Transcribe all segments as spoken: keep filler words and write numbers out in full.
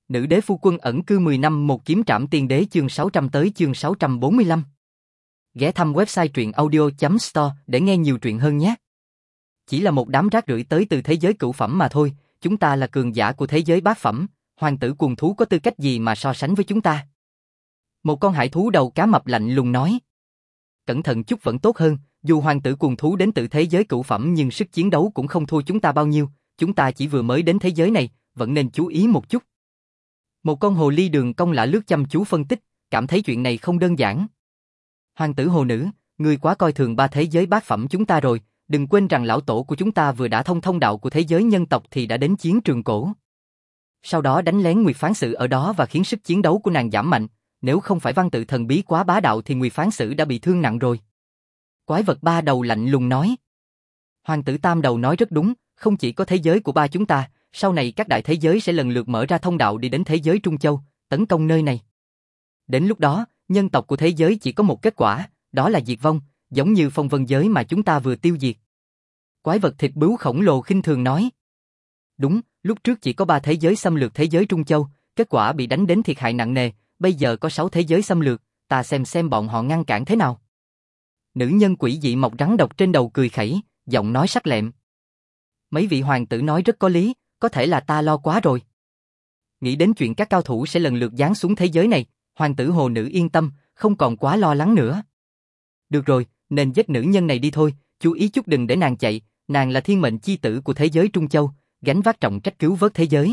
Nữ đế phu quân ẩn cư mười năm một kiếm trảm tiên đế chương sáu trăm tới chương sáu trăm bốn mươi lăm. Ghé thăm website truyện audio.store để nghe nhiều truyện hơn nhé. Chỉ là một đám rác rưởi tới từ thế giới cửu phẩm mà thôi, chúng ta là cường giả của thế giới bát phẩm, hoàng tử cuồng thú có tư cách gì mà so sánh với chúng ta? Một con hải thú đầu cá mập lạnh lùng nói. Cẩn thận chút vẫn tốt hơn, dù hoàng tử cuồng thú đến từ thế giới cửu phẩm nhưng sức chiến đấu cũng không thua chúng ta bao nhiêu, chúng ta chỉ vừa mới đến thế giới này, vẫn nên chú ý một chút. Một con hồ ly đường cong lả lướt chăm chú phân tích, cảm thấy chuyện này không đơn giản. Hoàng tử hồ nữ, ngươi quá coi thường ba thế giới bát phẩm chúng ta rồi, đừng quên rằng lão tổ của chúng ta vừa đã thông thông đạo của thế giới nhân tộc thì đã đến chiến trường cổ. Sau đó đánh lén Nguyệt Phán Sử ở đó và khiến sức chiến đấu của nàng giảm mạnh, nếu không phải văn tự thần bí quá bá đạo thì Nguyệt Phán Sử đã bị thương nặng rồi. Quái vật ba đầu lạnh lùng nói. Hoàng tử tam đầu nói rất đúng, không chỉ có thế giới của ba chúng ta, sau này các đại thế giới sẽ lần lượt mở ra thông đạo đi đến thế giới Trung Châu, tấn công nơi này. Đến lúc đó, nhân tộc của thế giới chỉ có một kết quả, đó là diệt vong, giống như phong vân giới mà chúng ta vừa tiêu diệt. Quái vật thịt bướu khổng lồ khinh thường nói. Đúng, lúc trước chỉ có ba thế giới xâm lược thế giới Trung Châu, kết quả bị đánh đến thiệt hại nặng nề, bây giờ có sáu thế giới xâm lược, ta xem xem bọn họ ngăn cản thế nào. Nữ nhân quỷ dị mọc rắn độc trên đầu cười khẩy, giọng nói sắc lẹm. Mấy vị hoàng tử nói rất có lý, có thể là ta lo quá rồi. Nghĩ đến chuyện các cao thủ sẽ lần lượt giáng xuống thế giới này, hoàng tử hồ nữ yên tâm, không còn quá lo lắng nữa. Được rồi, nên giết nữ nhân này đi thôi, chú ý chút đừng để nàng chạy, nàng là thiên mệnh chi tử của thế giới Trung Châu, gánh vác trọng trách cứu vớt thế giới.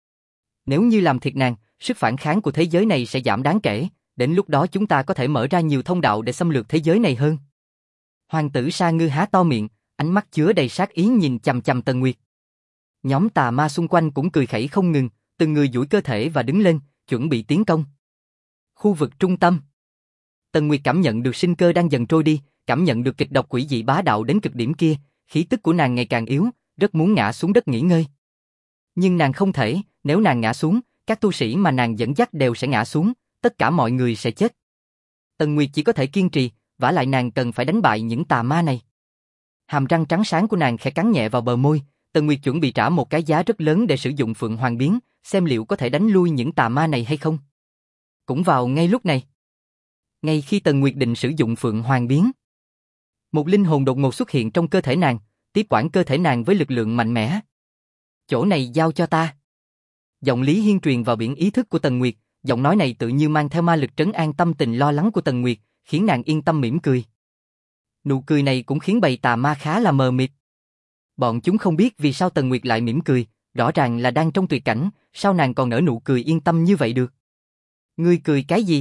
Nếu như làm thiệt nàng, sức phản kháng của thế giới này sẽ giảm đáng kể, đến lúc đó chúng ta có thể mở ra nhiều thông đạo để xâm lược thế giới này hơn. Hoàng tử Sa Ngư há to miệng, ánh mắt chứa đầy sát ý nhìn chằm chằm Tần Nguyệt. Nhóm tà ma xung quanh cũng cười khẩy không ngừng, từng người duỗi cơ thể và đứng lên, chuẩn bị tiến công. Khu vực trung tâm. Tần Nguyệt cảm nhận được sinh cơ đang dần trôi đi, cảm nhận được kịch độc quỷ dị bá đạo đến cực điểm kia, khí tức của nàng ngày càng yếu, rất muốn ngã xuống đất nghỉ ngơi. Nhưng nàng không thể, nếu nàng ngã xuống, các tu sĩ mà nàng dẫn dắt đều sẽ ngã xuống, tất cả mọi người sẽ chết. Tần Nguyệt chỉ có thể kiên trì, vả lại nàng cần phải đánh bại những tà ma này. Hàm răng trắng sáng của nàng khẽ cắn nhẹ vào bờ môi, Tần Nguyệt chuẩn bị trả một cái giá rất lớn để sử dụng Phượng Hoàng biến, xem liệu có thể đánh lui những tà ma này hay không. Cũng vào ngay lúc này, ngay khi Tần Nguyệt định sử dụng Phượng Hoàng biến, một linh hồn đột ngột xuất hiện trong cơ thể nàng, tiếp quản cơ thể nàng với lực lượng mạnh mẽ. Chỗ này giao cho ta. Giọng Lý Hiên truyền vào biển ý thức của Tần Nguyệt, giọng nói này tự như mang theo ma lực trấn an tâm tình lo lắng của Tần Nguyệt, khiến nàng yên tâm mỉm cười. Nụ cười này cũng khiến bầy tà ma khá là mờ mịt. Bọn chúng không biết vì sao Tần Nguyệt lại mỉm cười, rõ ràng là đang trong tuyệt cảnh, sao nàng còn nở nụ cười yên tâm như vậy được? Ngươi cười cái gì?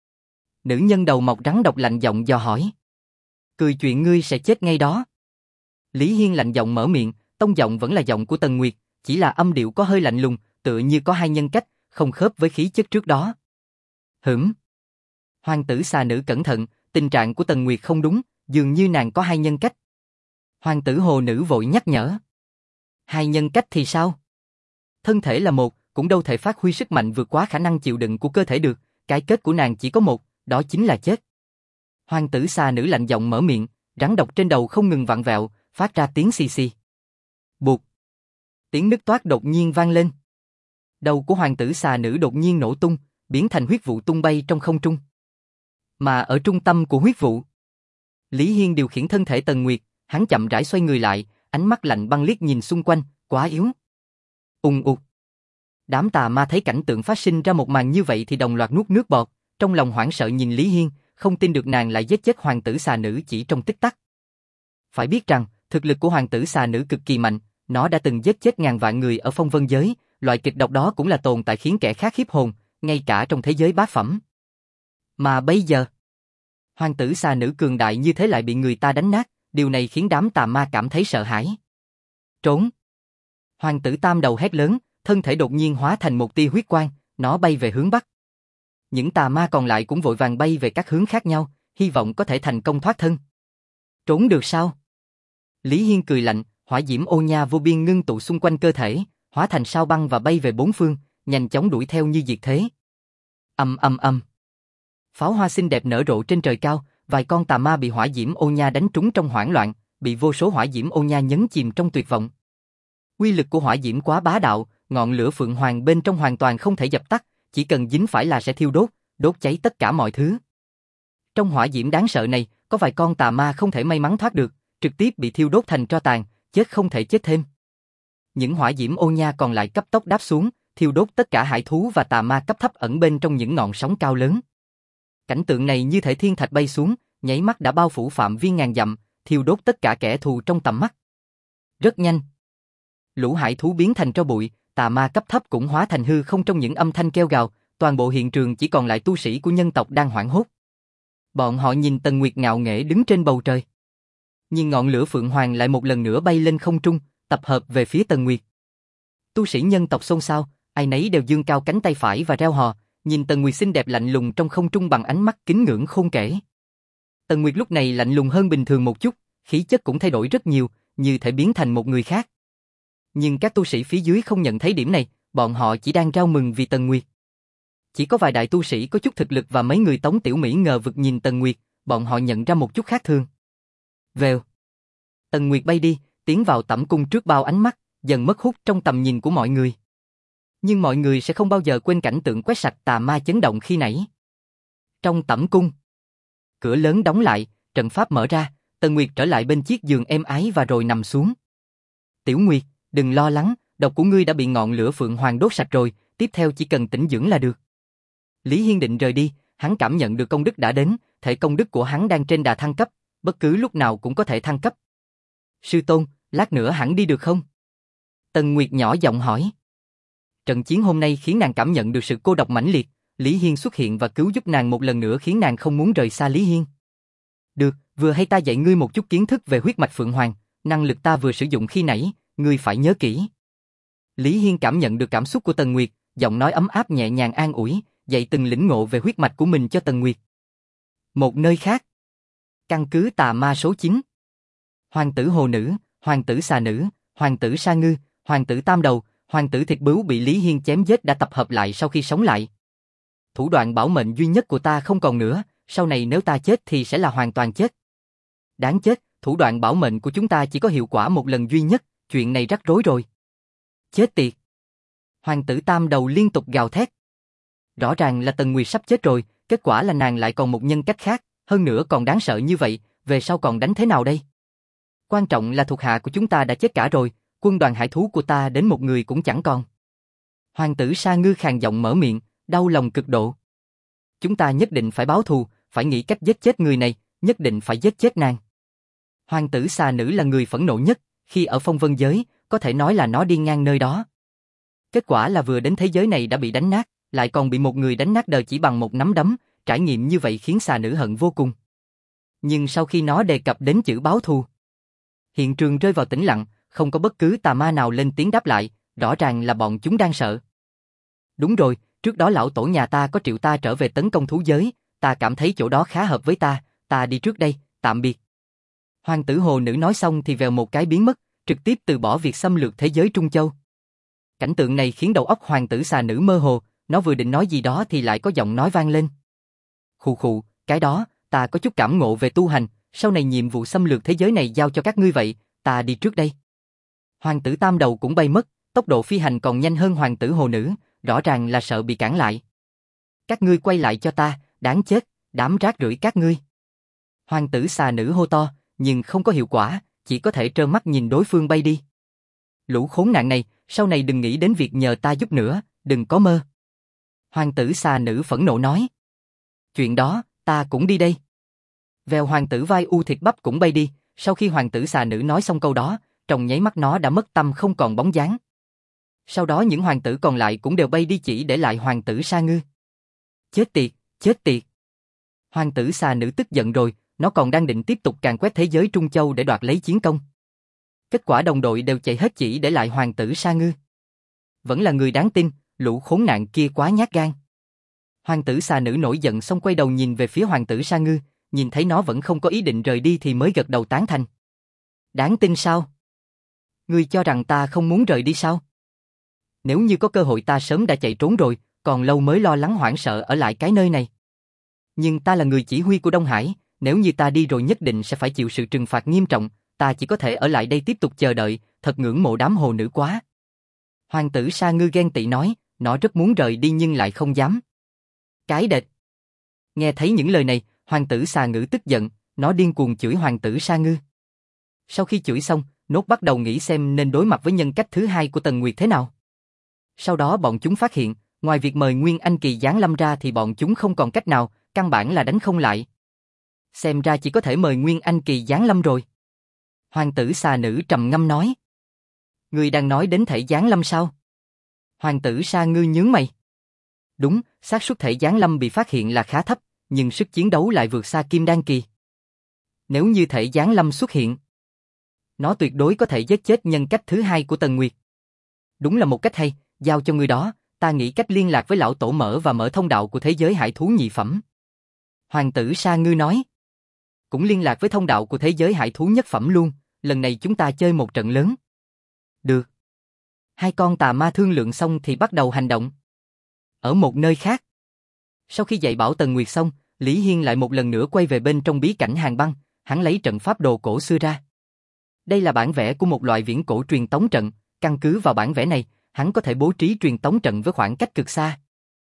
Nữ nhân đầu mọc rắn độc lạnh giọng dò hỏi. Cười chuyện ngươi sẽ chết ngay đó. Lý Hiên lạnh giọng mở miệng, tông giọng vẫn là giọng của Tần Nguyệt, chỉ là âm điệu có hơi lạnh lùng, tựa như có hai nhân cách, không khớp với khí chất trước đó. Hửm. Hoàng tử xà nữ cẩn thận, tình trạng của Tần Nguyệt không đúng, dường như nàng có hai nhân cách. Hoàng tử hồ nữ vội nhắc nhở. Hai nhân cách thì sao? Thân thể là một, cũng đâu thể phát huy sức mạnh vượt quá khả năng chịu đựng của cơ thể được, cái kết của nàng chỉ có một, đó chính là chết. Hoàng tử xà nữ lạnh giọng mở miệng, rắn độc trên đầu không ngừng vặn vẹo, phát ra tiếng xì xì. Bụt. Tiếng nứt toát đột nhiên vang lên. Đầu của hoàng tử xà nữ đột nhiên nổ tung, biến thành huyết vụ tung bay trong không trung. Mà ở trung tâm của huyết vụ, Lý Hiên điều khiển thân thể Tần Nguyệt, hắn chậm rãi xoay người lại, ánh mắt lạnh băng liếc nhìn xung quanh, quá yếu. Ùng ục. Đám tà ma thấy cảnh tượng phát sinh ra một màn như vậy thì đồng loạt nuốt nước bọt, trong lòng hoảng sợ nhìn Lý Hiên, không tin được nàng lại giết chết hoàng tử xà nữ chỉ trong tích tắc. Phải biết rằng, thực lực của hoàng tử xà nữ cực kỳ mạnh, nó đã từng giết chết ngàn vạn người ở phong vân giới, loại kịch độc đó cũng là tồn tại khiến kẻ khác khiếp hồn, ngay cả trong thế giới bát phẩm. Mà bây giờ, hoàng tử xà nữ cường đại như thế lại bị người ta đánh nát, điều này khiến đám tà ma cảm thấy sợ hãi. Trốn! Hoàng tử tam đầu hét lớn, thân thể đột nhiên hóa thành một tia huyết quang, nó bay về hướng bắc. Những tà ma còn lại cũng vội vàng bay về các hướng khác nhau, hy vọng có thể thành công thoát thân. Trốn được sao? Lý Hiên cười lạnh, hỏa diễm ô nha vô biên ngưng tụ xung quanh cơ thể, hóa thành sao băng và bay về bốn phương, nhanh chóng đuổi theo như diệt thế. Ầm ầm ầm. Pháo hoa xinh đẹp nở rộ trên trời cao, vài con tà ma bị hỏa diễm ô nha đánh trúng trong hoảng loạn, bị vô số hỏa diễm ô nha nhấn chìm trong tuyệt vọng. Uy lực của hỏa diễm quá bá đạo, ngọn lửa phượng hoàng bên trong hoàn toàn không thể dập tắt, chỉ cần dính phải là sẽ thiêu đốt, đốt cháy tất cả mọi thứ. Trong hỏa diễm đáng sợ này, có vài con tà ma không thể may mắn thoát được, trực tiếp bị thiêu đốt thành tro tàn, chết không thể chết thêm. Những hỏa diễm ô nha còn lại cấp tốc đáp xuống, thiêu đốt tất cả hải thú và tà ma cấp thấp ẩn bên trong những ngọn sóng cao lớn. Cảnh tượng này như thể thiên thạch bay xuống, nháy mắt đã bao phủ phạm vi ngàn dặm, thiêu đốt tất cả kẻ thù trong tầm mắt. Rất nhanh, lũ hải thú biến thành tro bụi, tà ma cấp thấp cũng hóa thành hư không trong những âm thanh kêu gào, toàn bộ hiện trường chỉ còn lại tu sĩ của nhân tộc đang hoảng hốt. Bọn họ nhìn Tần Nguyệt ngạo nghễ đứng trên bầu trời. Nhưng ngọn lửa phượng hoàng lại một lần nữa bay lên không trung, tập hợp về phía Tần Nguyệt. Tu sĩ nhân tộc xôn xao, ai nấy đều giương cao cánh tay phải và reo hò, nhìn Tần Nguyệt xinh đẹp lạnh lùng trong không trung bằng ánh mắt kính ngưỡng khôn kể. Tần Nguyệt lúc này lạnh lùng hơn bình thường một chút, khí chất cũng thay đổi rất nhiều, như thể biến thành một người khác. Nhưng các tu sĩ phía dưới không nhận thấy điểm này, bọn họ chỉ đang rao mừng vì Tần Nguyệt. Chỉ có vài đại tu sĩ có chút thực lực và mấy người Tống Tiểu Mỹ ngờ vực nhìn Tần Nguyệt, bọn họ nhận ra một chút khác thường. Vèo. Tần Nguyệt bay đi, tiến vào tẩm cung trước bao ánh mắt, dần mất hút trong tầm nhìn của mọi người. Nhưng mọi người sẽ không bao giờ quên cảnh tượng quét sạch tà ma chấn động khi nãy. Trong tẩm cung, cửa lớn đóng lại, trận pháp mở ra, Tần Nguyệt trở lại bên chiếc giường êm ái và rồi nằm xuống. Tiểu Nguyệt, đừng lo lắng, độc của ngươi đã bị ngọn lửa phượng hoàng đốt sạch rồi, tiếp theo chỉ cần tĩnh dưỡng là được. Lý Hiên định rời đi, hắn cảm nhận được công đức đã đến, thể công đức của hắn đang trên đà thăng cấp, bất cứ lúc nào cũng có thể thăng cấp. Sư tôn, lát nữa hẳn đi được không? Tần Nguyệt nhỏ giọng hỏi. Trận chiến hôm nay khiến nàng cảm nhận được sự cô độc mãnh liệt, Lý Hiên xuất hiện và cứu giúp nàng một lần nữa khiến nàng không muốn rời xa Lý Hiên. Được, vừa hay ta dạy ngươi một chút kiến thức về huyết mạch Phượng Hoàng, năng lực ta vừa sử dụng khi nãy, ngươi phải nhớ kỹ. Lý Hiên cảm nhận được cảm xúc của Tần Nguyệt, giọng nói ấm áp nhẹ nhàng an ủi, dạy từng lĩnh ngộ về huyết mạch của mình cho Tần Nguyệt. Một nơi khác, căn cứ tà ma số chín. Hoàng tử hồ nữ, hoàng tử xà nữ, hoàng tử sa ngư, hoàng tử tam đầu, hoàng tử thịt bướu bị Lý Hiên chém giết đã tập hợp lại sau khi sống lại. Thủ đoạn bảo mệnh duy nhất của ta không còn nữa, sau này nếu ta chết thì sẽ là hoàn toàn chết. Đáng chết, thủ đoạn bảo mệnh của chúng ta chỉ có hiệu quả một lần duy nhất, chuyện này rắc rối rồi. Chết tiệt. Hoàng tử tam đầu liên tục gào thét. Rõ ràng là Tần Nguyệt sắp chết rồi, kết quả là nàng lại còn một nhân cách khác, hơn nữa còn đáng sợ như vậy, về sau còn đánh thế nào đây? Quan trọng là thuộc hạ của chúng ta đã chết cả rồi, quân đoàn hải thú của ta đến một người cũng chẳng còn. Hoàng tử Sa Ngư khàn giọng mở miệng, đau lòng cực độ. Chúng ta nhất định phải báo thù, phải nghĩ cách giết chết người này, nhất định phải giết chết nàng. Hoàng tử xà nữ là người phẫn nộ nhất, khi ở phong vân giới, có thể nói là nó đi ngang nơi đó. Kết quả là vừa đến thế giới này đã bị đánh nát, lại còn bị một người đánh nát đời chỉ bằng một nắm đấm, trải nghiệm như vậy khiến xà nữ hận vô cùng. Nhưng sau khi nó đề cập đến chữ báo thù, hiện trường rơi vào tĩnh lặng, không có bất cứ tà ma nào lên tiếng đáp lại, rõ ràng là bọn chúng đang sợ. Đúng rồi, trước đó lão tổ nhà ta có triệu ta trở về tấn công thú giới, ta cảm thấy chỗ đó khá hợp với ta, ta đi trước đây, tạm biệt. Hoàng tử hồ nữ nói xong thì vèo một cái biến mất, trực tiếp từ bỏ việc xâm lược thế giới Trung Châu. Cảnh tượng này khiến đầu óc hoàng tử xà nữ mơ hồ, nó vừa định nói gì đó thì lại có giọng nói vang lên. Khụ khụ, cái đó, ta có chút cảm ngộ về tu hành, sau này nhiệm vụ xâm lược thế giới này giao cho các ngươi vậy, ta đi trước đây. Hoàng tử tam đầu cũng bay mất, tốc độ phi hành còn nhanh hơn hoàng tử hồ nữ, rõ ràng là sợ bị cản lại. Các ngươi quay lại cho ta, đáng chết, đám rác rưởi các ngươi. Hoàng tử xà nữ hô to, nhưng không có hiệu quả, chỉ có thể trơ mắt nhìn đối phương bay đi. Lũ khốn nạn này, sau này đừng nghĩ đến việc nhờ ta giúp nữa, đừng có mơ. Hoàng tử xà nữ phẫn nộ nói. Chuyện đó, ta cũng đi đây. Vèo hoàng tử vai u thịt bắp cũng bay đi, sau khi hoàng tử xà nữ nói xong câu đó, trong nháy mắt nó đã mất tâm không còn bóng dáng. Sau đó những hoàng tử còn lại cũng đều bay đi chỉ để lại hoàng tử Sa Ngư. Chết tiệt, chết tiệt. Hoàng tử xà nữ tức giận rồi, nó còn đang định tiếp tục càn quét thế giới Trung Châu để đoạt lấy chiến công. Kết quả đồng đội đều chạy hết chỉ để lại hoàng tử Sa Ngư. Vẫn là người đáng tin, lũ khốn nạn kia quá nhát gan. Hoàng tử xà nữ nổi giận xong quay đầu nhìn về phía hoàng tử Sa Ngư, nhìn thấy nó vẫn không có ý định rời đi thì mới gật đầu tán thành. Đáng tin sao? Ngươi cho rằng ta không muốn rời đi sao? Nếu như có cơ hội ta sớm đã chạy trốn rồi, còn lâu mới lo lắng hoảng sợ ở lại cái nơi này. Nhưng ta là người chỉ huy của Đông Hải, nếu như ta đi rồi nhất định sẽ phải chịu sự trừng phạt nghiêm trọng, ta chỉ có thể ở lại đây tiếp tục chờ đợi, thật ngưỡng mộ đám hồ nữ quá. Hoàng tử Sa Ngư ghen tị nói, nó rất muốn rời đi nhưng lại không dám. Cái đệt! Nghe thấy những lời này, hoàng tử Xà Ngữ tức giận, nó điên cuồng chửi hoàng tử Sa Ngư. Sau khi chửi xong, Nốt bắt đầu nghĩ xem nên đối mặt với nhân cách thứ hai của Tần Nguyệt thế nào. Sau đó bọn chúng phát hiện, ngoài việc mời Nguyên Anh Kỳ giáng lâm ra thì bọn chúng không còn cách nào, căn bản là đánh không lại. Xem ra chỉ có thể mời Nguyên Anh Kỳ giáng lâm rồi. Hoàng tử Xà Nữ trầm ngâm nói. Người đang nói đến thể giáng lâm sao? Hoàng tử Sa Ngư nhướng mày. Đúng, xác suất thể giáng lâm bị phát hiện là khá thấp, nhưng sức chiến đấu lại vượt xa Kim Đan Kỳ. Nếu như thể giáng lâm xuất hiện, nó tuyệt đối có thể giết chết nhân cách thứ hai của Tần Nguyệt. Đúng là một cách hay, giao cho người đó, ta nghĩ cách liên lạc với lão tổ mở và mở thông đạo của thế giới hải thú nhị phẩm. Hoàng tử Sa Ngư nói. Cũng liên lạc với thông đạo của thế giới hải thú nhất phẩm luôn, lần này chúng ta chơi một trận lớn. Được. Hai con tà ma thương lượng xong thì bắt đầu hành động. Ở một nơi khác. Sau khi dạy bảo Tần Nguyệt xong, Lý Hiên lại một lần nữa quay về bên trong bí cảnh hàng băng, hắn lấy trận pháp đồ cổ xưa ra. Đây là bản vẽ của một loại viễn cổ truyền tống trận, căn cứ vào bản vẽ này, hắn có thể bố trí truyền tống trận với khoảng cách cực xa.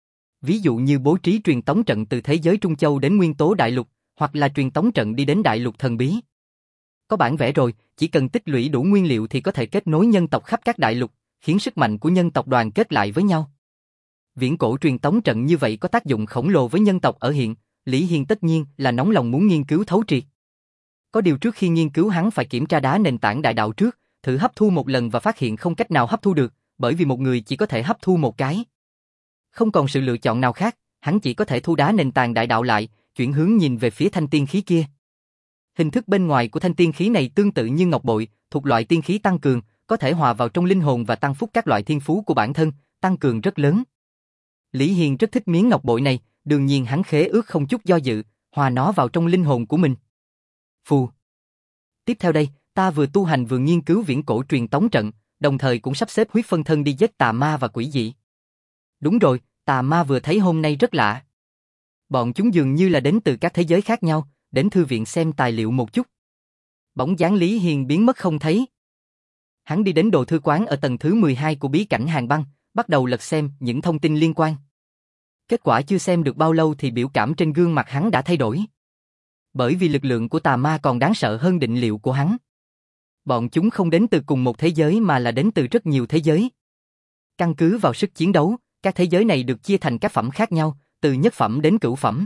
Ví dụ như bố trí truyền tống trận từ thế giới Trung Châu đến Nguyên Tố Đại Lục, hoặc là truyền tống trận đi đến Đại Lục Thần Bí. Có bản vẽ rồi, chỉ cần tích lũy đủ nguyên liệu thì có thể kết nối nhân tộc khắp các đại lục, khiến sức mạnh của nhân tộc đoàn kết lại với nhau. Viễn cổ truyền tống trận như vậy có tác dụng khổng lồ với nhân tộc ở hiện, Lý Hiên tất nhiên là nóng lòng muốn nghiên cứu thấu triệt. Có điều trước khi nghiên cứu hắn phải kiểm tra đá nền tảng đại đạo trước, thử hấp thu một lần và phát hiện không cách nào hấp thu được, bởi vì một người chỉ có thể hấp thu một cái. Không còn sự lựa chọn nào khác, hắn chỉ có thể thu đá nền tảng đại đạo lại, chuyển hướng nhìn về phía thanh tiên khí kia. Hình thức bên ngoài của thanh tiên khí này tương tự như ngọc bội, thuộc loại tiên khí tăng cường, có thể hòa vào trong linh hồn và tăng phúc các loại thiên phú của bản thân, tăng cường rất lớn. Lý Hiên rất thích miếng ngọc bội này, đương nhiên hắn khế ước không chút do dự, hòa nó vào trong linh hồn của mình. Phù. Tiếp theo đây, ta vừa tu hành vừa nghiên cứu viễn cổ truyền tống trận, đồng thời cũng sắp xếp huyết phân thân đi giết tà ma và quỷ dị. Đúng rồi, tà ma vừa thấy hôm nay rất lạ. Bọn chúng dường như là đến từ các thế giới khác nhau, đến thư viện xem tài liệu một chút. Bóng dáng Lý Hiên biến mất không thấy. Hắn đi đến đồ thư quán ở tầng thứ mười hai của bí cảnh hàng băng, bắt đầu lật xem những thông tin liên quan. Kết quả chưa xem được bao lâu thì biểu cảm trên gương mặt hắn đã thay đổi. Bởi vì lực lượng của tà ma còn đáng sợ hơn định liệu của hắn. Bọn chúng không đến từ cùng một thế giới mà là đến từ rất nhiều thế giới. Căn cứ vào sức chiến đấu, các thế giới này được chia thành các phẩm khác nhau, từ nhất phẩm đến cửu phẩm.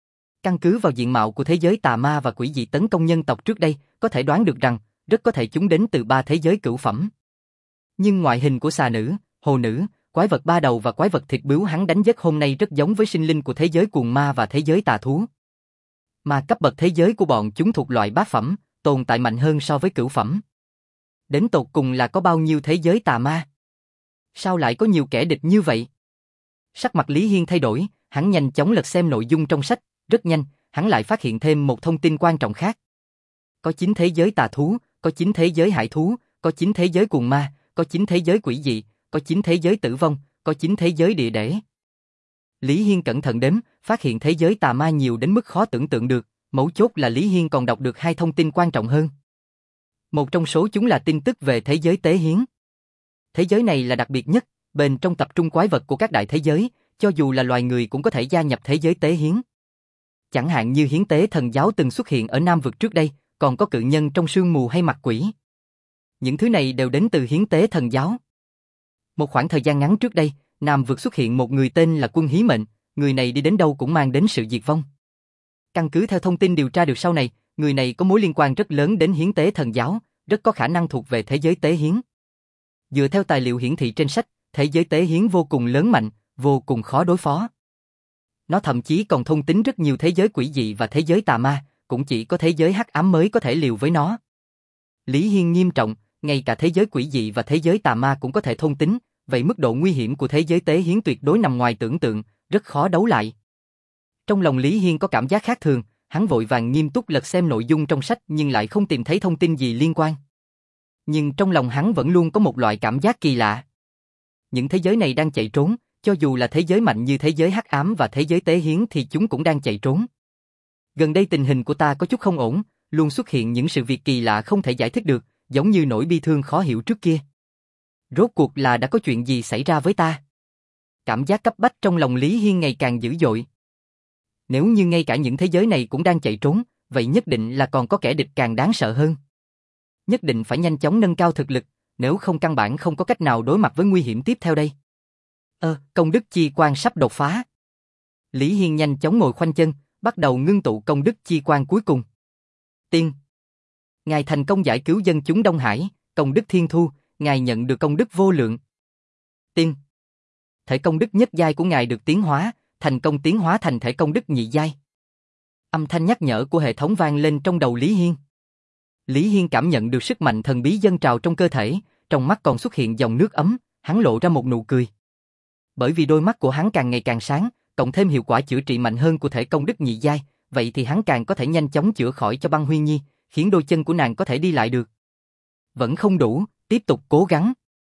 Căn cứ vào diện mạo của thế giới tà ma và quỷ dị tấn công nhân tộc trước đây, có thể đoán được rằng, rất có thể chúng đến từ ba thế giới cửu phẩm. Nhưng ngoại hình của xà nữ, hồ nữ, quái vật ba đầu và quái vật thịt bướu hắn đánh giết hôm nay rất giống với sinh linh của thế giới cuồng ma và thế giới tà thú. Mà cấp bậc thế giới của bọn chúng thuộc loại bát phẩm, tồn tại mạnh hơn so với cửu phẩm. Đến tột cùng là có bao nhiêu thế giới tà ma? Sao lại có nhiều kẻ địch như vậy? Sắc mặt Lý Hiên thay đổi, hắn nhanh chóng lật xem nội dung trong sách, rất nhanh, hắn lại phát hiện thêm một thông tin quan trọng khác. Có chín thế giới tà thú, có chín thế giới hải thú, có chín thế giới cuồng ma, có chín thế giới quỷ dị, có chín thế giới tử vong, có chín thế giới địa đế. Lý Hiên cẩn thận đếm, phát hiện thế giới tà ma nhiều đến mức khó tưởng tượng được, mấu chốt là Lý Hiên còn đọc được hai thông tin quan trọng hơn. Một trong số chúng là tin tức về thế giới tế hiến. Thế giới này là đặc biệt nhất, bên trong tập trung quái vật của các đại thế giới, cho dù là loài người cũng có thể gia nhập thế giới tế hiến. Chẳng hạn như hiến tế thần giáo từng xuất hiện ở Nam vực trước đây, còn có cự nhân trong sương mù hay mặt quỷ. Những thứ này đều đến từ hiến tế thần giáo. Một khoảng thời gian ngắn trước đây, Nam vực xuất hiện một người tên là Quân Hí Mệnh, người này đi đến đâu cũng mang đến sự diệt vong. Căn cứ theo thông tin điều tra được sau này, người này có mối liên quan rất lớn đến hiến tế thần giáo, rất có khả năng thuộc về thế giới tế hiến. Dựa theo tài liệu hiển thị trên sách, thế giới tế hiến vô cùng lớn mạnh, vô cùng khó đối phó. Nó thậm chí còn thôn tính rất nhiều thế giới quỷ dị và thế giới tà ma, cũng chỉ có thế giới hắc ám mới có thể liều với nó. Lý Hiên nghiêm trọng, ngay cả thế giới quỷ dị và thế giới tà ma cũng có thể thôn tính, vậy mức độ nguy hiểm của thế giới tế hiến tuyệt đối nằm ngoài tưởng tượng, rất khó đấu lại. Trong lòng Lý Hiên có cảm giác khác thường, hắn vội vàng nghiêm túc lật xem nội dung trong sách nhưng lại không tìm thấy thông tin gì liên quan. Nhưng trong lòng hắn vẫn luôn có một loại cảm giác kỳ lạ. Những thế giới này đang chạy trốn, cho dù là thế giới mạnh như thế giới hắc ám và thế giới tế hiến thì chúng cũng đang chạy trốn. Gần đây tình hình của ta có chút không ổn, luôn xuất hiện những sự việc kỳ lạ không thể giải thích được, giống như nỗi bi thương khó hiểu trước kia. Rốt cuộc là đã có chuyện gì xảy ra với ta? Cảm giác cấp bách trong lòng Lý Hiên ngày càng dữ dội. Nếu như ngay cả những thế giới này cũng đang chạy trốn, vậy nhất định là còn có kẻ địch càng đáng sợ hơn. Nhất định phải nhanh chóng nâng cao thực lực, nếu không căn bản không có cách nào đối mặt với nguy hiểm tiếp theo đây. Ơ, công đức chi quan sắp đột phá. Lý Hiên nhanh chóng ngồi khoanh chân, bắt đầu ngưng tụ công đức chi quan cuối cùng. Tiên. Ngài thành công giải cứu dân chúng Đông Hải, công đức thiên thu, ngài nhận được công đức vô lượng. Tiên. Thể công đức nhất giai của ngài được tiến hóa, thành công tiến hóa thành thể công đức nhị giai. Âm thanh nhắc nhở của hệ thống vang lên trong đầu Lý Hiên. Lý Hiên cảm nhận được sức mạnh thần bí dâng trào trong cơ thể, trong mắt còn xuất hiện dòng nước ấm, hắn lộ ra một nụ cười. Bởi vì đôi mắt của hắn càng ngày càng sáng, cộng thêm hiệu quả chữa trị mạnh hơn của thể công đức nhị giai, vậy thì hắn càng có thể nhanh chóng chữa khỏi cho Băng Huyên Nhi, khiến đôi chân của nàng có thể đi lại được. Vẫn không đủ, tiếp tục cố gắng.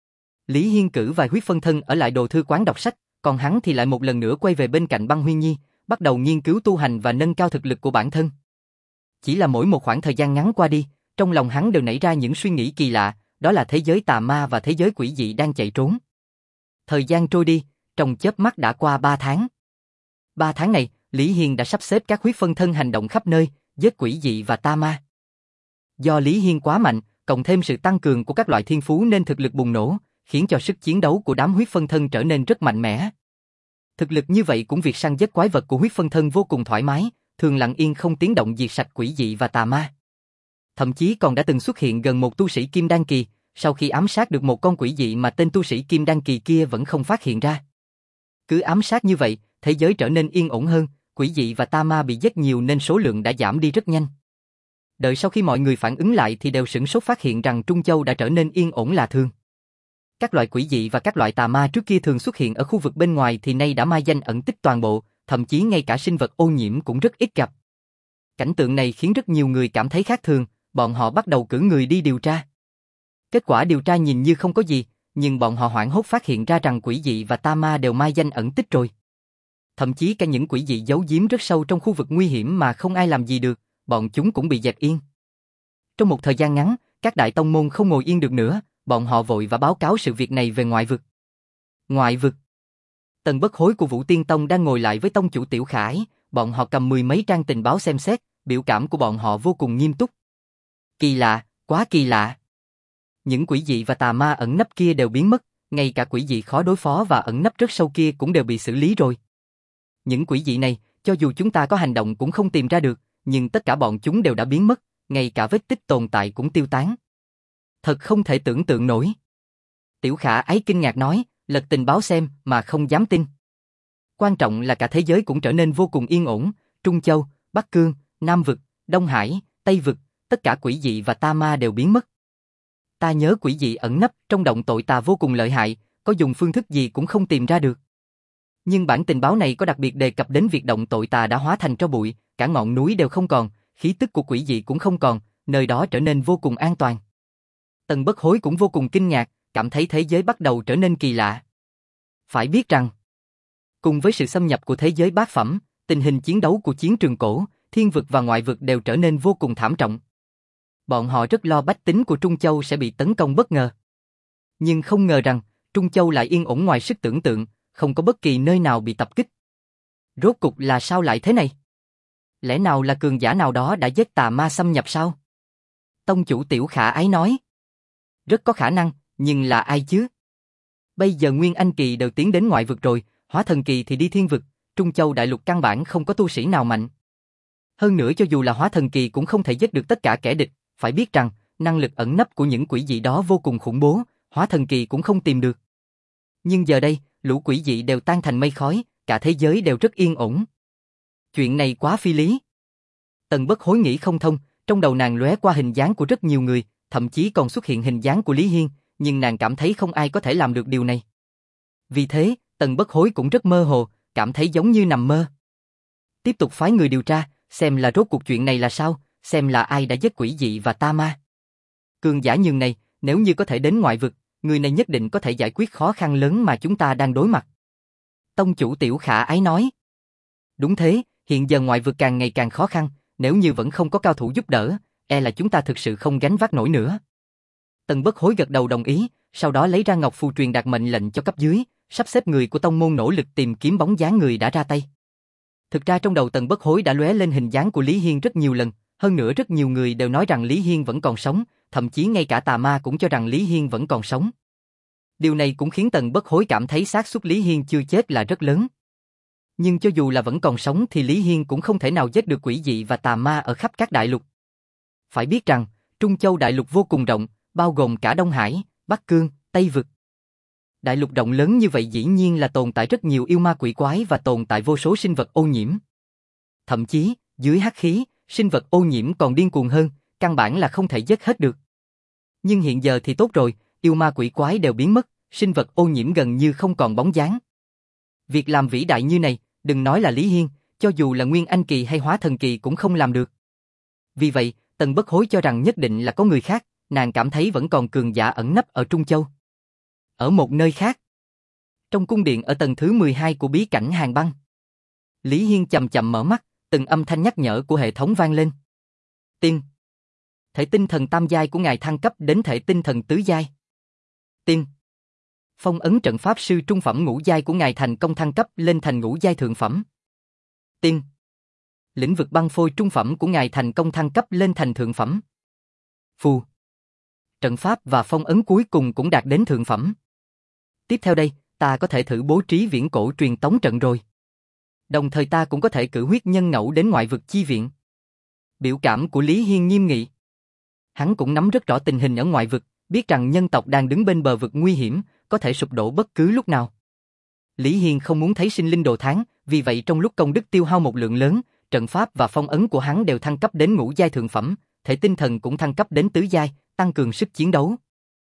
Lý Hiên cử vài huyết phân thân ở lại đồ thư quán đọc sách, còn hắn thì lại một lần nữa quay về bên cạnh Băng Huyên Nhi, bắt đầu nghiên cứu tu hành và nâng cao thực lực của bản thân. Chỉ là mỗi một khoảng thời gian ngắn qua đi, trong lòng hắn đều nảy ra những suy nghĩ kỳ lạ, đó là thế giới tà ma và thế giới quỷ dị đang chạy trốn. Thời gian trôi đi, trong chớp mắt đã qua ba tháng. Ba tháng này, Lý Hiên đã sắp xếp các huyết phân thân hành động khắp nơi, giết quỷ dị và tà ma. Do Lý Hiên quá mạnh, cộng thêm sự tăng cường của các loại thiên phú nên thực lực bùng nổ, khiến cho sức chiến đấu của đám huyết phân thân trở nên rất mạnh mẽ. Thực lực như vậy cũng việc săn giết quái vật của huyết phân thân vô cùng thoải mái, thường lặng yên không tiếng động diệt sạch quỷ dị và tà ma. Thậm chí còn đã từng xuất hiện gần một tu sĩ Kim Đan Kỳ, sau khi ám sát được một con quỷ dị mà tên tu sĩ Kim Đan Kỳ kia vẫn không phát hiện ra. Cứ ám sát như vậy, thế giới trở nên yên ổn hơn, quỷ dị và tà ma bị giết nhiều nên số lượng đã giảm đi rất nhanh. Đợi sau khi mọi người phản ứng lại thì đều sửng sốt phát hiện rằng Trung Châu đã trở nên yên ổn lạ thường. Các loại quỷ dị và các loại tà ma trước kia thường xuất hiện ở khu vực bên ngoài thì nay đã mai danh ẩn tích toàn bộ, thậm chí ngay cả sinh vật ô nhiễm cũng rất ít gặp. Cảnh tượng này khiến rất nhiều người cảm thấy khác thường, bọn họ bắt đầu cử người đi điều tra. Kết quả điều tra nhìn như không có gì, nhưng bọn họ hoảng hốt phát hiện ra rằng quỷ dị và tà ma đều mai danh ẩn tích rồi. Thậm chí cả những quỷ dị giấu giếm rất sâu trong khu vực nguy hiểm mà không ai làm gì được, bọn chúng cũng bị dẹp yên. Trong một thời gian ngắn, các đại tông môn không ngồi yên được nữa, bọn họ vội và báo cáo sự việc này về ngoại vực. Ngoại vực. Tần Bất Hối của Vũ Tiên Tông đang ngồi lại với tông chủ Tiểu Khải, bọn họ cầm mười mấy trang tình báo xem xét, biểu cảm của bọn họ vô cùng nghiêm túc. Kỳ lạ, quá kỳ lạ. Những quỷ dị và tà ma ẩn nấp kia đều biến mất, ngay cả quỷ dị khó đối phó và ẩn nấp rất sâu kia cũng đều bị xử lý rồi. Những quỷ dị này, cho dù chúng ta có hành động cũng không tìm ra được, nhưng tất cả bọn chúng đều đã biến mất, ngay cả vết tích tồn tại cũng tiêu tán. Thật không thể tưởng tượng nổi. Tiểu Khả Ái kinh ngạc nói, lật tình báo xem mà không dám tin. Quan trọng là cả thế giới cũng trở nên vô cùng yên ổn, Trung Châu, Bắc Cương, Nam Vực, Đông Hải, Tây Vực, tất cả quỷ dị và tà ma đều biến mất. Ta nhớ quỷ dị ẩn nấp trong động tội tà vô cùng lợi hại, có dùng phương thức gì cũng không tìm ra được. Nhưng bản tình báo này có đặc biệt đề cập đến việc động tội tà đã hóa thành tro bụi, cả ngọn núi đều không còn, khí tức của quỷ dị cũng không còn, nơi đó trở nên vô cùng an toàn. Tần Bất Hối cũng vô cùng kinh ngạc, cảm thấy thế giới bắt đầu trở nên kỳ lạ. Phải biết rằng, cùng với sự xâm nhập của thế giới bát phẩm, tình hình chiến đấu của chiến trường cổ, thiên vực và ngoại vực đều trở nên vô cùng thảm trọng. Bọn họ rất lo bách tính của Trung Châu sẽ bị tấn công bất ngờ. Nhưng không ngờ rằng, Trung Châu lại yên ổn ngoài sức tưởng tượng, không có bất kỳ nơi nào bị tập kích. Rốt cục là sao lại thế này? Lẽ nào là cường giả nào đó đã giết tà ma xâm nhập sao? Tông chủ Tiểu Khả Ái nói. Rất có khả năng, nhưng là ai chứ? Bây giờ Nguyên Anh Kỳ đều tiến đến ngoại vực rồi, Hóa Thần Kỳ thì đi thiên vực, Trung Châu đại lục căn bản không có tu sĩ nào mạnh. Hơn nữa cho dù là Hóa Thần Kỳ cũng không thể giết được tất cả kẻ địch, phải biết rằng, năng lực ẩn nấp của những quỷ dị đó vô cùng khủng bố, Hóa Thần Kỳ cũng không tìm được. Nhưng giờ đây, lũ quỷ dị đều tan thành mây khói, cả thế giới đều rất yên ổn. Chuyện này quá phi lý. Tần Bất Hối nghĩ không thông, trong đầu nàng lóe qua hình dáng của rất nhiều người, thậm chí còn xuất hiện hình dáng của Lý Hiên, nhưng nàng cảm thấy không ai có thể làm được điều này. Vì thế, Tần Bất Hối cũng rất mơ hồ, cảm thấy giống như nằm mơ. Tiếp tục phái người điều tra, xem là rốt cuộc chuyện này là sao, xem là ai đã giết quỷ dị và tà ma. Cường giả nhường này, nếu như có thể đến ngoại vực, người này nhất định có thể giải quyết khó khăn lớn mà chúng ta đang đối mặt. Tông chủ Tiểu Khả Ái nói. Đúng thế, hiện giờ ngoại vực càng ngày càng khó khăn, nếu như vẫn không có cao thủ giúp đỡ, e là chúng ta thực sự không gánh vác nổi nữa. Tần Bất Hối gật đầu đồng ý, sau đó lấy ra ngọc phù truyền đạt mệnh lệnh cho cấp dưới, sắp xếp người của tông môn nỗ lực tìm kiếm bóng dáng người đã ra tay. Thực ra trong đầu Tần Bất Hối đã lóe lên hình dáng của Lý Hiên rất nhiều lần, hơn nữa rất nhiều người đều nói rằng Lý Hiên vẫn còn sống, thậm chí ngay cả tà ma cũng cho rằng Lý Hiên vẫn còn sống. Điều này cũng khiến Tần Bất Hối cảm thấy xác suất Lý Hiên chưa chết là rất lớn. Nhưng cho dù là vẫn còn sống thì Lý Hiên cũng không thể nào giết được quỷ dị và tà ma ở khắp các đại lục. Phải biết rằng, Trung Châu đại lục vô cùng rộng, bao gồm cả Đông Hải, Bắc Cương, Tây Vực. Đại lục rộng lớn như vậy dĩ nhiên là tồn tại rất nhiều yêu ma quỷ quái và tồn tại vô số sinh vật ô nhiễm. Thậm chí, dưới hắc khí, sinh vật ô nhiễm còn điên cuồng hơn, căn bản là không thể giết hết được. Nhưng hiện giờ thì tốt rồi, yêu ma quỷ quái đều biến mất, sinh vật ô nhiễm gần như không còn bóng dáng. Việc làm vĩ đại như này, đừng nói là Lý Hiên, cho dù là Nguyên Anh Kỳ hay Hóa Thần Kỳ cũng không làm được. Vì vậy, Tần Bất Hối cho rằng nhất định là có người khác, nàng cảm thấy vẫn còn cường giả ẩn nấp ở Trung Châu. Ở một nơi khác, trong cung điện ở tầng thứ mười hai của bí cảnh Hàn Băng, Lý Hiên chậm chậm mở mắt, từng âm thanh nhắc nhở của hệ thống vang lên. Tiên. Thể tinh thần tam giai của ngài thăng cấp đến thể tinh thần tứ giai. Tiên. Phong ấn trận pháp sư trung phẩm ngũ giai của ngài thành công thăng cấp lên thành ngũ giai thượng phẩm. Tiên. Lĩnh vực băng phôi trung phẩm của ngài thành công thăng cấp lên thành thượng phẩm. Phù. Trận pháp và phong ấn cuối cùng cũng đạt đến thượng phẩm. Tiếp theo đây, ta có thể thử bố trí viễn cổ truyền tống trận rồi. Đồng thời ta cũng có thể cử huyết nhân ngẫu đến ngoại vực chi viện. Biểu cảm của Lý Hiên nghiêm nghị. Hắn cũng nắm rất rõ tình hình ở ngoại vực, biết rằng nhân tộc đang đứng bên bờ vực nguy hiểm, có thể sụp đổ bất cứ lúc nào. Lý Hiên không muốn thấy sinh linh đồ thán, vì vậy trong lúc công đức tiêu hao một lượng lớn, trận pháp và phong ấn của hắn đều thăng cấp đến ngũ giai thượng phẩm, thể tinh thần cũng thăng cấp đến tứ giai, tăng cường sức chiến đấu.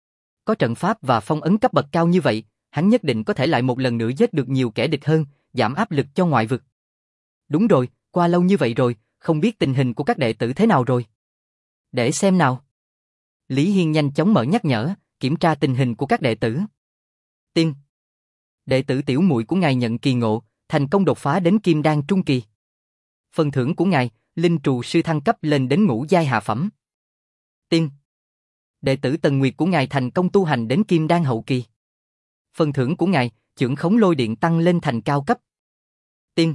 Có trận pháp và phong ấn cấp bậc cao như vậy, hắn nhất định có thể lại một lần nữa giết được nhiều kẻ địch hơn, giảm áp lực cho ngoại vực. Đúng rồi, qua lâu như vậy rồi, không biết tình hình của các đệ tử thế nào rồi. Để xem nào. Lý Hiên nhanh chóng mở nhắc nhở, kiểm tra tình hình của các đệ tử. Tiên. Đệ tử tiểu muội của ngài nhận kỳ ngộ, thành công đột phá đến kim đan trung kỳ. Phần thưởng của ngài, linh trù sư thăng cấp lên đến ngũ giai hạ phẩm. Tiên. Đệ tử Tần Nguyệt của ngài thành công tu hành đến kim đan hậu kỳ. Phần thưởng của ngài, chưởng khống lôi điện tăng lên thành cao cấp. Tiên.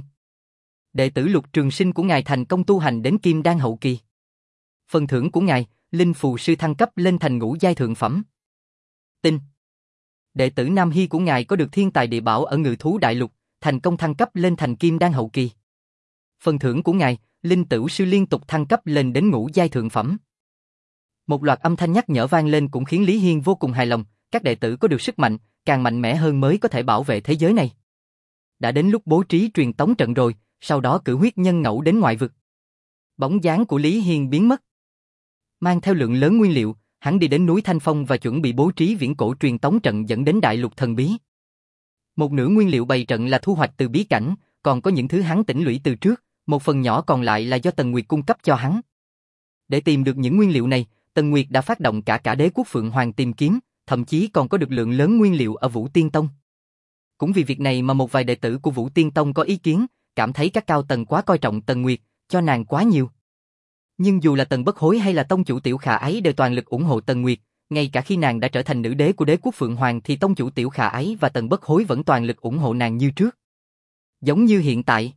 Đệ tử Lục Trường Sinh của ngài thành công tu hành đến kim đan hậu kỳ. Phần thưởng của ngài, linh phù sư thăng cấp lên thành ngũ giai thượng phẩm. Tiên. Đệ tử Nam Hy của ngài có được thiên tài địa bảo ở Ngự Thú Đại Lục, thành công thăng cấp lên thành kim đan hậu kỳ. Phần thưởng của ngài, linh tửu sư liên tục thăng cấp lên đến ngũ giai thượng phẩm. Một loạt âm thanh nhắc nhở vang lên cũng khiến Lý Hiên vô cùng hài lòng, các đệ tử có được sức mạnh, càng mạnh mẽ hơn mới có thể bảo vệ thế giới này. Đã đến lúc bố trí truyền tống trận rồi, sau đó cử huyết nhân ngẫu đến ngoại vực. Bóng dáng của Lý Hiên biến mất. Mang theo lượng lớn nguyên liệu, hắn đi đến núi Thanh Phong và chuẩn bị bố trí viễn cổ truyền tống trận dẫn đến đại lục thần bí. Một nửa nguyên liệu bày trận là thu hoạch từ bí cảnh, còn có những thứ hắn tĩnh lũy từ trước, một phần nhỏ còn lại là do Tần Nguyệt cung cấp cho hắn. Để tìm được những nguyên liệu này, Tần Nguyệt đã phát động cả cả đế quốc Phượng Hoàng tìm kiếm, thậm chí còn có được lượng lớn nguyên liệu ở Vũ Tiên Tông. Cũng vì việc này mà một vài đệ tử của Vũ Tiên Tông có ý kiến, cảm thấy các cao tầng quá coi trọng Tần Nguyệt, cho nàng quá nhiều. Nhưng dù là Tần Bất Hối hay là tông chủ Tiểu Khả Ái đều toàn lực ủng hộ Tần Nguyệt, ngay cả khi nàng đã trở thành nữ đế của đế quốc Phượng Hoàng thì tông chủ Tiểu Khả Ái và Tần Bất Hối vẫn toàn lực ủng hộ nàng như trước. Giống như hiện tại.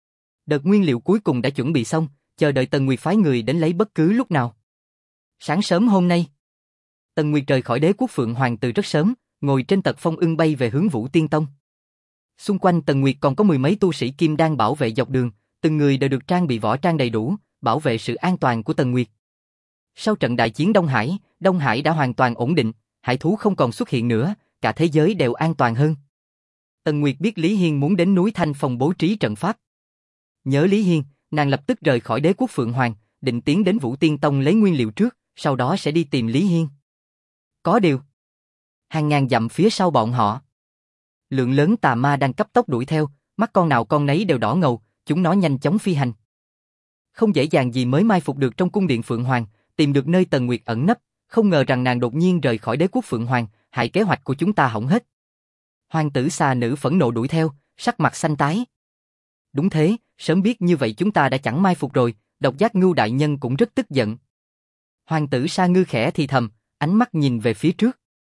Đợt nguyên liệu cuối cùng đã chuẩn bị xong, chờ đợi Tần Nguyệt phái người đến lấy bất cứ lúc nào. Sáng sớm hôm nay, Tần Nguyệt rời khỏi đế quốc Phượng Hoàng từ rất sớm, ngồi trên tật phong ưng bay về hướng Vũ Tiên Tông. Xung quanh Tần Nguyệt còn có mười mấy tu sĩ kim đan bảo vệ dọc đường, từng người đều được trang bị võ trang đầy đủ, bảo vệ sự an toàn của Tần Nguyệt. Sau trận đại chiến Đông Hải, Đông Hải đã hoàn toàn ổn định, hải thú không còn xuất hiện nữa, cả thế giới đều an toàn hơn. Tần Nguyệt biết Lý Hiên muốn đến núi Thanh Phong bố trí trận pháp. Nhớ Lý Hiên, nàng lập tức rời khỏi đế quốc Phượng Hoàng, định tiến đến Vũ Tiên Tông lấy nguyên liệu trước, sau đó sẽ đi tìm Lý Hiên. Có điều, hàng ngàn dặm phía sau bọn họ, lượng lớn tà ma đang cấp tốc đuổi theo, mắt con nào con nấy đều đỏ ngầu, chúng nó nhanh chóng phi hành. Không dễ dàng gì mới mai phục được trong cung điện Phượng Hoàng, tìm được nơi Tần Nguyệt ẩn nấp, không ngờ rằng nàng đột nhiên rời khỏi đế quốc Phượng Hoàng, hại kế hoạch của chúng ta hỏng hết. Hoàng tử xà nữ phẫn nộ đuổi theo, sắc mặt xanh tái. Đúng thế, sớm biết như vậy chúng ta đã chẳng mai phục rồi, Độc Giác Ngưu đại nhân cũng rất tức giận. Hoàng tử Sa Ngư khẽ thì thầm, ánh mắt nhìn về phía trước.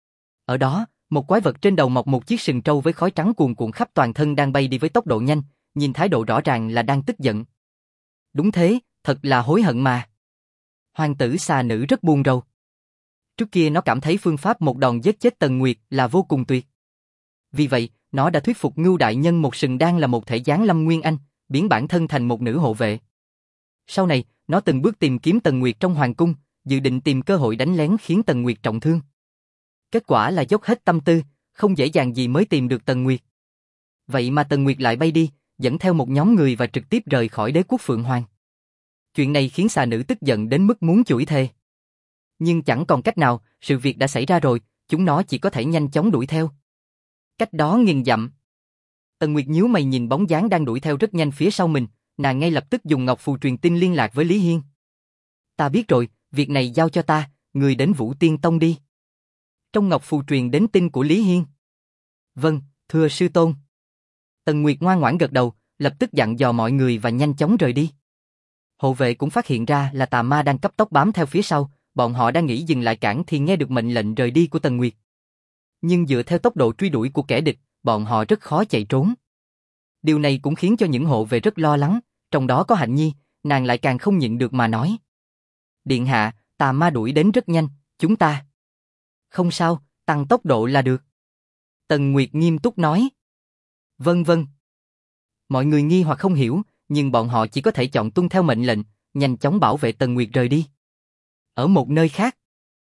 Ở đó, một quái vật trên đầu mọc một chiếc sừng trâu với khói trắng cuồn cuộn khắp toàn thân đang bay đi với tốc độ nhanh, nhìn thái độ rõ ràng là đang tức giận. Đúng thế, thật là hối hận mà. Hoàng tử xà nữ rất buồn rầu. Trước kia nó cảm thấy phương pháp một đòn giết chết Tần Nguyệt là vô cùng tuyệt. Vì vậy, nó đã thuyết phục Ngưu đại nhân một sừng đang là một thể giáng lâm Nguyên Anh, biến bản thân thành một nữ hộ vệ. Sau này, nó từng bước tìm kiếm Tần Nguyệt trong hoàng cung, dự định tìm cơ hội đánh lén khiến Tần Nguyệt trọng thương. Kết quả là dốc hết tâm tư, không dễ dàng gì mới tìm được Tần Nguyệt. Vậy mà Tần Nguyệt lại bay đi, dẫn theo một nhóm người và trực tiếp rời khỏi đế quốc Phượng Hoàng. Chuyện này khiến xà nữ tức giận đến mức muốn chửi thề. Nhưng chẳng còn cách nào, sự việc đã xảy ra rồi, chúng nó chỉ có thể nhanh chóng đuổi theo. Cách đó nghìn dặm. Tần Nguyệt nhíu mày nhìn bóng dáng đang đuổi theo rất nhanh phía sau mình, nàng ngay lập tức dùng ngọc phù truyền tin liên lạc với Lý Hiên. Ta biết rồi, việc này giao cho ta, người đến Vũ Tiên Tông đi. Trong ngọc phù truyền đến tin của Lý Hiên. Vâng, thưa sư tôn. Tần Nguyệt ngoan ngoãn gật đầu, lập tức dặn dò mọi người và nhanh chóng rời đi. Hộ vệ cũng phát hiện ra là tà ma đang cấp tốc bám theo phía sau, bọn họ đang nghĩ dừng lại cản thì nghe được mệnh lệnh rời đi của Tần Nguyệt. Nhưng dựa theo tốc độ truy đuổi của kẻ địch, bọn họ rất khó chạy trốn. Điều này cũng khiến cho những hộ vệ rất lo lắng, trong đó có Hạnh Nhi, nàng lại càng không nhịn được mà nói. Điện hạ, tà ma đuổi đến rất nhanh, chúng ta. Không sao, tăng tốc độ là được. Tần Nguyệt nghiêm túc nói. Vâng vâng. Mọi người nghi hoặc không hiểu, nhưng bọn họ chỉ có thể chọn tuân theo mệnh lệnh, nhanh chóng bảo vệ Tần Nguyệt rời đi. Ở một nơi khác,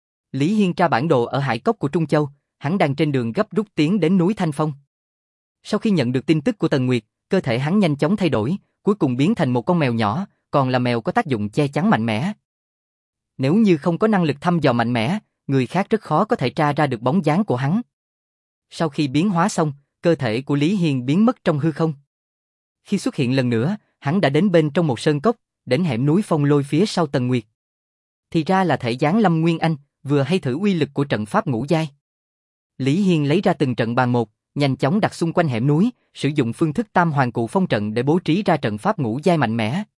Lý Hiên tra bản đồ ở hải cốc của Trung Châu, hắn đang trên đường gấp rút tiến đến núi Thanh Phong. Sau khi nhận được tin tức của Tần Nguyệt, cơ thể hắn nhanh chóng thay đổi, cuối cùng biến thành một con mèo nhỏ, còn là mèo có tác dụng che chắn mạnh mẽ. Nếu như không có năng lực thăm dò mạnh mẽ, người khác rất khó có thể tra ra được bóng dáng của hắn. Sau khi biến hóa xong, cơ thể của Lý Hiên biến mất trong hư không. Khi xuất hiện lần nữa, hắn đã đến bên trong một sơn cốc, đến hẻm núi Phong Lôi phía sau Tần Nguyệt. Thì ra là thể giáng lâm Nguyên Anh, vừa hay thử uy lực của trận pháp ngũ giai. Lý Hiên lấy ra từng trận bàn một, nhanh chóng đặt xung quanh hẻm núi, sử dụng phương thức Tam Hoàng Cụ Phong trận để bố trí ra trận pháp ngũ giai mạnh mẽ.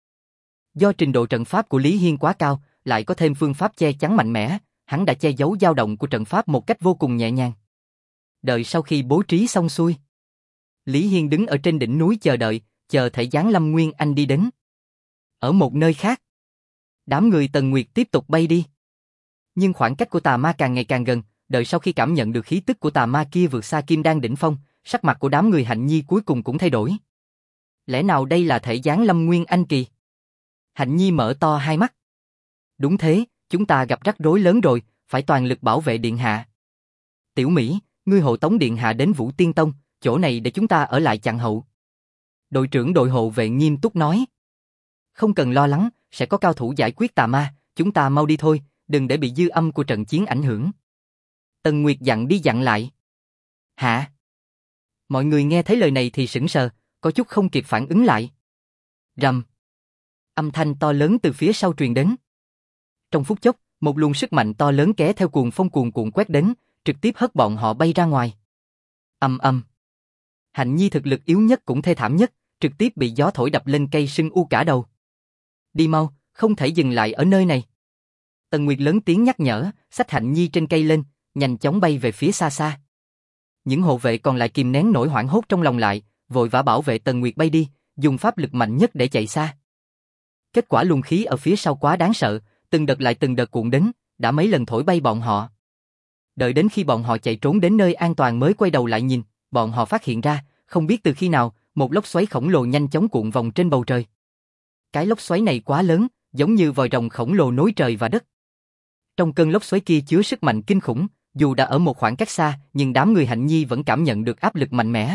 Do trình độ trận pháp của Lý Hiên quá cao, lại có thêm phương pháp che chắn mạnh mẽ, hắn đã che giấu dao động của trận pháp một cách vô cùng nhẹ nhàng. Đợi sau khi bố trí xong xuôi, Lý Hiên đứng ở trên đỉnh núi chờ đợi, chờ thể giáng lâm Nguyên Anh đi đến. Ở một nơi khác, đám người Tần Nguyệt tiếp tục bay đi. Nhưng khoảng cách của tà ma càng ngày càng gần, đợi sau khi cảm nhận được khí tức của tà ma kia vượt xa Kim Đan đỉnh phong, sắc mặt của đám người Hạnh Nhi cuối cùng cũng thay đổi. Lẽ nào đây là thể giáng lâm Nguyên Anh kỳ? Hạnh Nhi mở to hai mắt. Đúng thế, chúng ta gặp rắc rối lớn rồi, phải toàn lực bảo vệ điện hạ. Tiểu Mỹ, ngươi hộ tống điện hạ đến Vũ Tiên Tông, chỗ này để chúng ta ở lại chặn hậu. Đội trưởng đội hộ vệ nghiêm túc nói. Không cần lo lắng, sẽ có cao thủ giải quyết tà ma, chúng ta mau đi thôi, đừng để bị dư âm của trận chiến ảnh hưởng. Tần Nguyệt dặn đi dặn lại. Hả? Mọi người nghe thấy lời này thì sững sờ, có chút không kịp phản ứng lại. Rầm. Âm thanh to lớn từ phía sau truyền đến. Trong phút chốc, một luồng sức mạnh to lớn kéo theo cuồng phong cuồn cuộn quét đến, trực tiếp hất bọn họ bay ra ngoài. Ầm ầm. Hạnh Nhi thực lực yếu nhất cũng thê thảm nhất, trực tiếp bị gió thổi đập lên cây sưng u cả đầu. Đi mau, không thể dừng lại ở nơi này. Tần Nguyệt lớn tiếng nhắc nhở, xách Hạnh Nhi trên cây lên, nhanh chóng bay về phía xa xa. Những hộ vệ còn lại kìm nén nỗi hoảng hốt trong lòng lại, vội vã bảo vệ Tần Nguyệt bay đi, dùng pháp lực mạnh nhất để chạy xa. Kết quả luồng khí ở phía sau quá đáng sợ, từng đợt lại từng đợt cuộn đến, đã mấy lần thổi bay bọn họ. Đợi đến khi bọn họ chạy trốn đến nơi an toàn mới quay đầu lại nhìn, bọn họ phát hiện ra, không biết từ khi nào, một lốc xoáy khổng lồ nhanh chóng cuộn vòng trên bầu trời. Cái lốc xoáy này quá lớn, giống như vòi rồng khổng lồ nối trời và đất. Trong cơn lốc xoáy kia chứa sức mạnh kinh khủng, dù đã ở một khoảng cách xa, nhưng đám người Hạnh Nhi vẫn cảm nhận được áp lực mạnh mẽ.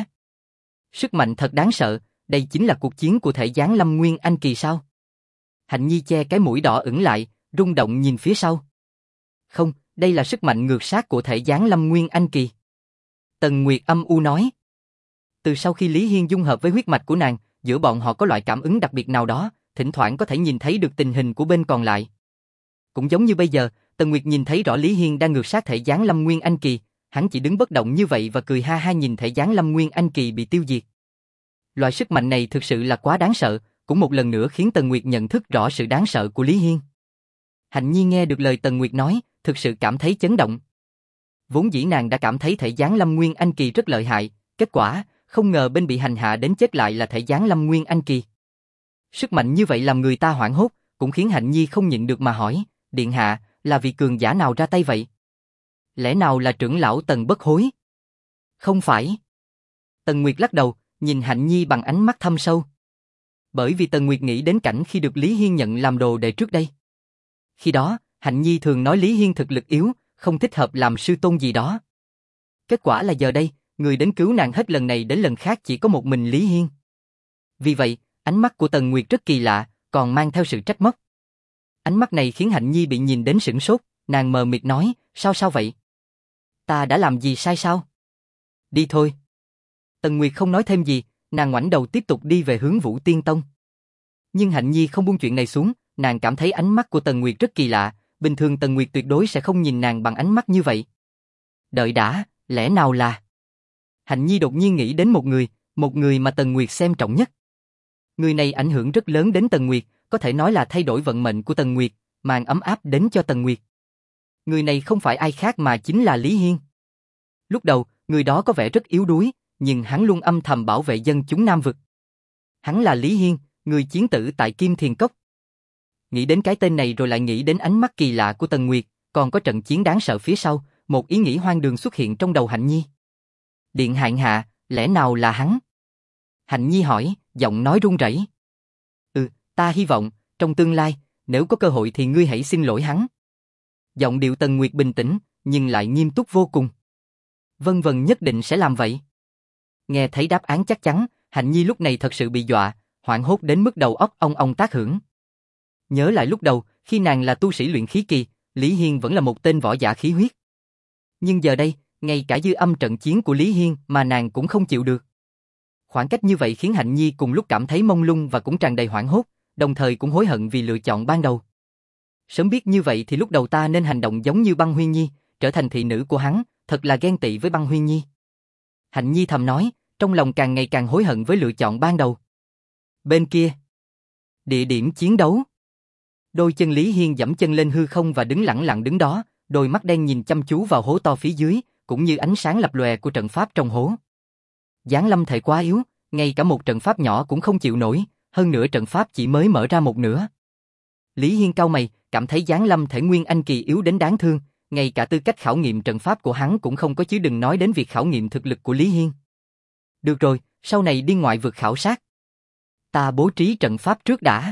Sức mạnh thật đáng sợ, đây chính là cuộc chiến của thể giáng lâm Nguyên Anh kỳ sao? Hạnh Nhi che cái mũi đỏ ửng lại, rung động nhìn phía sau. Không, đây là sức mạnh ngược sát của thể giáng lâm Nguyên Anh kỳ. Tần Nguyệt âm u nói. Từ sau khi Lý Hiên dung hợp với huyết mạch của nàng, giữa bọn họ có loại cảm ứng đặc biệt nào đó, thỉnh thoảng có thể nhìn thấy được tình hình của bên còn lại. Cũng giống như bây giờ, Tần Nguyệt nhìn thấy rõ Lý Hiên đang ngược sát thể giáng lâm Nguyên Anh kỳ, hắn chỉ đứng bất động như vậy và cười ha ha nhìn thể giáng lâm Nguyên Anh kỳ bị tiêu diệt. Loại sức mạnh này thực sự là quá đáng sợ, cũng một lần nữa khiến Tần Nguyệt nhận thức rõ sự đáng sợ của Lý Hiên. Hạnh Nhi nghe được lời Tần Nguyệt nói, thực sự cảm thấy chấn động. Vốn dĩ nàng đã cảm thấy thể giáng lâm Nguyên Anh Kỳ rất lợi hại, kết quả, không ngờ bên bị hành hạ đến chết lại là thể giáng lâm Nguyên Anh Kỳ. Sức mạnh như vậy làm người ta hoảng hốt, cũng khiến Hạnh Nhi không nhịn được mà hỏi, điện hạ, là vị cường giả nào ra tay vậy? Lẽ nào là trưởng lão Tần Bất Hối? Không phải. Tần Nguyệt lắc đầu, nhìn Hạnh Nhi bằng ánh mắt thâm sâu. Bởi vì Tần Nguyệt nghĩ đến cảnh khi được Lý Hiên nhận làm đồ đệ trước đây. Khi đó, Hạnh Nhi thường nói Lý Hiên thực lực yếu, không thích hợp làm sư tôn gì đó. Kết quả là giờ đây, người đến cứu nàng hết lần này đến lần khác chỉ có một mình Lý Hiên. Vì vậy, ánh mắt của Tần Nguyệt rất kỳ lạ, còn mang theo sự trách móc. Ánh mắt này khiến Hạnh Nhi bị nhìn đến sửng sốt, nàng mờ mịt nói, sao sao vậy? Ta đã làm gì sai sao? Đi thôi. Tần Nguyệt không nói thêm gì, nàng ngoảnh đầu tiếp tục đi về hướng Vũ Tiên Tông. Nhưng Hạnh Nhi không buông chuyện này xuống, nàng cảm thấy ánh mắt của Tần Nguyệt rất kỳ lạ, bình thường Tần Nguyệt tuyệt đối sẽ không nhìn nàng bằng ánh mắt như vậy. Đợi đã, lẽ nào là... Hạnh Nhi đột nhiên nghĩ đến một người, một người mà Tần Nguyệt xem trọng nhất. Người này ảnh hưởng rất lớn đến Tần Nguyệt, có thể nói là thay đổi vận mệnh của Tần Nguyệt, mang ấm áp đến cho Tần Nguyệt. Người này không phải ai khác mà chính là Lý Hiên. Lúc đầu, người đó có vẻ rất yếu đuối, nhưng hắn luôn âm thầm bảo vệ dân chúng Nam Vực. Hắn là Lý Hiên, người chiến tử tại Kim Thiền Cốc. Nghĩ đến cái tên này rồi lại nghĩ đến ánh mắt kỳ lạ của Tần Nguyệt, còn có trận chiến đáng sợ phía sau, một ý nghĩ hoang đường xuất hiện trong đầu Hạnh Nhi. Điện hạ hạ, lẽ nào là hắn? Hạnh Nhi hỏi, giọng nói run rẩy. Ừ, ta hy vọng, trong tương lai, nếu có cơ hội thì ngươi hãy xin lỗi hắn. Giọng điệu Tần Nguyệt bình tĩnh, nhưng lại nghiêm túc vô cùng. Vân vân nhất định sẽ làm vậy. Nghe thấy đáp án chắc chắn, Hạnh Nhi lúc này thật sự bị dọa, hoảng hốt đến mức đầu óc ong ong tác hưởng. Nhớ lại lúc đầu, khi nàng là tu sĩ luyện khí kỳ, Lý Hiên vẫn là một tên võ giả khí huyết. Nhưng giờ đây, ngay cả dư âm trận chiến của Lý Hiên mà nàng cũng không chịu được. Khoảng cách như vậy khiến Hạnh Nhi cùng lúc cảm thấy mông lung và cũng tràn đầy hoảng hốt, đồng thời cũng hối hận vì lựa chọn ban đầu. Sớm biết như vậy thì lúc đầu ta nên hành động giống như Băng Huyên Nhi, trở thành thị nữ của hắn, thật là ghen tị với Băng Huyên Nhi. Hạnh Nhi thầm nói, trong lòng càng ngày càng hối hận với lựa chọn ban đầu. Bên kia, địa điểm chiến đấu. Đôi chân Lý Hiên giẫm chân lên hư không và đứng lẳng lặng đứng đó, đôi mắt đen nhìn chăm chú vào hố to phía dưới, cũng như ánh sáng lập lòe của trận pháp trong hố. Giáng lâm thể quá yếu, ngay cả một trận pháp nhỏ cũng không chịu nổi, hơn nữa trận pháp chỉ mới mở ra một nửa. Lý Hiên cau mày, cảm thấy giáng lâm thể Nguyên Anh Kỳ yếu đến đáng thương, ngay cả tư cách khảo nghiệm trận pháp của hắn cũng không có chứ đừng nói đến việc khảo nghiệm thực lực của Lý Hiên. Được rồi, sau này đi ngoại vực khảo sát. Ta bố trí trận pháp trước đã.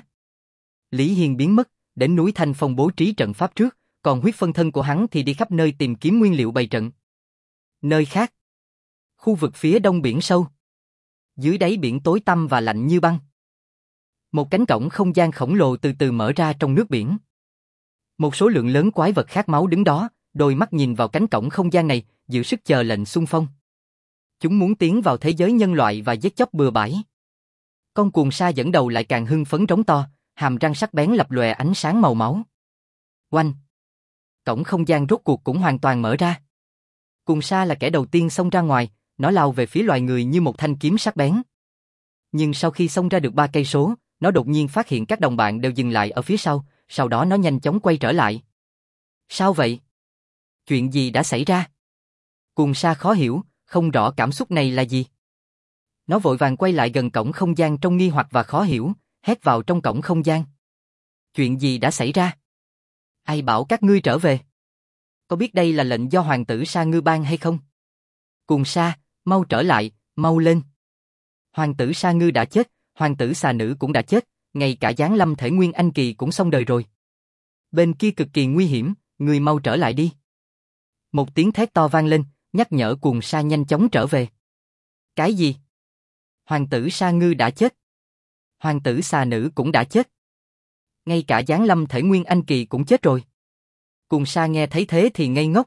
Lý Hiên biến mất, đến núi Thanh Phong bố trí trận pháp trước, còn huyết phân thân của hắn thì đi khắp nơi tìm kiếm nguyên liệu bày trận. Nơi khác, khu vực phía đông biển sâu, dưới đáy biển tối tăm và lạnh như băng. Một cánh cổng không gian khổng lồ từ từ mở ra trong nước biển. Một số lượng lớn quái vật khát máu đứng đó, đôi mắt nhìn vào cánh cổng không gian này, giữ sức chờ lệnh xung phong. Chúng muốn tiến vào thế giới nhân loại và giết chóc bừa bãi. Con cuồng sa dẫn đầu lại càng hưng phấn trống to, hàm răng sắc bén lập lòe ánh sáng màu máu. Oanh! Cổng không gian rốt cuộc cũng hoàn toàn mở ra. Cuồng sa là kẻ đầu tiên xông ra ngoài, nó lao về phía loài người như một thanh kiếm sắc bén. Nhưng sau khi xông ra được ba cây số, nó đột nhiên phát hiện các đồng bạn đều dừng lại ở phía sau, sau đó nó nhanh chóng quay trở lại. Sao vậy? Chuyện gì đã xảy ra? Cuồng sa khó hiểu, không rõ cảm xúc này là gì. Nó vội vàng quay lại gần cổng không gian trong nghi hoặc và khó hiểu, hét vào trong cổng không gian. Chuyện gì đã xảy ra? Ai bảo các ngươi trở về? Có biết đây là lệnh do hoàng tử Sa Ngư ban hay không? Cuồng sa, mau trở lại, mau lên. Hoàng tử Sa Ngư đã chết, hoàng tử xà nữ cũng đã chết, ngay cả giáng lâm thể Nguyên Anh Kỳ cũng xong đời rồi. Bên kia cực kỳ nguy hiểm, người mau trở lại đi. Một tiếng thét to vang lên, nhắc nhở cuồng sa nhanh chóng trở về. Cái gì? Hoàng tử Sa Ngư đã chết. Hoàng tử xà nữ cũng đã chết. Ngay cả giáng lâm thể Nguyên Anh Kỳ cũng chết rồi. Cuồng sa nghe thấy thế thì ngây ngốc.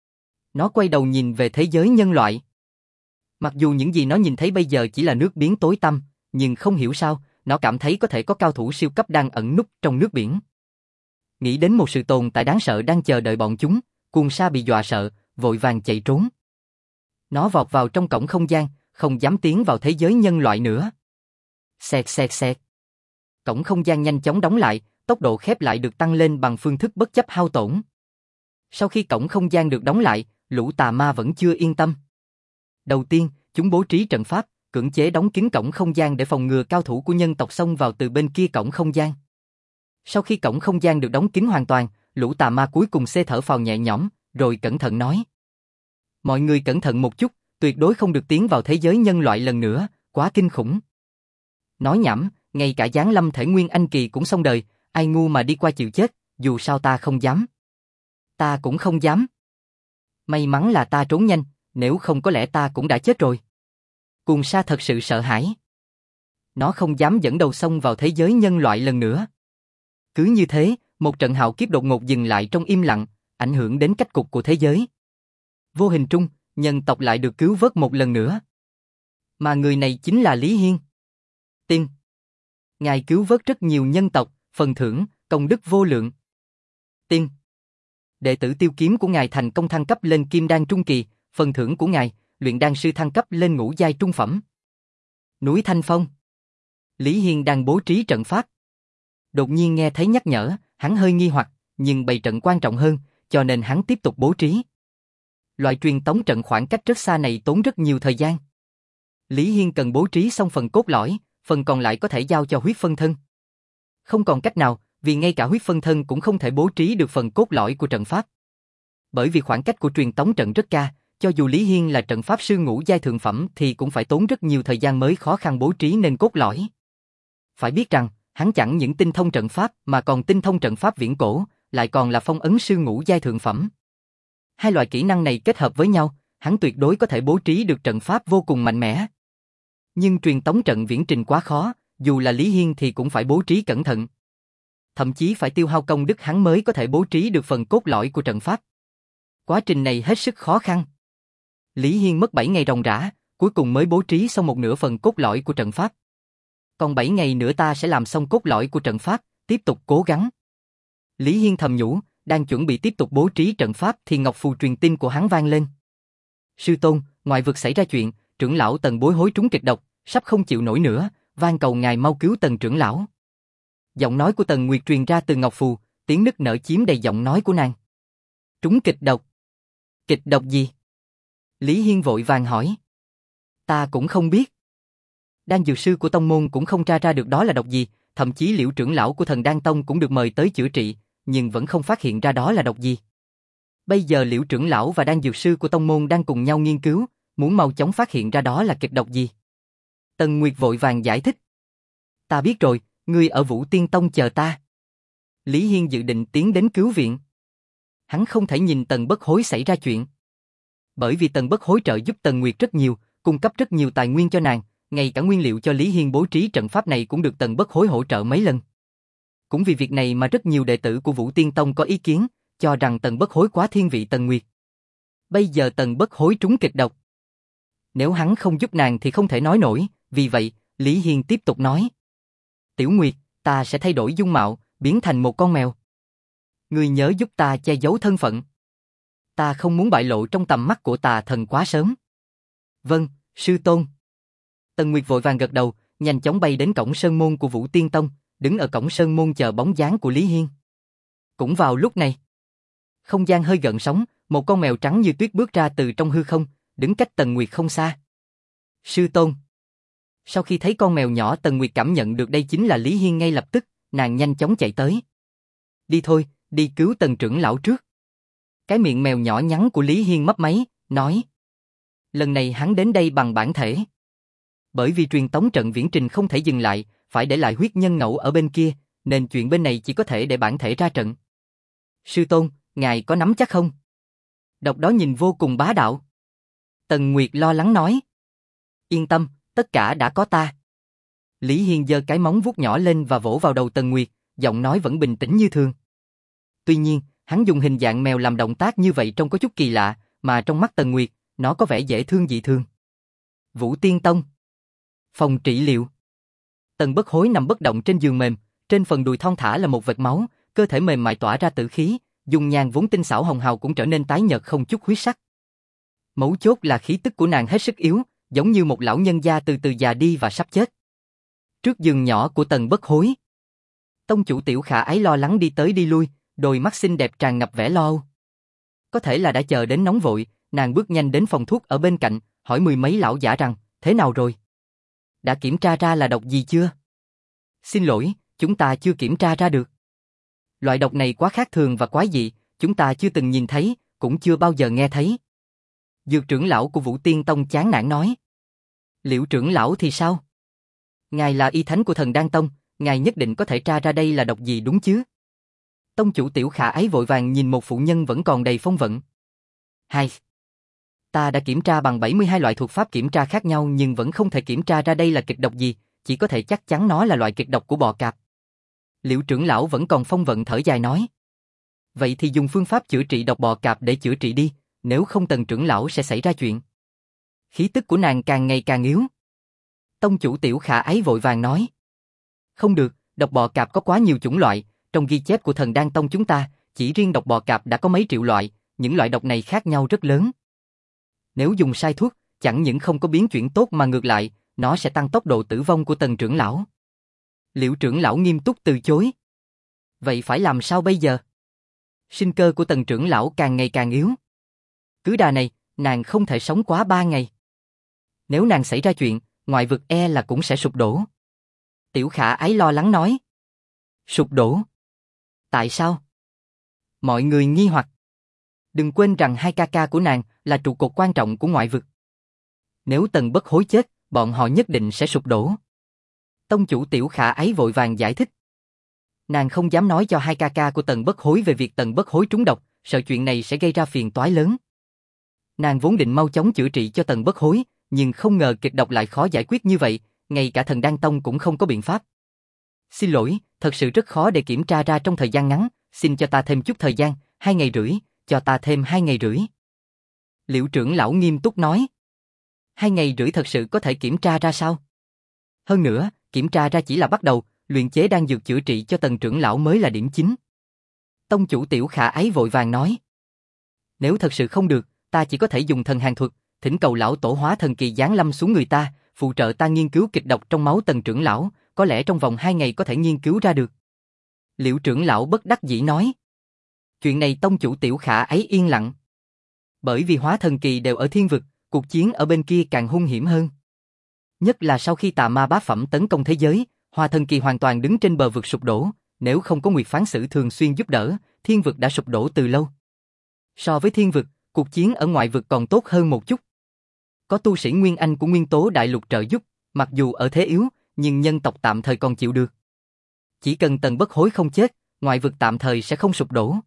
Nó quay đầu nhìn về thế giới nhân loại. Mặc dù những gì nó nhìn thấy bây giờ chỉ là nước biển tối tăm, nhưng không hiểu sao, nó cảm thấy có thể có cao thủ siêu cấp đang ẩn núp trong nước biển. Nghĩ đến một sự tồn tại đáng sợ đang chờ đợi bọn chúng, cuồng sa bị dọa sợ, vội vàng chạy trốn. Nó vọt vào trong cổng không gian, không dám tiến vào thế giới nhân loại nữa. Xẹt xẹt xẹt. Cổng không gian nhanh chóng đóng lại, tốc độ khép lại được tăng lên bằng phương thức bất chấp hao tổn. Sau khi cổng không gian được đóng lại, lũ tà ma vẫn chưa yên tâm. Đầu tiên, chúng bố trí trận pháp, cưỡng chế đóng kín cổng không gian để phòng ngừa cao thủ của nhân tộc xông vào từ bên kia cổng không gian. Sau khi cổng không gian được đóng kín hoàn toàn, lũ tà ma cuối cùng xê thở phào nhẹ nhõm, rồi cẩn thận nói. Mọi người cẩn thận một chút, tuyệt đối không được tiến vào thế giới nhân loại lần nữa, quá kinh khủng. Nói nhảm, ngay cả giáng lâm thể nguyên anh kỳ cũng xong đời, ai ngu mà đi qua chịu chết, dù sao ta không dám. Ta cũng không dám. May mắn là ta trốn nhanh, nếu không có lẽ ta cũng đã chết rồi. Cuồng sa thật sự sợ hãi. Nó không dám dẫn đầu xông vào thế giới nhân loại lần nữa. Cứ như thế, một trận hạo kiếp đột ngột dừng lại trong im lặng, ảnh hưởng đến cách cục của thế giới. Vô hình trung, nhân tộc lại được cứu vớt một lần nữa. Mà người này chính là Lý Hiên. Tiên. Ngài cứu vớt rất nhiều nhân tộc, phần thưởng, công đức vô lượng. Tiên. Đệ tử tiêu kiếm của ngài thành công thăng cấp lên kim đan trung kỳ, phần thưởng của ngài, luyện đan sư thăng cấp lên ngũ giai trung phẩm. Núi Thanh Phong. Lý Hiên đang bố trí trận pháp. Đột nhiên nghe thấy nhắc nhở, hắn hơi nghi hoặc, nhưng bày trận quan trọng hơn, cho nên hắn tiếp tục bố trí. Loại truyền tống trận khoảng cách rất xa này tốn rất nhiều thời gian. Lý Hiên cần bố trí xong phần cốt lõi, phần còn lại có thể giao cho huyết phân thân. Không còn cách nào, vì ngay cả huyết phân thân cũng không thể bố trí được phần cốt lõi của trận pháp. Bởi vì khoảng cách của truyền tống trận rất ca, cho dù Lý Hiên là trận pháp sư ngũ giai thượng phẩm thì cũng phải tốn rất nhiều thời gian mới khó khăn bố trí nên cốt lõi. Phải biết rằng, hắn chẳng những tinh thông trận pháp mà còn tinh thông trận pháp viễn cổ, lại còn là phong ấn sư ngũ giai thượng phẩm. Hai loại kỹ năng này kết hợp với nhau, hắn tuyệt đối có thể bố trí được trận pháp vô cùng mạnh mẽ. Nhưng truyền tống trận viễn trình quá khó, dù là Lý Hiên thì cũng phải bố trí cẩn thận. Thậm chí phải tiêu hao công đức hắn mới có thể bố trí được phần cốt lõi của trận pháp. Quá trình này hết sức khó khăn. Lý Hiên mất bảy ngày ròng rã, cuối cùng mới bố trí xong một nửa phần cốt lõi của trận pháp. Còn bảy ngày nữa ta sẽ làm xong cốt lõi của trận pháp, tiếp tục cố gắng. Lý Hiên thầm nhủ, đang chuẩn bị tiếp tục bố trí trận pháp thì ngọc phù truyền tin của hắn vang lên. Sư tôn, ngoại vực xảy ra chuyện, trưởng lão Tần bối hối trúng kịch độc, sắp không chịu nổi nữa, van cầu ngài mau cứu Tần trưởng lão. Giọng nói của Tần Nguyệt truyền ra từ ngọc phù, tiếng nức nở chiếm đầy giọng nói của nàng. Trúng kịch độc? Kịch độc gì? Lý Hiên vội vàng hỏi. Ta cũng không biết. Đan dược sư của tông môn cũng không tra ra được đó là độc gì, thậm chí Liễu trưởng lão của Thần Đan Tông cũng được mời tới chữa trị, nhưng vẫn không phát hiện ra đó là độc gì. Bây giờ Liễu trưởng lão và đan dược sư của tông môn đang cùng nhau nghiên cứu, muốn mau chóng phát hiện ra đó là kịch độc gì. Tần Nguyệt vội vàng giải thích. Ta biết rồi, ngươi ở Vũ Tiên Tông chờ ta. Lý Hiên dự định tiến đến cứu viện. Hắn không thể nhìn Tần Bất Hối xảy ra chuyện. Bởi vì Tần Bất Hối trợ giúp Tần Nguyệt rất nhiều, cung cấp rất nhiều tài nguyên cho nàng, ngay cả nguyên liệu cho Lý Hiên bố trí trận pháp này cũng được Tần Bất Hối hỗ trợ mấy lần. Cũng vì việc này mà rất nhiều đệ tử của Vũ Tiên Tông có ý kiến, cho rằng Tần Bất Hối quá thiên vị Tần Nguyệt. Bây giờ Tần Bất Hối trúng kịch độc. Nếu hắn không giúp nàng thì không thể nói nổi, vì vậy, Lý Hiên tiếp tục nói. Tiểu Nguyệt, ta sẽ thay đổi dung mạo, biến thành một con mèo. Ngươi nhớ giúp ta che giấu thân phận. Ta không muốn bại lộ trong tầm mắt của tà thần quá sớm. Vâng, sư tôn. Tần Nguyệt vội vàng gật đầu, nhanh chóng bay đến cổng sơn môn của Vũ Tiên Tông, đứng ở cổng sơn môn chờ bóng dáng của Lý Hiên. Cũng vào lúc này, không gian hơi gợn sóng, một con mèo trắng như tuyết bước ra từ trong hư không, đứng cách Tần Nguyệt không xa. Sư tôn. Sau khi thấy con mèo nhỏ, Tần Nguyệt cảm nhận được đây chính là Lý Hiên, ngay lập tức, nàng nhanh chóng chạy tới. Đi thôi, đi cứu Tần trưởng lão trước. Cái miệng mèo nhỏ nhắn của Lý Hiên mấp máy, nói. Lần này hắn đến đây bằng bản thể. Bởi vì truyền tống trận viễn trình không thể dừng lại, phải để lại huyết nhân ngẫu ở bên kia, nên chuyện bên này chỉ có thể để bản thể ra trận. Sư tôn, ngài có nắm chắc không? Độc đó nhìn vô cùng bá đạo. Tần Nguyệt lo lắng nói. Yên tâm, tất cả đã có ta. Lý Hiên giơ cái móng vuốt nhỏ lên và vỗ vào đầu Tần Nguyệt, giọng nói vẫn bình tĩnh như thường. Tuy nhiên, hắn dùng hình dạng mèo làm động tác như vậy trông có chút kỳ lạ, mà trong mắt Tần Nguyệt, nó có vẻ dễ thương dị thường. Vũ Tiên Tông. Phòng trị liệu. Tần Bất Hối nằm bất động trên giường mềm, trên phần đùi thon thả là một vệt máu, cơ thể mềm mại tỏa ra tử khí, dung nhan vốn tinh xảo hồng hào cũng trở nên tái nhợt không chút huyết sắc. Mấu chốt là khí tức của nàng hết sức yếu, giống như một lão nhân già từ từ già đi và sắp chết. Trước giường nhỏ của Tần Bất Hối, tông chủ Tiểu Khả Ái lo lắng đi tới đi lui, đôi mắt xinh đẹp tràn ngập vẻ lo âu. Có thể là đã chờ đến nóng vội, nàng bước nhanh đến phòng thuốc ở bên cạnh, hỏi mười mấy lão giả rằng, thế nào rồi? Đã kiểm tra ra là độc gì chưa? Xin lỗi, chúng ta chưa kiểm tra ra được. Loại độc này quá khác thường và quái dị, chúng ta chưa từng nhìn thấy, cũng chưa bao giờ nghe thấy. Dược trưởng lão của Vũ Tiên Tông chán nản nói. Liễu trưởng lão thì sao? Ngài là y thánh của Thần Đan Tông, ngài nhất định có thể tra ra đây là độc gì đúng chứ? Tông chủ Tiểu Khả Ái vội vàng nhìn một phụ nhân vẫn còn đầy phong vận. Hai. Ta đã kiểm tra bằng bảy mươi hai loại thuộc pháp kiểm tra khác nhau nhưng vẫn không thể kiểm tra ra đây là kịch độc gì, chỉ có thể chắc chắn nó là loại kịch độc của bò cạp. Liễu trưởng lão vẫn còn phong vận thở dài nói. Vậy thì dùng phương pháp chữa trị độc bò cạp để chữa trị đi, nếu không Tần trưởng lão sẽ xảy ra chuyện. Khí tức của nàng càng ngày càng yếu. Tông chủ Tiểu Khả Ái vội vàng nói. Không được, độc bò cạp có quá nhiều chủng loại, trong ghi chép của Thần Đan Tông chúng ta, chỉ riêng độc bò cạp đã có mấy triệu loại, những loại độc này khác nhau rất lớn. Nếu dùng sai thuốc, chẳng những không có biến chuyển tốt mà ngược lại, nó sẽ tăng tốc độ tử vong của Tần trưởng lão. Liễu trưởng lão nghiêm túc từ chối. Vậy phải làm sao bây giờ? Sinh cơ của Tần trưởng lão càng ngày càng yếu. Cứ đà này, nàng không thể sống quá ba ngày. Nếu nàng xảy ra chuyện, ngoại vực e là cũng sẽ sụp đổ. Tiểu Khả Ái lo lắng nói. Sụp đổ? Tại sao? Mọi người nghi hoặc. Đừng quên rằng hai ca ca của nàng là trụ cột quan trọng của ngoại vực. Nếu Tần Bất Hối chết, bọn họ nhất định sẽ sụp đổ. Tông chủ Tiểu Khả Ái vội vàng giải thích. Nàng không dám nói cho hai ca ca của Tần Bất Hối về việc Tần Bất Hối trúng độc, sợ chuyện này sẽ gây ra phiền toái lớn. Nàng vốn định mau chóng chữa trị cho Tần Bất Hối, nhưng không ngờ kịch độc lại khó giải quyết như vậy, ngay cả Thần Đan Tông cũng không có biện pháp. Xin lỗi, thật sự rất khó để kiểm tra ra trong thời gian ngắn, xin cho ta thêm chút thời gian, hai ngày rưỡi, cho ta thêm hai ngày rưỡi. Liễu trưởng lão nghiêm túc nói. Hai ngày rưỡi thật sự có thể kiểm tra ra sao? Hơn nữa, kiểm tra ra chỉ là bắt đầu, luyện chế đan dược chữa trị cho Tần trưởng lão mới là điểm chính. Tông chủ Tiểu Khả Ái vội vàng nói. Nếu thật sự không được, ta chỉ có thể dùng thần hàn thuật, thỉnh cầu lão tổ hóa thần kỳ giáng lâm xuống người ta, phụ trợ ta nghiên cứu kịch độc trong máu Tần trưởng lão, có lẽ trong vòng hai ngày có thể nghiên cứu ra được. Liễu trưởng lão bất đắc dĩ nói. Chuyện này tông chủ Tiểu Khả Ái yên lặng. Bởi vì hóa thần kỳ đều ở thiên vực, cuộc chiến ở bên kia càng hung hiểm hơn. Nhất là sau khi tà ma bá phẩm tấn công thế giới, hóa thần kỳ hoàn toàn đứng trên bờ vực sụp đổ, nếu không có Nguyệt Phán Sử thường xuyên giúp đỡ, thiên vực đã sụp đổ từ lâu. So với thiên vực, cuộc chiến ở ngoại vực còn tốt hơn một chút. Có tu sĩ Nguyên Anh của Nguyên Tố Đại Lục trợ giúp, mặc dù ở thế yếu, nhưng nhân tộc tạm thời còn chịu được. Chỉ cần Tần Bất Hối không chết, ngoại vực tạm thời sẽ không sụp đổ.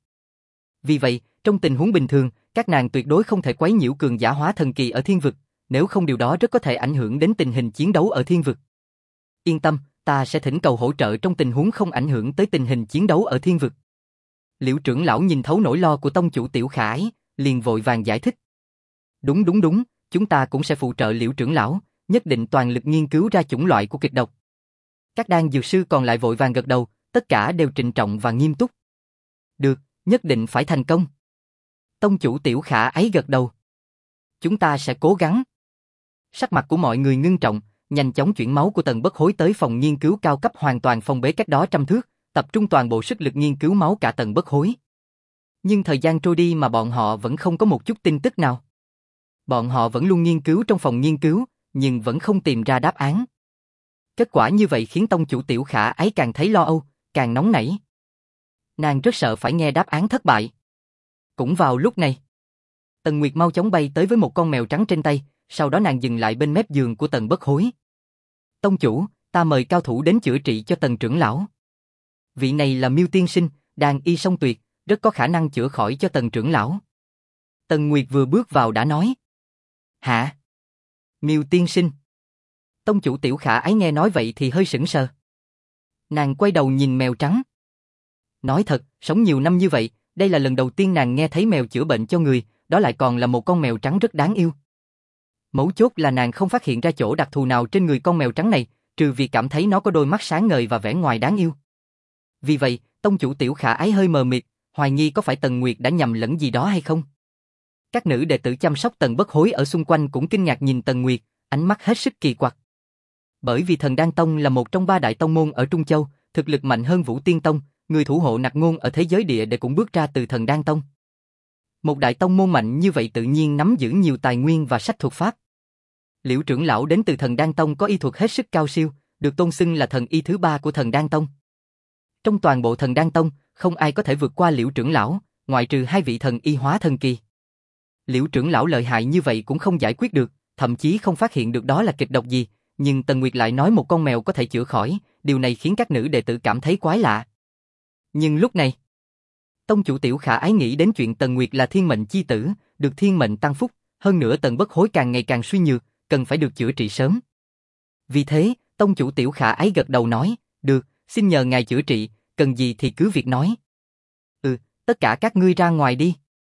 Vì vậy, trong tình huống bình thường, các nàng tuyệt đối không thể quấy nhiễu cường giả hóa thần kỳ ở thiên vực, nếu không điều đó rất có thể ảnh hưởng đến tình hình chiến đấu ở thiên vực. Yên tâm, ta sẽ thỉnh cầu hỗ trợ trong tình huống không ảnh hưởng tới tình hình chiến đấu ở thiên vực. Liễu trưởng lão nhìn thấu nỗi lo của tông chủ Tiểu Khả Ái, liền vội vàng giải thích. Đúng đúng đúng, chúng ta cũng sẽ phụ trợ Liễu trưởng lão, nhất định toàn lực nghiên cứu ra chủng loại của kịch độc. Các đan dược sư còn lại vội vàng gật đầu, tất cả đều trịnh trọng và nghiêm túc. Được, nhất định phải thành công. Tông chủ Tiểu Khả Ái gật đầu. Chúng ta sẽ cố gắng. Sắc mặt của mọi người ngưng trọng, nhanh chóng chuyển máu của Tần Bất Hối tới phòng nghiên cứu cao cấp hoàn toàn phong bế cách đó trăm thước, tập trung toàn bộ sức lực nghiên cứu máu cả Tần Bất Hối. Nhưng thời gian trôi đi mà bọn họ vẫn không có một chút tin tức nào. Bọn họ vẫn luôn nghiên cứu trong phòng nghiên cứu, nhưng vẫn không tìm ra đáp án. Kết quả như vậy khiến tông chủ Tiểu Khả Ái càng thấy lo âu, càng nóng nảy. Nàng rất sợ phải nghe đáp án thất bại. Cũng vào lúc này, Tần Nguyệt mau chóng bay tới với một con mèo trắng trên tay, sau đó nàng dừng lại bên mép giường của Tần Bất Hối. Tông chủ, ta mời cao thủ đến chữa trị cho Tần trưởng lão. Vị này là Miêu tiên sinh, đàn y song tuyệt, rất có khả năng chữa khỏi cho Tần trưởng lão. Tần Nguyệt vừa bước vào đã nói. Hả? Miêu tiên sinh? Tông chủ Tiểu Khả Ái nghe nói vậy thì hơi sững sờ. Nàng quay đầu nhìn mèo trắng. Nói thật, sống nhiều năm như vậy, đây là lần đầu tiên nàng nghe thấy mèo chữa bệnh cho người, đó lại còn là một con mèo trắng rất đáng yêu. Mấu chốt là nàng không phát hiện ra chỗ đặc thù nào trên người con mèo trắng này, trừ vì cảm thấy nó có đôi mắt sáng ngời và vẻ ngoài đáng yêu. Vì vậy, tông chủ Tiểu Khả Ái hơi mờ mịt, hoài nghi có phải Tần Nguyệt đã nhầm lẫn gì đó hay không. Các nữ đệ tử chăm sóc Tần Bất Hối ở xung quanh cũng kinh ngạc nhìn Tần Nguyệt, ánh mắt hết sức kỳ quặc. Bởi vì Thần Đan Tông là một trong ba đại tông môn ở Trung Châu, thực lực mạnh hơn Vũ Tiên Tông, người thủ hộ Nặc Ngôn ở thế giới địa để cũng bước ra từ Thần Đan Tông. Một đại tông môn mạnh như vậy tự nhiên nắm giữ nhiều tài nguyên và sách thuật pháp. Liễu trưởng lão đến từ Thần Đan Tông có y thuật hết sức cao siêu, được tôn xưng là thần y thứ ba của Thần Đan Tông. Trong toàn bộ Thần Đan Tông, không ai có thể vượt qua Liễu trưởng lão, ngoại trừ hai vị thần y hóa thần kỳ. Liễu trưởng lão lợi hại như vậy cũng không giải quyết được, thậm chí không phát hiện được đó là kịch độc gì, nhưng Tần Nguyệt lại nói một con mèo có thể chữa khỏi, điều này khiến các nữ đệ tử cảm thấy quái lạ. Nhưng lúc này, tông chủ Tiểu Khả Ái nghĩ đến chuyện Tần Nguyệt là thiên mệnh chi tử, được thiên mệnh tăng phúc, hơn nữa Tần Bất Hối càng ngày càng suy nhược, cần phải được chữa trị sớm. Vì thế, tông chủ Tiểu Khả Ái gật đầu nói, được, xin nhờ ngài chữa trị, cần gì thì cứ việc nói. Ừ, tất cả các ngươi ra ngoài đi.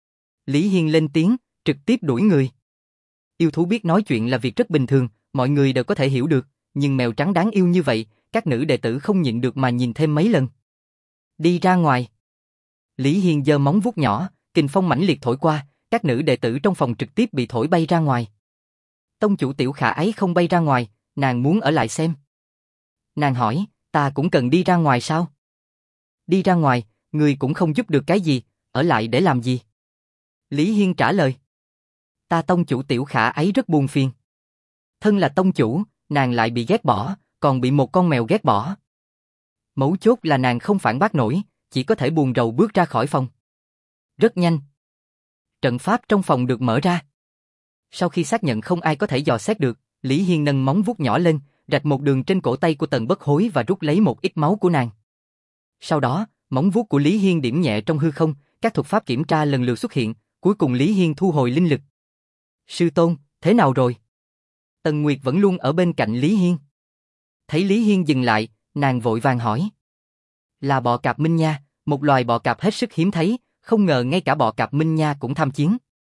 Lý Hiên lên tiếng, trực tiếp đuổi người. Yêu thú biết nói chuyện là việc rất bình thường, mọi người đều có thể hiểu được, nhưng mèo trắng đáng yêu như vậy, các nữ đệ tử không nhịn được mà nhìn thêm mấy lần. Đi ra ngoài. Lý Hiên giơ móng vuốt nhỏ, kình phong mãnh liệt thổi qua, các nữ đệ tử trong phòng trực tiếp bị thổi bay ra ngoài. Tông chủ Tiểu Khả Ái không bay ra ngoài, nàng muốn ở lại xem. Nàng hỏi, ta cũng cần đi ra ngoài sao? Đi ra ngoài, người cũng không giúp được cái gì, ở lại để làm gì? Lý Hiên trả lời. Ta tông chủ Tiểu Khả Ái rất buồn phiền. Thân là tông chủ, nàng lại bị ghét bỏ, còn bị một con mèo ghét bỏ. Mấu chốt là nàng không phản bác nổi, chỉ có thể buồn rầu bước ra khỏi phòng. Rất nhanh, trận pháp trong phòng được mở ra. Sau khi xác nhận không ai có thể dò xét được, Lý Hiên nâng móng vuốt nhỏ lên, rạch một đường trên cổ tay của Tần Bất Hối và rút lấy một ít máu của nàng. Sau đó, móng vuốt của Lý Hiên điểm nhẹ trong hư không, các thuật pháp kiểm tra lần lượt xuất hiện, cuối cùng Lý Hiên thu hồi linh lực. Sư tôn, thế nào rồi? Tần Nguyệt vẫn luôn ở bên cạnh Lý Hiên. Thấy Lý Hiên dừng lại, nàng vội vàng hỏi. Là bọ cạp Minh Nha, một loài bọ cạp hết sức hiếm thấy, không ngờ ngay cả bọ cạp Minh Nha cũng tham chiến.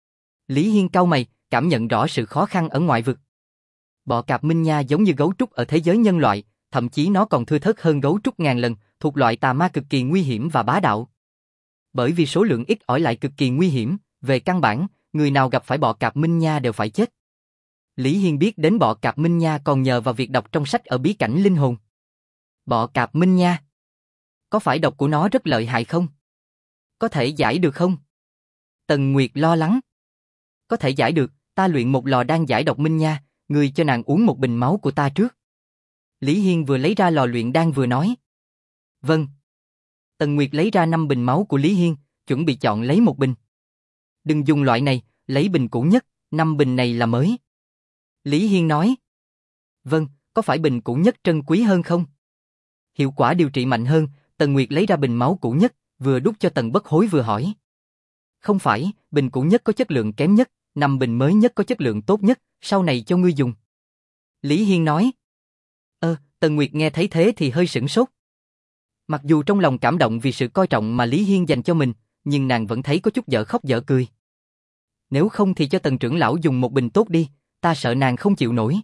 Lý Hiên cau mày, cảm nhận rõ sự khó khăn ở ngoại vực. Bọ cạp Minh Nha giống như gấu trúc ở thế giới nhân loại, thậm chí nó còn thưa thớt hơn gấu trúc ngàn lần, thuộc loại tà ma cực kỳ nguy hiểm và bá đạo. Bởi vì số lượng ít ỏi lại cực kỳ nguy hiểm, về căn bản, người nào gặp phải bọ cạp Minh Nha đều phải chết. Lý Hiên biết đến bọ cạp Minh Nha còn nhờ vào việc đọc trong sách ở bí cảnh linh hồn. Bọ cạp Minh Nha, có phải độc của nó rất lợi hại không? Có thể giải được không? Tần Nguyệt lo lắng. Có thể giải được, ta luyện một lò đan giải độc Minh Nha, ngươi cho nàng uống một bình máu của ta trước. Lý Hiên vừa lấy ra lò luyện đan vừa nói. Vâng. Tần Nguyệt lấy ra năm bình máu của Lý Hiên, chuẩn bị chọn lấy một bình. Đừng dùng loại này, lấy bình cũ nhất, năm bình này là mới. Lý Hiên nói. Vâng, có phải bình cũ nhất trân quý hơn không? Hiệu quả điều trị mạnh hơn, Tần Nguyệt lấy ra bình máu cũ nhất, vừa đút cho Tần Bất Hối vừa hỏi. Không phải, bình cũ nhất có chất lượng kém nhất, năm bình mới nhất có chất lượng tốt nhất, sau này cho ngươi dùng. Lý Hiên nói. Ơ, Tần Nguyệt nghe thấy thế thì hơi sửng sốt. Mặc dù trong lòng cảm động vì sự coi trọng mà Lý Hiên dành cho mình, nhưng nàng vẫn thấy có chút dở khóc dở cười. Nếu không thì cho Tần trưởng lão dùng một bình tốt đi, ta sợ nàng không chịu nổi.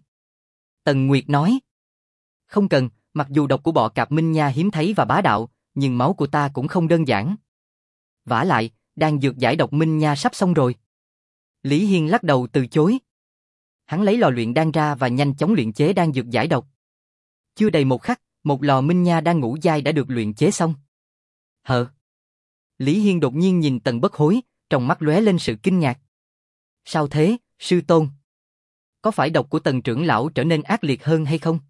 Tần Nguyệt nói. Không cần, mặc dù độc của bọ cạp Minh Nha hiếm thấy và bá đạo, nhưng máu của ta cũng không đơn giản. Vả lại, đan dược giải độc Minh Nha sắp xong rồi. Lý Hiên lắc đầu từ chối. Hắn lấy lò luyện đan ra và nhanh chóng luyện chế đan dược giải độc. Chưa đầy một khắc, một lò Minh Nha đan ngũ giai đã được luyện chế xong. Hờ? Lý Hiên đột nhiên nhìn Tần Bất Hối, trong mắt lóe lên sự kinh ngạc. Sao thế, sư tôn? Có phải độc của Tần trưởng lão trở nên ác liệt hơn hay không?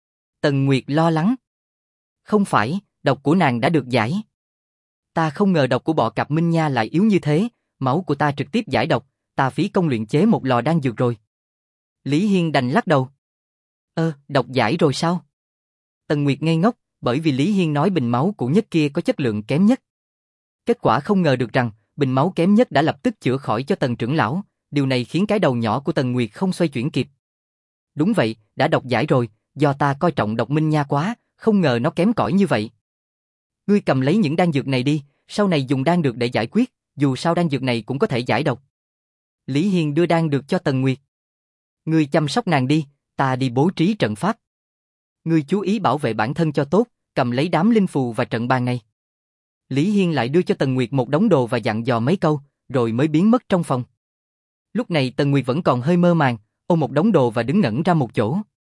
Tần Nguyệt lo lắng. Không phải, độc của nàng đã được giải. Ta không ngờ độc của bọ cạp Minh Nha lại yếu như thế, máu của ta trực tiếp giải độc, ta phí công luyện chế một lò đan dược rồi. Lý Hiên đành lắc đầu. Ơ, độc giải rồi sao? Tần Nguyệt ngây ngốc, bởi vì Lý Hiên nói bình máu cũ nhất kia có chất lượng kém nhất. Kết quả không ngờ được rằng, bình máu kém nhất đã lập tức chữa khỏi cho Tần trưởng lão, điều này khiến cái đầu nhỏ của Tần Nguyệt không xoay chuyển kịp. Đúng vậy, đã độc giải rồi, do ta coi trọng độc Minh Nha quá, không ngờ nó kém cỏi như vậy. Ngươi cầm lấy những đan dược này đi, sau này dùng đan dược để giải quyết, dù sao đan dược này cũng có thể giải độc. Lý Hiên đưa đan dược cho Tần Nguyệt. Ngươi chăm sóc nàng đi, ta đi bố trí trận pháp. Ngươi chú ý bảo vệ bản thân cho tốt, cầm lấy đám linh phù và trận bàn này. Lý Hiên lại đưa cho Tần Nguyệt một đống đồ và dặn dò mấy câu, rồi mới biến mất trong phòng. Lúc này Tần Nguyệt vẫn còn hơi mơ màng, ôm một đống đồ và đứng ngẩn ra một chỗ.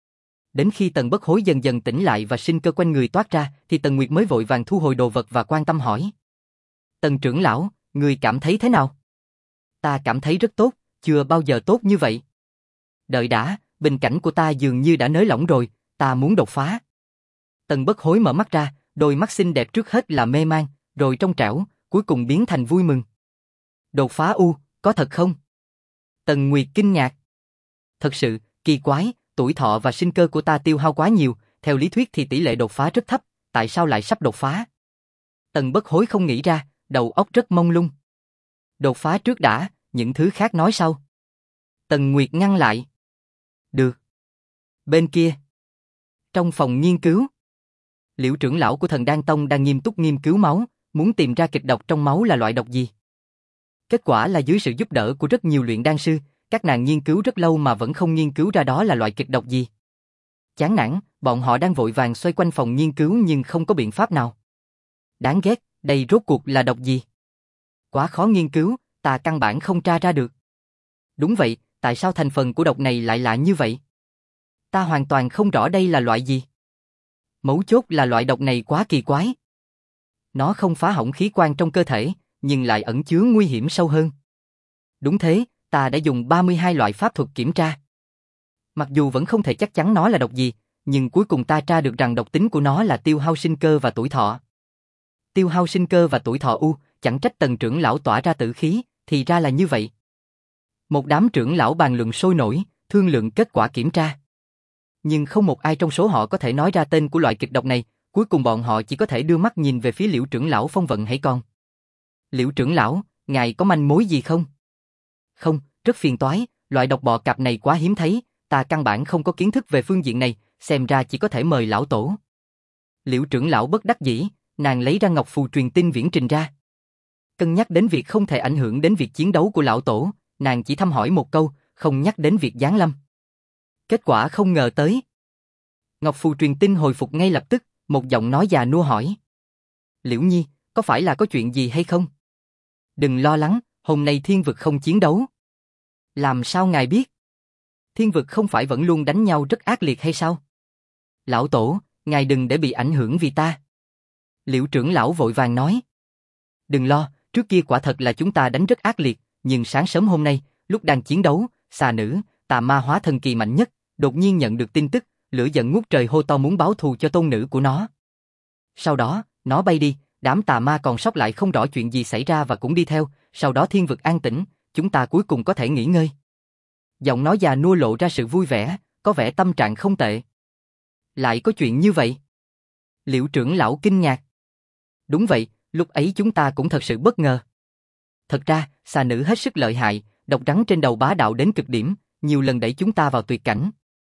Đến khi Tần Bất Hối dần dần tỉnh lại và sinh cơ quanh người toát ra, thì Tần Nguyệt mới vội vàng thu hồi đồ vật và quan tâm hỏi. Tần trưởng lão, người cảm thấy thế nào? ta cảm thấy rất tốt, chưa bao giờ tốt như vậy. Đợi đã, bình cảnh của ta dường như đã nới lỏng rồi, ta muốn đột phá. Tần Bất Hối mở mắt ra, đôi mắt xinh đẹp trước hết là mê man, rồi trong trẻo, cuối cùng biến thành vui mừng. Đột phá u, có thật không? Tần Nguyệt kinh ngạc. Thật sự, kỳ quái, tuổi thọ và sinh cơ của ta tiêu hao quá nhiều, theo lý thuyết thì tỷ lệ đột phá rất thấp, tại sao lại sắp đột phá? Tần Bất Hối không nghĩ ra, đầu óc rất mông lung. Đột phá trước đã, những thứ khác nói sau. Tần Nguyệt ngăn lại. Được. Bên kia. Trong phòng nghiên cứu. Liễu trưởng lão của Thần Đan Tông đang nghiêm túc nghiên cứu máu, muốn tìm ra kịch độc trong máu là loại độc gì. Kết quả là dưới sự giúp đỡ của rất nhiều luyện đan sư, các nàng nghiên cứu rất lâu mà vẫn không nghiên cứu ra đó là loại kịch độc gì. Chán nản, bọn họ đang vội vàng xoay quanh phòng nghiên cứu nhưng không có biện pháp nào. Đáng ghét, đây rốt cuộc là độc gì? Quá khó nghiên cứu, ta căn bản không tra ra được. Đúng vậy, tại sao thành phần của độc này lại lạ như vậy? Ta hoàn toàn không rõ đây là loại gì. Mấu chốt là loại độc này quá kỳ quái. Nó không phá hỏng khí quan trong cơ thể, nhưng lại ẩn chứa nguy hiểm sâu hơn. Đúng thế, ta đã dùng ba mươi hai loại pháp thuật kiểm tra. Mặc dù vẫn không thể chắc chắn nó là độc gì, nhưng cuối cùng ta tra được rằng độc tính của nó là tiêu hao sinh cơ và tuổi thọ. Tiêu hao sinh cơ và tuổi thọ u, chẳng trách Tần trưởng lão tỏa ra tử khí, thì ra là như vậy. Một đám trưởng lão bàn luận sôi nổi, thương lượng kết quả kiểm tra. Nhưng không một ai trong số họ có thể nói ra tên của loại kịch độc này, cuối cùng bọn họ chỉ có thể đưa mắt nhìn về phía Liễu trưởng lão Phong Vận Hãy Con. Liễu trưởng lão, ngài có manh mối gì không? Không, rất phiền toái, loại độc bọ cạp này quá hiếm thấy, ta căn bản không có kiến thức về phương diện này, xem ra chỉ có thể mời lão tổ. Liễu trưởng lão bất đắc dĩ, nàng lấy ra ngọc phù truyền tin viễn trình ra. Cân nhắc đến việc không thể ảnh hưởng đến việc chiến đấu của lão tổ, nàng chỉ thăm hỏi một câu, không nhắc đến việc giáng lâm. Kết quả không ngờ tới. Ngọc phù truyền tin hồi phục ngay lập tức, một giọng nói già nua hỏi. Liễu Nhi, có phải là có chuyện gì hay không? Đừng lo lắng, hôm nay thiên vực không chiến đấu. Làm sao ngài biết? Thiên vực không phải vẫn luôn đánh nhau rất ác liệt hay sao? Lão tổ, ngài đừng để bị ảnh hưởng vì ta. Liễu trưởng lão vội vàng nói. Đừng lo, trước kia quả thật là chúng ta đánh rất ác liệt, nhưng sáng sớm hôm nay, lúc đang chiến đấu, xà nữ, tà ma hóa thần kỳ mạnh nhất, đột nhiên nhận được tin tức, lửa giận ngút trời hô to muốn báo thù cho tôn nữ của nó. Sau đó, nó bay đi, đám tà ma còn sót lại không rõ chuyện gì xảy ra và cũng đi theo, sau đó thiên vực an tĩnh, chúng ta cuối cùng có thể nghỉ ngơi. Giọng nói già nua lộ ra sự vui vẻ, có vẻ tâm trạng không tệ. Lại có chuyện như vậy? Liễu trưởng lão kinh ngạc. Đúng vậy, lúc ấy chúng ta cũng thật sự bất ngờ. Thật ra, xà nữ hết sức lợi hại, độc rắn trên đầu bá đạo đến cực điểm, nhiều lần đẩy chúng ta vào tuyệt cảnh.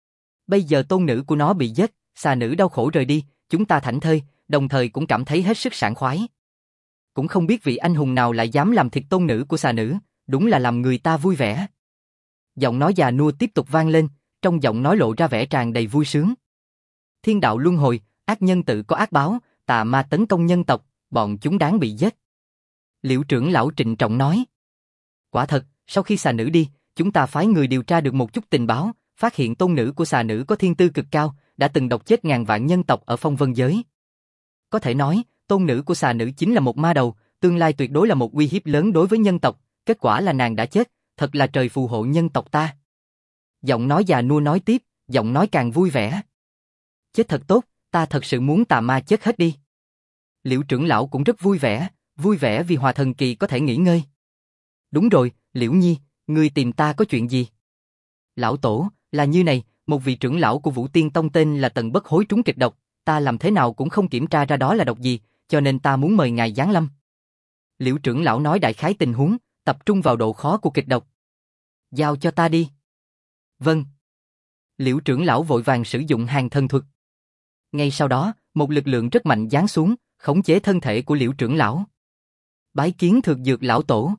Bây giờ tôn nữ của nó bị giết, xà nữ đau khổ rời đi, chúng ta thảnh thơi, đồng thời cũng cảm thấy hết sức sảng khoái. Cũng không biết vị anh hùng nào lại dám làm thịt tôn nữ của xà nữ, đúng là làm người ta vui vẻ. Giọng nói già nua tiếp tục vang lên, trong giọng nói lộ ra vẻ tràn đầy vui sướng. Thiên đạo luân hồi, ác nhân tự có ác báo, tà ma tấn công nhân tộc, bọn chúng đáng bị giết. Liễu trưởng lão trịnh trọng nói. Quả thật, sau khi xà nữ đi, chúng ta phái người điều tra được một chút tình báo, phát hiện tôn nữ của xà nữ có thiên tư cực cao, đã từng độc chết ngàn vạn nhân tộc ở phong vân giới. Có thể nói, tôn nữ của xà nữ chính là một ma đầu, tương lai tuyệt đối là một uy hiếp lớn đối với nhân tộc, kết quả là nàng đã chết, thật là trời phù hộ nhân tộc ta. Giọng nói già nua nói tiếp, giọng nói càng vui vẻ. Chết thật tốt, ta thật sự muốn tà ma chết hết đi. Liễu trưởng lão cũng rất vui vẻ, vui vẻ vì Hòa Thần Kỳ có thể nghỉ ngơi. Đúng rồi, Liễu Nhi, ngươi tìm ta có chuyện gì? Lão tổ, là như này, một vị trưởng lão của Vũ Tiên Tông tên là Tần Bất Hối trúng kịch độc, ta làm thế nào cũng không kiểm tra ra đó là độc gì, cho nên ta muốn mời ngài giáng lâm. Liễu trưởng lão nói đại khái tình huống, tập trung vào độ khó của kịch độc. Giao cho ta đi. Vâng. Liễu trưởng lão vội vàng sử dụng hàng thần thuật. Ngay sau đó, một lực lượng rất mạnh giáng xuống, khống chế thân thể của Liễu trưởng lão. Bái kiến Thược Dược lão tổ.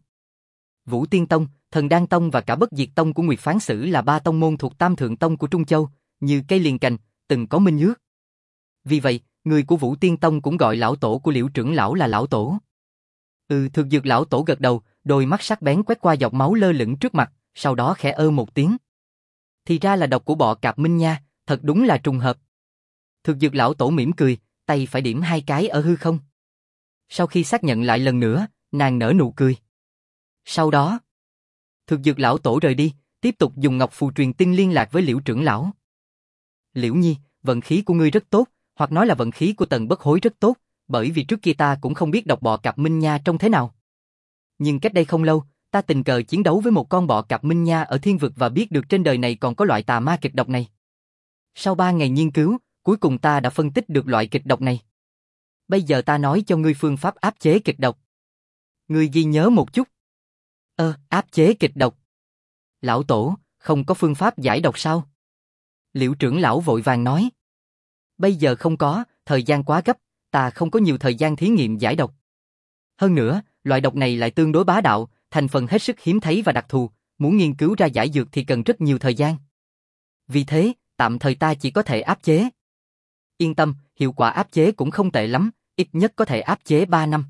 Vũ Tiên Tông, Thần Đan Tông và cả Bất Diệt Tông của Nguyệt Phán Sử là ba tông môn thuộc Tam Thượng Tông của Trung Châu, như cây liền cành, từng có minh ước. Vì vậy, người của Vũ Tiên Tông cũng gọi lão tổ của Liễu trưởng lão là lão tổ. Ừ, Thược Dược lão tổ gật đầu, đôi mắt sắc bén quét qua giọt máu lơ lửng trước mặt, sau đó khẽ ơ một tiếng. Thì ra là độc của bọ cạp minh nha, thật đúng là trùng hợp. Thược Dược lão tổ mỉm cười, tay phải điểm hai cái ở hư không. Sau khi xác nhận lại lần nữa, nàng nở nụ cười. Sau đó, Thực dược lão tổ rời đi, tiếp tục dùng ngọc phù truyền tin liên lạc với Liễu trưởng lão. Liễu Nhi, vận khí của ngươi rất tốt, hoặc nói là vận khí của Tần Bất Hối rất tốt, bởi vì trước kia ta cũng không biết độc bọ cạp minh nha trông thế nào. Nhưng cách đây không lâu, ta tình cờ chiến đấu với một con bọ cạp minh nha ở thiên vực và biết được trên đời này còn có loại tà ma kịch độc này. Sau ba ngày nghiên cứu, cuối cùng ta đã phân tích được loại kịch độc này. Bây giờ ta nói cho ngươi phương pháp áp chế kịch độc. Ngươi ghi nhớ một chút. Ơ, áp chế kịch độc. Lão tổ, không có phương pháp giải độc sao? Liễu trưởng lão vội vàng nói. Bây giờ không có, thời gian quá gấp, ta không có nhiều thời gian thí nghiệm giải độc. Hơn nữa, loại độc này lại tương đối bá đạo, thành phần hết sức hiếm thấy và đặc thù, muốn nghiên cứu ra giải dược thì cần rất nhiều thời gian. Vì thế, tạm thời ta chỉ có thể áp chế. Yên tâm, hiệu quả áp chế cũng không tệ lắm, ít nhất có thể áp chế ba năm.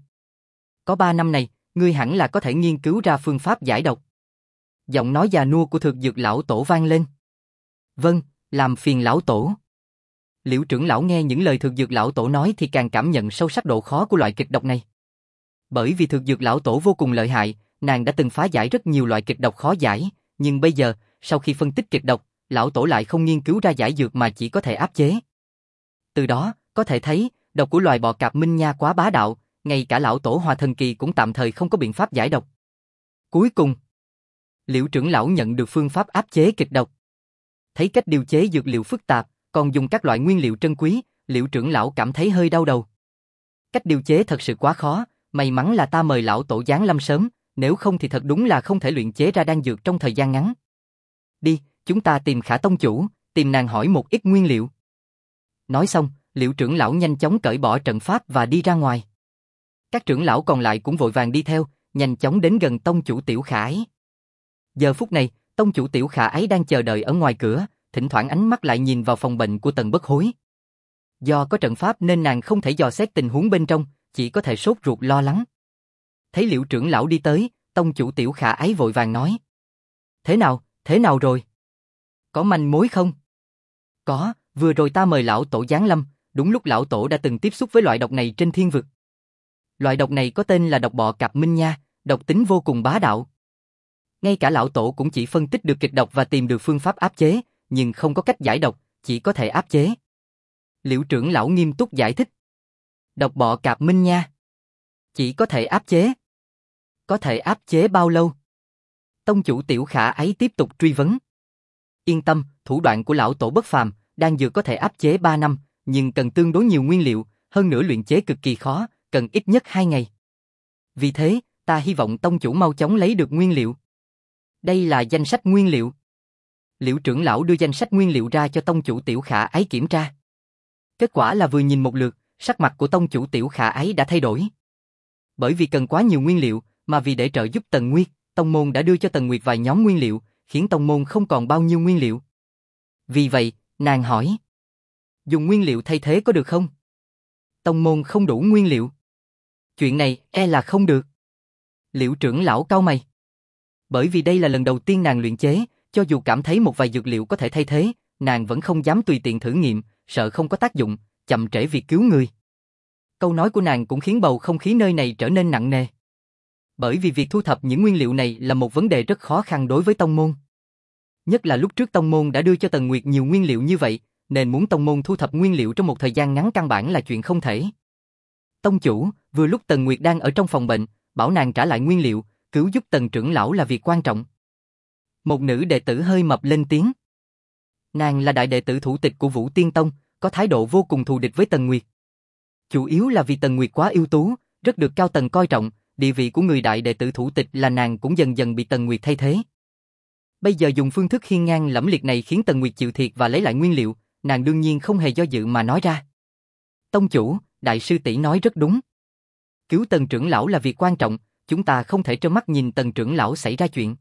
Có ba năm này, ngươi hẳn là có thể nghiên cứu ra phương pháp giải độc. Giọng nói già nua của thực dược lão tổ vang lên. Vâng, làm phiền lão tổ. Liễu trưởng lão nghe những lời thực dược lão tổ nói thì càng cảm nhận sâu sắc độ khó của loại kịch độc này. Bởi vì thực dược lão tổ vô cùng lợi hại, nàng đã từng phá giải rất nhiều loại kịch độc khó giải, nhưng bây giờ, sau khi phân tích kịch độc, lão tổ lại không nghiên cứu ra giải dược mà chỉ có thể áp chế. Từ đó, có thể thấy, độc của loài bọ cạp minh nha quá bá đạo, ngay cả lão tổ Hòa Thần Kỳ cũng tạm thời không có biện pháp giải độc. Cuối cùng, Liễu trưởng lão nhận được phương pháp áp chế kịch độc. Thấy cách điều chế dược liệu phức tạp, còn dùng các loại nguyên liệu trân quý, Liễu trưởng lão cảm thấy hơi đau đầu. Cách điều chế thật sự quá khó, may mắn là ta mời lão tổ giáng lâm sớm, nếu không thì thật đúng là không thể luyện chế ra đan dược trong thời gian ngắn. Đi, chúng ta tìm Khả tông chủ, tìm nàng hỏi một ít nguyên liệu. Nói xong, Liễu trưởng lão nhanh chóng cởi bỏ trận pháp và đi ra ngoài. Các trưởng lão còn lại cũng vội vàng đi theo, nhanh chóng đến gần tông chủ Tiểu Khả Ái. Giờ phút này, tông chủ Tiểu Khả Ái đang chờ đợi ở ngoài cửa, thỉnh thoảng ánh mắt lại nhìn vào phòng bệnh của Tần Bất Hối. Do có trận pháp nên nàng không thể dò xét tình huống bên trong, chỉ có thể sốt ruột lo lắng. Thấy Liễu trưởng lão đi tới, tông chủ Tiểu Khả Ái vội vàng nói. Thế nào, thế nào rồi? Có manh mối không? Có, vừa rồi ta mời lão tổ giáng lâm, đúng lúc lão tổ đã từng tiếp xúc với loại độc này trên thiên vực. Loại độc này có tên là độc bọ cạp minh nha, độc tính vô cùng bá đạo. Ngay cả lão tổ cũng chỉ phân tích được kịch độc và tìm được phương pháp áp chế, nhưng không có cách giải độc, chỉ có thể áp chế. Liễu trưởng lão nghiêm túc giải thích. Độc bọ cạp minh nha. Chỉ có thể áp chế. Có thể áp chế bao lâu? Tông chủ Tiểu Khả Ái tiếp tục truy vấn. Yên tâm, thủ đoạn của lão tổ bất phàm, đan dược có thể áp chế ba năm, nhưng cần tương đối nhiều nguyên liệu, hơn nữa luyện chế cực kỳ khó, cần ít nhất hai ngày. Vì thế, ta hy vọng tông chủ mau chóng lấy được nguyên liệu. Đây là danh sách nguyên liệu. Liễu trưởng lão đưa danh sách nguyên liệu ra cho tông chủ Tiểu Khả Ái kiểm tra. Kết quả là vừa nhìn một lượt, sắc mặt của tông chủ Tiểu Khả Ái đã thay đổi. Bởi vì cần quá nhiều nguyên liệu, mà vì để trợ giúp Tần Nguyệt, tông môn đã đưa cho Tần Nguyệt vài nhóm nguyên liệu, khiến tông môn không còn bao nhiêu nguyên liệu. Vì vậy, nàng hỏi. Dùng nguyên liệu thay thế có được không? Tông môn không đủ nguyên liệu. Chuyện này e là không được. Liễu trưởng lão cau mày. Bởi vì đây là lần đầu tiên nàng luyện chế, cho dù cảm thấy một vài dược liệu có thể thay thế, nàng vẫn không dám tùy tiện thử nghiệm, sợ không có tác dụng, chậm trễ việc cứu người. Câu nói của nàng cũng khiến bầu không khí nơi này trở nên nặng nề. Bởi vì việc thu thập những nguyên liệu này là một vấn đề rất khó khăn đối với tông môn. Nhất là lúc trước tông môn đã đưa cho Tần Nguyệt nhiều nguyên liệu như vậy, nên muốn tông môn thu thập nguyên liệu trong một thời gian ngắn căn bản là chuyện không thể. Tông chủ, vừa lúc Tần Nguyệt đang ở trong phòng bệnh, bảo nàng trả lại nguyên liệu, cứu giúp Tần trưởng lão là việc quan trọng. Một nữ đệ tử hơi mập lên tiếng. Nàng là đại đệ tử thủ tịch của Vũ Tiên Tông, có thái độ vô cùng thù địch với Tần Nguyệt. Chủ yếu là vì Tần Nguyệt quá ưu tú, rất được cao tầng coi trọng, địa vị của người đại đệ tử thủ tịch là nàng cũng dần dần bị Tần Nguyệt thay thế. Bây giờ dùng phương thức hiên ngang lẫm liệt này khiến Tần Nguyệt chịu thiệt và lấy lại nguyên liệu, nàng đương nhiên không hề do dự mà nói ra. Tông chủ, đại sư tỷ nói rất đúng. Cứu Tần trưởng lão là việc quan trọng, chúng ta không thể trơ mắt nhìn Tần trưởng lão xảy ra chuyện.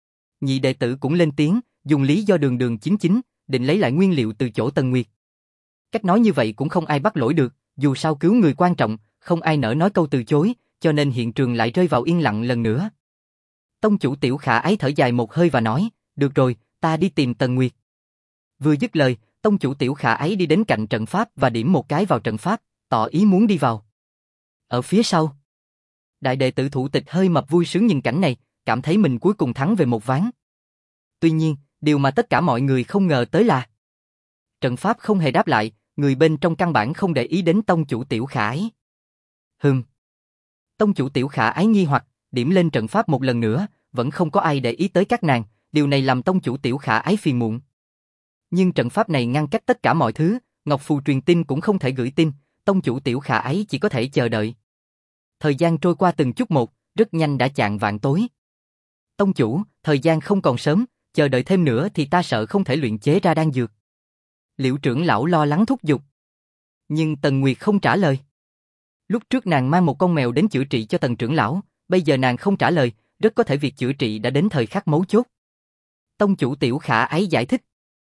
Nhị đệ tử cũng lên tiếng, dùng lý do đường đường chính chính, định lấy lại nguyên liệu từ chỗ Tần Nguyệt. Cách nói như vậy cũng không ai bắt lỗi được, dù sao cứu người quan trọng, không ai nỡ nói câu từ chối, cho nên hiện trường lại rơi vào yên lặng lần nữa. Tông chủ Tiểu Khả Ái thở dài một hơi và nói, được rồi, ta đi tìm Tần Nguyệt. Vừa dứt lời, tông chủ Tiểu Khả Ái đi đến cạnh trận pháp và điểm một cái vào trận pháp, tỏ ý muốn đi vào. Ở phía sau, đại đệ tử thủ tịch hơi mập vui sướng nhìn cảnh này, cảm thấy mình cuối cùng thắng về một ván. Tuy nhiên, điều mà tất cả mọi người không ngờ tới là trận pháp không hề đáp lại, người bên trong căn bản không để ý đến tông chủ Tiểu Khả Ái. Hừm. Tông chủ Tiểu Khả Ái nghi hoặc, điểm lên trận pháp một lần nữa, vẫn không có ai để ý tới các nàng, điều này làm tông chủ Tiểu Khả Ái phiền muộn. Nhưng trận pháp này ngăn cách tất cả mọi thứ, Ngọc Phù truyền tin cũng không thể gửi tin, tông chủ Tiểu Khả Ái chỉ có thể chờ đợi. Thời gian trôi qua từng chút một, rất nhanh đã chạng vạng tối. Tông chủ, thời gian không còn sớm, chờ đợi thêm nữa thì ta sợ không thể luyện chế ra đan dược. Liễu trưởng lão lo lắng thúc giục. Nhưng Tần Nguyệt không trả lời. Lúc trước nàng mang một con mèo đến chữa trị cho Tần trưởng lão, bây giờ nàng không trả lời, rất có thể việc chữa trị đã đến thời khắc mấu chốt. Tông chủ Tiểu Khả Ái giải thích.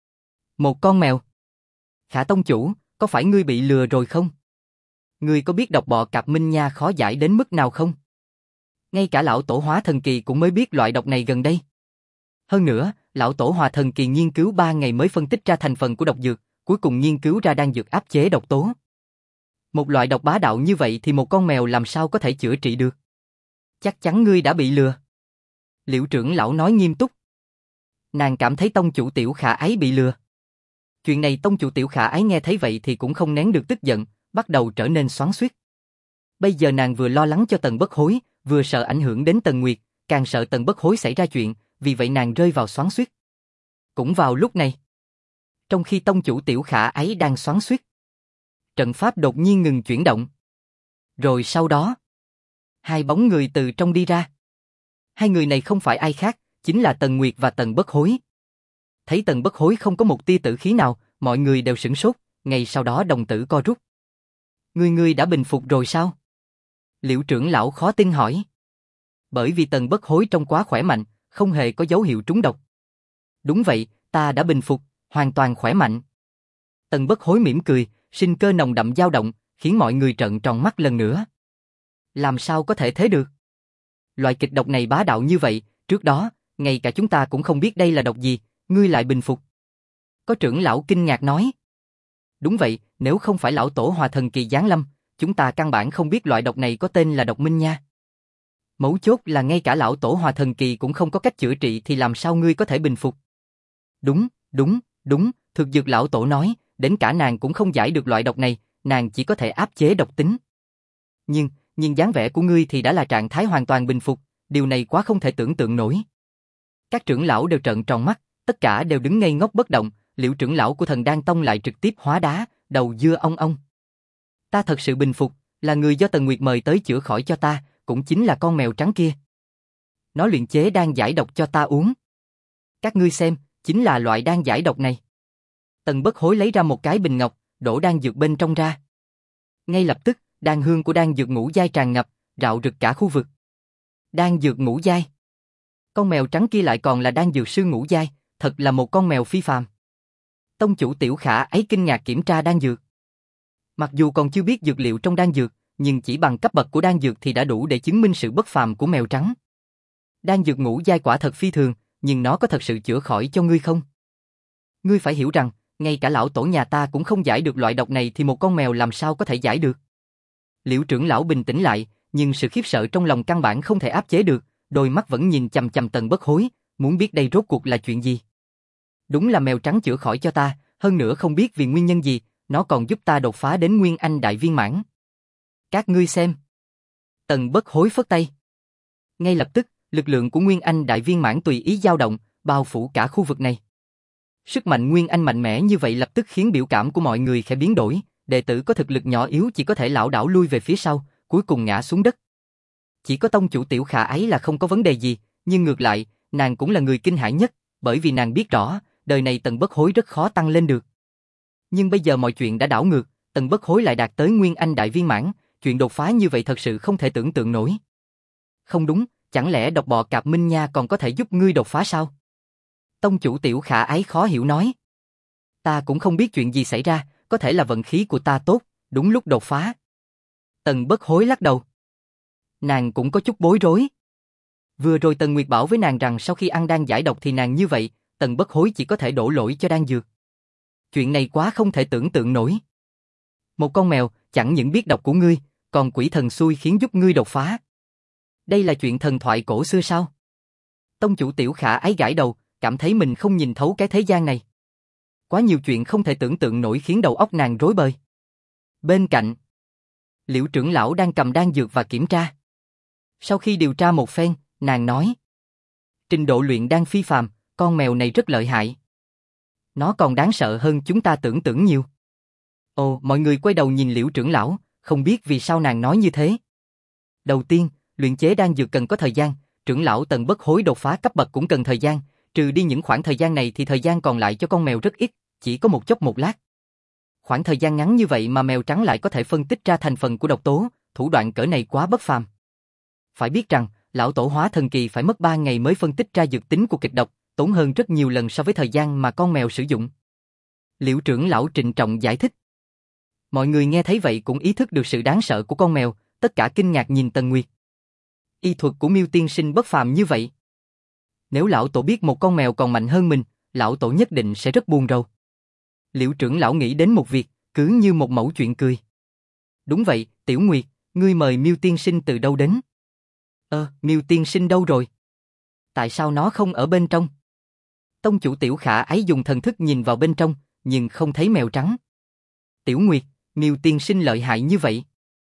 Một con mèo. Khả tông chủ, có phải ngươi bị lừa rồi không? Ngươi có biết độc bọ cạp minh nha khó giải đến mức nào không? Ngay cả lão tổ hóa thần kỳ cũng mới biết loại độc này gần đây. Hơn nữa, lão tổ hòa thần kỳ nghiên cứu ba ngày mới phân tích ra thành phần của độc dược, cuối cùng nghiên cứu ra đan dược áp chế độc tố. Một loại độc bá đạo như vậy thì một con mèo làm sao có thể chữa trị được? Chắc chắn ngươi đã bị lừa. Liễu trưởng lão nói nghiêm túc. Nàng cảm thấy tông chủ Tiểu Khả Ái bị lừa. Chuyện này tông chủ Tiểu Khả Ái nghe thấy vậy thì cũng không nén được tức giận, bắt đầu trở nên xoắn xuýt. Bây giờ nàng vừa lo lắng cho Tần Bất Hối, vừa sợ ảnh hưởng đến Tần Nguyệt, càng sợ Tần Bất Hối xảy ra chuyện, vì vậy nàng rơi vào xoắn xuýt. Cũng vào lúc này, trong khi tông chủ Tiểu Khả Ái đang xoắn xuýt, trận pháp đột nhiên ngừng chuyển động. Rồi sau đó, hai bóng người từ trong đi ra. Hai người này không phải ai khác, chính là Tần Nguyệt và Tần Bất Hối. Thấy Tần Bất Hối không có một tia tử khí nào, mọi người đều sửng sốt, ngay sau đó đồng tử co rút. Ngươi ngươi đã bình phục rồi sao? Liễu trưởng lão khó tin hỏi. Bởi vì Tần Bất Hối trông quá khỏe mạnh, không hề có dấu hiệu trúng độc. Đúng vậy, ta đã bình phục, hoàn toàn khỏe mạnh. Tần Bất Hối mỉm cười, sinh cơ nồng đậm dao động, khiến mọi người trợn tròn mắt lần nữa. Làm sao có thể thế được? Loại kịch độc này bá đạo như vậy, trước đó, ngay cả chúng ta cũng không biết đây là độc gì, ngươi lại bình phục. Có trưởng lão kinh ngạc nói. Đúng vậy, nếu không phải lão tổ hòa thần kỳ giáng lâm, chúng ta căn bản không biết loại độc này có tên là độc minh nha. Mấu chốt là ngay cả lão tổ hòa thần kỳ cũng không có cách chữa trị thì làm sao ngươi có thể bình phục? Đúng, đúng, đúng, thực dược lão tổ nói, đến cả nàng cũng không giải được loại độc này, nàng chỉ có thể áp chế độc tính. Nhưng, nhưng dáng vẻ của ngươi thì đã là trạng thái hoàn toàn bình phục, điều này quá không thể tưởng tượng nổi. Các trưởng lão đều trợn tròn mắt, tất cả đều đứng ngây ngốc bất động, Liễu trưởng lão của Thần Đan Tông lại trực tiếp hóa đá, đầu dưa ong ong. Ta thật sự bình phục, là người do Tần Nguyệt mời tới chữa khỏi cho ta, cũng chính là con mèo trắng kia. Nó luyện chế đan giải độc cho ta uống. Các ngươi xem, chính là loại đan giải độc này. Tần Bất Hối lấy ra một cái bình ngọc, đổ đan dược bên trong ra. Ngay lập tức, đan hương của đan dược ngũ giai tràn ngập, rạo rực cả khu vực. Đan dược ngũ giai. Con mèo trắng kia lại còn là đan dược sư ngũ giai, thật là một con mèo phi phàm. Tông chủ Tiểu Khả ấy kinh ngạc kiểm tra đan dược. Mặc dù còn chưa biết dược liệu trong đan dược, nhưng chỉ bằng cấp bậc của đan dược thì đã đủ để chứng minh sự bất phàm của mèo trắng. Đan dược ngũ giai quả thật phi thường, nhưng nó có thật sự chữa khỏi cho ngươi không? Ngươi phải hiểu rằng, ngay cả lão tổ nhà ta cũng không giải được loại độc này thì một con mèo làm sao có thể giải được? Liễu trưởng lão bình tĩnh lại, nhưng sự khiếp sợ trong lòng căn bản không thể áp chế được, đôi mắt vẫn nhìn chằm chằm Tần Bất Hối, muốn biết đây rốt cuộc là chuyện gì. Đúng là mèo trắng chữa khỏi cho ta, hơn nữa không biết vì nguyên nhân gì, nó còn giúp ta đột phá đến Nguyên Anh đại viên mãn. Các ngươi xem. Tần Bất Hối phất tay. Ngay lập tức, lực lượng của Nguyên Anh đại viên mãn tùy ý dao động, bao phủ cả khu vực này. Sức mạnh Nguyên Anh mạnh mẽ như vậy lập tức khiến biểu cảm của mọi người khẽ biến đổi, đệ tử có thực lực nhỏ yếu chỉ có thể lảo đảo lui về phía sau, cuối cùng ngã xuống đất. Chỉ có tông chủ Tiểu Khả ấy là không có vấn đề gì, nhưng ngược lại, nàng cũng là người kinh hãi nhất, bởi vì nàng biết rõ, đời này Tần Bất Hối rất khó tăng lên được. Nhưng bây giờ mọi chuyện đã đảo ngược, Tần Bất Hối lại đạt tới Nguyên Anh đại viên mãn, chuyện đột phá như vậy thật sự không thể tưởng tượng nổi. Không đúng, chẳng lẽ độc bọ cạp minh nha còn có thể giúp ngươi đột phá sao? Tông chủ Tiểu Khả ái khó hiểu nói. Ta cũng không biết chuyện gì xảy ra, có thể là vận khí của ta tốt, đúng lúc đột phá. Tần Bất Hối lắc đầu. Nàng cũng có chút bối rối. Vừa rồi Tần Nguyệt bảo với nàng rằng sau khi ăn đan giải độc thì nàng như vậy, Tần Bất Hối chỉ có thể đổ lỗi cho đan dược. Chuyện này quá không thể tưởng tượng nổi. Một con mèo chẳng những biết độc của ngươi, còn quỷ thần xui khiến giúp ngươi đột phá. Đây là chuyện thần thoại cổ xưa sao? Tông chủ Tiểu Khả Ái gãi đầu, cảm thấy mình không nhìn thấu cái thế gian này. Quá nhiều chuyện không thể tưởng tượng nổi khiến đầu óc nàng rối bời. Bên cạnh, Liễu trưởng lão đang cầm đan dược và kiểm tra. Sau khi điều tra một phen, nàng nói: trình độ luyện đan phi phàm, con mèo này rất lợi hại. Nó còn đáng sợ hơn chúng ta tưởng tượng nhiều. Ồ, mọi người quay đầu nhìn Liễu trưởng lão, không biết vì sao nàng nói như thế. Đầu tiên, luyện chế đan dược cần có thời gian, trưởng lão Tần Bất Hối đột phá cấp bậc cũng cần thời gian, trừ đi những khoảng thời gian này thì thời gian còn lại cho con mèo rất ít, chỉ có một chốc một lát. Khoảng thời gian ngắn như vậy mà mèo trắng lại có thể phân tích ra thành phần của độc tố, thủ đoạn cỡ này quá bất phàm. Phải biết rằng, lão tổ hóa thần kỳ phải mất ba ngày mới phân tích ra dược tính của kịch độc, tốn hơn rất nhiều lần so với thời gian mà con mèo sử dụng. Liễu trưởng lão trịnh trọng giải thích. Mọi người nghe thấy vậy cũng ý thức được sự đáng sợ của con mèo, tất cả kinh ngạc nhìn Tần Nguyệt. Y thuật của Miêu tiên sinh bất phàm như vậy. Nếu lão tổ biết một con mèo còn mạnh hơn mình, lão tổ nhất định sẽ rất buồn rầu. Liễu trưởng lão nghĩ đến một việc, cứ như một mẩu chuyện cười. Đúng vậy, Tiểu Nguyệt, ngươi mời Miêu tiên sinh từ đâu đến? Ơ, Miêu tiên sinh đâu rồi? Tại sao nó không ở bên trong? Tông chủ Tiểu Khả Ái dùng thần thức nhìn vào bên trong, nhưng không thấy mèo trắng. Tiểu Nguyệt, Miêu tiên sinh lợi hại như vậy.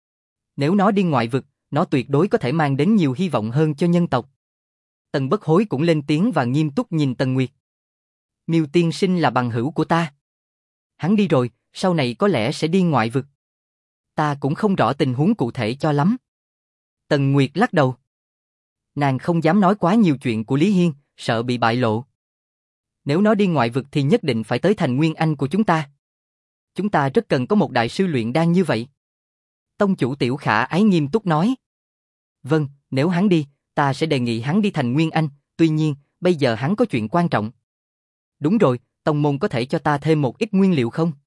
Nếu nó đi ngoại vực, nó tuyệt đối có thể mang đến nhiều hy vọng hơn cho nhân tộc. Tần Bất Hối cũng lên tiếng và nghiêm túc nhìn Tần Nguyệt. Miêu tiên sinh là bằng hữu của ta. Hắn đi rồi, sau này có lẽ sẽ đi ngoại vực. Ta cũng không rõ tình huống cụ thể cho lắm. Tần Nguyệt lắc đầu. Nàng không dám nói quá nhiều chuyện của Lý Hiên, sợ bị bại lộ. Nếu nó đi ngoại vực thì nhất định phải tới thành Nguyên Anh của chúng ta. Chúng ta rất cần có một đại sư luyện đan như vậy. Tông chủ Tiểu Khả Ái nghiêm túc nói. Vâng, nếu hắn đi, ta sẽ đề nghị hắn đi thành Nguyên Anh, tuy nhiên, bây giờ hắn có chuyện quan trọng. Đúng rồi, tông môn có thể cho ta thêm một ít nguyên liệu không?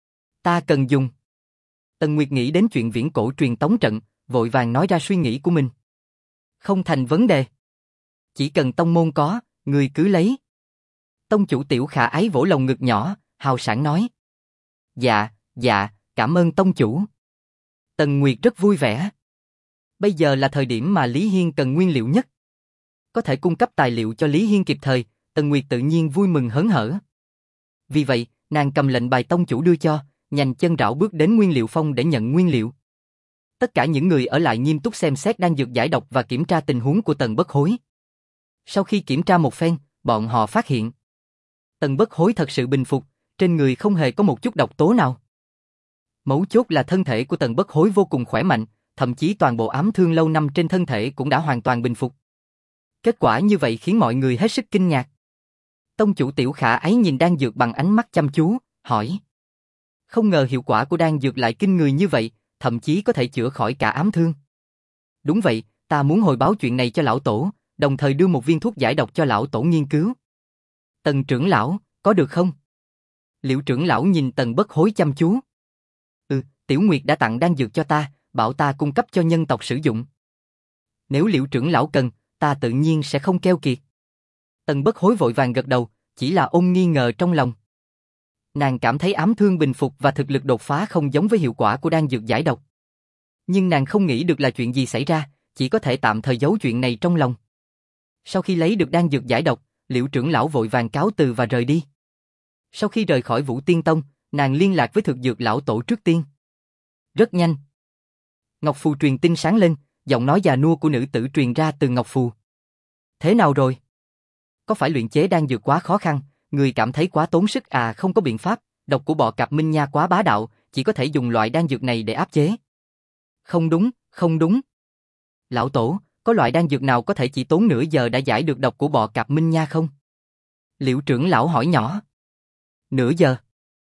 Ta cần dùng. Tần Nguyệt nghĩ đến chuyện viễn cổ truyền tống trận, vội vàng nói ra suy nghĩ của mình. Không thành vấn đề. Chỉ cần tông môn có, người cứ lấy. Tông chủ Tiểu Khả Ái vỗ lồng ngực nhỏ, hào sảng nói. Dạ, dạ, cảm ơn tông chủ. Tần Nguyệt rất vui vẻ. Bây giờ là thời điểm mà Lý Hiên cần nguyên liệu nhất. Có thể cung cấp tài liệu cho Lý Hiên kịp thời, Tần Nguyệt tự nhiên vui mừng hớn hở. Vì vậy, nàng cầm lệnh bài tông chủ đưa cho, nhanh chân rảo bước đến nguyên liệu phong để nhận nguyên liệu. Tất cả những người ở lại nghiêm túc xem xét đan dược giải độc và kiểm tra tình huống của Tần Bất Hối. Sau khi kiểm tra một phen, bọn họ phát hiện Tần Bất Hối thật sự bình phục, trên người không hề có một chút độc tố nào. Mấu chốt là thân thể của Tần Bất Hối vô cùng khỏe mạnh, thậm chí toàn bộ ám thương lâu năm trên thân thể cũng đã hoàn toàn bình phục. Kết quả như vậy khiến mọi người hết sức kinh ngạc. Tông chủ Tiểu Khả Ái nhìn đan dược bằng ánh mắt chăm chú, hỏi. Không ngờ hiệu quả của đan dược lại kinh người như vậy, thậm chí có thể chữa khỏi cả ám thương. Đúng vậy, ta muốn hồi báo chuyện này cho lão tổ, đồng thời đưa một viên thuốc giải độc cho lão tổ nghiên cứu. Tần trưởng lão, có được không? Liễu trưởng lão nhìn Tần Bất Hối chăm chú. Ừ, Tiểu Nguyệt đã tặng đan dược cho ta, bảo ta cung cấp cho nhân tộc sử dụng. Nếu Liễu trưởng lão cần, ta tự nhiên sẽ không keo kiệt. Tần Bất Hối vội vàng gật đầu, chỉ là ôm nghi ngờ trong lòng. Nàng cảm thấy ám thương bình phục và thực lực đột phá không giống với hiệu quả của đan dược giải độc. Nhưng nàng không nghĩ được là chuyện gì xảy ra, chỉ có thể tạm thời giấu chuyện này trong lòng. Sau khi lấy được đan dược giải độc, Liễu trưởng lão vội vàng cáo từ và rời đi. Sau khi rời khỏi Vũ Tiên Tông, nàng liên lạc với thực dược lão tổ trước tiên. Rất nhanh, ngọc phù truyền tin sáng lên, giọng nói già nua của nữ tử truyền ra từ ngọc phù. Thế nào rồi? Có phải luyện chế đan dược quá khó khăn, người cảm thấy quá tốn sức à? Không có biện pháp, độc của bọ cạp Minh Nha quá bá đạo, chỉ có thể dùng loại đan dược này để áp chế. Không đúng, không đúng. Lão tổ, có loại đan dược nào có thể chỉ tốn nửa giờ đã giải được độc của bọ cạp Minh Nha không? Liễu trưởng lão hỏi nhỏ. Nửa giờ?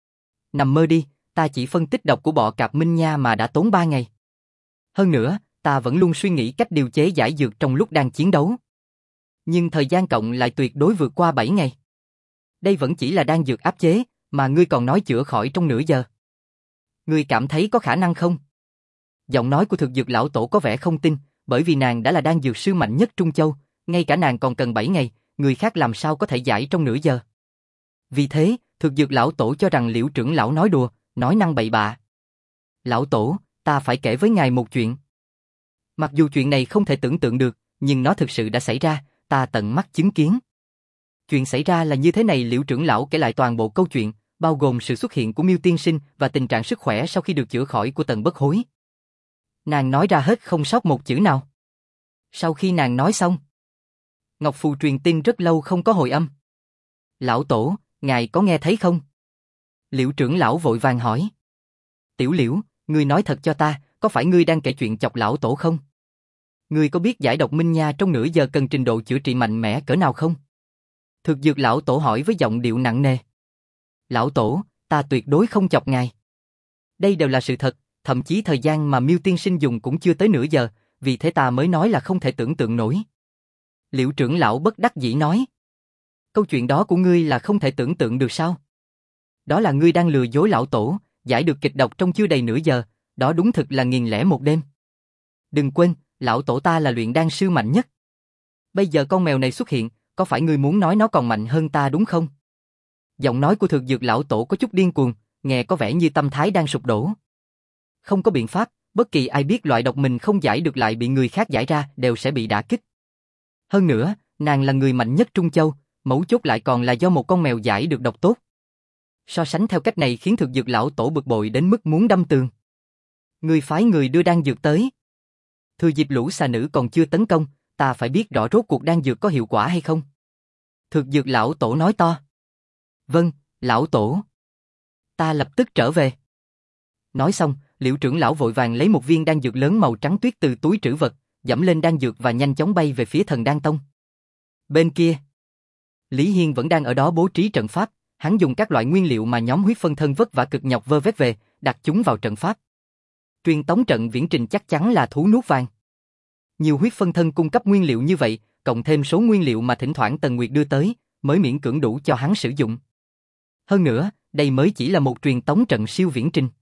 Nằm mơ đi, ta chỉ phân tích độc của bọ cạp Minh Nha mà đã tốn ba ngày. Hơn nữa, ta vẫn luôn suy nghĩ cách điều chế giải dược trong lúc đang chiến đấu. Nhưng thời gian cộng lại tuyệt đối vượt qua bảy ngày. Đây vẫn chỉ là đan dược áp chế, mà ngươi còn nói chữa khỏi trong nửa giờ. Ngươi cảm thấy có khả năng không? Giọng nói của thực dược lão tổ có vẻ không tin, bởi vì nàng đã là đan dược sư mạnh nhất Trung Châu, ngay cả nàng còn cần bảy ngày, người khác làm sao có thể giải trong nửa giờ. Vì thế, thực dược lão tổ cho rằng Liễu trưởng lão nói đùa, nói năng bậy bạ. Lão tổ, ta phải kể với ngài một chuyện. Mặc dù chuyện này không thể tưởng tượng được, nhưng nó thực sự đã xảy ra, ta tận mắt chứng kiến. Chuyện xảy ra là như thế này, Liễu trưởng lão kể lại toàn bộ câu chuyện, bao gồm sự xuất hiện của Miêu tiên sinh và tình trạng sức khỏe sau khi được chữa khỏi của Tần Bất Hối. Nàng nói ra hết không sót một chữ nào. Sau khi nàng nói xong, Ngọc Phù truyền tin rất lâu không có hồi âm. Lão tổ, ngài có nghe thấy không? Liễu trưởng lão vội vàng hỏi. Tiểu Liễu, ngươi nói thật cho ta, có phải ngươi đang kể chuyện chọc lão tổ không? Ngươi có biết giải độc minh nha trong nửa giờ cần trình độ chữa trị mạnh mẽ cỡ nào không? Thực dược lão tổ hỏi với giọng điệu nặng nề. Lão tổ, ta tuyệt đối không chọc ngài. Đây đều là sự thật, thậm chí thời gian mà Miêu tiên sinh dùng cũng chưa tới nửa giờ, vì thế ta mới nói là không thể tưởng tượng nổi. Liễu trưởng lão bất đắc dĩ nói. Câu chuyện đó của ngươi là không thể tưởng tượng được sao? Đó là ngươi đang lừa dối lão tổ, giải được kịch độc trong chưa đầy nửa giờ, đó đúng thực là nghìn lẻ một đêm. Đừng quên, lão tổ ta là luyện đan sư mạnh nhất. Bây giờ con mèo này xuất hiện, có phải ngươi muốn nói nó còn mạnh hơn ta đúng không? Giọng nói của thực dược lão tổ có chút điên cuồng, nghe có vẻ như tâm thái đang sụp đổ. Không có biện pháp, bất kỳ ai biết loại độc mình không giải được lại bị người khác giải ra đều sẽ bị đả kích. Hơn nữa, nàng là người mạnh nhất Trung Châu, mấu chốt lại còn là do một con mèo giải được độc tốt. So sánh theo cách này khiến thực dược lão tổ bực bội đến mức muốn đâm tường. Người phái người đưa đan dược tới. Thừa dịp lũ xà nữ còn chưa tấn công, ta phải biết rõ rốt cuộc đan dược có hiệu quả hay không. Thực dược lão tổ nói to. Vâng, lão tổ. Ta lập tức trở về. Nói xong, Liễu trưởng lão vội vàng lấy một viên đan dược lớn màu trắng tuyết từ túi trữ vật, dẫm lên đan dược và nhanh chóng bay về phía Thần Đan Tông. Bên kia, Lý Hiên vẫn đang ở đó bố trí trận pháp, hắn dùng các loại nguyên liệu mà nhóm huyết phân thân vất vả cực nhọc vơ vét về, đặt chúng vào trận pháp. Truyền tống trận viễn trình chắc chắn là thú nuốt vàng. Nhiều huyết phân thân cung cấp nguyên liệu như vậy, cộng thêm số nguyên liệu mà thỉnh thoảng Tần Nguyệt đưa tới, mới miễn cưỡng đủ cho hắn sử dụng. Hơn nữa, đây mới chỉ là một truyền tống trận siêu viễn trình.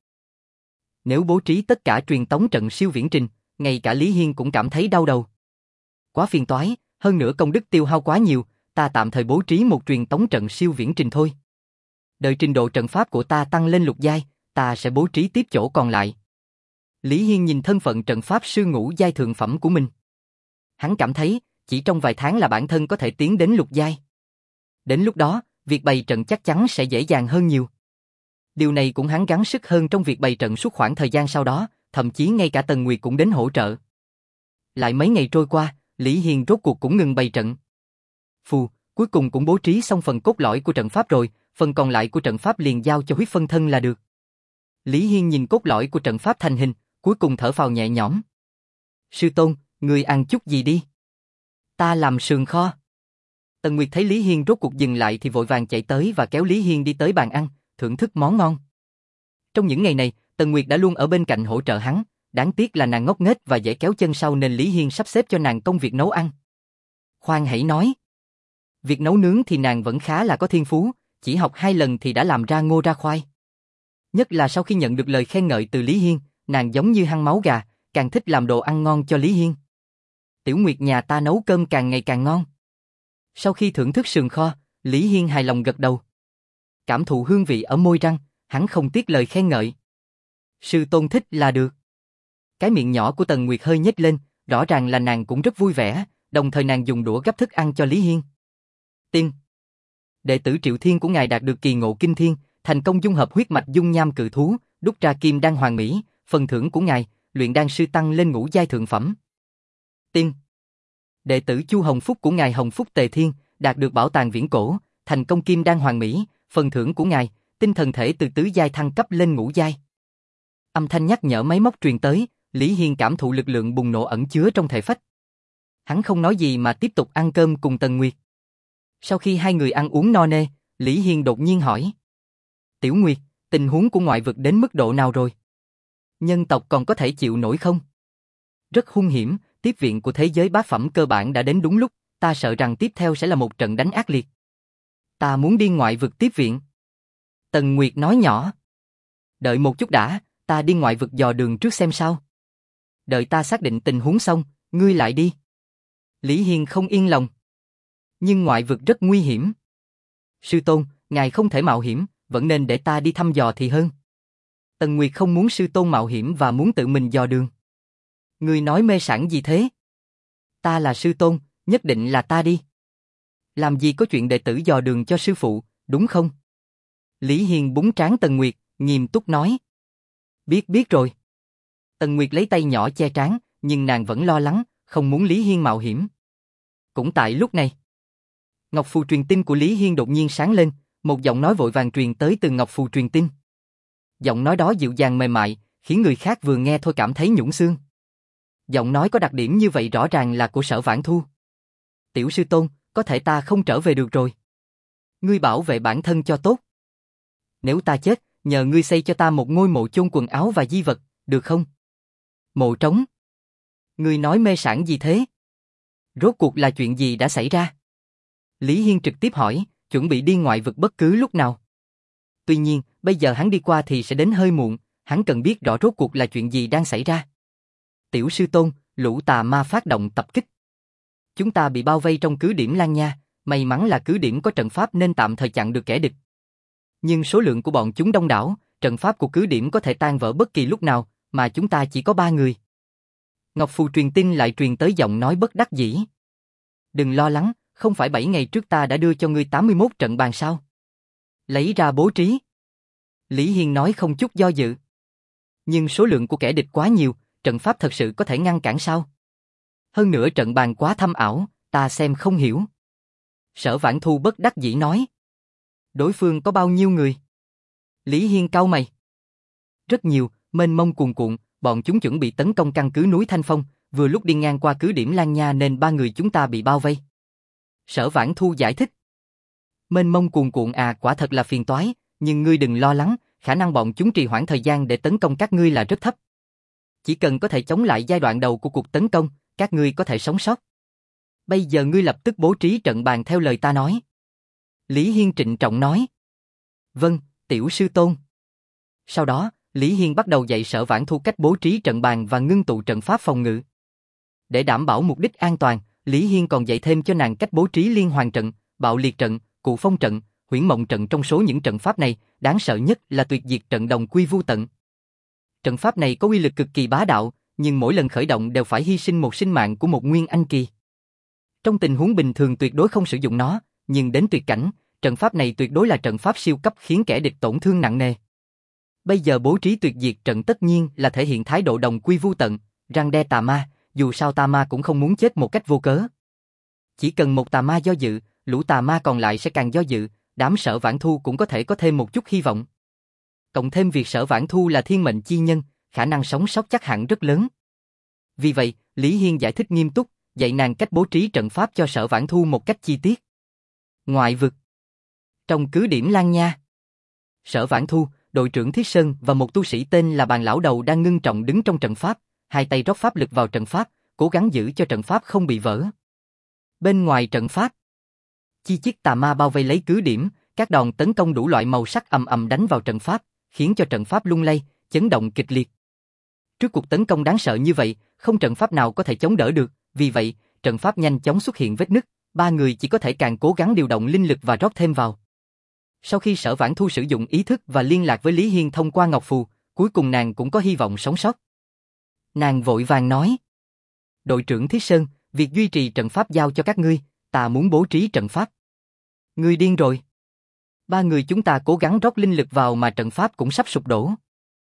Nếu bố trí tất cả truyền tống trận siêu viễn trình, ngay cả Lý Hiên cũng cảm thấy đau đầu. Quá phiền toái, hơn nữa công đức tiêu hao quá nhiều, ta tạm thời bố trí một truyền tống trận siêu viễn trình thôi. Đợi trình độ trận pháp của ta tăng lên lục giai, ta sẽ bố trí tiếp chỗ còn lại. Lý Hiên nhìn thân phận trận pháp sư ngũ giai thượng phẩm của mình. Hắn cảm thấy, chỉ trong vài tháng là bản thân có thể tiến đến lục giai. Đến lúc đó, việc bày trận chắc chắn sẽ dễ dàng hơn nhiều. Điều này cũng hắn gắng sức hơn trong việc bày trận suốt khoảng thời gian sau đó, thậm chí ngay cả Tần Nguyệt cũng đến hỗ trợ. Lại mấy ngày trôi qua, Lý Hiên rốt cuộc cũng ngừng bày trận. Phù, cuối cùng cũng bố trí xong phần cốt lõi của trận pháp rồi, phần còn lại của trận pháp liền giao cho huyết phân thân là được. Lý Hiên nhìn cốt lõi của trận pháp thành hình, cuối cùng thở phào nhẹ nhõm. Sư tôn, ngươi ăn chút gì đi? Ta làm sườn kho. Tần Nguyệt thấy Lý Hiên rốt cuộc dừng lại thì vội vàng chạy tới và kéo Lý Hiên đi tới bàn ăn, thưởng thức món ngon. Trong những ngày này, Tần Nguyệt đã luôn ở bên cạnh hỗ trợ hắn, đáng tiếc là nàng ngốc nghếch và dễ kéo chân sau nên Lý Hiên sắp xếp cho nàng công việc nấu ăn. Khoan hãy nói. Việc nấu nướng thì nàng vẫn khá là có thiên phú, chỉ học hai lần thì đã làm ra ngô ra khoai. Nhất là sau khi nhận được lời khen ngợi từ Lý Hiên, nàng giống như hăng máu gà, càng thích làm đồ ăn ngon cho Lý Hiên. Tiểu Nguyệt nhà ta nấu cơm càng ngày càng ngon. Sau khi thưởng thức sườn kho, Lý Hiên hài lòng gật đầu. Cảm thụ hương vị ở môi răng, hắn không tiếc lời khen ngợi. Sư tôn thích là được. Cái miệng nhỏ của Tần Nguyệt hơi nhếch lên, rõ ràng là nàng cũng rất vui vẻ, đồng thời nàng dùng đũa gắp thức ăn cho Lý Hiên. Tiên. Đệ tử Triệu Thiên của ngài đạt được kỳ ngộ kinh thiên, thành công dung hợp huyết mạch dung nham cự thú, đúc ra kim đan hoàn mỹ, phần thưởng của ngài, luyện đan sư tăng lên ngũ giai thượng phẩm. Tiên. Đệ tử Chu Hồng Phúc của ngài Hồng Phúc Tề Thiên, đạt được bảo tàng viễn cổ, thành công kim đan hoàn mỹ, phần thưởng của ngài, tinh thần thể từ tứ giai thăng cấp lên ngũ giai. Âm thanh nhắc nhở máy móc truyền tới, Lý Hiên cảm thụ lực lượng bùng nổ ẩn chứa trong thể phách. Hắn không nói gì mà tiếp tục ăn cơm cùng Tần Nguyệt. Sau khi hai người ăn uống no nê, Lý Hiên đột nhiên hỏi. Tiểu Nguyệt, tình huống của ngoại vực đến mức độ nào rồi? Nhân tộc còn có thể chịu nổi không? Rất hung hiểm, tiếp viện của thế giới bá phẩm cơ bản đã đến đúng lúc, ta sợ rằng tiếp theo sẽ là một trận đánh ác liệt. Ta muốn đi ngoại vực tiếp viện. Tần Nguyệt nói nhỏ. Đợi một chút đã, ta đi ngoại vực dò đường trước xem sao. Đợi ta xác định tình huống xong, ngươi lại đi. Lý Hiên không yên lòng. Nhưng ngoại vực rất nguy hiểm. Sư tôn, ngài không thể mạo hiểm, vẫn nên để ta đi thăm dò thì hơn. Tần Nguyệt không muốn sư tôn mạo hiểm và muốn tự mình dò đường. Ngươi nói mê sảng gì thế? Ta là sư tôn, Nhất định là ta đi. Làm gì có chuyện đệ tử dò đường cho sư phụ, đúng không? Lý Hiên búng trán Tần Nguyệt, nghiêm túc nói. Biết biết rồi. Tần Nguyệt lấy tay nhỏ che trán, nhưng nàng vẫn lo lắng, không muốn Lý Hiên mạo hiểm. Cũng tại lúc này, ngọc phù truyền tin của Lý Hiên đột nhiên sáng lên, một giọng nói vội vàng truyền tới từ ngọc phù truyền tin. Giọng nói đó dịu dàng mềm mại, khiến người khác vừa nghe thôi cảm thấy nhũn xương. Giọng nói có đặc điểm như vậy rõ ràng là của Sở Vãn Thu. Tiểu sư tôn, có thể ta không trở về được rồi. Ngươi bảo vệ bản thân cho tốt. Nếu ta chết, nhờ ngươi xây cho ta một ngôi mộ chôn quần áo và di vật, được không? Mộ trống. Ngươi nói mê sảng gì thế? Rốt cuộc là chuyện gì đã xảy ra? Lý Hiên trực tiếp hỏi, chuẩn bị đi ngoại vực bất cứ lúc nào. Tuy nhiên, bây giờ hắn đi qua thì sẽ đến hơi muộn, hắn cần biết rõ rốt cuộc là chuyện gì đang xảy ra. Tiểu sư tôn, lũ tà ma phát động tập kích. Chúng ta bị bao vây trong cứ điểm Lan Nha, may mắn là cứ điểm có trận pháp nên tạm thời chặn được kẻ địch. Nhưng số lượng của bọn chúng đông đảo, trận pháp của cứ điểm có thể tan vỡ bất kỳ lúc nào, mà chúng ta chỉ có ba người. Ngọc phù truyền tin lại truyền tới giọng nói bất đắc dĩ. Đừng lo lắng, không phải bảy ngày trước ta đã đưa cho ngươi tám mươi mốt trận bàn sao? Lấy ra bố trí. Lý Hiên nói không chút do dự. Nhưng số lượng của kẻ địch quá nhiều, trận pháp thật sự có thể ngăn cản sao? Hơn nữa trận bàn quá thâm ảo, ta xem không hiểu. Sở Vãn Thu bất đắc dĩ nói. Đối phương có bao nhiêu người? Lý Hiên cau mày. Rất nhiều, mênh mông cuồn cuộn, bọn chúng chuẩn bị tấn công căn cứ núi Thanh Phong, vừa lúc đi ngang qua cứ điểm Lan Nha nên ba người chúng ta bị bao vây. Sở Vãn Thu giải thích. Mênh mông cuồn cuộn à, quả thật là phiền toái, nhưng ngươi đừng lo lắng, khả năng bọn chúng trì hoãn thời gian để tấn công các ngươi là rất thấp. Chỉ cần có thể chống lại giai đoạn đầu của cuộc tấn công, các ngươi có thể sống sót. Bây giờ ngươi lập tức bố trí trận bàn theo lời ta nói. Lý Hiên trịnh trọng nói. Vâng, tiểu sư tôn. Sau đó, Lý Hiên bắt đầu dạy Sở Vãn Thu cách bố trí trận bàn và ngưng tụ trận pháp phòng ngự. Để đảm bảo mục đích an toàn, Lý Hiên còn dạy thêm cho nàng cách bố trí liên hoàn trận, bạo liệt trận, cụ phong trận, huyễn mộng trận. Trong số những trận pháp này, đáng sợ nhất là tuyệt diệt trận đồng quy vu tận. Trận pháp này có uy lực cực kỳ bá đạo, nhưng mỗi lần khởi động đều phải hy sinh một sinh mạng của một nguyên anh kỳ. Trong tình huống bình thường tuyệt đối không sử dụng nó, nhưng đến tuyệt cảnh, trận pháp này tuyệt đối là trận pháp siêu cấp khiến kẻ địch tổn thương nặng nề. Bây giờ bố trí tuyệt diệt trận tất nhiên là thể hiện thái độ đồng quy vu tận, răn đe tà ma, dù sao tà ma cũng không muốn chết một cách vô cớ. Chỉ cần một tà ma do dự, lũ tà ma còn lại sẽ càng do dự, đám Sở Vãn Thu cũng có thể có thêm một chút hy vọng. Cộng thêm việc Sở Vãn Thu là thiên mệnh chi nhân, khả năng sống sót chắc hẳn rất lớn. Vì vậy, Lý Hiên giải thích nghiêm túc, dạy nàng cách bố trí trận pháp cho Sở Vãn Thu một cách chi tiết. Ngoại vực. Trong cứ điểm Lan Nha, Sở Vãn Thu, đội trưởng Thiết Sơn và một tu sĩ tên là Bàn Lão Đầu đang ngưng trọng đứng trong trận pháp, hai tay rót pháp lực vào trận pháp, cố gắng giữ cho trận pháp không bị vỡ. Bên ngoài trận pháp, chi chiết tà ma bao vây lấy cứ điểm, các đòn tấn công đủ loại màu sắc ầm ầm đánh vào trận pháp, khiến cho trận pháp lung lay, chấn động kịch liệt. Trước cuộc tấn công đáng sợ như vậy, không trận pháp nào có thể chống đỡ được, vì vậy, trận pháp nhanh chóng xuất hiện vết nứt, ba người chỉ có thể càng cố gắng điều động linh lực và rót thêm vào. Sau khi Sở Vãn Thu sử dụng ý thức và liên lạc với Lý Hiên thông qua ngọc phù, cuối cùng nàng cũng có hy vọng sống sót. Nàng vội vàng nói: "Đội trưởng Thiết Sơn, việc duy trì trận pháp giao cho các ngươi, ta muốn bố trí trận pháp." "Ngươi điên rồi. Ba người chúng ta cố gắng rót linh lực vào mà trận pháp cũng sắp sụp đổ.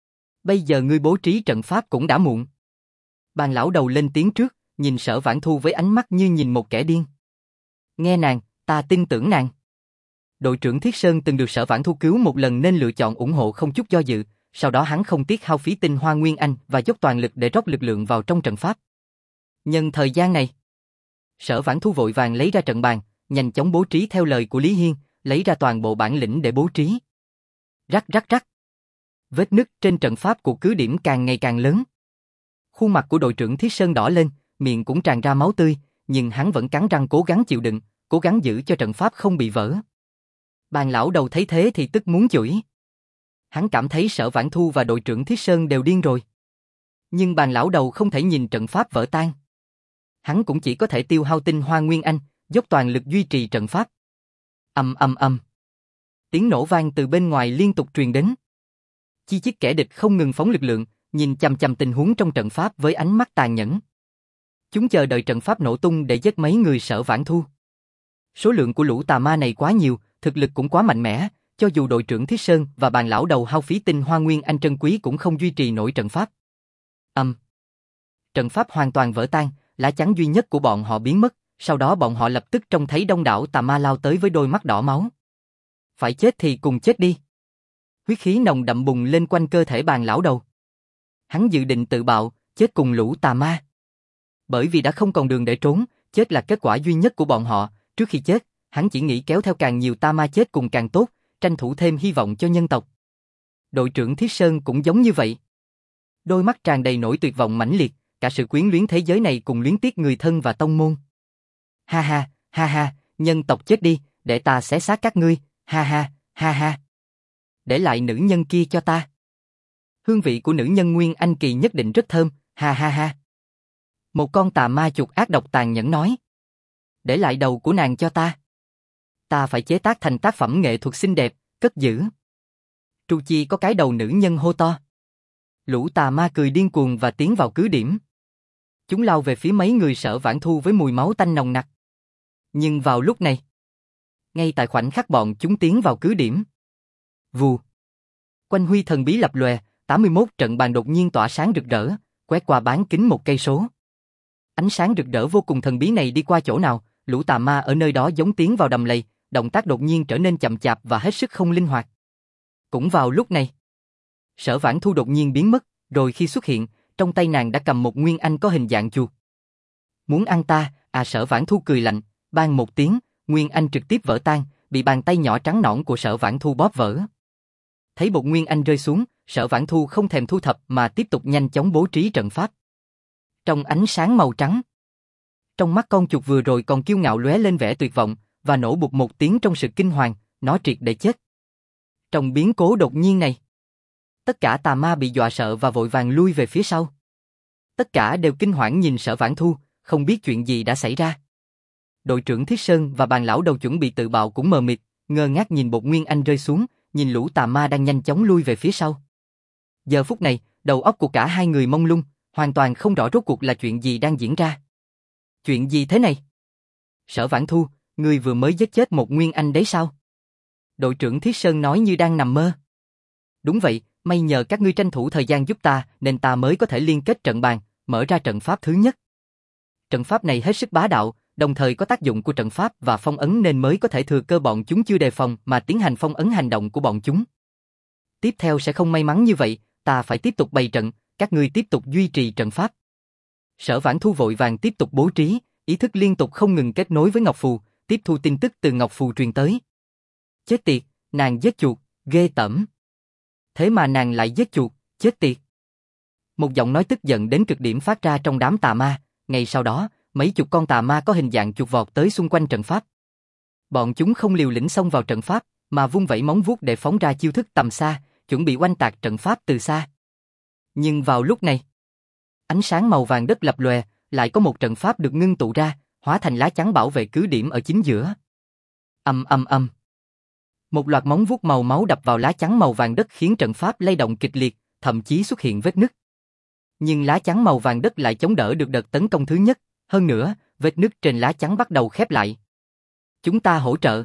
Bây giờ ngươi bố trí trận pháp cũng đã muộn." Bàn Lão Đầu lên tiếng trước, nhìn Sở Vãn Thu với ánh mắt như nhìn một kẻ điên. "Nghe nàng, ta tin tưởng nàng." Đội trưởng Thiết Sơn từng được Sở Vãn Thu cứu một lần nên lựa chọn ủng hộ không chút do dự, sau đó hắn không tiếc hao phí tinh hoa nguyên anh và dốc toàn lực để rót lực lượng vào trong trận pháp. Nhân thời gian này, Sở Vãn Thu vội vàng lấy ra trận bàn, nhanh chóng bố trí theo lời của Lý Hiên, lấy ra toàn bộ bản lĩnh để bố trí. Rắc rắc rắc. Vết nứt trên trận pháp của cứ điểm càng ngày càng lớn. Khuôn mặt của đội trưởng Thiết Sơn đỏ lên, miệng cũng tràn ra máu tươi, nhưng hắn vẫn cắn răng cố gắng chịu đựng, cố gắng giữ cho trận pháp không bị vỡ. Bàn Lão Đầu thấy thế thì tức muốn chửi. Hắn cảm thấy Sở Vãn Thu và đội trưởng Thiết Sơn đều điên rồi. Nhưng Bàn Lão Đầu không thể nhìn trận pháp vỡ tan. Hắn cũng chỉ có thể tiêu hao tinh hoa nguyên anh, dốc toàn lực duy trì trận pháp. Ầm ầm ầm. Tiếng nổ vang từ bên ngoài liên tục truyền đến. Chi chiết kẻ địch không ngừng phóng lực lượng, nhìn chằm chằm tình huống trong trận pháp với ánh mắt tàn nhẫn. Chúng chờ đợi trận pháp nổ tung để giết mấy người Sở Vãn Thu. Số lượng của lũ tà ma này quá nhiều, thực lực cũng quá mạnh mẽ, cho dù đội trưởng Thiết Sơn và bàn lão đầu hao phí tinh hoa nguyên anh trân quý cũng không duy trì nổi trận pháp. Âm. Trận pháp hoàn toàn vỡ tan, lá chắn duy nhất của bọn họ biến mất, sau đó bọn họ lập tức trông thấy đông đảo tà ma lao tới với đôi mắt đỏ máu. Phải chết thì cùng chết đi. Huyết khí nồng đậm bùng lên quanh cơ thể bàn lão đầu. Hắn dự định tự bạo, chết cùng lũ tà ma. Bởi vì đã không còn đường để trốn, chết là kết quả duy nhất của bọn họ, trước khi chết, hắn chỉ nghĩ kéo theo càng nhiều tà ma chết cùng càng tốt, tranh thủ thêm hy vọng cho nhân tộc. Đội trưởng Thiết Sơn cũng giống như vậy. Đôi mắt tràn đầy nỗi tuyệt vọng mãnh liệt, cả sự quyến luyến thế giới này cùng luyến tiếc người thân và tông môn. Ha ha, ha ha, nhân tộc chết đi, để ta xé xác các ngươi, ha ha, ha ha. Để lại nữ nhân kia cho ta. Hương vị của nữ nhân Nguyên Anh Kỳ nhất định rất thơm, ha ha ha. Một con tà ma chuột ác độc tàn nhẫn nói. Để lại đầu của nàng cho ta. Ta phải chế tác thành tác phẩm nghệ thuật xinh đẹp, cất giữ. Tru Chi có cái đầu nữ nhân hô to. Lũ tà ma cười điên cuồng và tiến vào cứ điểm. Chúng lao về phía mấy người Sở Vãn Thu với mùi máu tanh nồng nặc. Nhưng vào lúc này, ngay tại khoảnh khắc bọn chúng tiến vào cứ điểm, vù, quanh huy thần bí lập lòe, tám mươi mốt trận bàn đột nhiên tỏa sáng rực rỡ, quét qua bán kính một cây số. Ánh sáng rực rỡ vô cùng thần bí này đi qua chỗ nào, lũ tà ma ở nơi đó giống tiến vào đầm lầy, động tác đột nhiên trở nên chậm chạp và hết sức không linh hoạt. Cũng vào lúc này, Sở Vãn Thu đột nhiên biến mất, rồi khi xuất hiện, trong tay nàng đã cầm một nguyên anh có hình dạng chuột. Muốn ăn ta, à Sở Vãn Thu cười lạnh, bang một tiếng, nguyên anh trực tiếp vỡ tan, bị bàn tay nhỏ trắng nõn của Sở Vãn Thu bóp vỡ. Thấy bột nguyên anh rơi xuống, Sở Vãn Thu không thèm thu thập mà tiếp tục nhanh chóng bố trí trận pháp. Trong ánh sáng màu trắng, trong mắt con chuột vừa rồi còn kiêu ngạo lóe lên vẻ tuyệt vọng, và nổ bụt một tiếng trong sự kinh hoàng, nó triệt để chết. Trong biến cố đột nhiên này, tất cả tà ma bị dọa sợ và vội vàng lui về phía sau. Tất cả đều kinh hoảng nhìn Sở Vãn Thu, không biết chuyện gì đã xảy ra. Đội trưởng Thiết Sơn và bàn lão đầu chuẩn bị tự bạo cũng mờ mịt, ngơ ngác nhìn bột nguyên anh rơi xuống, nhìn lũ tà ma đang nhanh chóng lui về phía sau. Giờ phút này, đầu óc của cả hai người mông lung, hoàn toàn không rõ rốt cuộc là chuyện gì đang diễn ra. Chuyện gì thế này? Sở Vãn Thu, ngươi vừa mới giết chết một nguyên anh đấy sao? Đội trưởng Thiết Sơn nói như đang nằm mơ. Đúng vậy, may nhờ các ngươi tranh thủ thời gian giúp ta nên ta mới có thể liên kết trận bàn, mở ra trận pháp thứ nhất. Trận pháp này hết sức bá đạo, đồng thời có tác dụng của trận pháp và phong ấn nên mới có thể thừa cơ bọn chúng chưa đề phòng mà tiến hành phong ấn hành động của bọn chúng. Tiếp theo sẽ không may mắn như vậy, ta phải tiếp tục bày trận, các ngươi tiếp tục duy trì trận pháp. Sở Vãn Thu vội vàng tiếp tục bố trí, ý thức liên tục không ngừng kết nối với Ngọc Phù, tiếp thu tin tức từ Ngọc Phù truyền tới. Chết tiệt, nàng giết chuột, ghê tởm. Thế mà nàng lại giết chuột, chết tiệt. Một giọng nói tức giận đến cực điểm phát ra trong đám tà ma, ngay sau đó, mấy chục con tà ma có hình dạng chuột vọt tới xung quanh trận pháp. Bọn chúng không liều lĩnh xông vào trận pháp, mà vung vẩy móng vuốt để phóng ra chiêu thức tầm xa, chuẩn bị oanh tạc trận pháp từ xa. Nhưng vào lúc này, ánh sáng màu vàng đất lập lòe, lại có một trận pháp được ngưng tụ ra, hóa thành lá chắn bảo vệ cứ điểm ở chính giữa. Ầm ầm ầm. Một loạt móng vuốt màu máu đập vào lá chắn màu vàng đất khiến trận pháp lay động kịch liệt, thậm chí xuất hiện vết nứt. Nhưng lá chắn màu vàng đất lại chống đỡ được đợt tấn công thứ nhất, hơn nữa, vết nứt trên lá chắn bắt đầu khép lại. Chúng ta hỗ trợ.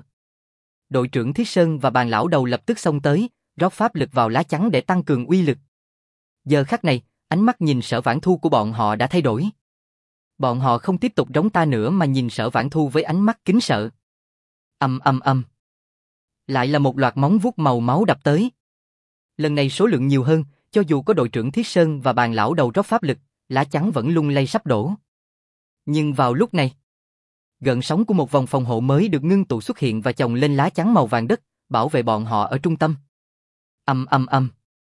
Đội trưởng Thiết Sơn và bàn lão đầu lập tức xông tới, rót pháp lực vào lá chắn để tăng cường uy lực. Giờ khắc này, ánh mắt nhìn Sở Vãn Thu của bọn họ đã thay đổi. Bọn họ không tiếp tục giống ta nữa mà nhìn Sở Vãn Thu với ánh mắt kính sợ. Ầm ầm ầm. Lại là một loạt móng vuốt màu máu đập tới. Lần này số lượng nhiều hơn, cho dù có đội trưởng Thiết Sơn và bàn lão đầu rót pháp lực, lá chắn vẫn lung lay sắp đổ. Nhưng vào lúc này, gợn sóng của một vòng phòng hộ mới được ngưng tụ xuất hiện và chồng lên lá chắn màu vàng đất, bảo vệ bọn họ ở trung tâm. Ầm ầm ầm.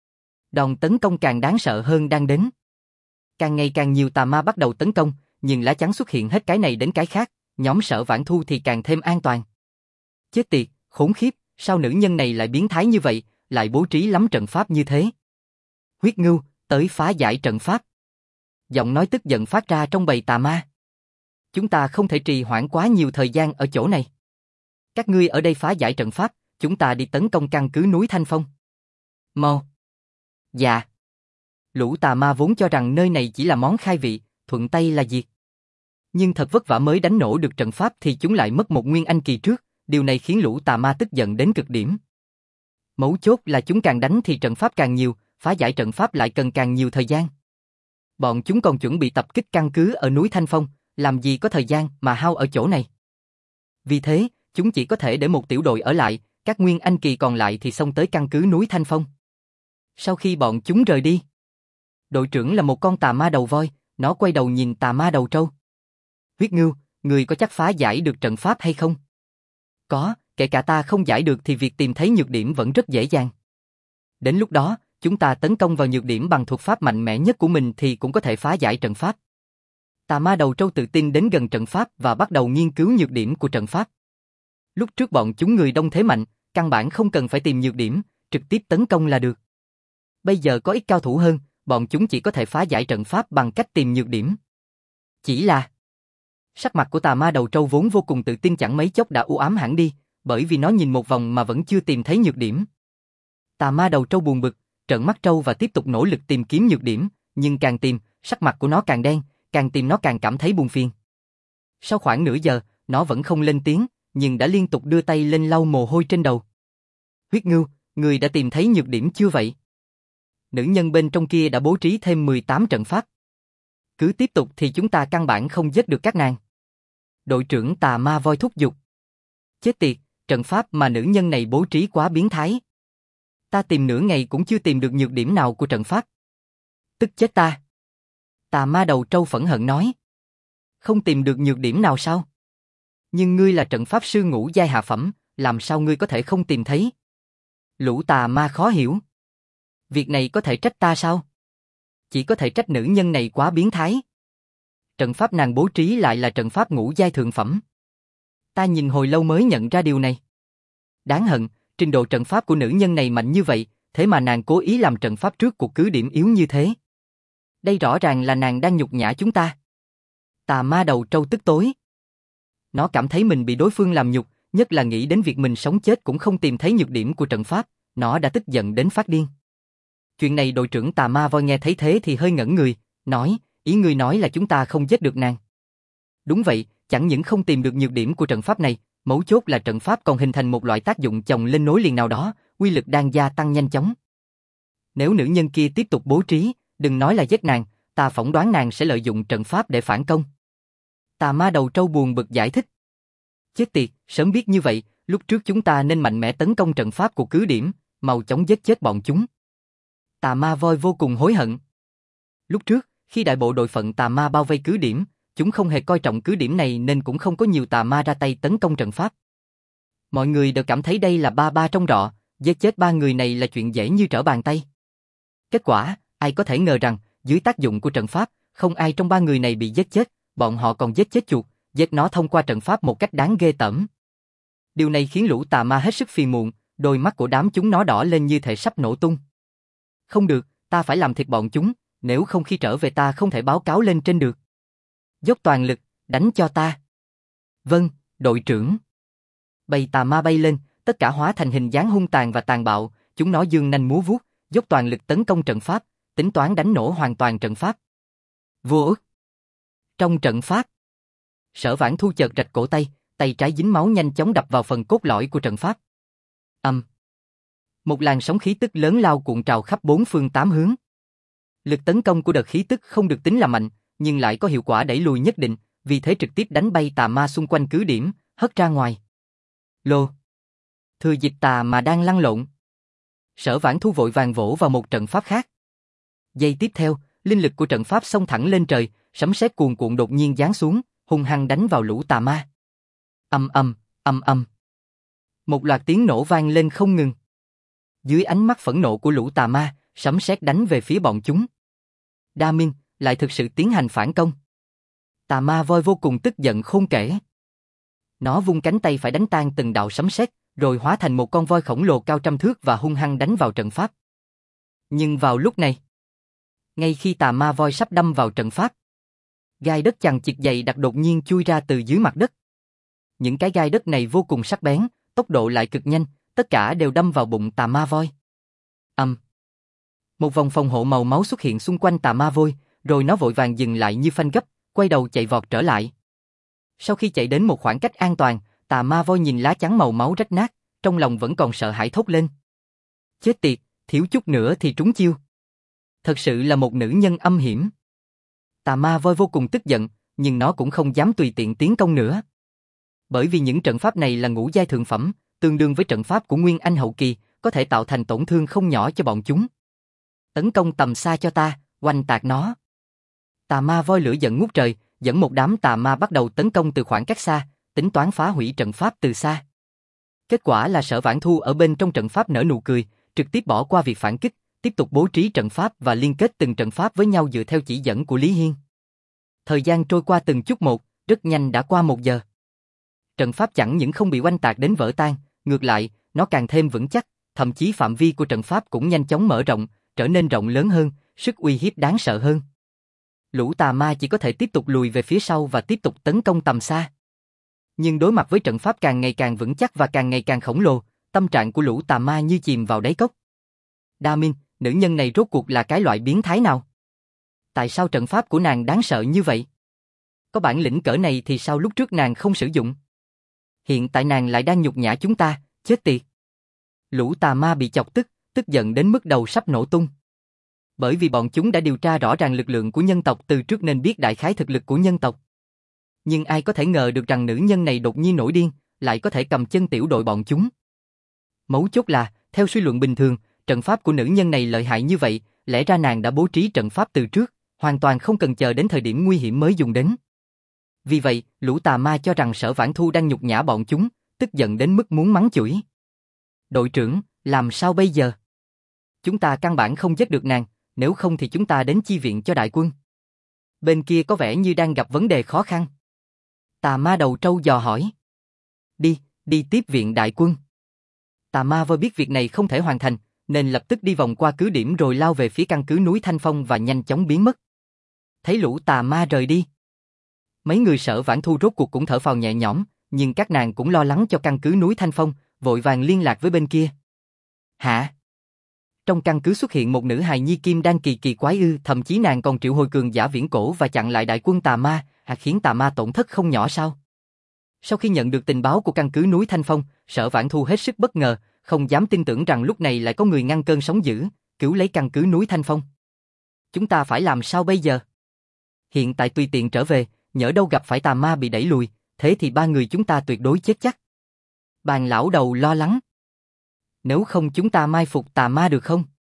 Đòn tấn công càng đáng sợ hơn đang đến. Càng ngày càng nhiều tà ma bắt đầu tấn công, nhưng lá chắn xuất hiện hết cái này đến cái khác, nhóm Sở Vãn Thu thì càng thêm an toàn. Chết tiệt, khốn khiếp, sao nữ nhân này lại biến thái như vậy, lại bố trí lắm trận pháp như thế. Huyết Ngưu, tới phá giải trận pháp. Giọng nói tức giận phát ra trong bầy tà ma. Chúng ta không thể trì hoãn quá nhiều thời gian ở chỗ này. Các ngươi ở đây phá giải trận pháp, chúng ta đi tấn công căn cứ núi Thanh Phong. Mau. Dạ. Lũ tà ma vốn cho rằng nơi này chỉ là món khai vị, thuận tay là diệt. Nhưng thật vất vả mới đánh nổ được trận pháp thì chúng lại mất một nguyên anh kỳ trước, điều này khiến lũ tà ma tức giận đến cực điểm. Mấu chốt là chúng càng đánh thì trận pháp càng nhiều, phá giải trận pháp lại cần càng nhiều thời gian. Bọn chúng còn chuẩn bị tập kích căn cứ ở núi Thanh Phong, làm gì có thời gian mà hao ở chỗ này. Vì thế, chúng chỉ có thể để một tiểu đội ở lại, các nguyên anh kỳ còn lại thì xông tới căn cứ núi Thanh Phong. Sau khi bọn chúng rời đi, đội trưởng là một con tà ma đầu voi, nó quay đầu nhìn tà ma đầu trâu. Huyết Ngưu, người có chắc phá giải được trận pháp hay không? Có, kể cả ta không giải được thì việc tìm thấy nhược điểm vẫn rất dễ dàng. Đến lúc đó, chúng ta tấn công vào nhược điểm bằng thuật pháp mạnh mẽ nhất của mình thì cũng có thể phá giải trận pháp. Tà ma đầu trâu tự tin đến gần trận pháp và bắt đầu nghiên cứu nhược điểm của trận pháp. Lúc trước bọn chúng người đông thế mạnh, căn bản không cần phải tìm nhược điểm, trực tiếp tấn công là được. Bây giờ có ít cao thủ hơn, bọn chúng chỉ có thể phá giải trận pháp bằng cách tìm nhược điểm. Chỉ là sắc mặt của tà ma đầu trâu vốn vô cùng tự tin chẳng mấy chốc đã u ám hẳn đi, bởi vì nó nhìn một vòng mà vẫn chưa tìm thấy nhược điểm. Tà ma đầu trâu buồn bực, trợn mắt trâu và tiếp tục nỗ lực tìm kiếm nhược điểm, nhưng càng tìm, sắc mặt của nó càng đen, càng tìm nó càng cảm thấy buồn phiền. Sau khoảng nửa giờ, nó vẫn không lên tiếng, nhưng đã liên tục đưa tay lên lau mồ hôi trên đầu. Huyết Ngưu, người đã tìm thấy nhược điểm chưa vậy? Nữ nhân bên trong kia đã bố trí thêm mười tám trận pháp. Cứ tiếp tục thì chúng ta căn bản không giết được các nàng. Đội trưởng tà ma voi thúc giục. Chết tiệt, trận pháp mà nữ nhân này bố trí quá biến thái. Ta tìm nửa ngày cũng chưa tìm được nhược điểm nào của trận pháp. Tức chết ta. Tà ma đầu trâu phẫn hận nói. Không tìm được nhược điểm nào sao? Nhưng ngươi là trận pháp sư ngũ giai hạ phẩm, làm sao ngươi có thể không tìm thấy? Lũ tà ma khó hiểu. Việc này có thể trách ta sao? Chỉ có thể trách nữ nhân này quá biến thái. Trận pháp nàng bố trí lại là trận pháp ngũ giai thượng phẩm. Ta nhìn hồi lâu mới nhận ra điều này. Đáng hận, trình độ trận pháp của nữ nhân này mạnh như vậy, thế mà nàng cố ý làm trận pháp trước cuộc cứ điểm yếu như thế. Đây rõ ràng là nàng đang nhục nhã chúng ta. Tà ma đầu trâu tức tối. Nó cảm thấy mình bị đối phương làm nhục, nhất là nghĩ đến việc mình sống chết cũng không tìm thấy nhược điểm của trận pháp, nó đã tức giận đến phát điên. Chuyện này đội trưởng tà ma voi nghe thấy thế thì hơi ngẩn người, nói, ý ngươi nói là chúng ta không giết được nàng. Đúng vậy, chẳng những không tìm được nhược điểm của trận pháp này, mấu chốt là trận pháp còn hình thành một loại tác dụng chồng lên nối liền nào đó, uy lực đang gia tăng nhanh chóng. Nếu nữ nhân kia tiếp tục bố trí, đừng nói là giết nàng, ta phỏng đoán nàng sẽ lợi dụng trận pháp để phản công. Tà ma đầu trâu buồn bực giải thích. Chết tiệt, sớm biết như vậy, lúc trước chúng ta nên mạnh mẽ tấn công trận pháp của cứ điểm, mau chóng giết chết bọn chúng. Tà ma voi vô cùng hối hận. Lúc trước, khi đại bộ đội phận tà ma bao vây cứ điểm, chúng không hề coi trọng cứ điểm này nên cũng không có nhiều tà ma ra tay tấn công trận pháp. Mọi người đều cảm thấy đây là ba ba trong rọ, giết chết ba người này là chuyện dễ như trở bàn tay. Kết quả, ai có thể ngờ rằng, dưới tác dụng của trận pháp, không ai trong ba người này bị giết chết, bọn họ còn giết chết chuột, giết nó thông qua trận pháp một cách đáng ghê tởm. Điều này khiến lũ tà ma hết sức phiền muộn, đôi mắt của đám chúng nó đỏ lên như thể sắp nổ tung. Không được, ta phải làm thịt bọn chúng, nếu không khi trở về ta không thể báo cáo lên trên được. Dốc toàn lực, đánh cho ta. Vâng, đội trưởng. Bầy tà ma bay lên, tất cả hóa thành hình dáng hung tàn và tàn bạo, chúng nó giương nanh múa vuốt, dốc toàn lực tấn công trận pháp, tính toán đánh nổ hoàn toàn trận pháp. Vô ức. Trong trận pháp, Sở Vãn Thu chợt rạch cổ tay, tay trái dính máu nhanh chóng đập vào phần cốt lõi của trận pháp. Âm. Um. Một làn sóng khí tức lớn lao cuộn trào khắp bốn phương tám hướng. Lực tấn công của đợt khí tức không được tính là mạnh, nhưng lại có hiệu quả đẩy lùi nhất định, vì thế trực tiếp đánh bay tà ma xung quanh cứ điểm, hất ra ngoài. Lô. Thừa dịp tà mà đang lăn lộn. Sở Vãn Thu vội vàng vỗ vào một trận pháp khác. Giây tiếp theo, linh lực của trận pháp xông thẳng lên trời, sấm sét cuồn cuộn đột nhiên giáng xuống, hung hăng đánh vào lũ tà ma. Ầm ầm, ầm ầm. Một loạt tiếng nổ vang lên không ngừng. Dưới ánh mắt phẫn nộ của lũ tà ma, sấm sét đánh về phía bọn chúng. Đa Minh lại thực sự tiến hành phản công. Tà ma voi vô cùng tức giận khôn kể. Nó vung cánh tay phải đánh tan từng đạo sấm sét, rồi hóa thành một con voi khổng lồ cao trăm thước và hung hăng đánh vào trận pháp. Nhưng vào lúc này, ngay khi tà ma voi sắp đâm vào trận pháp, gai đất chằng chịt dày đặc đột nhiên chui ra từ dưới mặt đất. Những cái gai đất này vô cùng sắc bén, tốc độ lại cực nhanh, tất cả đều đâm vào bụng tà ma voi. Ầm. Um. Một vòng phòng hộ màu máu xuất hiện xung quanh tà ma voi, rồi nó vội vàng dừng lại như phanh gấp, quay đầu chạy vọt trở lại. Sau khi chạy đến một khoảng cách an toàn, tà ma voi nhìn lá chắn màu máu rách nát, trong lòng vẫn còn sợ hãi thốt lên. Chết tiệt, thiếu chút nữa thì trúng chiêu. Thật sự là một nữ nhân âm hiểm. Tà ma voi vô cùng tức giận, nhưng nó cũng không dám tùy tiện tiến công nữa. Bởi vì những trận pháp này là ngũ giai thượng phẩm, tương đương với trận pháp của Nguyên Anh hậu kỳ, có thể tạo thành tổn thương không nhỏ cho bọn chúng. Tấn công tầm xa cho ta, oanh tạc nó. Tà ma voi lửa giận ngút trời, dẫn một đám tà ma bắt đầu tấn công từ khoảng cách xa, tính toán phá hủy trận pháp từ xa. Kết quả là Sở Vãn Thu ở bên trong trận pháp nở nụ cười, trực tiếp bỏ qua việc phản kích, tiếp tục bố trí trận pháp và liên kết từng trận pháp với nhau dựa theo chỉ dẫn của Lý Hiên. Thời gian trôi qua từng chút một, rất nhanh đã qua một giờ. Trận pháp chẳng những không bị oanh tạc đến vỡ tan, ngược lại, nó càng thêm vững chắc, thậm chí phạm vi của trận pháp cũng nhanh chóng mở rộng, trở nên rộng lớn hơn, sức uy hiếp đáng sợ hơn. Lũ tà ma chỉ có thể tiếp tục lùi về phía sau và tiếp tục tấn công tầm xa. Nhưng đối mặt với trận pháp càng ngày càng vững chắc và càng ngày càng khổng lồ, tâm trạng của lũ tà ma như chìm vào đáy cốc. Đa Minh, nữ nhân này rốt cuộc là cái loại biến thái nào? Tại sao trận pháp của nàng đáng sợ như vậy? Có bản lĩnh cỡ này thì sao lúc trước nàng không sử dụng? Hiện tại nàng lại đang nhục nhã chúng ta, chết tiệt. Lũ tà ma bị chọc tức, tức giận đến mức đầu sắp nổ tung. Bởi vì bọn chúng đã điều tra rõ ràng lực lượng của nhân tộc từ trước nên biết đại khái thực lực của nhân tộc. Nhưng ai có thể ngờ được rằng nữ nhân này đột nhiên nổi điên, lại có thể cầm chân tiểu đội bọn chúng. Mấu chốt là, theo suy luận bình thường, trận pháp của nữ nhân này lợi hại như vậy, lẽ ra nàng đã bố trí trận pháp từ trước, hoàn toàn không cần chờ đến thời điểm nguy hiểm mới dùng đến. Vì vậy, lũ tà ma cho rằng Sở Vãn Thu đang nhục nhã bọn chúng, tức giận đến mức muốn mắng chửi. Đội trưởng, làm sao bây giờ? Chúng ta căn bản không giết được nàng, nếu không thì chúng ta đến chi viện cho đại quân. Bên kia có vẻ như đang gặp vấn đề khó khăn. Tà ma đầu trâu dò hỏi. Đi, đi tiếp viện đại quân. Tà ma voi biết việc này không thể hoàn thành, nên lập tức đi vòng qua cứ điểm rồi lao về phía căn cứ núi Thanh Phong và nhanh chóng biến mất. Thấy lũ tà ma rời đi, mấy người Sở Vãn Thu rốt cuộc cũng thở phào nhẹ nhõm, nhưng các nàng cũng lo lắng cho căn cứ núi Thanh Phong, vội vàng liên lạc với bên kia. Hả? Trong căn cứ xuất hiện một nữ hài nhi kim đan kỳ kỳ quái ư, thậm chí nàng còn triệu hồi cường giả viễn cổ và chặn lại đại quân tà ma, à khiến tà ma tổn thất không nhỏ sao? Sau khi nhận được tình báo của căn cứ núi Thanh Phong, Sở Vãn Thu hết sức bất ngờ, không dám tin tưởng rằng lúc này lại có người ngăn cơn sóng dữ, cứu lấy căn cứ núi Thanh Phong. Chúng ta phải làm sao bây giờ? Hiện tại tùy tiện trở về, nhỡ đâu gặp phải tà ma bị đẩy lùi, thế thì ba người chúng ta tuyệt đối chết chắc. Bàn lão đầu lo lắng. Nếu không chúng ta mai phục tà ma được không?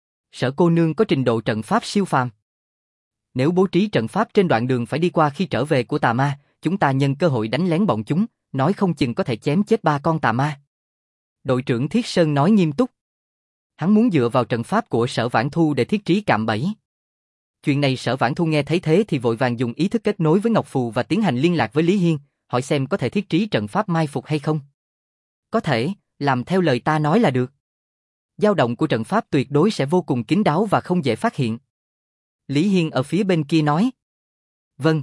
Sở cô nương có trình độ trận pháp siêu phàm. Nếu bố trí trận pháp trên đoạn đường phải đi qua khi trở về của tà ma, chúng ta nhân cơ hội đánh lén bọn chúng, nói không chừng có thể chém chết ba con tà ma. Đội trưởng Thiết Sơn nói nghiêm túc. Hắn muốn dựa vào trận pháp của Sở Vãn Thu để thiết trí cạm bẫy. Chuyện này Sở Vãn Thu nghe thấy thế thì vội vàng dùng ý thức kết nối với Ngọc Phù và tiến hành liên lạc với Lý Hiên, hỏi xem có thể thiết trí trận pháp mai phục hay không. Có thể, làm theo lời ta nói là được. Dao động của trận pháp tuyệt đối sẽ vô cùng kín đáo và không dễ phát hiện. Lý Hiên ở phía bên kia nói. Vâng.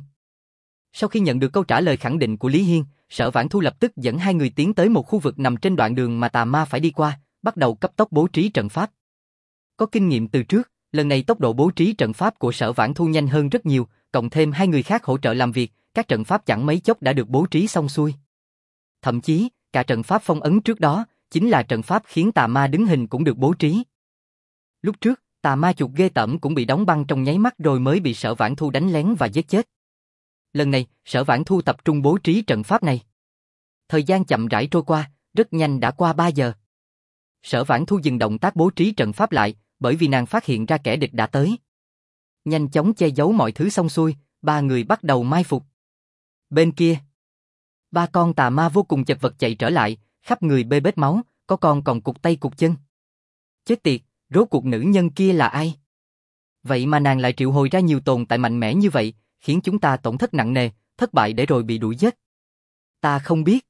Sau khi nhận được câu trả lời khẳng định của Lý Hiên, Sở Vãn Thu lập tức dẫn hai người tiến tới một khu vực nằm trên đoạn đường mà tà ma phải đi qua, bắt đầu cấp tốc bố trí trận pháp. Có kinh nghiệm từ trước, lần này tốc độ bố trí trận pháp của Sở Vãn Thu nhanh hơn rất nhiều, cộng thêm hai người khác hỗ trợ làm việc, các trận pháp chẳng mấy chốc đã được bố trí xong xuôi. Thậm chí, cả trận pháp phong ấn trước đó, chính là trận pháp khiến tà ma đứng hình cũng được bố trí. Lúc trước, tà ma chuột ghê tởm cũng bị đóng băng trong nháy mắt rồi mới bị Sở Vãn Thu đánh lén và giết chết. Lần này, Sở Vãn Thu tập trung bố trí trận pháp này. Thời gian chậm rãi trôi qua, rất nhanh đã qua ba giờ. Sở Vãn Thu dừng động tác bố trí trận pháp lại, bởi vì nàng phát hiện ra kẻ địch đã tới. Nhanh chóng che giấu mọi thứ xong xuôi, ba người bắt đầu mai phục. Bên kia, ba con tà ma vô cùng chật vật chạy trở lại, khắp người bê bết máu, có con còn cụt tay cụt chân. Chết tiệt, rốt cuộc nữ nhân kia là ai? Vậy mà nàng lại triệu hồi ra nhiều tồn tại mạnh mẽ như vậy, khiến chúng ta tổn thất nặng nề, thất bại để rồi bị đuổi giết. Ta không biết.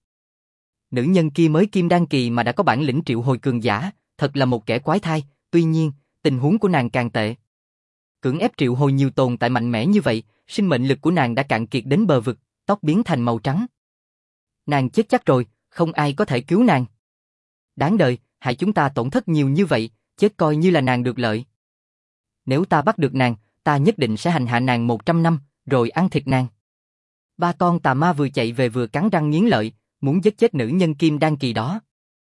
Nữ nhân kia mới kim đan kỳ mà đã có bản lĩnh triệu hồi cường giả, thật là một kẻ quái thai, tuy nhiên, tình huống của nàng càng tệ. Cưỡng ép triệu hồi nhiều tồn tại mạnh mẽ như vậy, sinh mệnh lực của nàng đã cạn kiệt đến bờ vực, tóc biến thành màu trắng. Nàng chết chắc rồi, không ai có thể cứu nàng. Đáng đời, hại chúng ta tổn thất nhiều như vậy, chết coi như là nàng được lợi. Nếu ta bắt được nàng, ta nhất định sẽ hành hạ nàng một trăm năm, rồi ăn thịt nàng. Ba con tà ma vừa chạy về vừa cắn răng nghiến lợi, muốn giết chết nữ nhân kim đan kỳ đó.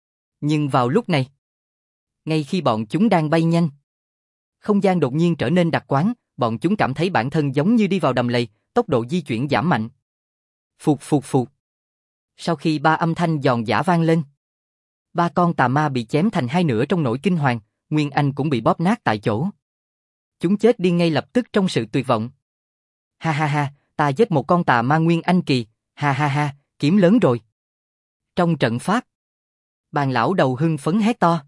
Nhưng vào lúc này, ngay khi bọn chúng đang bay nhanh, không gian đột nhiên trở nên đặc quán, bọn chúng cảm thấy bản thân giống như đi vào đầm lầy, tốc độ di chuyển giảm mạnh. Phụt phụt phụt. Sau khi ba âm thanh giòn giã vang lên, ba con tà ma bị chém thành hai nửa trong nỗi kinh hoàng, Nguyên Anh cũng bị bóp nát tại chỗ. Chúng chết đi ngay lập tức trong sự tuyệt vọng. Ha ha ha, ta giết một con tà ma Nguyên Anh kỳ, ha ha ha, kiếm lớn rồi. Trong trận pháp, Bàn lão đầu hưng phấn hét to.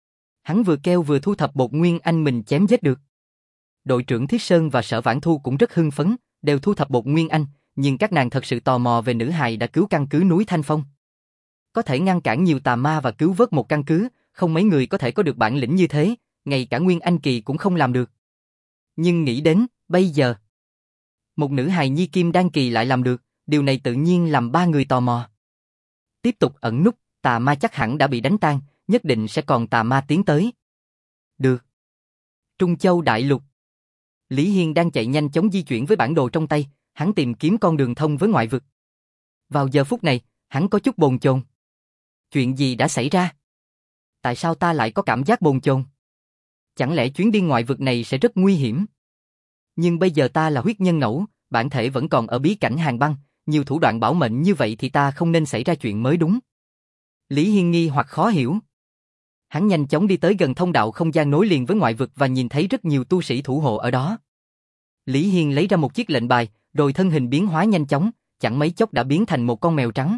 Hắn vừa kêu vừa thu thập bột Nguyên Anh mình chém giết được. Đội trưởng Thiết Sơn và Sở Vãn Thu cũng rất hưng phấn, đều thu thập bột Nguyên Anh, nhưng các nàng thật sự tò mò về nữ hài đã cứu căn cứ núi Thanh Phong. Có thể ngăn cản nhiều tà ma và cứu vớt một căn cứ, không mấy người có thể có được bản lĩnh như thế, ngay cả Nguyên Anh kỳ cũng không làm được. Nhưng nghĩ đến, bây giờ, một nữ hài nhi kim đan kỳ lại làm được, điều này tự nhiên làm ba người tò mò. Tiếp tục ẩn núp, tà ma chắc hẳn đã bị đánh tan, nhất định sẽ còn tà ma tiến tới. Được. Trung Châu Đại Lục. Lý Hiên đang chạy nhanh chóng di chuyển với bản đồ trong tay, hắn tìm kiếm con đường thông với ngoại vực. Vào giờ phút này, hắn có chút bồn chồn. Chuyện gì đã xảy ra? Tại sao ta lại có cảm giác bồn chồn? Chẳng lẽ chuyến đi ngoại vực này sẽ rất nguy hiểm? Nhưng bây giờ ta là huyết nhân ngẫu, bản thể vẫn còn ở bí cảnh hàng băng, nhiều thủ đoạn bảo mệnh như vậy thì ta không nên xảy ra chuyện mới đúng. Lý Hiên nghi hoặc khó hiểu. Hắn nhanh chóng đi tới gần thông đạo không gian nối liền với ngoại vực và nhìn thấy rất nhiều tu sĩ thủ hộ ở đó. Lý Hiên lấy ra một chiếc lệnh bài, rồi thân hình biến hóa nhanh chóng, chẳng mấy chốc đã biến thành một con mèo trắng.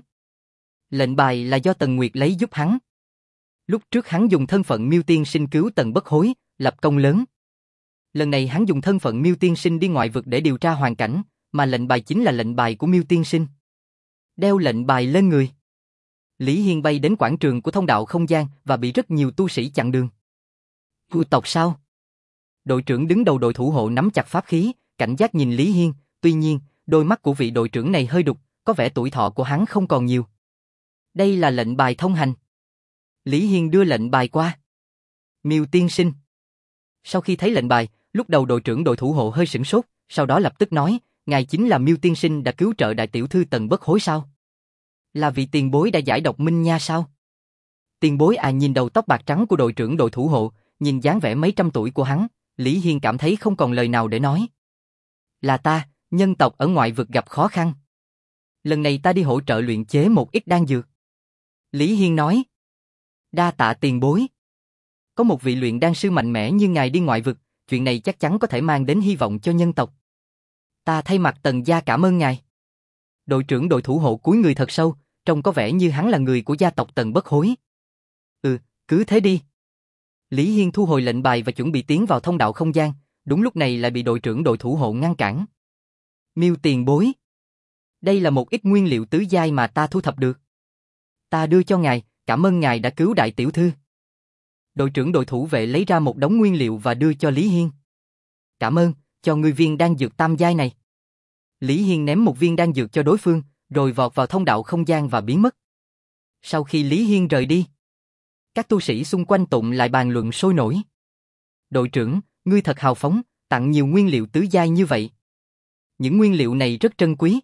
Lệnh bài là do Tần Nguyệt lấy giúp hắn. Lúc trước hắn dùng thân phận Miêu Tiên Sinh cứu Tần Bất Hối, lập công lớn. Lần này hắn dùng thân phận Miêu Tiên Sinh đi ngoại vực để điều tra hoàn cảnh, mà lệnh bài chính là lệnh bài của Miêu Tiên Sinh. Đeo lệnh bài lên người, Lý Hiên bay đến quảng trường của thông đạo không gian và bị rất nhiều tu sĩ chặn đường. Vua tộc sao? Đội trưởng đứng đầu đội thủ hộ nắm chặt pháp khí, cảnh giác nhìn Lý Hiên, tuy nhiên, đôi mắt của vị đội trưởng này hơi đục, có vẻ tuổi thọ của hắn không còn nhiều. Đây là lệnh bài thông hành. Lý Hiên đưa lệnh bài qua. Miêu tiên sinh. Sau khi thấy lệnh bài, lúc đầu đội trưởng đội thủ hộ hơi sửng sốt, sau đó lập tức nói, ngài chính là Miêu tiên sinh đã cứu trợ đại tiểu thư Tần Bất Hối sao? Là vị tiền bối đã giải độc minh nha sao? Tiền bối à, nhìn đầu tóc bạc trắng của đội trưởng đội thủ hộ, nhìn dáng vẻ mấy trăm tuổi của hắn, Lý Hiên cảm thấy không còn lời nào để nói. Là ta, nhân tộc ở ngoại vực gặp khó khăn. Lần này ta đi hỗ trợ luyện chế một ít đan dược. Lý Hiên nói. Đa tạ tiền bối. Có một vị luyện đan sư mạnh mẽ như ngài đi ngoại vực, chuyện này chắc chắn có thể mang đến hy vọng cho nhân tộc. Ta thay mặt Tần gia cảm ơn ngài. Đội trưởng đội thủ hộ cúi người thật sâu, trông có vẻ như hắn là người của gia tộc Tần Bất Hối. Ừ, cứ thế đi. Lý Hiên thu hồi lệnh bài và chuẩn bị tiến vào thông đạo không gian, đúng lúc này lại bị đội trưởng đội thủ hộ ngăn cản. Miêu tiền bối. Đây là một ít nguyên liệu tứ giai mà ta thu thập được. Ta đưa cho ngài, cảm ơn ngài đã cứu đại tiểu thư. Đội trưởng đội thủ vệ lấy ra một đống nguyên liệu và đưa cho Lý Hiên. Cảm ơn, cho ngươi viên đan dược tam giai này. Lý Hiên ném một viên đan dược cho đối phương, rồi vọt vào thông đạo không gian và biến mất. Sau khi Lý Hiên rời đi, các tu sĩ xung quanh tụng lại bàn luận sôi nổi. Đội trưởng, ngươi thật hào phóng, tặng nhiều nguyên liệu tứ giai như vậy. Những nguyên liệu này rất trân quý.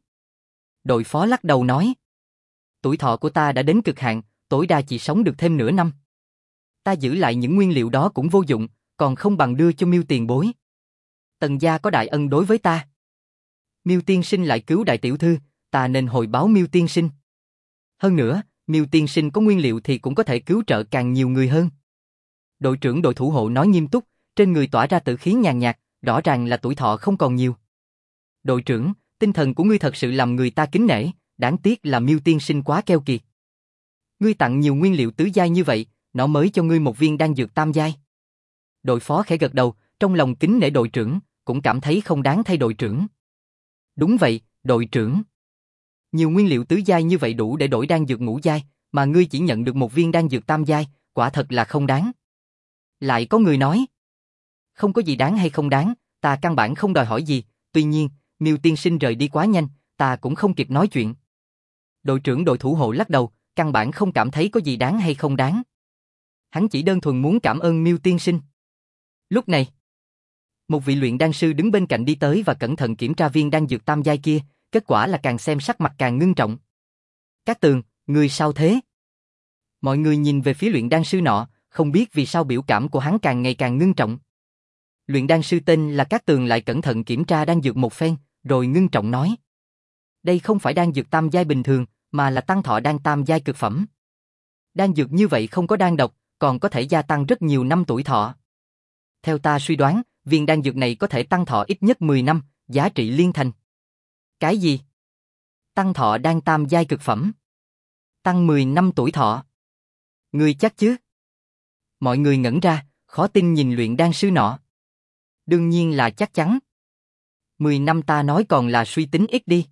Đội phó lắc đầu nói. Tuổi thọ của ta đã đến cực hạn, tối đa chỉ sống được thêm nửa năm. Ta giữ lại những nguyên liệu đó cũng vô dụng, còn không bằng đưa cho Miêu tiền bối. Tần gia có đại ân đối với ta. Miêu tiên sinh lại cứu đại tiểu thư, ta nên hồi báo Miêu tiên sinh. Hơn nữa, Miêu tiên sinh có nguyên liệu thì cũng có thể cứu trợ càng nhiều người hơn. Đội trưởng đội thủ hộ nói nghiêm túc, trên người tỏa ra tử khí nhàn nhạt, rõ ràng là tuổi thọ không còn nhiều. Đội trưởng, tinh thần của ngươi thật sự làm người ta kính nể, đáng tiếc là Miêu tiên sinh quá keo kiệt. Ngươi tặng nhiều nguyên liệu tứ giai như vậy, nó mới cho ngươi một viên đan dược tam giai. Đội phó khẽ gật đầu, trong lòng kính nể đội trưởng, cũng cảm thấy không đáng thay đội trưởng. Đúng vậy, đội trưởng. Nhiều nguyên liệu tứ giai như vậy đủ để đổi đan dược ngũ giai, mà ngươi chỉ nhận được một viên đan dược tam giai, quả thật là không đáng. Lại có người nói. Không có gì đáng hay không đáng, ta căn bản không đòi hỏi gì, tuy nhiên, Miêu tiên sinh rời đi quá nhanh, ta cũng không kịp nói chuyện. Đội trưởng đội thủ hộ lắc đầu, căn bản không cảm thấy có gì đáng hay không đáng. Hắn chỉ đơn thuần muốn cảm ơn Miêu tiên sinh. Lúc này, một vị luyện đan sư đứng bên cạnh đi tới và cẩn thận kiểm tra viên đan dược tam giai kia, kết quả là càng xem sắc mặt càng ngưng trọng. Cát Tường, người sao thế? Mọi người nhìn về phía luyện đan sư nọ, không biết vì sao biểu cảm của hắn càng ngày càng ngưng trọng. Luyện đan sư tên là Cát Tường lại cẩn thận kiểm tra đan dược một phen, rồi ngưng trọng nói. Đây không phải đan dược tam giai bình thường, mà là tăng thọ đan tam giai cực phẩm. Đan dược như vậy không có đan độc, còn có thể gia tăng rất nhiều năm tuổi thọ. Theo ta suy đoán, viên đan dược này có thể tăng thọ ít nhất mười năm, giá trị liên thành. Cái gì? Tăng thọ đan tam giai cực phẩm. Tăng mười năm tuổi thọ. Ngươi chắc chứ? Mọi người ngẩn ra, khó tin nhìn luyện đan sư nọ. Đương nhiên là chắc chắn. mười năm ta nói còn là suy tính ít đi.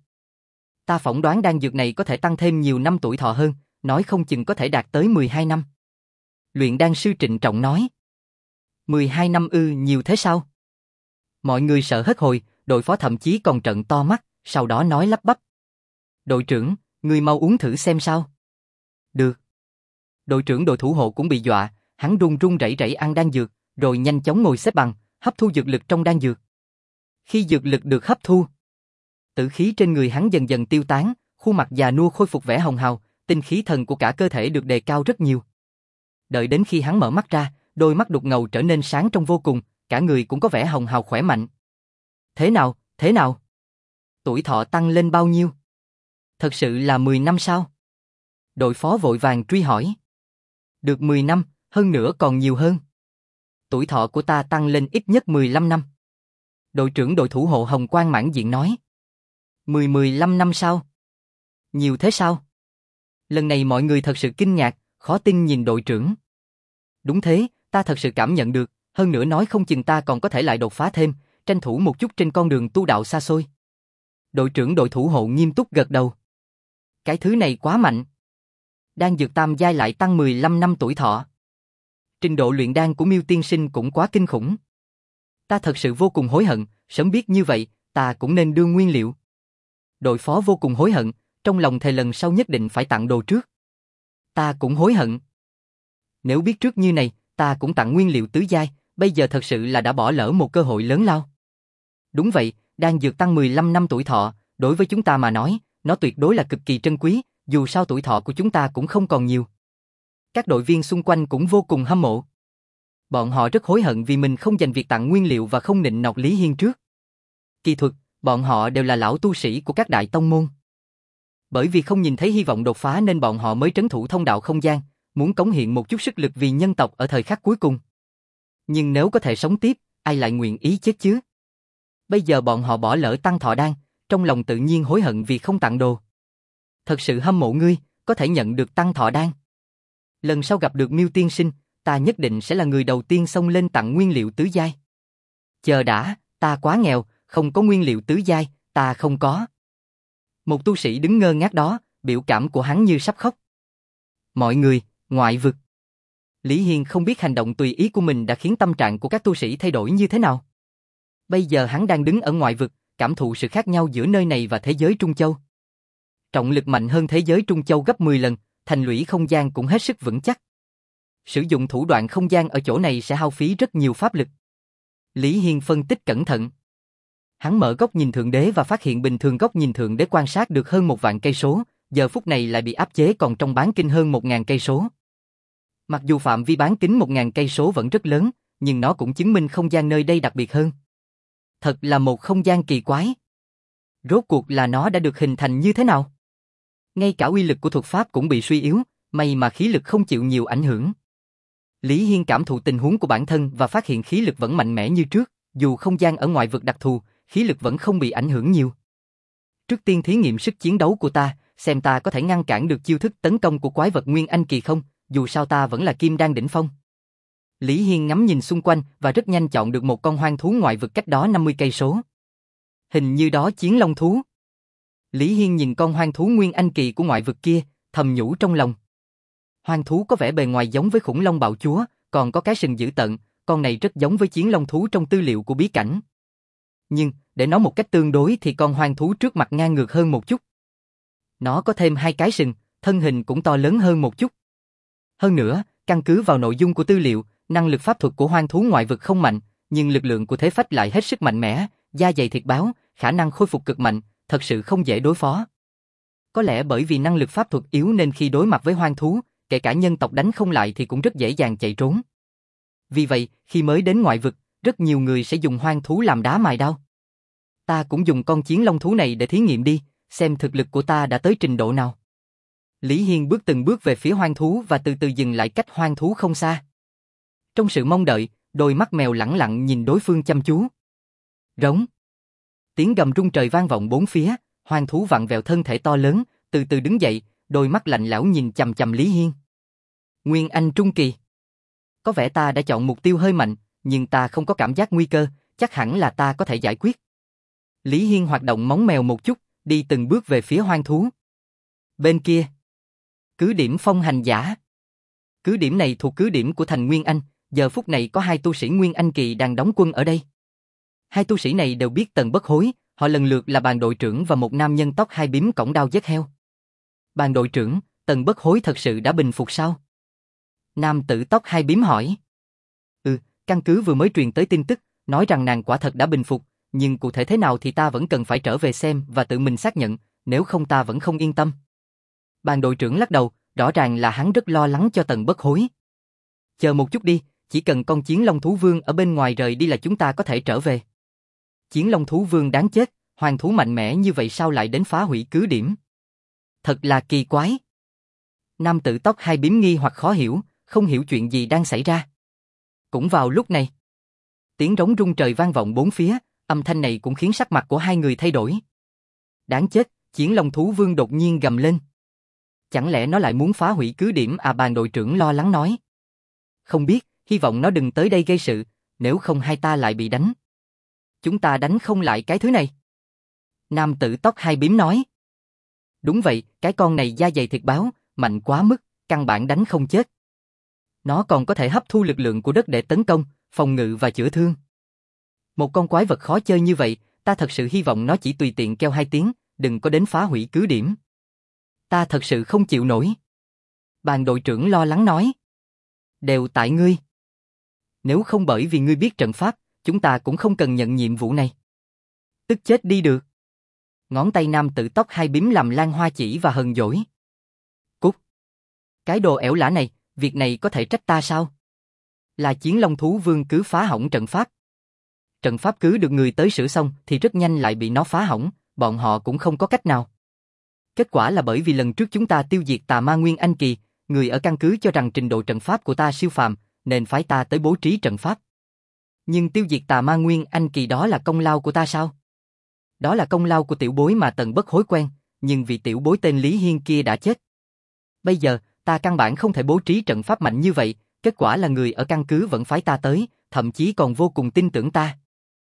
Ta phỏng đoán đan dược này có thể tăng thêm nhiều năm tuổi thọ hơn, nói không chừng có thể đạt tới mười hai năm. Luyện đan sư trịnh trọng nói. mười hai năm ư, nhiều thế sao? Mọi người sợ hết hồi, đội phó thậm chí còn trợn to mắt, sau đó nói lắp bắp. Đội trưởng, ngươi mau uống thử xem sao. Được. Đội trưởng đội thủ hộ cũng bị dọa, hắn run run rẩy rẩy ăn đan dược, rồi nhanh chóng ngồi xếp bằng, hấp thu dược lực trong đan dược. Khi dược lực được hấp thu, tử khí trên người hắn dần dần tiêu tán, khuôn mặt già nua khôi phục vẻ hồng hào, tinh khí thần của cả cơ thể được đề cao rất nhiều. Đợi đến khi hắn mở mắt ra, đôi mắt đục ngầu trở nên sáng trong vô cùng, cả người cũng có vẻ hồng hào khỏe mạnh. Thế nào, thế nào? Tuổi thọ tăng lên bao nhiêu? Thật sự là mười năm sao? Đội phó vội vàng truy hỏi. Được mười năm, hơn nữa còn nhiều hơn. Tuổi thọ của ta tăng lên ít nhất mười lăm năm. Đội trưởng đội thủ hộ Hồng Quang mãn diện nói. mười mười lăm năm sao? Nhiều thế sao? Lần này mọi người thật sự kinh ngạc, khó tin nhìn đội trưởng. Đúng thế, ta thật sự cảm nhận được, hơn nữa nói không chừng ta còn có thể lại đột phá thêm, tranh thủ một chút trên con đường tu đạo xa xôi. Đội trưởng đội thủ hộ nghiêm túc gật đầu. Cái thứ này quá mạnh. Đan dược tam giai lại tăng mười lăm năm tuổi thọ. Trình độ luyện đan của Miêu tiên sinh cũng quá kinh khủng. Ta thật sự vô cùng hối hận, sớm biết như vậy, ta cũng nên đưa nguyên liệu. Đội phó vô cùng hối hận, trong lòng thề lần sau nhất định phải tặng đồ trước. Ta cũng hối hận. Nếu biết trước như này, ta cũng tặng nguyên liệu tứ giai, bây giờ thật sự là đã bỏ lỡ một cơ hội lớn lao. Đúng vậy, đan dược tăng mười lăm năm tuổi thọ, đối với chúng ta mà nói, nó tuyệt đối là cực kỳ trân quý, dù sao tuổi thọ của chúng ta cũng không còn nhiều. Các đội viên xung quanh cũng vô cùng hâm mộ. Bọn họ rất hối hận vì mình không dành việc tặng nguyên liệu và không nịnh nọt Lý Hiên trước. Kỳ thuật, bọn họ đều là lão tu sĩ của các đại tông môn. Bởi vì không nhìn thấy hy vọng đột phá nên bọn họ mới trấn thủ thông đạo không gian, muốn cống hiến một chút sức lực vì nhân tộc ở thời khắc cuối cùng. Nhưng nếu có thể sống tiếp, ai lại nguyện ý chết chứ? Bây giờ bọn họ bỏ lỡ tăng thọ đan, trong lòng tự nhiên hối hận vì không tặng đồ. Thật sự hâm mộ ngươi, có thể nhận được tăng thọ đan. Lần sau gặp được Miêu tiên sinh, ta nhất định sẽ là người đầu tiên xông lên tặng nguyên liệu tứ giai. Chờ đã, ta quá nghèo, không có nguyên liệu tứ giai, ta không có. Một tu sĩ đứng ngơ ngác đó, biểu cảm của hắn như sắp khóc. Mọi người, ngoại vực. Lý Hiên không biết hành động tùy ý của mình đã khiến tâm trạng của các tu sĩ thay đổi như thế nào. Bây giờ hắn đang đứng ở ngoại vực, cảm thụ sự khác nhau giữa nơi này và thế giới Trung Châu. Trọng lực mạnh hơn thế giới Trung Châu gấp mười lần, thành lũy không gian cũng hết sức vững chắc. Sử dụng thủ đoạn không gian ở chỗ này sẽ hao phí rất nhiều pháp lực. Lý Hiên phân tích cẩn thận. Hắn mở góc nhìn thượng đế và phát hiện bình thường góc nhìn thượng đế quan sát được hơn một vạn cây số, giờ phút này lại bị áp chế còn trong bán kinh hơn một ngàn cây số. Mặc dù phạm vi bán kính một ngàn cây số vẫn rất lớn, nhưng nó cũng chứng minh không gian nơi đây đặc biệt hơn. Thật là một không gian kỳ quái. Rốt cuộc là nó đã được hình thành như thế nào? Ngay cả uy lực của thuật pháp cũng bị suy yếu, may mà khí lực không chịu nhiều ảnh hưởng. Lý Hiên cảm thụ tình huống của bản thân và phát hiện khí lực vẫn mạnh mẽ như trước, dù không gian ở ngoại vực đặc thù, khí lực vẫn không bị ảnh hưởng nhiều. Trước tiên thí nghiệm sức chiến đấu của ta, xem ta có thể ngăn cản được chiêu thức tấn công của quái vật Nguyên Anh kỳ không, dù sao ta vẫn là kim đan đỉnh phong. Lý Hiên ngắm nhìn xung quanh và rất nhanh chọn được một con hoang thú ngoại vực cách đó năm mươi cây số. Hình như đó chiến long thú. Lý Hiên nhìn con hoang thú Nguyên Anh kỳ của ngoại vực kia, thầm nhủ trong lòng. Hoang thú có vẻ bề ngoài giống với khủng long bạo chúa, còn có cái sừng dữ tợn, con này rất giống với chiến long thú trong tư liệu của bí cảnh. Nhưng, để nói một cách tương đối thì con hoang thú trước mặt ngang ngược hơn một chút. Nó có thêm hai cái sừng, thân hình cũng to lớn hơn một chút. Hơn nữa, căn cứ vào nội dung của tư liệu, năng lực pháp thuật của hoang thú ngoại vực không mạnh, nhưng lực lượng của thế phách lại hết sức mạnh mẽ, da dày thịt báo, khả năng khôi phục cực mạnh, thật sự không dễ đối phó. Có lẽ bởi vì năng lực pháp thuật yếu nên khi đối mặt với hoang thú, kể cả nhân tộc đánh không lại thì cũng rất dễ dàng chạy trốn. Vì vậy, khi mới đến ngoại vực, rất nhiều người sẽ dùng hoang thú làm đá mài đao. Ta cũng dùng con chiến long thú này để thí nghiệm đi, xem thực lực của ta đã tới trình độ nào. Lý Hiên bước từng bước về phía hoang thú và từ từ dừng lại cách hoang thú không xa. Trong sự mong đợi, đôi mắt mèo lẳng lặng nhìn đối phương chăm chú. Rống. Tiếng gầm rung trời vang vọng bốn phía, hoang thú vặn vẹo thân thể to lớn, từ từ đứng dậy, đôi mắt lạnh lẽo nhìn chằm chằm Lý Hiên. Nguyên Anh Trung Kỳ. Có vẻ ta đã chọn mục tiêu hơi mạnh, nhưng ta không có cảm giác nguy cơ, chắc hẳn là ta có thể giải quyết. Lý Hiên hoạt động móng mèo một chút, đi từng bước về phía hoang thú. Bên kia, cứ điểm phong hành giả. Cứ điểm này thuộc cứ điểm của thành Nguyên Anh, giờ phút này có hai tu sĩ Nguyên Anh kỳ đang đóng quân ở đây. Hai tu sĩ này đều biết Tần Bất Hối, họ lần lượt là Bàn đội trưởng và một nam nhân tóc hai bím cõng đao giết heo. Bàn đội trưởng, Tần Bất Hối thật sự đã bình phục sao? Nam tử tóc hai bím hỏi. Ừ, căn cứ vừa mới truyền tới tin tức, nói rằng nàng quả thật đã bình phục, nhưng cụ thể thế nào thì ta vẫn cần phải trở về xem và tự mình xác nhận, nếu không ta vẫn không yên tâm. Bàn đội trưởng lắc đầu, rõ ràng là hắn rất lo lắng cho Tần Bất Hối. Chờ một chút đi, chỉ cần con chiến long thú vương ở bên ngoài rời đi là chúng ta có thể trở về. Chiến long thú vương đáng chết, hoàng thú mạnh mẽ như vậy sao lại đến phá hủy cứ điểm? Thật là kỳ quái. Nam tử tóc hai bím nghi hoặc khó hiểu, không hiểu chuyện gì đang xảy ra. Cũng vào lúc này, tiếng rống rung trời vang vọng bốn phía, âm thanh này cũng khiến sắc mặt của hai người thay đổi. Đáng chết, chiến long thú vương đột nhiên gầm lên. Chẳng lẽ nó lại muốn phá hủy cứ điểm à? Bàn đội trưởng lo lắng nói. Không biết, hy vọng nó đừng tới đây gây sự, nếu không hai ta lại bị đánh. Chúng ta đánh không lại cái thứ này. Nam tử tóc hai bím nói. Đúng vậy, cái con này da dày thịt báo, mạnh quá mức, căn bản đánh không chết. Nó còn có thể hấp thu lực lượng của đất để tấn công, phòng ngự và chữa thương. Một con quái vật khó chơi như vậy, ta thật sự hy vọng nó chỉ tùy tiện kêu hai tiếng, đừng có đến phá hủy cứ điểm. Ta thật sự không chịu nổi. Bàn đội trưởng lo lắng nói. Đều tại ngươi. Nếu không bởi vì ngươi biết trận pháp, chúng ta cũng không cần nhận nhiệm vụ này. Tức chết đi được. Ngón tay nam tử tóc hai bím làm lan hoa chỉ và hờn dỗi. Cút. Cái đồ ẻo lả này, việc này có thể trách ta sao? Là chiến long thú vương cứ phá hỏng trận pháp. Trận pháp cứ được người tới sửa xong thì rất nhanh lại bị nó phá hỏng, bọn họ cũng không có cách nào. Kết quả là bởi vì lần trước chúng ta tiêu diệt tà ma Nguyên Anh kỳ, người ở căn cứ cho rằng trình độ trận pháp của ta siêu phàm, nên phái ta tới bố trí trận pháp. Nhưng tiêu diệt tà ma Nguyên Anh kỳ đó là công lao của ta sao? Đó là công lao của tiểu bối mà Tần Bất Hối quen, nhưng vì tiểu bối tên Lý Hiên kia đã chết. Bây giờ, ta căn bản không thể bố trí trận pháp mạnh như vậy, kết quả là người ở căn cứ vẫn phái ta tới, thậm chí còn vô cùng tin tưởng ta.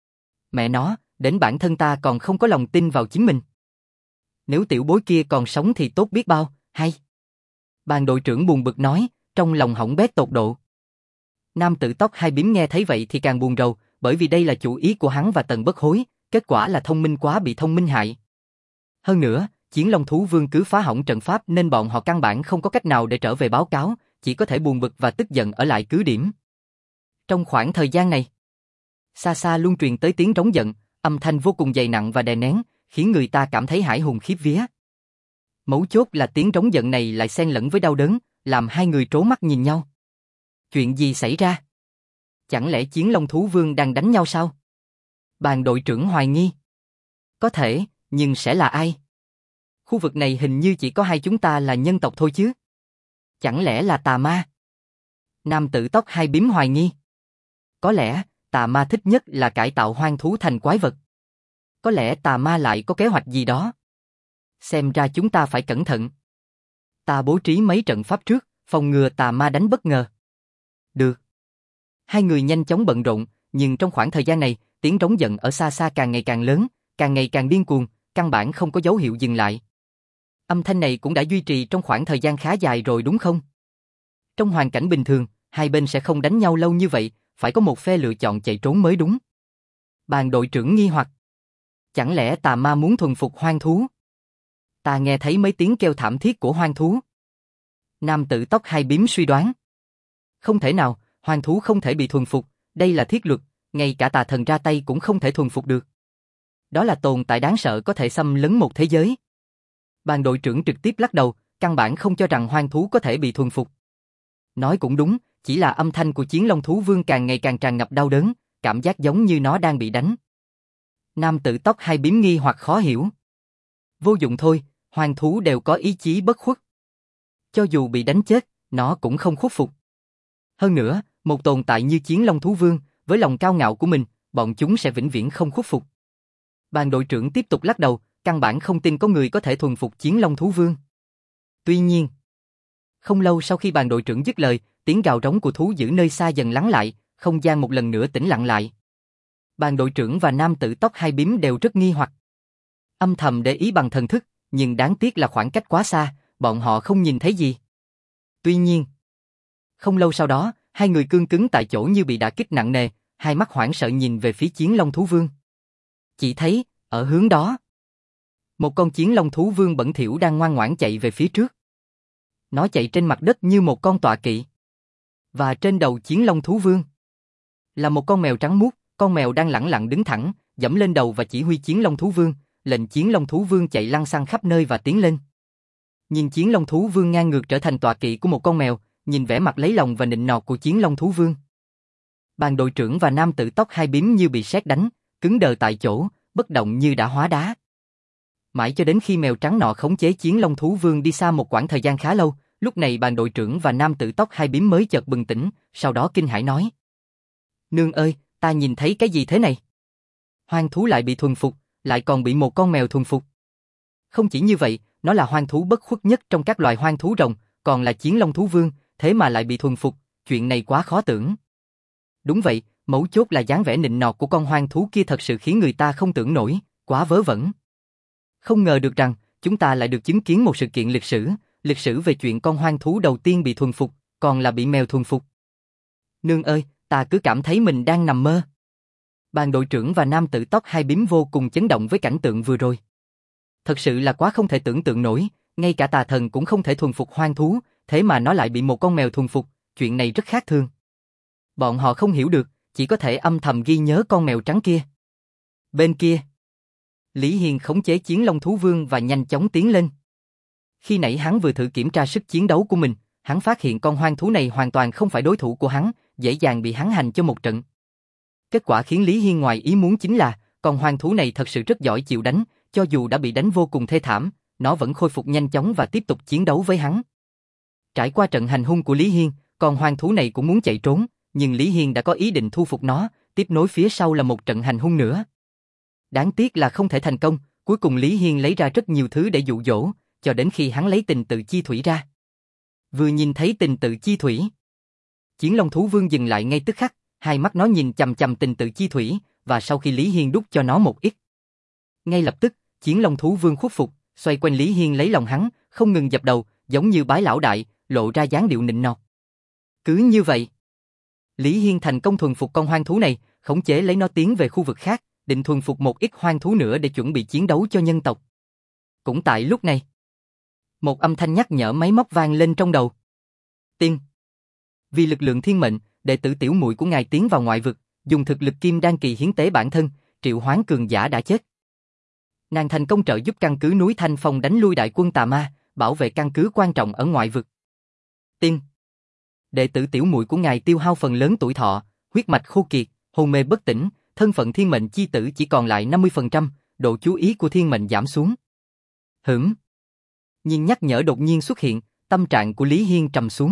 Mẹ nó, đến bản thân ta còn không có lòng tin vào chính mình. Nếu tiểu bối kia còn sống thì tốt biết bao, hay. Bàn đội trưởng buồn bực nói, trong lòng hỏng bét tột độ. Nam tử tóc hai bím nghe thấy vậy thì càng buồn rầu, bởi vì đây là chủ ý của hắn và Tần Bất Hối, kết quả là thông minh quá bị thông minh hại. Hơn nữa, chiến long thú vương cứ phá hỏng trận pháp nên bọn họ căn bản không có cách nào để trở về báo cáo, chỉ có thể buồn bực và tức giận ở lại cứ điểm. Trong khoảng thời gian này, xa xa luôn truyền tới tiếng trống giận, âm thanh vô cùng dày nặng và đè nén, khiến người ta cảm thấy hãi hùng khiếp vía. Mấu chốt là tiếng trống giận này lại xen lẫn với đau đớn, làm hai người trố mắt nhìn nhau. Chuyện gì xảy ra? Chẳng lẽ chiến long thú vương đang đánh nhau sao? Bàn đội trưởng hoài nghi. Có thể, nhưng sẽ là ai? Khu vực này hình như chỉ có hai chúng ta là nhân tộc thôi chứ. Chẳng lẽ là tà ma? Nam tử tóc hai bím hoài nghi. Có lẽ, tà ma thích nhất là cải tạo hoang thú thành quái vật. Có lẽ tà ma lại có kế hoạch gì đó. Xem ra chúng ta phải cẩn thận. Ta bố trí mấy trận pháp trước, phòng ngừa tà ma đánh bất ngờ. Được. Hai người nhanh chóng bận rộn, nhưng trong khoảng thời gian này, tiếng trống giận ở xa xa càng ngày càng lớn, càng ngày càng điên cuồng, căn bản không có dấu hiệu dừng lại. Âm thanh này cũng đã duy trì trong khoảng thời gian khá dài rồi đúng không? Trong hoàn cảnh bình thường, hai bên sẽ không đánh nhau lâu như vậy, phải có một phe lựa chọn chạy trốn mới đúng. Bàn đội trưởng nghi hoặc. Chẳng lẽ tà ma muốn thuần phục hoang thú? Ta nghe thấy mấy tiếng kêu thảm thiết của hoang thú. Nam tử tóc hai bím suy đoán. Không thể nào, hoang thú không thể bị thuần phục, đây là thiết luật, ngay cả tà thần ra tay cũng không thể thuần phục được. Đó là tồn tại đáng sợ có thể xâm lấn một thế giới. Bàn đội trưởng trực tiếp lắc đầu, căn bản không cho rằng hoang thú có thể bị thuần phục. Nói cũng đúng, chỉ là âm thanh của Chiến Long Thú Vương càng ngày càng tràn ngập đau đớn, cảm giác giống như nó đang bị đánh. Nam tử tóc hai bím nghi hoặc khó hiểu. Vô dụng thôi, hoang thú đều có ý chí bất khuất. Cho dù bị đánh chết, nó cũng không khuất phục. Hơn nữa, một tồn tại như Chiến Long Thú Vương, với lòng cao ngạo của mình, bọn chúng sẽ vĩnh viễn không khuất phục. Bàn đội trưởng tiếp tục lắc đầu, căn bản không tin có người có thể thuần phục Chiến Long Thú Vương. Tuy nhiên, không lâu sau khi bàn đội trưởng dứt lời, tiếng gào rống của thú dữ nơi xa dần lắng lại, không gian một lần nữa tĩnh lặng lại. Bàn đội trưởng và nam tử tóc hai bím đều rất nghi hoặc. Âm thầm để ý bằng thần thức, nhưng đáng tiếc là khoảng cách quá xa, bọn họ không nhìn thấy gì. Tuy nhiên, không lâu sau đó, hai người cương cứng tại chỗ như bị đả kích nặng nề, hai mắt hoảng sợ nhìn về phía Chiến Long Thú Vương. Chỉ thấy, ở hướng đó, một con Chiến Long Thú Vương bẩn thỉu đang ngoan ngoãn chạy về phía trước. Nó chạy trên mặt đất như một con tọa kỵ. Và trên đầu Chiến Long Thú Vương là một con mèo trắng muốt, con mèo đang lẳng lặng đứng thẳng, giẫm lên đầu và chỉ huy Chiến Long Thú Vương, lệnh Chiến Long Thú Vương chạy lăng xăng khắp nơi và tiến lên. Nhìn Chiến Long Thú Vương ngang ngược trở thành tọa kỵ của một con mèo, nhìn vẻ mặt lấy lòng và nịnh nọt của Chiến Long Thú Vương. Bàn đội trưởng và nam tử tóc hai bím như bị sét đánh, cứng đờ tại chỗ, bất động như đã hóa đá. Mãi cho đến khi mèo trắng nọ khống chế Chiến Long Thú Vương đi xa một quãng thời gian khá lâu, lúc này bàn đội trưởng và nam tử tóc hai bím mới chợt bừng tỉnh, sau đó kinh hãi nói: Nương ơi, ta nhìn thấy cái gì thế này? Hoang thú lại bị thuần phục, lại còn bị một con mèo thuần phục. Không chỉ như vậy, nó là hoang thú bất khuất nhất trong các loài hoang thú rồng, còn là Chiến Long Thú Vương, thế mà lại bị thuần phục, chuyện này quá khó tưởng. Đúng vậy, mấu chốt là dáng vẻ nịnh nọt của con hoang thú kia thật sự khiến người ta không tưởng nổi, quá vớ vẩn. Không ngờ được rằng, chúng ta lại được chứng kiến một sự kiện lịch sử, lịch sử về chuyện con hoang thú đầu tiên bị thuần phục, còn là bị mèo thuần phục. Nương ơi, ta cứ cảm thấy mình đang nằm mơ. Bàn đội trưởng và nam tử tóc hai bím vô cùng chấn động với cảnh tượng vừa rồi. Thật sự là quá không thể tưởng tượng nổi, ngay cả tà thần cũng không thể thuần phục hoang thú, thế mà nó lại bị một con mèo thuần phục, chuyện này rất khác thường. Bọn họ không hiểu được, chỉ có thể âm thầm ghi nhớ con mèo trắng kia. Bên kia, Lý Hiên khống chế Chiến Long Thú Vương và nhanh chóng tiến lên. Khi nãy hắn vừa thử kiểm tra sức chiến đấu của mình, hắn phát hiện con hoang thú này hoàn toàn không phải đối thủ của hắn, dễ dàng bị hắn hành cho một trận. Kết quả khiến Lý Hiên ngoài ý muốn chính là, con hoang thú này thật sự rất giỏi chịu đánh, cho dù đã bị đánh vô cùng thê thảm, nó vẫn khôi phục nhanh chóng và tiếp tục chiến đấu với hắn. Trải qua trận hành hung của Lý Hiên, con hoang thú này cũng muốn chạy trốn, nhưng Lý Hiên đã có ý định thu phục nó, tiếp nối phía sau là một trận hành hung nữa. Đáng tiếc là không thể thành công, cuối cùng Lý Hiên lấy ra rất nhiều thứ để dụ dỗ, cho đến khi hắn lấy tình tự chi thủy ra. Vừa nhìn thấy tình tự chi thủy, Chiến Long Thú Vương dừng lại ngay tức khắc, hai mắt nó nhìn chằm chằm tình tự chi thủy, và sau khi Lý Hiên đút cho nó một ít, ngay lập tức, Chiến Long Thú Vương khuất phục, xoay quanh Lý Hiên lấy lòng hắn, không ngừng dập đầu, giống như bái lão đại, lộ ra dáng điệu nịnh nọt. Cứ như vậy, Lý Hiên thành công thuần phục con hoang thú này, khống chế lấy nó tiến về khu vực khác, định thuần phục một ít hoang thú nữa để chuẩn bị chiến đấu cho nhân tộc. Cũng tại lúc này, một âm thanh nhắc nhở máy móc vang lên trong đầu. Tiên, vì lực lượng thiên mệnh, đệ tử tiểu muội của ngài tiến vào ngoại vực, dùng thực lực kim đan kỳ hiến tế bản thân, triệu hoán cường giả đã chết. Nàng thành công trợ giúp căn cứ núi Thanh Phong đánh lui đại quân tà ma, bảo vệ căn cứ quan trọng ở ngoại vực. Tiên, đệ tử tiểu muội của ngài tiêu hao phần lớn tuổi thọ, huyết mạch khô kiệt, hôn mê bất tỉnh, thân phận thiên mệnh chi tử chỉ còn lại năm mươi phần trăm, độ chú ý của thiên mệnh giảm xuống. Hửm. Nhưng nhắc nhở đột nhiên xuất hiện, tâm trạng của Lý Hiên trầm xuống.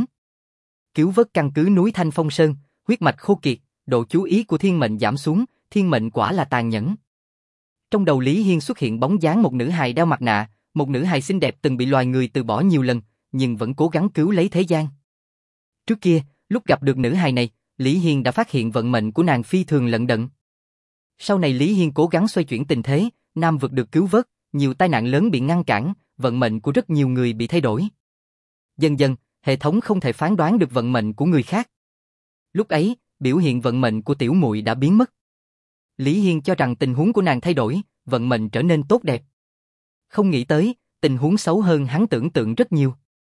Cứu vớt căn cứ núi Thanh Phong Sơn, huyết mạch khô kiệt, độ chú ý của thiên mệnh giảm xuống, thiên mệnh quả là tàn nhẫn. Trong đầu Lý Hiên xuất hiện bóng dáng một nữ hài đeo mặt nạ, một nữ hài xinh đẹp từng bị loài người từ bỏ nhiều lần, nhưng vẫn cố gắng cứu lấy thế gian. Trước kia, lúc gặp được nữ hài này, Lý Hiên đã phát hiện vận mệnh của nàng phi thường lận đận. Sau này Lý Hiên cố gắng xoay chuyển tình thế, Nam vực được cứu vớt, nhiều tai nạn lớn bị ngăn cản, vận mệnh của rất nhiều người bị thay đổi. Dần dần, hệ thống không thể phán đoán được vận mệnh của người khác. Lúc ấy, biểu hiện vận mệnh của tiểu muội đã biến mất. Lý Hiên cho rằng tình huống của nàng thay đổi, vận mệnh trở nên tốt đẹp. Không nghĩ tới, tình huống xấu hơn hắn tưởng tượng rất nhiều.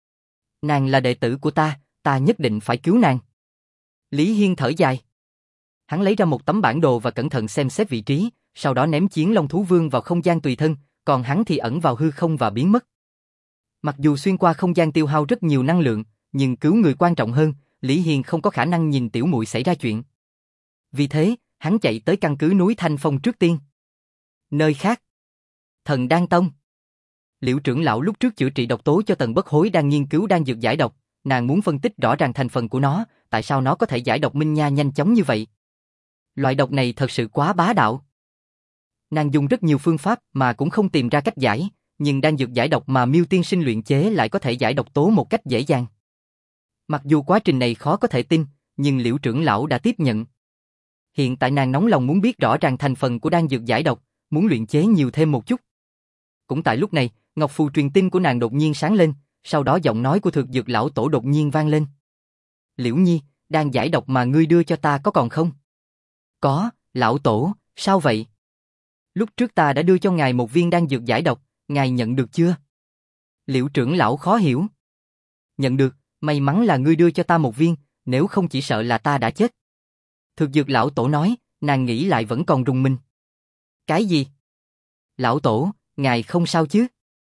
Nàng là đệ tử của ta, ta nhất định phải cứu nàng. Lý Hiên thở dài. Hắn lấy ra một tấm bản đồ và cẩn thận xem xét vị trí, sau đó ném Chiến Long Thú Vương vào không gian tùy thân, còn hắn thì ẩn vào hư không và biến mất. Mặc dù xuyên qua không gian tiêu hao rất nhiều năng lượng, nhưng cứu người quan trọng hơn, Lý Hiền không có khả năng nhìn tiểu muội xảy ra chuyện. Vì thế, hắn chạy tới căn cứ núi Thanh Phong trước tiên. Nơi khác, Thần Đan Tông. Liễu trưởng lão lúc trước chữa trị độc tố cho Tần Bất Hối đang nghiên cứu đan dược giải độc, nàng muốn phân tích rõ ràng thành phần của nó, tại sao nó có thể giải độc minh nha nhanh chóng như vậy. Loại độc này thật sự quá bá đạo. Nàng dùng rất nhiều phương pháp mà cũng không tìm ra cách giải, nhưng đan dược giải độc mà Miêu tiên sinh luyện chế lại có thể giải độc tố một cách dễ dàng. Mặc dù quá trình này khó có thể tin, nhưng Liễu trưởng lão đã tiếp nhận. Hiện tại nàng nóng lòng muốn biết rõ ràng thành phần của đan dược giải độc, muốn luyện chế nhiều thêm một chút. Cũng tại lúc này, ngọc phù truyền tin của nàng đột nhiên sáng lên, sau đó giọng nói của Thực Dược lão tổ đột nhiên vang lên. Liễu Nhi, đan giải độc mà ngươi đưa cho ta có còn không? Có, lão tổ, sao vậy? Lúc trước ta đã đưa cho ngài một viên đan dược giải độc, ngài nhận được chưa? Liễu trưởng lão khó hiểu. Nhận được, may mắn là ngươi đưa cho ta một viên, nếu không chỉ sợ là ta đã chết. Thực Dược lão tổ nói, nàng nghĩ lại vẫn còn rùng mình. Cái gì? Lão tổ, ngài không sao chứ?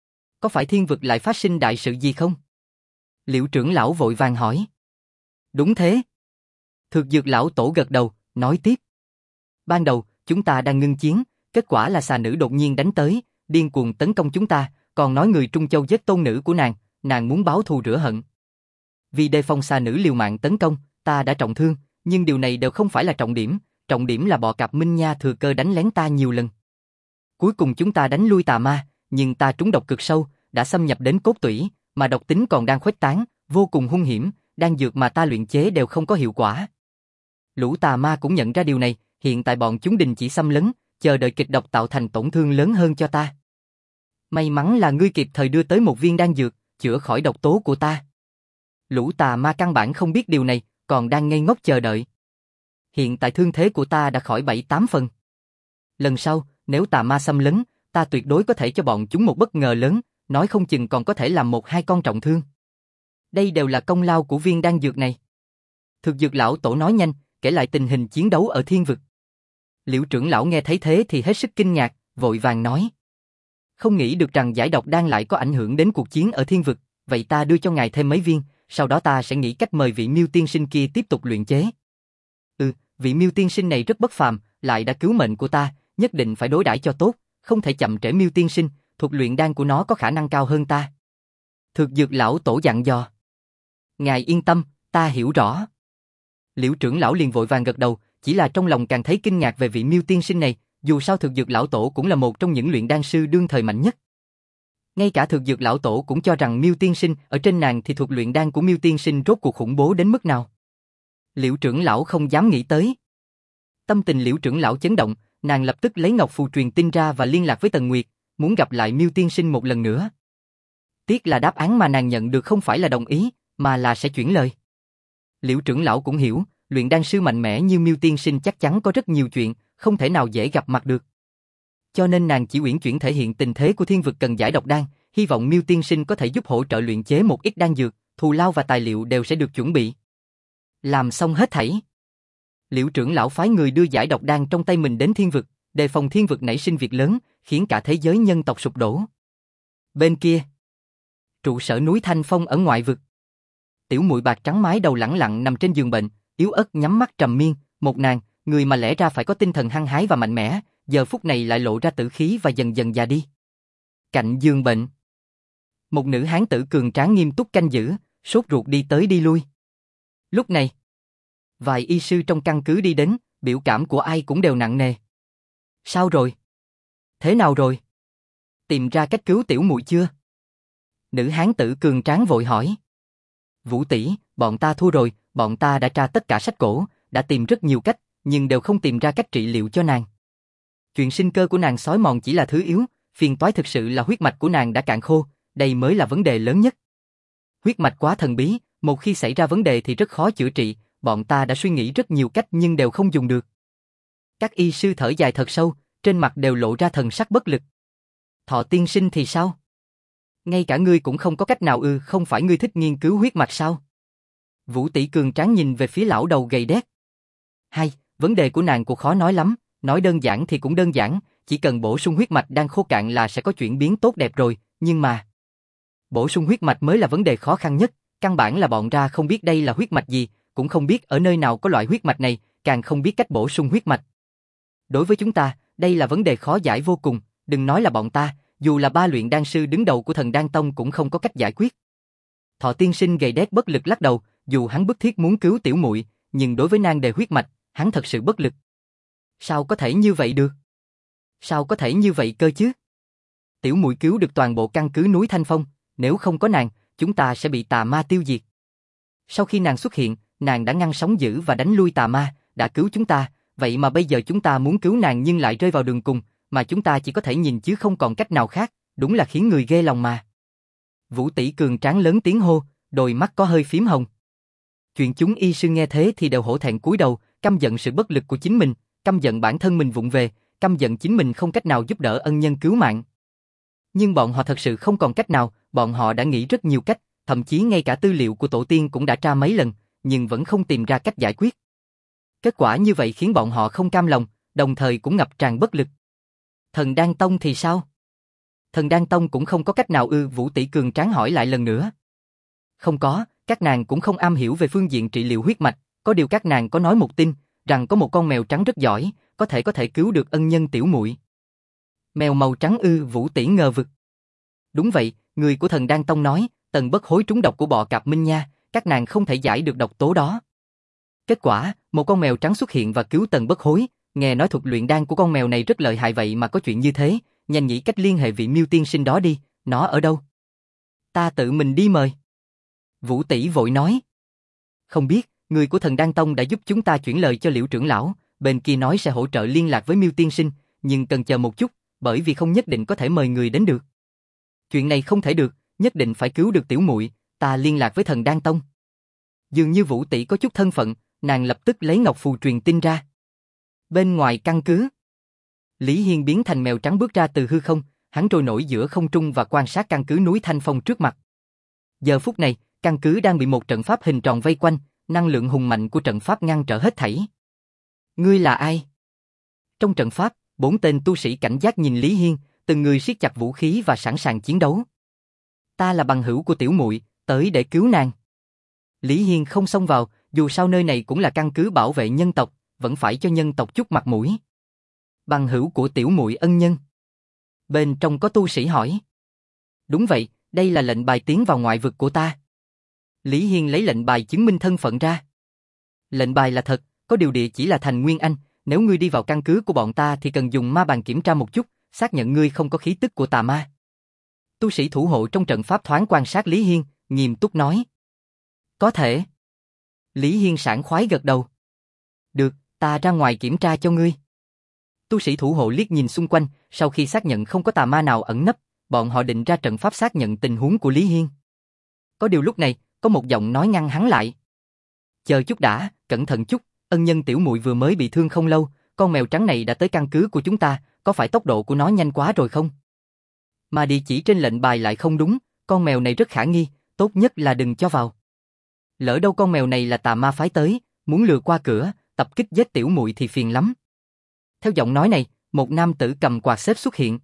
Có phải thiên vực lại phát sinh đại sự gì không? Liễu trưởng lão vội vàng hỏi. Đúng thế. Thực Dược lão tổ gật đầu, nói tiếp. Ban đầu, chúng ta đang ngưng chiến, kết quả là xà nữ đột nhiên đánh tới, điên cuồng tấn công chúng ta, còn nói người Trung Châu giết tôn nữ của nàng, nàng muốn báo thù rửa hận. Vì đề phòng xà nữ liều mạng tấn công, ta đã trọng thương, nhưng điều này đều không phải là trọng điểm, trọng điểm là bọ cạp Minh Nha thừa cơ đánh lén ta nhiều lần. Cuối cùng chúng ta đánh lui tà ma, nhưng ta trúng độc cực sâu, đã xâm nhập đến cốt tủy, mà độc tính còn đang khuếch tán, vô cùng hung hiểm, đan dược mà ta luyện chế đều không có hiệu quả. Lũ tà ma cũng nhận ra điều này, hiện tại bọn chúng đình chỉ xâm lấn, chờ đợi kịch độc tạo thành tổn thương lớn hơn cho ta. May mắn là ngươi kịp thời đưa tới một viên đan dược, chữa khỏi độc tố của ta. Lũ tà ma căn bản không biết điều này, còn đang ngây ngốc chờ đợi. Hiện tại thương thế của ta đã khỏi bảy tám phần. Lần sau, nếu tà ma xâm lấn, ta tuyệt đối có thể cho bọn chúng một bất ngờ lớn, nói không chừng còn có thể làm một hai con trọng thương. Đây đều là công lao của viên đan dược này. Thực Dược lão tổ nói nhanh, kể lại tình hình chiến đấu ở thiên vực. Liễu trưởng lão nghe thấy thế thì hết sức kinh ngạc, vội vàng nói. Không nghĩ được rằng giải độc đan lại có ảnh hưởng đến cuộc chiến ở thiên vực, vậy ta đưa cho ngài thêm mấy viên, sau đó ta sẽ nghĩ cách mời vị Miêu tiên sinh kia tiếp tục luyện chế. Ừ, vị Miêu tiên sinh này rất bất phàm, lại đã cứu mệnh của ta, nhất định phải đối đãi cho tốt, không thể chậm trễ Miêu tiên sinh, thuật luyện đan của nó có khả năng cao hơn ta. Thực Dược lão tổ dặn dò. Ngài yên tâm, ta hiểu rõ. Liễu trưởng lão liền vội vàng gật đầu, chỉ là trong lòng càng thấy kinh ngạc về vị Miêu tiên sinh này, dù sao Thực Dược lão tổ cũng là một trong những luyện đan sư đương thời mạnh nhất. Ngay cả Thực Dược lão tổ cũng cho rằng Miêu tiên sinh ở trên nàng thì thuật luyện đan của Miêu tiên sinh rốt cuộc khủng bố đến mức nào. Liễu trưởng lão không dám nghĩ tới. Tâm tình Liễu trưởng lão chấn động, nàng lập tức lấy ngọc phù truyền tin ra và liên lạc với Tần Nguyệt, muốn gặp lại Miêu tiên sinh một lần nữa. Tiếc là đáp án mà nàng nhận được không phải là đồng ý, mà là sẽ chuyển lời. Liễu trưởng lão cũng hiểu, luyện đan sư mạnh mẽ như Miêu tiên sinh chắc chắn có rất nhiều chuyện, không thể nào dễ gặp mặt được. Cho nên nàng chỉ uyển chuyển thể hiện tình thế của thiên vực cần giải độc đan, hy vọng Miêu tiên sinh có thể giúp hỗ trợ luyện chế một ít đan dược, thù lao và tài liệu đều sẽ được chuẩn bị. Làm xong hết thảy, Liễu trưởng lão phái người đưa giải độc đan trong tay mình đến thiên vực, đề phòng thiên vực nảy sinh việc lớn, khiến cả thế giới nhân tộc sụp đổ. Bên kia, trụ sở núi Thanh Phong ở ngoại vực. Tiểu muội bạc trắng mái đầu lẳng lặng nằm trên giường bệnh, yếu ớt nhắm mắt trầm miên, một nàng, người mà lẽ ra phải có tinh thần hăng hái và mạnh mẽ, giờ phút này lại lộ ra tử khí và dần dần già đi. Cạnh giường bệnh, một nữ hán tử cường tráng nghiêm túc canh giữ, sốt ruột đi tới đi lui. Lúc này, vài y sư trong căn cứ đi đến, biểu cảm của ai cũng đều nặng nề. Sao rồi? Thế nào rồi? Tìm ra cách cứu tiểu muội chưa? Nữ hán tử cường tráng vội hỏi. Vũ tỷ, bọn ta thua rồi, bọn ta đã tra tất cả sách cổ, đã tìm rất nhiều cách, nhưng đều không tìm ra cách trị liệu cho nàng. Chuyện sinh cơ của nàng xói mòn chỉ là thứ yếu, phiền toái thực sự là huyết mạch của nàng đã cạn khô, đây mới là vấn đề lớn nhất. Huyết mạch quá thần bí, một khi xảy ra vấn đề thì rất khó chữa trị, bọn ta đã suy nghĩ rất nhiều cách nhưng đều không dùng được. Các y sư thở dài thật sâu, trên mặt đều lộ ra thần sắc bất lực. Thọ tiên sinh thì sao? Ngay cả ngươi cũng không có cách nào ư, không phải ngươi thích nghiên cứu huyết mạch sao? Vũ tỷ cường tráng nhìn về phía lão đầu gầy đét. Hay, vấn đề của nàng cũng khó nói lắm, nói đơn giản thì cũng đơn giản, chỉ cần bổ sung huyết mạch đang khô cạn là sẽ có chuyển biến tốt đẹp rồi, nhưng mà bổ sung huyết mạch mới là vấn đề khó khăn nhất, căn bản là bọn ra không biết đây là huyết mạch gì, cũng không biết ở nơi nào có loại huyết mạch này, càng không biết cách bổ sung huyết mạch. Đối với chúng ta, đây là vấn đề khó giải vô cùng, đừng nói là bọn ta, dù là ba luyện đan sư đứng đầu của Thần Đan Tông cũng không có cách giải quyết. Thọ tiên sinh gầy đét bất lực lắc đầu, dù hắn bức thiết muốn cứu tiểu muội, nhưng đối với nan đề huyết mạch, hắn thật sự bất lực. Sao có thể như vậy được? Sao có thể như vậy cơ chứ? Tiểu muội cứu được toàn bộ căn cứ núi Thanh Phong, nếu không có nàng, chúng ta sẽ bị tà ma tiêu diệt. Sau khi nàng xuất hiện, nàng đã ngăn sóng dữ và đánh lui tà ma, đã cứu chúng ta, vậy mà bây giờ chúng ta muốn cứu nàng nhưng lại rơi vào đường cùng, mà chúng ta chỉ có thể nhìn chứ không còn cách nào khác, đúng là khiến người ghê lòng mà. Vũ Tỷ cường tráng lớn tiếng hô, đôi mắt có hơi phím hồng. Chuyện chúng y sư nghe thế thì đều hổ thẹn cúi đầu, căm giận sự bất lực của chính mình, căm giận bản thân mình vụng về, căm giận chính mình không cách nào giúp đỡ ân nhân cứu mạng. Nhưng bọn họ thật sự không còn cách nào, bọn họ đã nghĩ rất nhiều cách, thậm chí ngay cả tư liệu của tổ tiên cũng đã tra mấy lần, nhưng vẫn không tìm ra cách giải quyết. Kết quả như vậy khiến bọn họ không cam lòng, đồng thời cũng ngập tràn bất lực. Thần Đan Tông thì sao? Thần Đan Tông cũng không có cách nào ư? Vũ Tỷ cường tráng hỏi lại lần nữa. Không có, các nàng cũng không am hiểu về phương diện trị liệu huyết mạch, có điều các nàng có nói một tin, rằng có một con mèo trắng rất giỏi, có thể có thể cứu được ân nhân tiểu muội. Mèo màu trắng ư? Vũ Tỷ ngờ vực. Đúng vậy, người của Thần Đan Tông nói, Tần Bất Hối trúng độc của bọ cạp Minh Nha, các nàng không thể giải được độc tố đó. Kết quả, một con mèo trắng xuất hiện và cứu Tần Bất Hối, nghe nói thuật luyện đan của con mèo này rất lợi hại vậy mà có chuyện như thế, nhanh nghĩ cách liên hệ vị Miêu tiên sinh đó đi, nó ở đâu? Ta tự mình đi mời. Vũ Tỷ vội nói. Không biết, người của Thần Đan Tông đã giúp chúng ta chuyển lời cho Liễu trưởng lão, bên kia nói sẽ hỗ trợ liên lạc với Miêu tiên sinh, nhưng cần chờ một chút, bởi vì không nhất định có thể mời người đến được. Chuyện này không thể được, nhất định phải cứu được tiểu muội, ta liên lạc với Thần Đan Tông. Dường như Vũ Tỷ có chút thân phận, nàng lập tức lấy ngọc phù truyền tin ra. Bên ngoài căn cứ, Lý Hiên biến thành mèo trắng bước ra từ hư không, hắn trôi nổi giữa không trung và quan sát căn cứ núi Thanh Phong trước mặt. Giờ phút này, căn cứ đang bị một trận pháp hình tròn vây quanh, năng lượng hùng mạnh của trận pháp ngăn trở hết thảy. Ngươi là ai? Trong trận pháp, bốn tên tu sĩ cảnh giác nhìn Lý Hiên, từng người siết chặt vũ khí và sẵn sàng chiến đấu. Ta là bằng hữu của tiểu muội, tới để cứu nàng. Lý Hiên không xông vào, dù sao nơi này cũng là căn cứ bảo vệ nhân tộc, vẫn phải cho nhân tộc chút mặt mũi. Bằng hữu của tiểu muội ân nhân. Bên trong có tu sĩ hỏi. Đúng vậy, đây là lệnh bài tiến vào ngoại vực của ta. Lý Hiên lấy lệnh bài chứng minh thân phận ra. Lệnh bài là thật, có điều địa chỉ là thành Nguyên Anh, nếu ngươi đi vào căn cứ của bọn ta thì cần dùng ma bàn kiểm tra một chút, xác nhận ngươi không có khí tức của tà ma. Tu sĩ thủ hộ trong trận pháp thoáng quan sát Lý Hiên, nghiêm túc nói. Có thể. Lý Hiên sảng khoái gật đầu. Được, ta ra ngoài kiểm tra cho ngươi. Tu sĩ thủ hộ liếc nhìn xung quanh, sau khi xác nhận không có tà ma nào ẩn nấp, bọn họ định ra trận pháp xác nhận tình huống của Lý Hiên. Có điều lúc này, có một giọng nói ngăn hắn lại. Chờ chút đã, cẩn thận chút, ân nhân tiểu muội vừa mới bị thương không lâu, con mèo trắng này đã tới căn cứ của chúng ta, có phải tốc độ của nó nhanh quá rồi không? Mà địa chỉ trên lệnh bài lại không đúng, con mèo này rất khả nghi, tốt nhất là đừng cho vào. Lỡ đâu con mèo này là tà ma phái tới, muốn lừa qua cửa, tập kích giết tiểu muội thì phiền lắm. Theo giọng nói này, một nam tử cầm quạt xếp xuất hiện.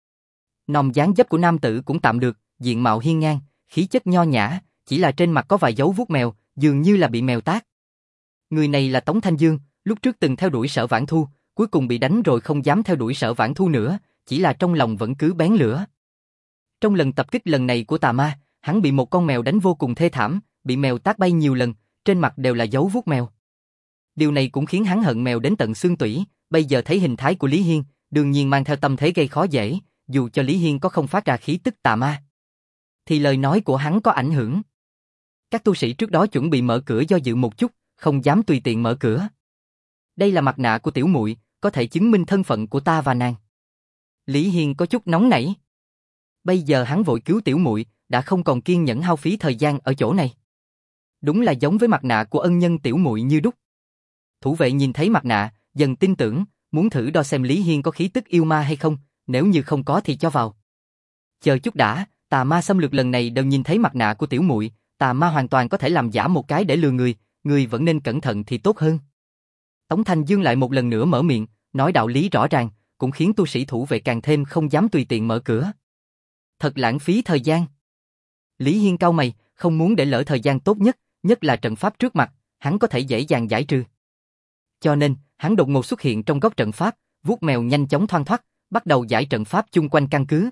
Nòng dáng dấp của nam tử cũng tạm được, diện mạo hiên ngang, khí chất nho nhã, chỉ là trên mặt có vài dấu vuốt mèo, dường như là bị mèo tát. Người này là Tống Thanh Dương, lúc trước từng theo đuổi Sở Vãn Thu, cuối cùng bị đánh rồi không dám theo đuổi Sở Vãn Thu nữa, chỉ là trong lòng vẫn cứ bén lửa. Trong lần tập kích lần này của tà ma, hắn bị một con mèo đánh vô cùng thê thảm, bị mèo tát bay nhiều lần, trên mặt đều là dấu vuốt mèo. Điều này cũng khiến hắn hận mèo đến tận xương tủy, bây giờ thấy hình thái của Lý Hiên, đương nhiên mang theo tâm thế gây khó dễ, dù cho Lý Hiên có không phát ra khí tức tà ma, thì lời nói của hắn có ảnh hưởng. Các tu sĩ trước đó chuẩn bị mở cửa do dự một chút, không dám tùy tiện mở cửa. Đây là mặt nạ của tiểu muội, có thể chứng minh thân phận của ta và nàng. Lý Hiên có chút nóng nảy. Bây giờ hắn vội cứu tiểu muội, đã không còn kiên nhẫn hao phí thời gian ở chỗ này. Đúng là giống với mặt nạ của ân nhân tiểu muội như đúc. Thủ vệ nhìn thấy mặt nạ, dần tin tưởng, muốn thử đo xem Lý Hiên có khí tức yêu ma hay không, nếu như không có thì cho vào. Chờ chút đã, tà ma xâm lược lần này đều nhìn thấy mặt nạ của tiểu muội, tà ma hoàn toàn có thể làm giả một cái để lừa người, người vẫn nên cẩn thận thì tốt hơn. Tống Thanh Dương lại một lần nữa mở miệng, nói đạo lý rõ ràng, cũng khiến tu sĩ thủ vệ càng thêm không dám tùy tiện mở cửa. Thật lãng phí thời gian. Lý Hiên cau mày, không muốn để lỡ thời gian tốt nhất, nhất là trận pháp trước mặt, hắn có thể dễ dàng giải trừ. Cho nên, hắn đột ngột xuất hiện trong góc trận pháp, vuốt mèo nhanh chóng thoăn thoắt, bắt đầu giải trận pháp chung quanh căn cứ.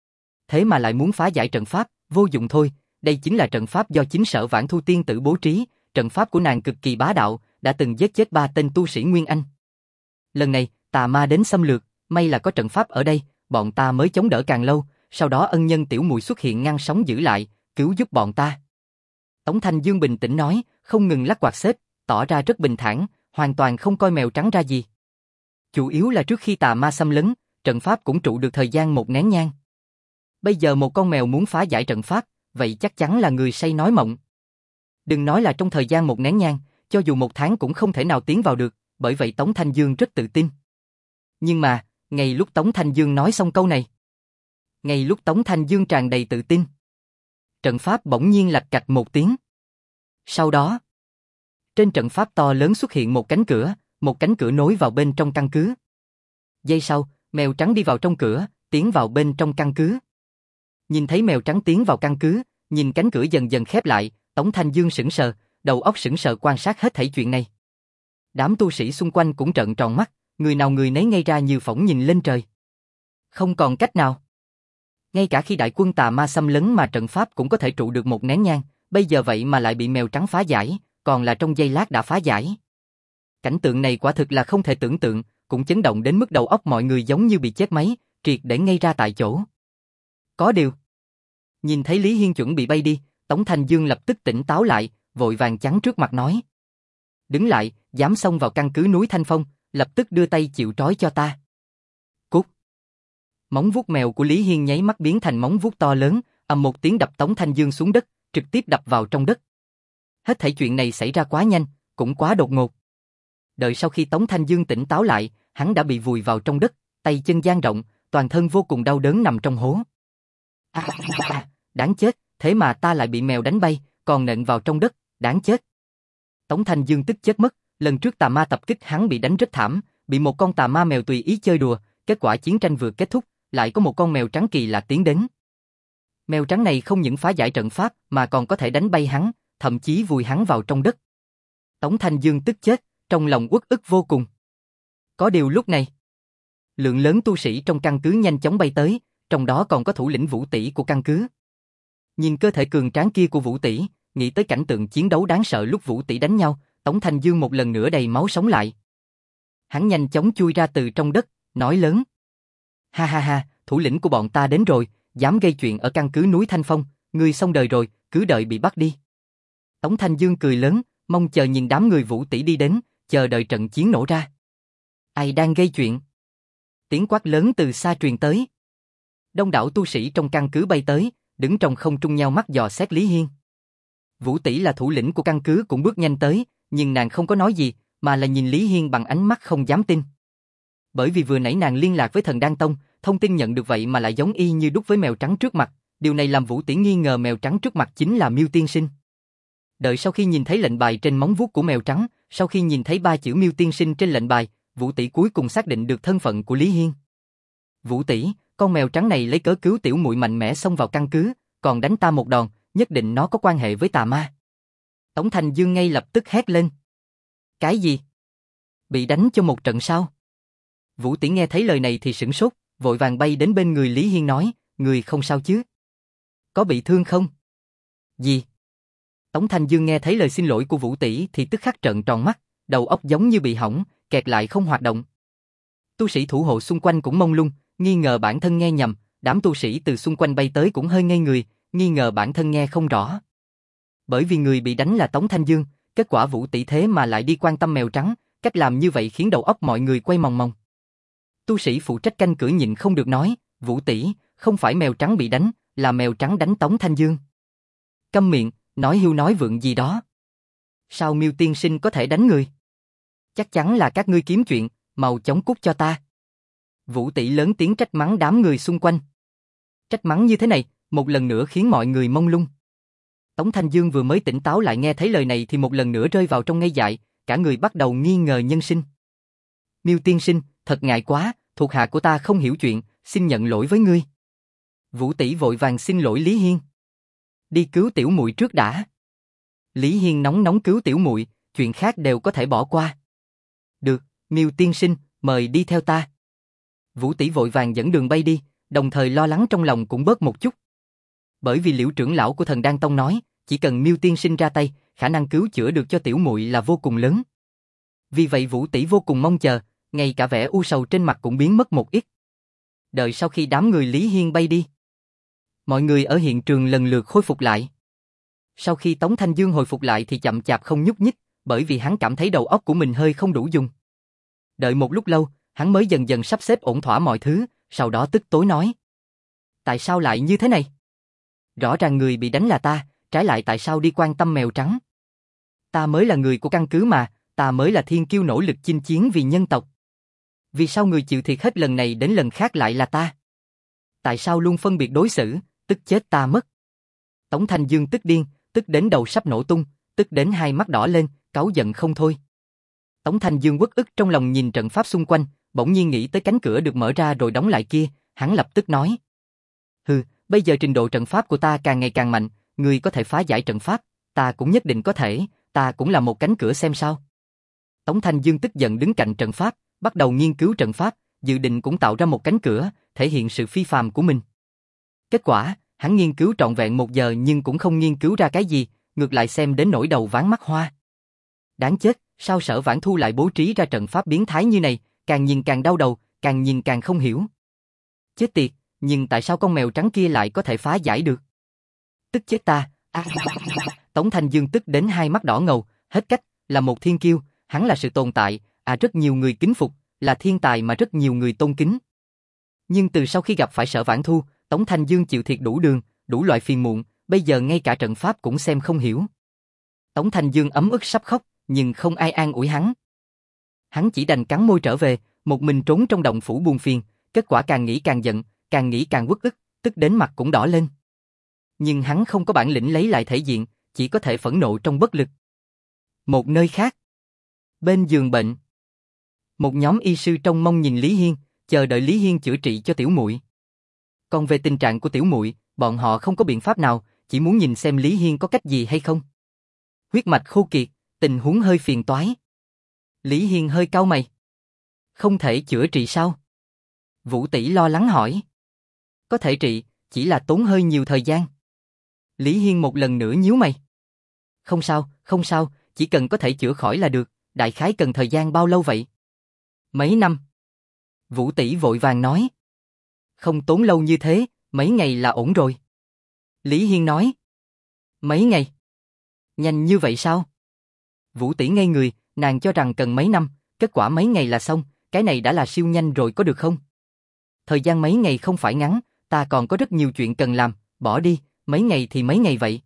Thế mà lại muốn phá giải trận pháp, vô dụng thôi, đây chính là trận pháp do chính Sở Vãn Thu tiên tử bố trí, trận pháp của nàng cực kỳ bá đạo, đã từng giết chết ba tên tu sĩ Nguyên Anh. Lần này, tà ma đến xâm lược, may là có trận pháp ở đây, bọn ta mới chống đỡ càng lâu, sau đó ân nhân tiểu muội xuất hiện ngăn sóng giữ lại, cứu giúp bọn ta. Tống Thanh Dương bình tĩnh nói, không ngừng lắc quạt xếp, tỏ ra rất bình thản, hoàn toàn không coi mèo trắng ra gì. Chủ yếu là trước khi tà ma xâm lấn, trận pháp cũng trụ được thời gian một nén nhang. Bây giờ một con mèo muốn phá giải trận pháp, vậy chắc chắn là người say nói mộng. Đừng nói là trong thời gian một nén nhang, cho dù một tháng cũng không thể nào tiến vào được, bởi vậy Tống Thanh Dương rất tự tin. Nhưng mà, ngay lúc Tống Thanh Dương nói xong câu này, ngay lúc Tống Thanh Dương tràn đầy tự tin, trận pháp bỗng nhiên lạch cạch một tiếng. Sau đó, trên trận pháp to lớn xuất hiện một cánh cửa, một cánh cửa nối vào bên trong căn cứ. Giây sau, mèo trắng đi vào trong cửa, tiến vào bên trong căn cứ. Nhìn thấy mèo trắng tiến vào căn cứ, nhìn cánh cửa dần dần khép lại, Tống Thanh Dương sững sờ, đầu óc sững sờ quan sát hết thảy chuyện này. Đám tu sĩ xung quanh cũng trợn tròn mắt, người nào người nấy ngây ra như phỏng nhìn lên trời. Không còn cách nào. Ngay cả khi đại quân tà ma xâm lấn mà trận pháp cũng có thể trụ được một nén nhang, bây giờ vậy mà lại bị mèo trắng phá giải, còn là trong giây lát đã phá giải. Cảnh tượng này quả thực là không thể tưởng tượng, cũng chấn động đến mức đầu óc mọi người giống như bị chết máy, triệt để ngây ra tại chỗ. Có điều, nhìn thấy Lý Hiên chuẩn bị bay đi, Tống Thanh Dương lập tức tỉnh táo lại, vội vàng chắn trước mặt nói. Đứng lại, dám xông vào căn cứ núi Thanh Phong, lập tức đưa tay chịu trói cho ta. Cút. Móng vuốt mèo của Lý Hiên nháy mắt biến thành móng vuốt to lớn, ầm một tiếng đập Tống Thanh Dương xuống đất, trực tiếp đập vào trong đất. Hết thảy chuyện này xảy ra quá nhanh, cũng quá đột ngột. Đợi sau khi Tống Thanh Dương tỉnh táo lại, hắn đã bị vùi vào trong đất, tay chân dang rộng, toàn thân vô cùng đau đớn nằm trong hố. À, à, đáng chết, thế mà ta lại bị mèo đánh bay, còn nện vào trong đất, đáng chết. Tống Thanh Dương tức chết mất, lần trước tà ma tập kích hắn bị đánh rất thảm, bị một con tà ma mèo tùy ý chơi đùa, kết quả chiến tranh vừa kết thúc, lại có một con mèo trắng kỳ lạ tiến đến. Mèo trắng này không những phá giải trận pháp mà còn có thể đánh bay hắn, thậm chí vùi hắn vào trong đất. Tống Thanh Dương tức chết, trong lòng uất ức vô cùng. Có điều lúc này, lượng lớn tu sĩ trong căn cứ nhanh chóng bay tới, trong đó còn có thủ lĩnh Vũ Tỷ của căn cứ. Nhìn cơ thể cường tráng kia của Vũ Tỷ, nghĩ tới cảnh tượng chiến đấu đáng sợ lúc Vũ Tỷ đánh nhau, Tống Thanh Dương một lần nữa đầy máu sống lại. Hắn nhanh chóng chui ra từ trong đất, nói lớn. Ha ha ha, thủ lĩnh của bọn ta đến rồi, dám gây chuyện ở căn cứ núi Thanh Phong, ngươi xong đời rồi, cứ đợi bị bắt đi. Tống Thanh Dương cười lớn, mong chờ nhìn đám người Vũ Tỷ đi đến, chờ đợi trận chiến nổ ra. Ai đang gây chuyện? Tiếng quát lớn từ xa truyền tới. Đông đảo tu sĩ trong căn cứ bay tới, đứng trong không trung nhau mắt dò xét Lý Hiên. Vũ Tỷ là thủ lĩnh của căn cứ cũng bước nhanh tới, nhưng nàng không có nói gì, mà là nhìn Lý Hiên bằng ánh mắt không dám tin. Bởi vì vừa nãy nàng liên lạc với Thần Đan Tông, thông tin nhận được vậy mà lại giống y như đúc với mèo trắng trước mặt, điều này làm Vũ Tỷ nghi ngờ mèo trắng trước mặt chính là Miêu Tiên Sinh. Đợi sau khi nhìn thấy lệnh bài trên móng vuốt của mèo trắng, sau khi nhìn thấy ba chữ Miêu Tiên Sinh trên lệnh bài, Vũ Tỷ cuối cùng xác định được thân phận của Lý Hiên. Vũ Tỷ, con mèo trắng này lấy cớ cứu tiểu muội mạnh mẽ xông vào căn cứ, còn đánh ta một đòn, nhất định nó có quan hệ với tà ma. Tống Thanh Dương ngay lập tức hét lên. Cái gì? Bị đánh cho một trận sao? Vũ Tỷ nghe thấy lời này thì sửng sốt, vội vàng bay đến bên người Lý Hiên nói, người không sao chứ? Có bị thương không? Gì? Tống Thanh Dương nghe thấy lời xin lỗi của Vũ Tỷ thì tức khắc trợn tròn mắt, đầu óc giống như bị hỏng, kẹt lại không hoạt động. Tu sĩ thủ hộ xung quanh cũng mông lung, nghi ngờ bản thân nghe nhầm, đám tu sĩ từ xung quanh bay tới cũng hơi ngây người, nghi ngờ bản thân nghe không rõ. Bởi vì người bị đánh là Tống Thanh Dương, kết quả Vũ Tỷ thế mà lại đi quan tâm mèo trắng, cách làm như vậy khiến đầu óc mọi người quay mòng mòng. Tu sĩ phụ trách canh cửa nhịn không được nói, Vũ Tỷ, không phải mèo trắng bị đánh, là mèo trắng đánh Tống Thanh Dương. Câm miệng, nói hiu nói vượng gì đó. Sao Miêu Tiên Sinh có thể đánh người? Chắc chắn là các ngươi kiếm chuyện, mau chóng cút cho ta. Vũ Tỷ lớn tiếng trách mắng đám người xung quanh. Trách mắng như thế này, một lần nữa khiến mọi người mông lung. Tống Thanh Dương vừa mới tỉnh táo lại nghe thấy lời này thì một lần nữa rơi vào trong ngây dại, cả người bắt đầu nghi ngờ nhân sinh. Miêu Tiên Sinh, thật ngại quá, thuộc hạ của ta không hiểu chuyện, xin nhận lỗi với ngươi. Vũ tỷ vội vàng xin lỗi Lý Hiên. Đi cứu tiểu muội trước đã. Lý Hiên nóng nóng cứu tiểu muội, chuyện khác đều có thể bỏ qua. Được, Miêu tiên sinh, mời đi theo ta. Vũ tỷ vội vàng dẫn đường bay đi, đồng thời lo lắng trong lòng cũng bớt một chút. Bởi vì Liễu trưởng lão của Thần Đan Tông nói, chỉ cần Miêu tiên sinh ra tay, khả năng cứu chữa được cho tiểu muội là vô cùng lớn. Vì vậy Vũ tỷ vô cùng mong chờ, ngay cả vẻ u sầu trên mặt cũng biến mất một ít. Đợi sau khi đám người Lý Hiên bay đi, mọi người ở hiện trường lần lượt khôi phục lại. Sau khi Tống Thanh Dương hồi phục lại thì chậm chạp không nhúc nhích, bởi vì hắn cảm thấy đầu óc của mình hơi không đủ dùng. Đợi một lúc lâu, hắn mới dần dần sắp xếp ổn thỏa mọi thứ, sau đó tức tối nói. Tại sao lại như thế này? Rõ ràng người bị đánh là ta, trái lại tại sao đi quan tâm mèo trắng? Ta mới là người của căn cứ mà, ta mới là thiên kiêu nỗ lực chinh chiến vì nhân tộc. Vì sao người chịu thiệt hết lần này đến lần khác lại là ta? Tại sao luôn phân biệt đối xử, tức chết ta mất? Tống Thanh Dương tức điên, tức đến đầu sắp nổ tung, tức đến hai mắt đỏ lên, cáu giận không thôi. Tống Thanh Dương uất ức trong lòng nhìn trận pháp xung quanh, bỗng nhiên nghĩ tới cánh cửa được mở ra rồi đóng lại kia, hắn lập tức nói. Hừ, bây giờ trình độ trận pháp của ta càng ngày càng mạnh, người có thể phá giải trận pháp, ta cũng nhất định có thể, ta cũng là một cánh cửa xem sao. Tống Thanh Dương tức giận đứng cạnh trận pháp, bắt đầu nghiên cứu trận pháp, dự định cũng tạo ra một cánh cửa, thể hiện sự phi phàm của mình. Kết quả, hắn nghiên cứu trọn vẹn một giờ nhưng cũng không nghiên cứu ra cái gì, ngược lại xem đến nỗi đầu ván mắt hoa. Đáng chết, sao Sở Vãn Thu lại bố trí ra trận pháp biến thái như này, càng nhìn càng đau đầu, càng nhìn càng không hiểu. Chết tiệt, nhưng tại sao con mèo trắng kia lại có thể phá giải được? Tức chết ta. À, Tống Thanh Dương tức đến hai mắt đỏ ngầu, hết cách, là một thiên kiêu, hắn là sự tồn tại, à rất nhiều người kính phục, là thiên tài mà rất nhiều người tôn kính. Nhưng từ sau khi gặp phải Sở Vãn Thu, Tống Thanh Dương chịu thiệt đủ đường, đủ loại phiền muộn, bây giờ ngay cả trận pháp cũng xem không hiểu. Tống Thanh Dương ấm ức sắp khóc, nhưng không ai an ủi hắn. Hắn chỉ đành cắn môi trở về, một mình trốn trong động phủ buồn phiền, kết quả càng nghĩ càng giận, càng nghĩ càng uất ức, tức đến mặt cũng đỏ lên. Nhưng hắn không có bản lĩnh lấy lại thể diện, chỉ có thể phẫn nộ trong bất lực. Một nơi khác, bên giường bệnh, một nhóm y sư trông mong nhìn Lý Hiên, chờ đợi Lý Hiên chữa trị cho tiểu muội. Còn về tình trạng của tiểu muội, bọn họ không có biện pháp nào, chỉ muốn nhìn xem Lý Hiên có cách gì hay không. Huyết mạch khô kiệt, tình huống hơi phiền toái. Lý Hiên hơi cau mày. Không thể chữa trị sao? Vũ tỷ lo lắng hỏi. Có thể trị, chỉ là tốn hơi nhiều thời gian. Lý Hiên một lần nữa nhíu mày. Không sao, không sao, chỉ cần có thể chữa khỏi là được, đại khái cần thời gian bao lâu vậy? Mấy năm. Vũ tỷ vội vàng nói. Không tốn lâu như thế, mấy ngày là ổn rồi. Lý Hiên nói. Mấy ngày? Nhanh như vậy sao? Vũ tỷ ngây người, nàng cho rằng cần mấy năm, kết quả mấy ngày là xong, cái này đã là siêu nhanh rồi có được không? Thời gian mấy ngày không phải ngắn, ta còn có rất nhiều chuyện cần làm, bỏ đi, mấy ngày thì mấy ngày vậy.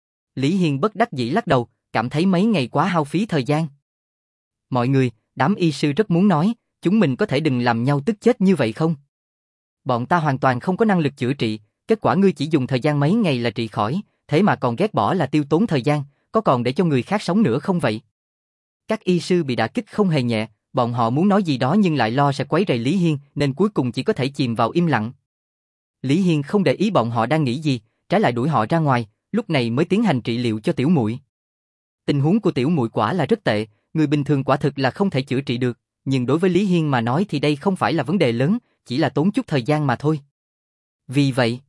Lý Hiên bất đắc dĩ lắc đầu, cảm thấy mấy ngày quá hao phí thời gian. Mọi người, đám y sư rất muốn nói, chúng mình có thể đừng làm nhau tức chết như vậy không? Bọn ta hoàn toàn không có năng lực chữa trị, kết quả ngươi chỉ dùng thời gian mấy ngày là trị khỏi, thế mà còn ghét bỏ là tiêu tốn thời gian, có còn để cho người khác sống nữa không vậy? Các y sư bị đả kích không hề nhẹ, bọn họ muốn nói gì đó nhưng lại lo sẽ quấy rầy Lý Hiên nên cuối cùng chỉ có thể chìm vào im lặng. Lý Hiên không để ý bọn họ đang nghĩ gì, trái lại đuổi họ ra ngoài, lúc này mới tiến hành trị liệu cho tiểu muội. Tình huống của tiểu muội quả là rất tệ, người bình thường quả thực là không thể chữa trị được, nhưng đối với Lý Hiên mà nói thì đây không phải là vấn đề lớn, chỉ là tốn chút thời gian mà thôi. Vì vậy,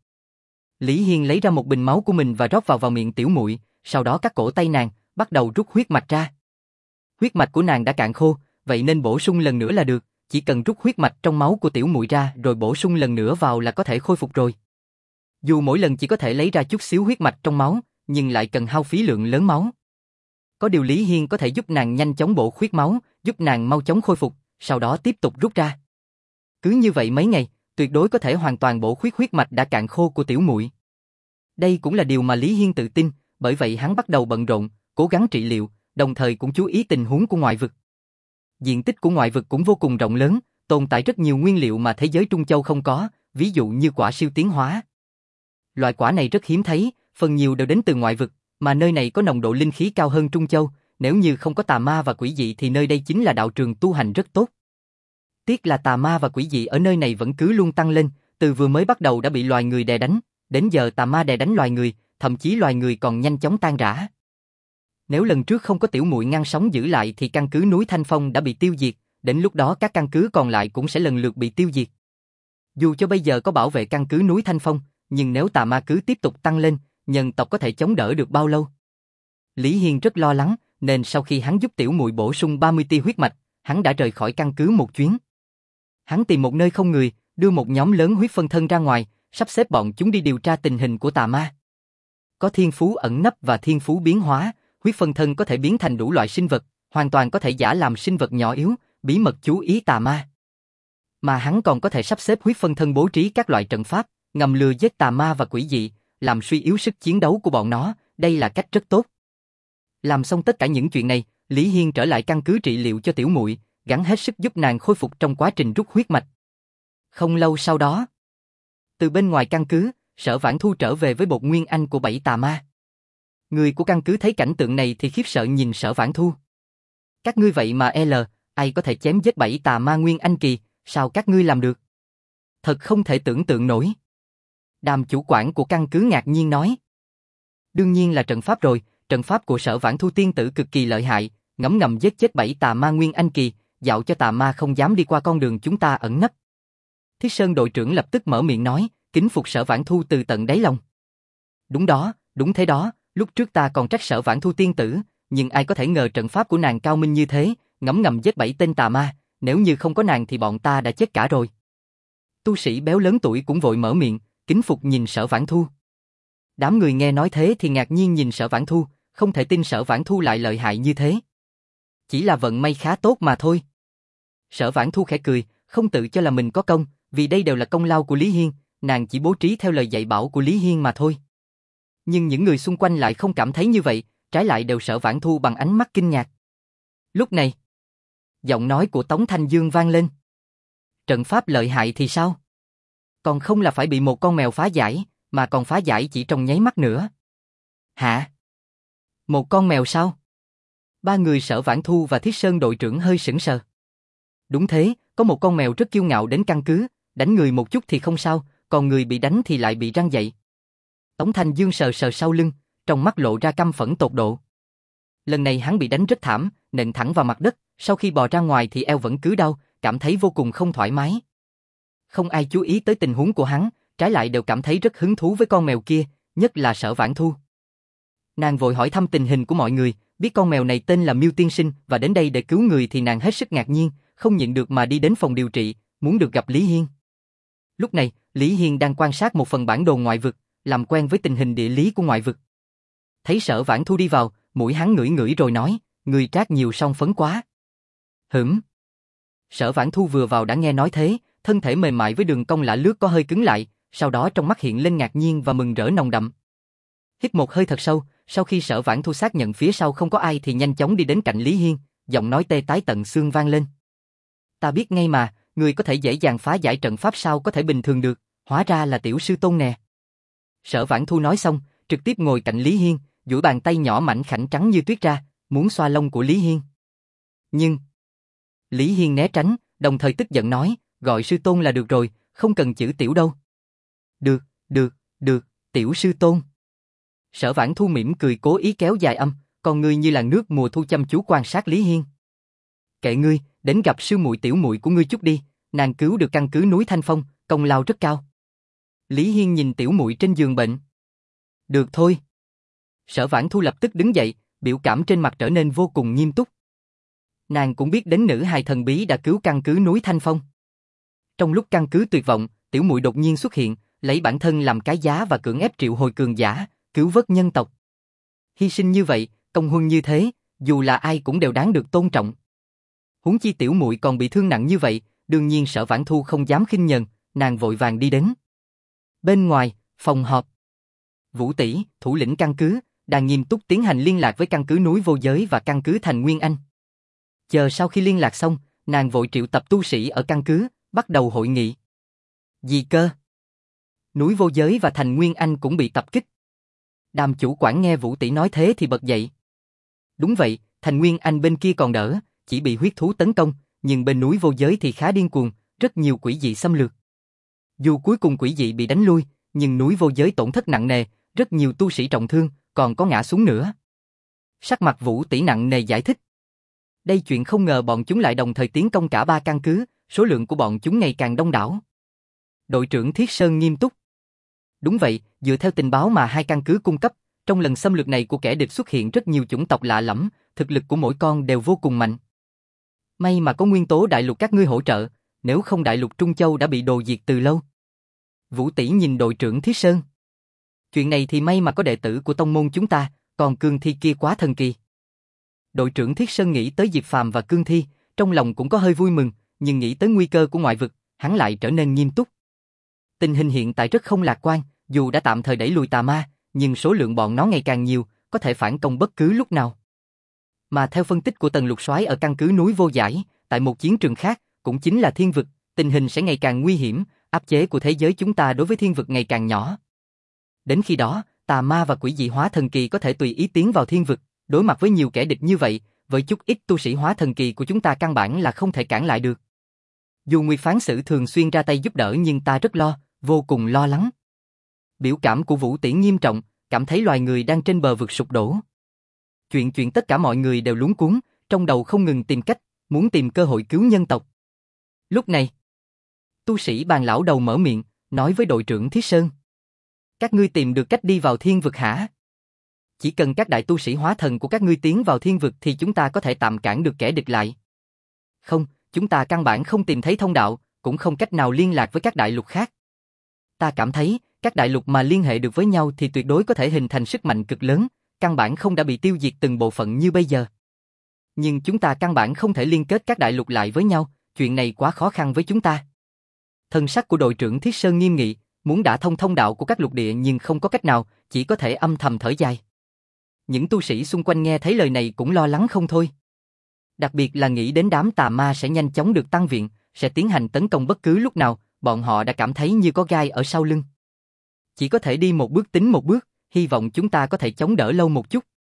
Lý Hiên lấy ra một bình máu của mình và rót vào vào miệng tiểu muội, sau đó cắt cổ tay nàng, bắt đầu rút huyết mạch ra. Huyết mạch của nàng đã cạn khô, vậy nên bổ sung lần nữa là được, chỉ cần rút huyết mạch trong máu của tiểu muội ra rồi bổ sung lần nữa vào là có thể khôi phục rồi. Dù mỗi lần chỉ có thể lấy ra chút xíu huyết mạch trong máu, nhưng lại cần hao phí lượng lớn máu. Có điều Lý Hiên có thể giúp nàng nhanh chóng bổ khuyết máu, giúp nàng mau chóng khôi phục, sau đó tiếp tục rút ra. Cứ như vậy mấy ngày, tuyệt đối có thể hoàn toàn bổ khuyết huyết mạch đã cạn khô của tiểu muội. Đây cũng là điều mà Lý Hiên tự tin, bởi vậy hắn bắt đầu bận rộn, cố gắng trị liệu, đồng thời cũng chú ý tình huống của ngoại vực. Diện tích của ngoại vực cũng vô cùng rộng lớn, tồn tại rất nhiều nguyên liệu mà thế giới Trung Châu không có, ví dụ như quả siêu tiến hóa. Loại quả này rất hiếm thấy, phần nhiều đều đến từ ngoại vực, mà nơi này có nồng độ linh khí cao hơn Trung Châu, nếu như không có tà ma và quỷ dị thì nơi đây chính là đạo trường tu hành rất tốt. Tiếc là tà ma và quỷ dị ở nơi này vẫn cứ luôn tăng lên, từ vừa mới bắt đầu đã bị loài người đè đánh, đến giờ tà ma đè đánh loài người, thậm chí loài người còn nhanh chóng tan rã. Nếu lần trước không có tiểu muội ngăn sóng giữ lại thì căn cứ núi Thanh Phong đã bị tiêu diệt, đến lúc đó các căn cứ còn lại cũng sẽ lần lượt bị tiêu diệt. Dù cho bây giờ có bảo vệ căn cứ núi Thanh Phong, nhưng nếu tà ma cứ tiếp tục tăng lên, nhân tộc có thể chống đỡ được bao lâu? Lý Hiên rất lo lắng, nên sau khi hắn giúp tiểu muội bổ sung ba mươi tia huyết mạch, hắn đã rời khỏi căn cứ một chuyến. Hắn tìm một nơi không người, đưa một nhóm lớn huyết phân thân ra ngoài, sắp xếp bọn chúng đi điều tra tình hình của tà ma. Có thiên phú ẩn nấp và thiên phú biến hóa, huyết phân thân có thể biến thành đủ loại sinh vật, hoàn toàn có thể giả làm sinh vật nhỏ yếu, bí mật chú ý tà ma. Mà hắn còn có thể sắp xếp huyết phân thân bố trí các loại trận pháp, ngầm lừa giết tà ma và quỷ dị, làm suy yếu sức chiến đấu của bọn nó, đây là cách rất tốt. Làm xong tất cả những chuyện này, Lý Hiên trở lại căn cứ trị liệu cho tiểu muội, gắng hết sức giúp nàng khôi phục trong quá trình rút huyết mạch. Không lâu sau đó, từ bên ngoài căn cứ, Sở Vãn Thu trở về với bột nguyên anh của bảy tà ma. Người của căn cứ thấy cảnh tượng này thì khiếp sợ nhìn Sở Vãn Thu. Các ngươi vậy mà L, ai có thể chém giết bảy tà ma nguyên anh kỳ, sao các ngươi làm được? Thật không thể tưởng tượng nổi. Đàm chủ quản của căn cứ ngạc nhiên nói. Đương nhiên là trận pháp rồi, trận pháp của Sở Vãn Thu tiên tử cực kỳ lợi hại, ngấm ngầm giết chết bảy tà ma nguyên anh kỳ, dạo cho tà ma không dám đi qua con đường chúng ta ẩn nấp. Thiết Sơn đội trưởng lập tức mở miệng nói, kính phục Sở Vãn Thu từ tận đáy lòng. Đúng đó, đúng thế đó, lúc trước ta còn trách Sở Vãn Thu tiên tử, nhưng ai có thể ngờ trận pháp của nàng cao minh như thế, ngấm ngầm giết bảy tên tà ma, nếu như không có nàng thì bọn ta đã chết cả rồi. Tu sĩ béo lớn tuổi cũng vội mở miệng, kính phục nhìn Sở Vãn Thu. Đám người nghe nói thế thì ngạc nhiên nhìn Sở Vãn Thu, không thể tin Sở Vãn Thu lại lợi hại như thế. Chỉ là vận may khá tốt mà thôi. Sở Vãn Thu khẽ cười, không tự cho là mình có công, vì đây đều là công lao của Lý Hiên, nàng chỉ bố trí theo lời dạy bảo của Lý Hiên mà thôi. Nhưng những người xung quanh lại không cảm thấy như vậy, trái lại đều Sở Vãn Thu bằng ánh mắt kinh ngạc. Lúc này, giọng nói của Tống Thanh Dương vang lên. Trận pháp lợi hại thì sao? Còn không là phải bị một con mèo phá giải, mà còn phá giải chỉ trong nháy mắt nữa. Hả? Một con mèo sao? Ba người Sở Vãn Thu và Thiết Sơn đội trưởng hơi sững sờ. Đúng thế, có một con mèo rất kiêu ngạo đến căn cứ, đánh người một chút thì không sao, còn người bị đánh thì lại bị răng dậy. Tống Thanh Dương sờ sờ sau lưng, trong mắt lộ ra căm phẫn tột độ. Lần này hắn bị đánh rất thảm, nện thẳng vào mặt đất, sau khi bò ra ngoài thì eo vẫn cứ đau, cảm thấy vô cùng không thoải mái. Không ai chú ý tới tình huống của hắn, trái lại đều cảm thấy rất hứng thú với con mèo kia, nhất là Sở Vãn Thu. Nàng vội hỏi thăm tình hình của mọi người, biết con mèo này tên là Miêu Tiên Sinh và đến đây để cứu người thì nàng hết sức ngạc nhiên, không nhịn được mà đi đến phòng điều trị, muốn được gặp Lý Hiên. Lúc này, Lý Hiên đang quan sát một phần bản đồ ngoại vực, làm quen với tình hình địa lý của ngoại vực. Thấy Sở Vãn Thu đi vào, mũi hắn ngửi ngửi rồi nói, người trát nhiều song phấn quá. Hửm. Sở Vãn Thu vừa vào đã nghe nói thế, thân thể mềm mại với đường cong lạ lướt có hơi cứng lại, sau đó trong mắt hiện lên ngạc nhiên và mừng rỡ nồng đậm. Hít một hơi thật sâu, sau khi Sở Vãn Thu xác nhận phía sau không có ai thì nhanh chóng đi đến cạnh Lý Hiên, giọng nói tê tái tận xương vang lên. Ta biết ngay mà, người có thể dễ dàng phá giải trận pháp sao có thể bình thường được, hóa ra là tiểu sư tôn nè. Sở Vãn Thu nói xong, trực tiếp ngồi cạnh Lý Hiên, duỗi bàn tay nhỏ mảnh khảnh trắng như tuyết ra, muốn xoa lông của Lý Hiên. Nhưng Lý Hiên né tránh, đồng thời tức giận nói, gọi sư tôn là được rồi, không cần chữ tiểu đâu. Được, được, được, tiểu sư tôn. Sở Vãn Thu mỉm cười cố ý kéo dài âm, còn ngươi như là nước mùa thu chăm chú quan sát Lý Hiên. Kệ ngươi, đến gặp sư muội tiểu muội của ngươi chút đi, nàng cứu được căn cứ núi Thanh Phong, công lao rất cao. Lý Hiên nhìn tiểu muội trên giường bệnh. Được thôi. Sở Vãn Thu lập tức đứng dậy, biểu cảm trên mặt trở nên vô cùng nghiêm túc. Nàng cũng biết đến nữ hài thần bí đã cứu căn cứ núi Thanh Phong. Trong lúc căn cứ tuyệt vọng, tiểu muội đột nhiên xuất hiện, lấy bản thân làm cái giá và cưỡng ép triệu hồi cường giả, cứu vớt nhân tộc. Hy sinh như vậy, công huân như thế, dù là ai cũng đều đáng được tôn trọng. Huống chi tiểu muội còn bị thương nặng như vậy, đương nhiên Sở Vãn Thu không dám khinh nhờn, nàng vội vàng đi đến. Bên ngoài, phòng họp. Vũ tỷ, thủ lĩnh căn cứ, đang nghiêm túc tiến hành liên lạc với căn cứ núi Vô Giới và căn cứ Thành Nguyên Anh. Chờ sau khi liên lạc xong, nàng vội triệu tập tu sĩ ở căn cứ, bắt đầu hội nghị. Gì cơ? Núi Vô Giới và Thành Nguyên Anh cũng bị tập kích. Đàm chủ quản nghe Vũ tỷ nói thế thì bật dậy. Đúng vậy, Thành Nguyên Anh bên kia còn đỡ, chỉ bị huyết thú tấn công, nhưng bên núi vô giới thì khá điên cuồng, rất nhiều quỷ dị xâm lược. Dù cuối cùng quỷ dị bị đánh lui, nhưng núi vô giới tổn thất nặng nề, rất nhiều tu sĩ trọng thương, còn có ngã xuống nữa. Sắc mặt Vũ Tỷ nặng nề giải thích. Đây chuyện không ngờ bọn chúng lại đồng thời tiến công cả ba căn cứ, số lượng của bọn chúng ngày càng đông đảo. Đội trưởng Thiết Sơn nghiêm túc. Đúng vậy, dựa theo tình báo mà hai căn cứ cung cấp, trong lần xâm lược này của kẻ địch xuất hiện rất nhiều chủng tộc lạ lẫm, thực lực của mỗi con đều vô cùng mạnh. May mà có nguyên tố đại lục các ngươi hỗ trợ, nếu không đại lục Trung Châu đã bị đồ diệt từ lâu. Vũ Tỷ nhìn đội trưởng Thiết Sơn. Chuyện này thì may mà có đệ tử của tông môn chúng ta, còn cương thi kia quá thần kỳ. Đội trưởng Thiết Sơn nghĩ tới Diệp Phàm và cương thi, trong lòng cũng có hơi vui mừng, nhưng nghĩ tới nguy cơ của ngoại vực, hắn lại trở nên nghiêm túc. Tình hình hiện tại rất không lạc quan, dù đã tạm thời đẩy lùi tà ma, nhưng số lượng bọn nó ngày càng nhiều, có thể phản công bất cứ lúc nào. Mà theo phân tích của Tần Lục Soái ở căn cứ núi Vô Giải, tại một chiến trường khác, cũng chính là thiên vực, tình hình sẽ ngày càng nguy hiểm, áp chế của thế giới chúng ta đối với thiên vực ngày càng nhỏ. Đến khi đó, tà ma và quỷ dị hóa thần kỳ có thể tùy ý tiến vào thiên vực, đối mặt với nhiều kẻ địch như vậy, với chút ít tu sĩ hóa thần kỳ của chúng ta căn bản là không thể cản lại được. Dù Nguyệt Phán Sử thường xuyên ra tay giúp đỡ nhưng ta rất lo, vô cùng lo lắng. Biểu cảm của Vũ Tỷ nghiêm trọng, cảm thấy loài người đang trên bờ vực sụp đổ. Chuyện chuyện tất cả mọi người đều luống cuống, trong đầu không ngừng tìm cách, muốn tìm cơ hội cứu nhân tộc. Lúc này, tu sĩ Bàn lão đầu mở miệng, nói với đội trưởng Thiết Sơn. Các ngươi tìm được cách đi vào thiên vực hả? Chỉ cần các đại tu sĩ hóa thần của các ngươi tiến vào thiên vực thì chúng ta có thể tạm cản được kẻ địch lại. Không, chúng ta căn bản không tìm thấy thông đạo, cũng không cách nào liên lạc với các đại lục khác. Ta cảm thấy, các đại lục mà liên hệ được với nhau thì tuyệt đối có thể hình thành sức mạnh cực lớn, căn bản không đã bị tiêu diệt từng bộ phận như bây giờ. Nhưng chúng ta căn bản không thể liên kết các đại lục lại với nhau, chuyện này quá khó khăn với chúng ta. Thân sắc của đội trưởng Thiết Sơn nghiêm nghị, muốn đả thông thông đạo của các lục địa nhưng không có cách nào, chỉ có thể âm thầm thở dài. Những tu sĩ xung quanh nghe thấy lời này cũng lo lắng không thôi. Đặc biệt là nghĩ đến đám tà ma sẽ nhanh chóng được tăng viện, sẽ tiến hành tấn công bất cứ lúc nào, bọn họ đã cảm thấy như có gai ở sau lưng. Chỉ có thể đi một bước tính một bước, hy vọng chúng ta có thể chống đỡ lâu một chút.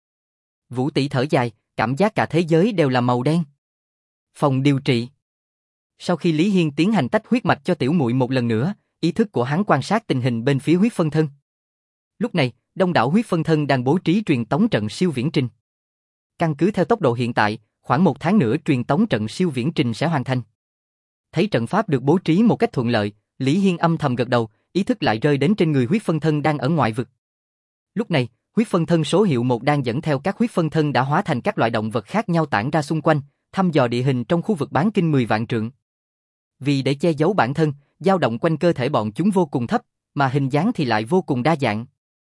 Vũ Tỷ thở dài, cảm giác cả thế giới đều là màu đen. Phòng điều trị. Sau khi Lý Hiên tiến hành tách huyết mạch cho tiểu muội một lần nữa, ý thức của hắn quan sát tình hình bên phía huyết phân thân. Lúc này, đông đảo huyết phân thân đang bố trí truyền tống trận siêu viễn trình. Căn cứ theo tốc độ hiện tại, khoảng một tháng nữa truyền tống trận siêu viễn trình sẽ hoàn thành. Thấy trận pháp được bố trí một cách thuận lợi, Lý Hiên âm thầm gật đầu, ý thức lại rơi đến trên người huyết phân thân đang ở ngoại vực. Lúc này, huyết phân thân số hiệu một đang dẫn theo các huyết phân thân đã hóa thành các loại động vật khác nhau tản ra xung quanh, thăm dò địa hình trong khu vực bán kinh mười vạn trượng. Vì để che giấu bản thân, dao động quanh cơ thể bọn chúng vô cùng thấp, mà hình dáng thì lại vô cùng đa dạng.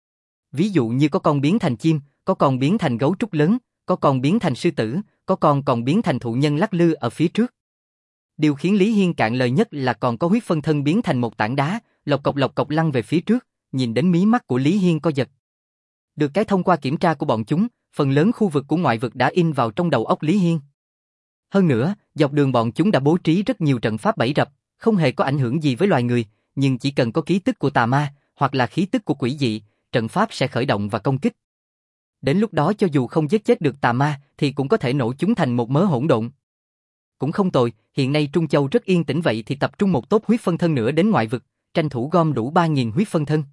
Ví dụ như có con biến thành chim, có con biến thành gấu trúc lớn, có con biến thành sư tử, có con còn biến thành thụ nhân lắc lư ở phía trước. Điều khiến Lý Hiên cạn lời nhất là còn có huyết phân thân biến thành một tảng đá, lộc cộc lộc cộc lăn về phía trước, nhìn đến mí mắt của Lý Hiên co giật. Được cái thông qua kiểm tra của bọn chúng, phần lớn khu vực của ngoại vực đã in vào trong đầu óc Lý Hiên. Hơn nữa, dọc đường bọn chúng đã bố trí rất nhiều trận pháp bẫy rập, không hề có ảnh hưởng gì với loài người, nhưng chỉ cần có ký tức của tà ma, hoặc là khí tức của quỷ dị, trận pháp sẽ khởi động và công kích. Đến lúc đó cho dù không giết chết được tà ma, thì cũng có thể nổ chúng thành một mớ hỗn độn. Cũng không tồi, hiện nay Trung Châu rất yên tĩnh vậy thì tập trung một tốp huyết phân thân nữa đến ngoại vực, tranh thủ gom đủ ba nghìn huyết phân thân.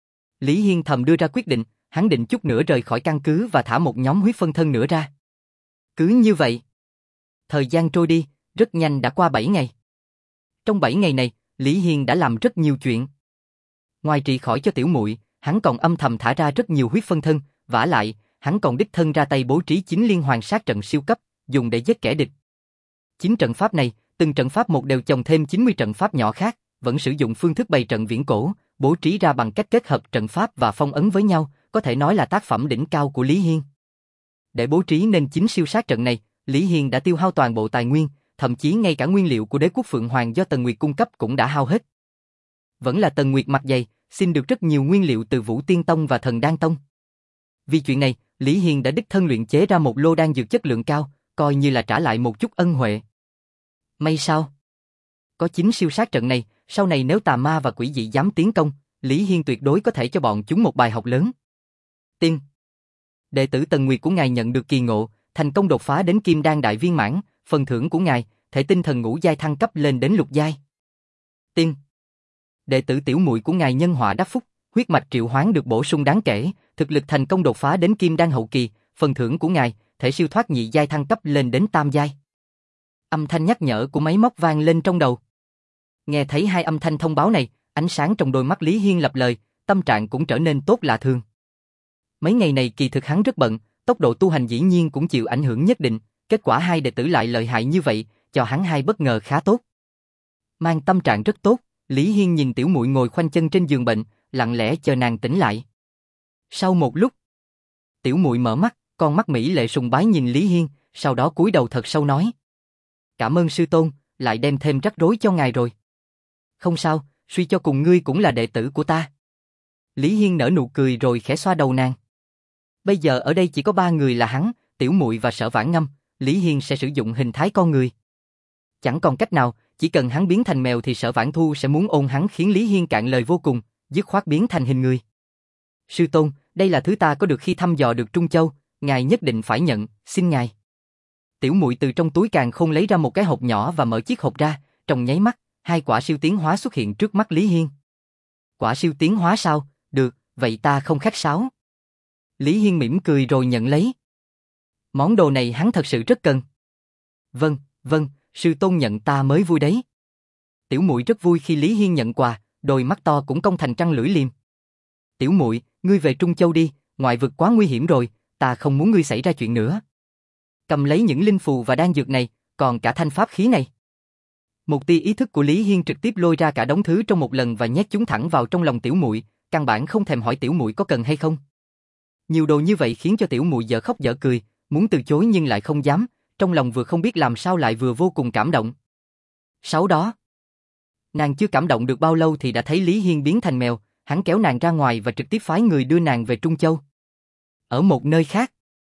Lý Hiên thầm đưa ra quyết định, hắn định chút nữa rời khỏi căn cứ và thả một nhóm huyết phân thân nữa ra. Cứ như vậy, thời gian trôi đi, rất nhanh đã qua bảy ngày. Trong bảy ngày này, Lý Hiên đã làm rất nhiều chuyện. Ngoài trị khỏi cho tiểu muội, hắn còn âm thầm thả ra rất nhiều huyết phân thân, vả lại, hắn còn đích thân ra tay bố trí chín liên hoàn sát trận siêu cấp, dùng để giết kẻ địch. Chín trận pháp này, từng trận pháp một đều chồng thêm chín mươi trận pháp nhỏ khác, vẫn sử dụng phương thức bày trận viễn cổ, bố trí ra bằng cách kết hợp trận pháp và phong ấn với nhau, có thể nói là tác phẩm đỉnh cao của Lý Hiên. Để bố trí nên chín siêu sát trận này, Lý Hiên đã tiêu hao toàn bộ tài nguyên, thậm chí ngay cả nguyên liệu của Đế quốc Phượng Hoàng do Tần Nguyệt cung cấp cũng đã hao hết. Vẫn là Tần Nguyệt mặt dày, xin được rất nhiều nguyên liệu từ Vũ Tiên Tông và Thần Đan Tông. Vì chuyện này, Lý Hiên đã đích thân luyện chế ra một lô đan dược chất lượng cao, coi như là trả lại một chút ân huệ. May sao? Có chín siêu sát trận này, sau này nếu tà ma và quỷ dị dám tiến công, Lý Hiên tuyệt đối có thể cho bọn chúng một bài học lớn. Tiên. Đệ tử Tần Nguyệt của ngài nhận được kỳ ngộ, thành công đột phá đến Kim Đan đại viên mãn, phần thưởng của ngài, thể tinh thần ngũ giai thăng cấp lên đến lục giai. Tiên. Đệ tử tiểu muội của ngài nhân họa đắc phúc, huyết mạch triệu hoán được bổ sung đáng kể, thực lực thành công đột phá đến kim đan hậu kỳ, phần thưởng của ngài, thể siêu thoát nhị giai thăng cấp lên đến tam giai. Âm thanh nhắc nhở của máy móc vang lên trong đầu. Nghe thấy hai âm thanh thông báo này, ánh sáng trong đôi mắt Lý Hiên lập lời, tâm trạng cũng trở nên tốt lạ thường. Mấy ngày này kỳ thực hắn rất bận, tốc độ tu hành dĩ nhiên cũng chịu ảnh hưởng nhất định, kết quả hai đệ tử lại lợi hại như vậy, cho hắn hai bất ngờ khá tốt. Mang tâm trạng rất tốt, Lý Hiên nhìn tiểu muội ngồi khoanh chân trên giường bệnh, lặng lẽ chờ nàng tỉnh lại. Sau một lúc, tiểu muội mở mắt, con mắt mỹ lệ sùng bái nhìn Lý Hiên, sau đó cúi đầu thật sâu nói: "Cảm ơn sư tôn, lại đem thêm rắc rối cho ngài rồi." "Không sao, suy cho cùng ngươi cũng là đệ tử của ta." Lý Hiên nở nụ cười rồi khẽ xoa đầu nàng. Bây giờ ở đây chỉ có ba người là hắn, tiểu muội và Sở Vãn Ngâm, Lý Hiên sẽ sử dụng hình thái con người. Chẳng còn cách nào, chỉ cần hắn biến thành mèo thì Sở Vãn Thu sẽ muốn ôm hắn, khiến Lý Hiên cạn lời vô cùng, dứt khoát biến thành hình người. "Sư tôn, đây là thứ ta có được khi thăm dò được Trung Châu, ngài nhất định phải nhận, xin ngài." Tiểu muội từ trong túi càn khôn lấy ra một cái hộp nhỏ và mở chiếc hộp ra, trong nháy mắt, hai quả siêu tiến hóa xuất hiện trước mắt Lý Hiên. "Quả siêu tiến hóa sao? Được, vậy ta không khách sáo." Lý Hiên mỉm cười rồi nhận lấy. Món đồ này hắn thật sự rất cần. "Vâng, vâng, sư tôn nhận ta mới vui đấy." Tiểu muội rất vui khi Lý Hiên nhận quà, đôi mắt to cũng cong thành trăng lưỡi liềm. "Tiểu muội, ngươi về Trung Châu đi, ngoại vực quá nguy hiểm rồi, ta không muốn ngươi xảy ra chuyện nữa." Cầm lấy những linh phù và đan dược này, còn cả thanh pháp khí này. Một tia ý thức của Lý Hiên trực tiếp lôi ra cả đống thứ trong một lần và nhét chúng thẳng vào trong lòng tiểu muội, căn bản không thèm hỏi tiểu muội có cần hay không. Nhiều đồ như vậy khiến cho tiểu muội dở khóc dở cười, muốn từ chối nhưng lại không dám, trong lòng vừa không biết làm sao lại vừa vô cùng cảm động. Sau đó, nàng chưa cảm động được bao lâu thì đã thấy Lý Hiên biến thành mèo, hắn kéo nàng ra ngoài và trực tiếp phái người đưa nàng về Trung Châu. Ở một nơi khác,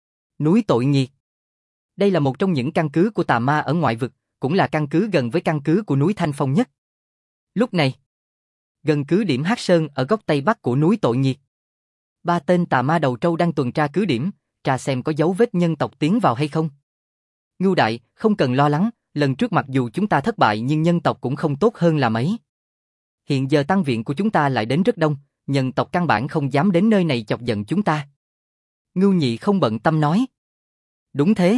núi Tội Nghiệt. Đây là một trong những căn cứ của tà ma ở ngoại vực, cũng là căn cứ gần với căn cứ của núi Thanh Phong nhất. Lúc này, gần cứ điểm Hắc Sơn ở góc tây bắc của núi Tội Nghiệt, ba tên tà ma đầu trâu đang tuần tra cứ điểm, tra xem có dấu vết nhân tộc tiến vào hay không. "Ngưu đại, không cần lo lắng, lần trước mặc dù chúng ta thất bại nhưng nhân tộc cũng không tốt hơn là mấy. Hiện giờ tăng viện của chúng ta lại đến rất đông, nhân tộc căn bản không dám đến nơi này chọc giận chúng ta." Ngưu Nhị không bận tâm nói. "Đúng thế.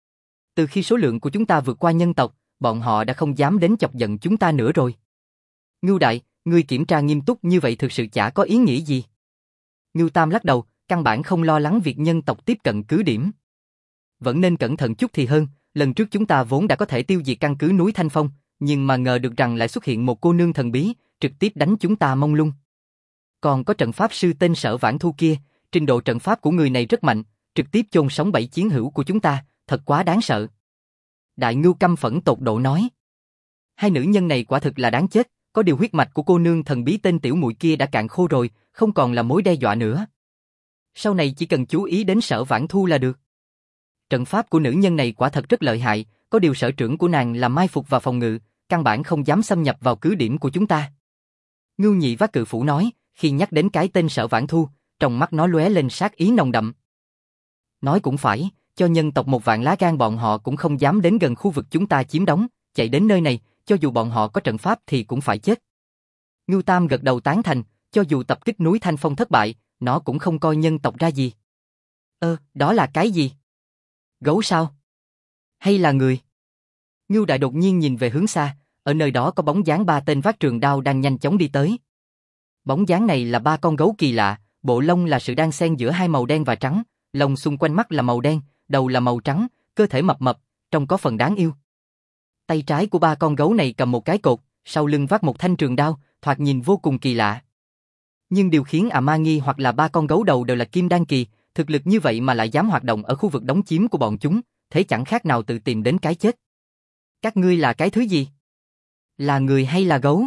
Từ khi số lượng của chúng ta vượt qua nhân tộc, bọn họ đã không dám đến chọc giận chúng ta nữa rồi." "Ngưu đại, ngươi kiểm tra nghiêm túc như vậy thực sự chả có ý nghĩa gì." Ngưu Tam lắc đầu, căn bản không lo lắng việc nhân tộc tiếp cận cứ điểm. "Vẫn nên cẩn thận chút thì hơn, lần trước chúng ta vốn đã có thể tiêu diệt căn cứ núi Thanh Phong, nhưng mà ngờ được rằng lại xuất hiện một cô nương thần bí, trực tiếp đánh chúng ta mông lung. Còn có trận pháp sư tên Sở Vãn Thu kia, trình độ trận pháp của người này rất mạnh, trực tiếp chôn sống bảy chiến hữu của chúng ta, thật quá đáng sợ." Đại Ngưu căm phẫn tột độ nói. Hai nữ nhân này quả thực là đáng chết, có điều huyết mạch của cô nương thần bí tên tiểu muội kia đã cạn khô rồi, không còn là mối đe dọa nữa. Sau này chỉ cần chú ý đến Sở Vãn Thu là được. Trận pháp của nữ nhân này quả thật rất lợi hại, có điều sở trưởng của nàng là mai phục và phòng ngự, căn bản không dám xâm nhập vào cứ điểm của chúng ta. Ngưu Nhị Vác Cự Phủ nói, khi nhắc đến cái tên Sở Vãn Thu, trong mắt nó lóe lên sát ý nồng đậm. Nói cũng phải, cho nhân tộc một vạn lá gan bọn họ cũng không dám đến gần khu vực chúng ta chiếm đóng, chạy đến nơi này, cho dù bọn họ có trận pháp thì cũng phải chết. Ngưu Tam gật đầu tán thành, cho dù tập kích núi Thanh Phong thất bại, nó cũng không coi nhân tộc ra gì. Ơ, đó là cái gì? Gấu sao? Hay là người? Ngưu Đại đột nhiên nhìn về hướng xa, ở nơi đó có bóng dáng ba tên vác trường đao đang nhanh chóng đi tới. Bóng dáng này là ba con gấu kỳ lạ, bộ lông là sự đan xen giữa hai màu đen và trắng, lông xung quanh mắt là màu đen, đầu là màu trắng, cơ thể mập mập, trông có phần đáng yêu. Tay trái của ba con gấu này cầm một cái cột, sau lưng vác một thanh trường đao, thoạt nhìn vô cùng kỳ lạ. Nhưng điều khiến à ma nghi hoặc là ba con gấu đầu đều là kim đan kỳ, thực lực như vậy mà lại dám hoạt động ở khu vực đóng chiếm của bọn chúng, thế chẳng khác nào tự tìm đến cái chết. Các ngươi là cái thứ gì? Là người hay là gấu?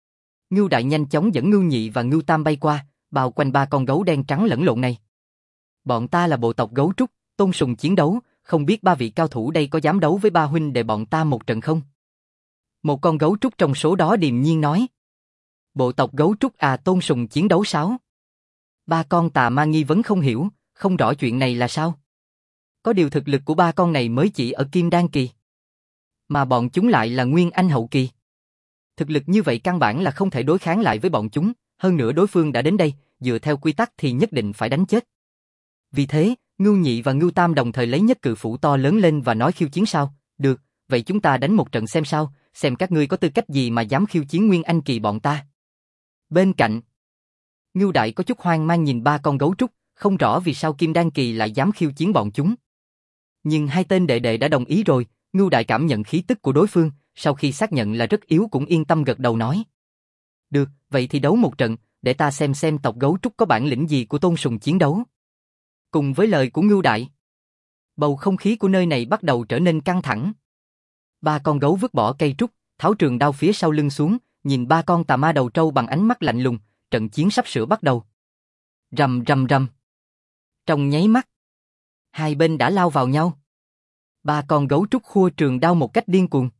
Ngưu Đại nhanh chóng dẫn Ngưu Nhị và Ngưu Tam bay qua, bao quanh ba con gấu đen trắng lẫn lộn này. Bọn ta là bộ tộc gấu trúc, tôn sùng chiến đấu, không biết ba vị cao thủ đây có dám đấu với ba huynh đệ bọn ta một trận không? Một con gấu trúc trong số đó điềm nhiên nói. Bộ tộc gấu trúc à, tôn sùng chiến đấu sao? Ba con tà ma nghi vấn không hiểu, không rõ chuyện này là sao? Có điều thực lực của ba con này mới chỉ ở kim đan kỳ. Mà bọn chúng lại là Nguyên Anh hậu kỳ. Thực lực như vậy căn bản là không thể đối kháng lại với bọn chúng, hơn nữa đối phương đã đến đây, dựa theo quy tắc thì nhất định phải đánh chết. Vì thế, Ngưu Nhị và Ngưu Tam đồng thời lấy nhất cự phủ to lớn lên và nói khiêu chiến sao? Được, vậy chúng ta đánh một trận xem sao, xem các ngươi có tư cách gì mà dám khiêu chiến Nguyên Anh kỳ bọn ta. Bên cạnh, Ngưu Đại có chút hoang mang nhìn ba con gấu trúc, không rõ vì sao Kim Đan kỳ lại dám khiêu chiến bọn chúng. Nhưng hai tên đệ đệ đã đồng ý rồi, Ngưu Đại cảm nhận khí tức của đối phương, sau khi xác nhận là rất yếu cũng yên tâm gật đầu nói. Được, vậy thì đấu một trận, để ta xem xem tộc gấu trúc có bản lĩnh gì của Tôn Sùng chiến đấu. Cùng với lời của Ngưu Đại, bầu không khí của nơi này bắt đầu trở nên căng thẳng. Ba con gấu vứt bỏ cây trúc, tháo trường đao phía sau lưng xuống, nhìn ba con tà ma đầu trâu bằng ánh mắt lạnh lùng, trận chiến sắp sửa bắt đầu. Rầm rầm rầm. Trong nháy mắt, hai bên đã lao vào nhau. Ba con gấu trúc khua trường đao một cách điên cuồng.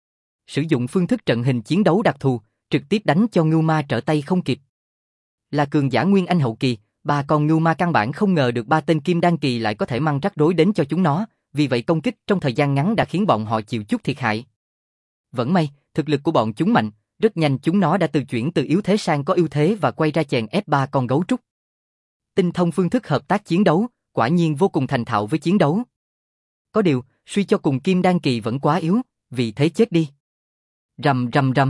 Sử dụng phương thức trận hình chiến đấu đặc thù, trực tiếp đánh cho Ngưu Ma trở tay không kịp. Là cường giả Nguyên Anh hậu kỳ, ba con Ngưu Ma căn bản không ngờ được ba tên Kim Đan kỳ lại có thể mang rắc rối đến cho chúng nó, vì vậy công kích trong thời gian ngắn đã khiến bọn họ chịu chút thiệt hại. Vẫn may, thực lực của bọn chúng mạnh, rất nhanh chúng nó đã từ chuyển từ yếu thế sang có ưu thế và quay ra chèn ép ba con gấu trúc. Tinh thông phương thức hợp tác chiến đấu, quả nhiên vô cùng thành thạo với chiến đấu. Có điều, suy cho cùng Kim Đan kỳ vẫn quá yếu, vì thế chết đi. Rầm rầm rầm.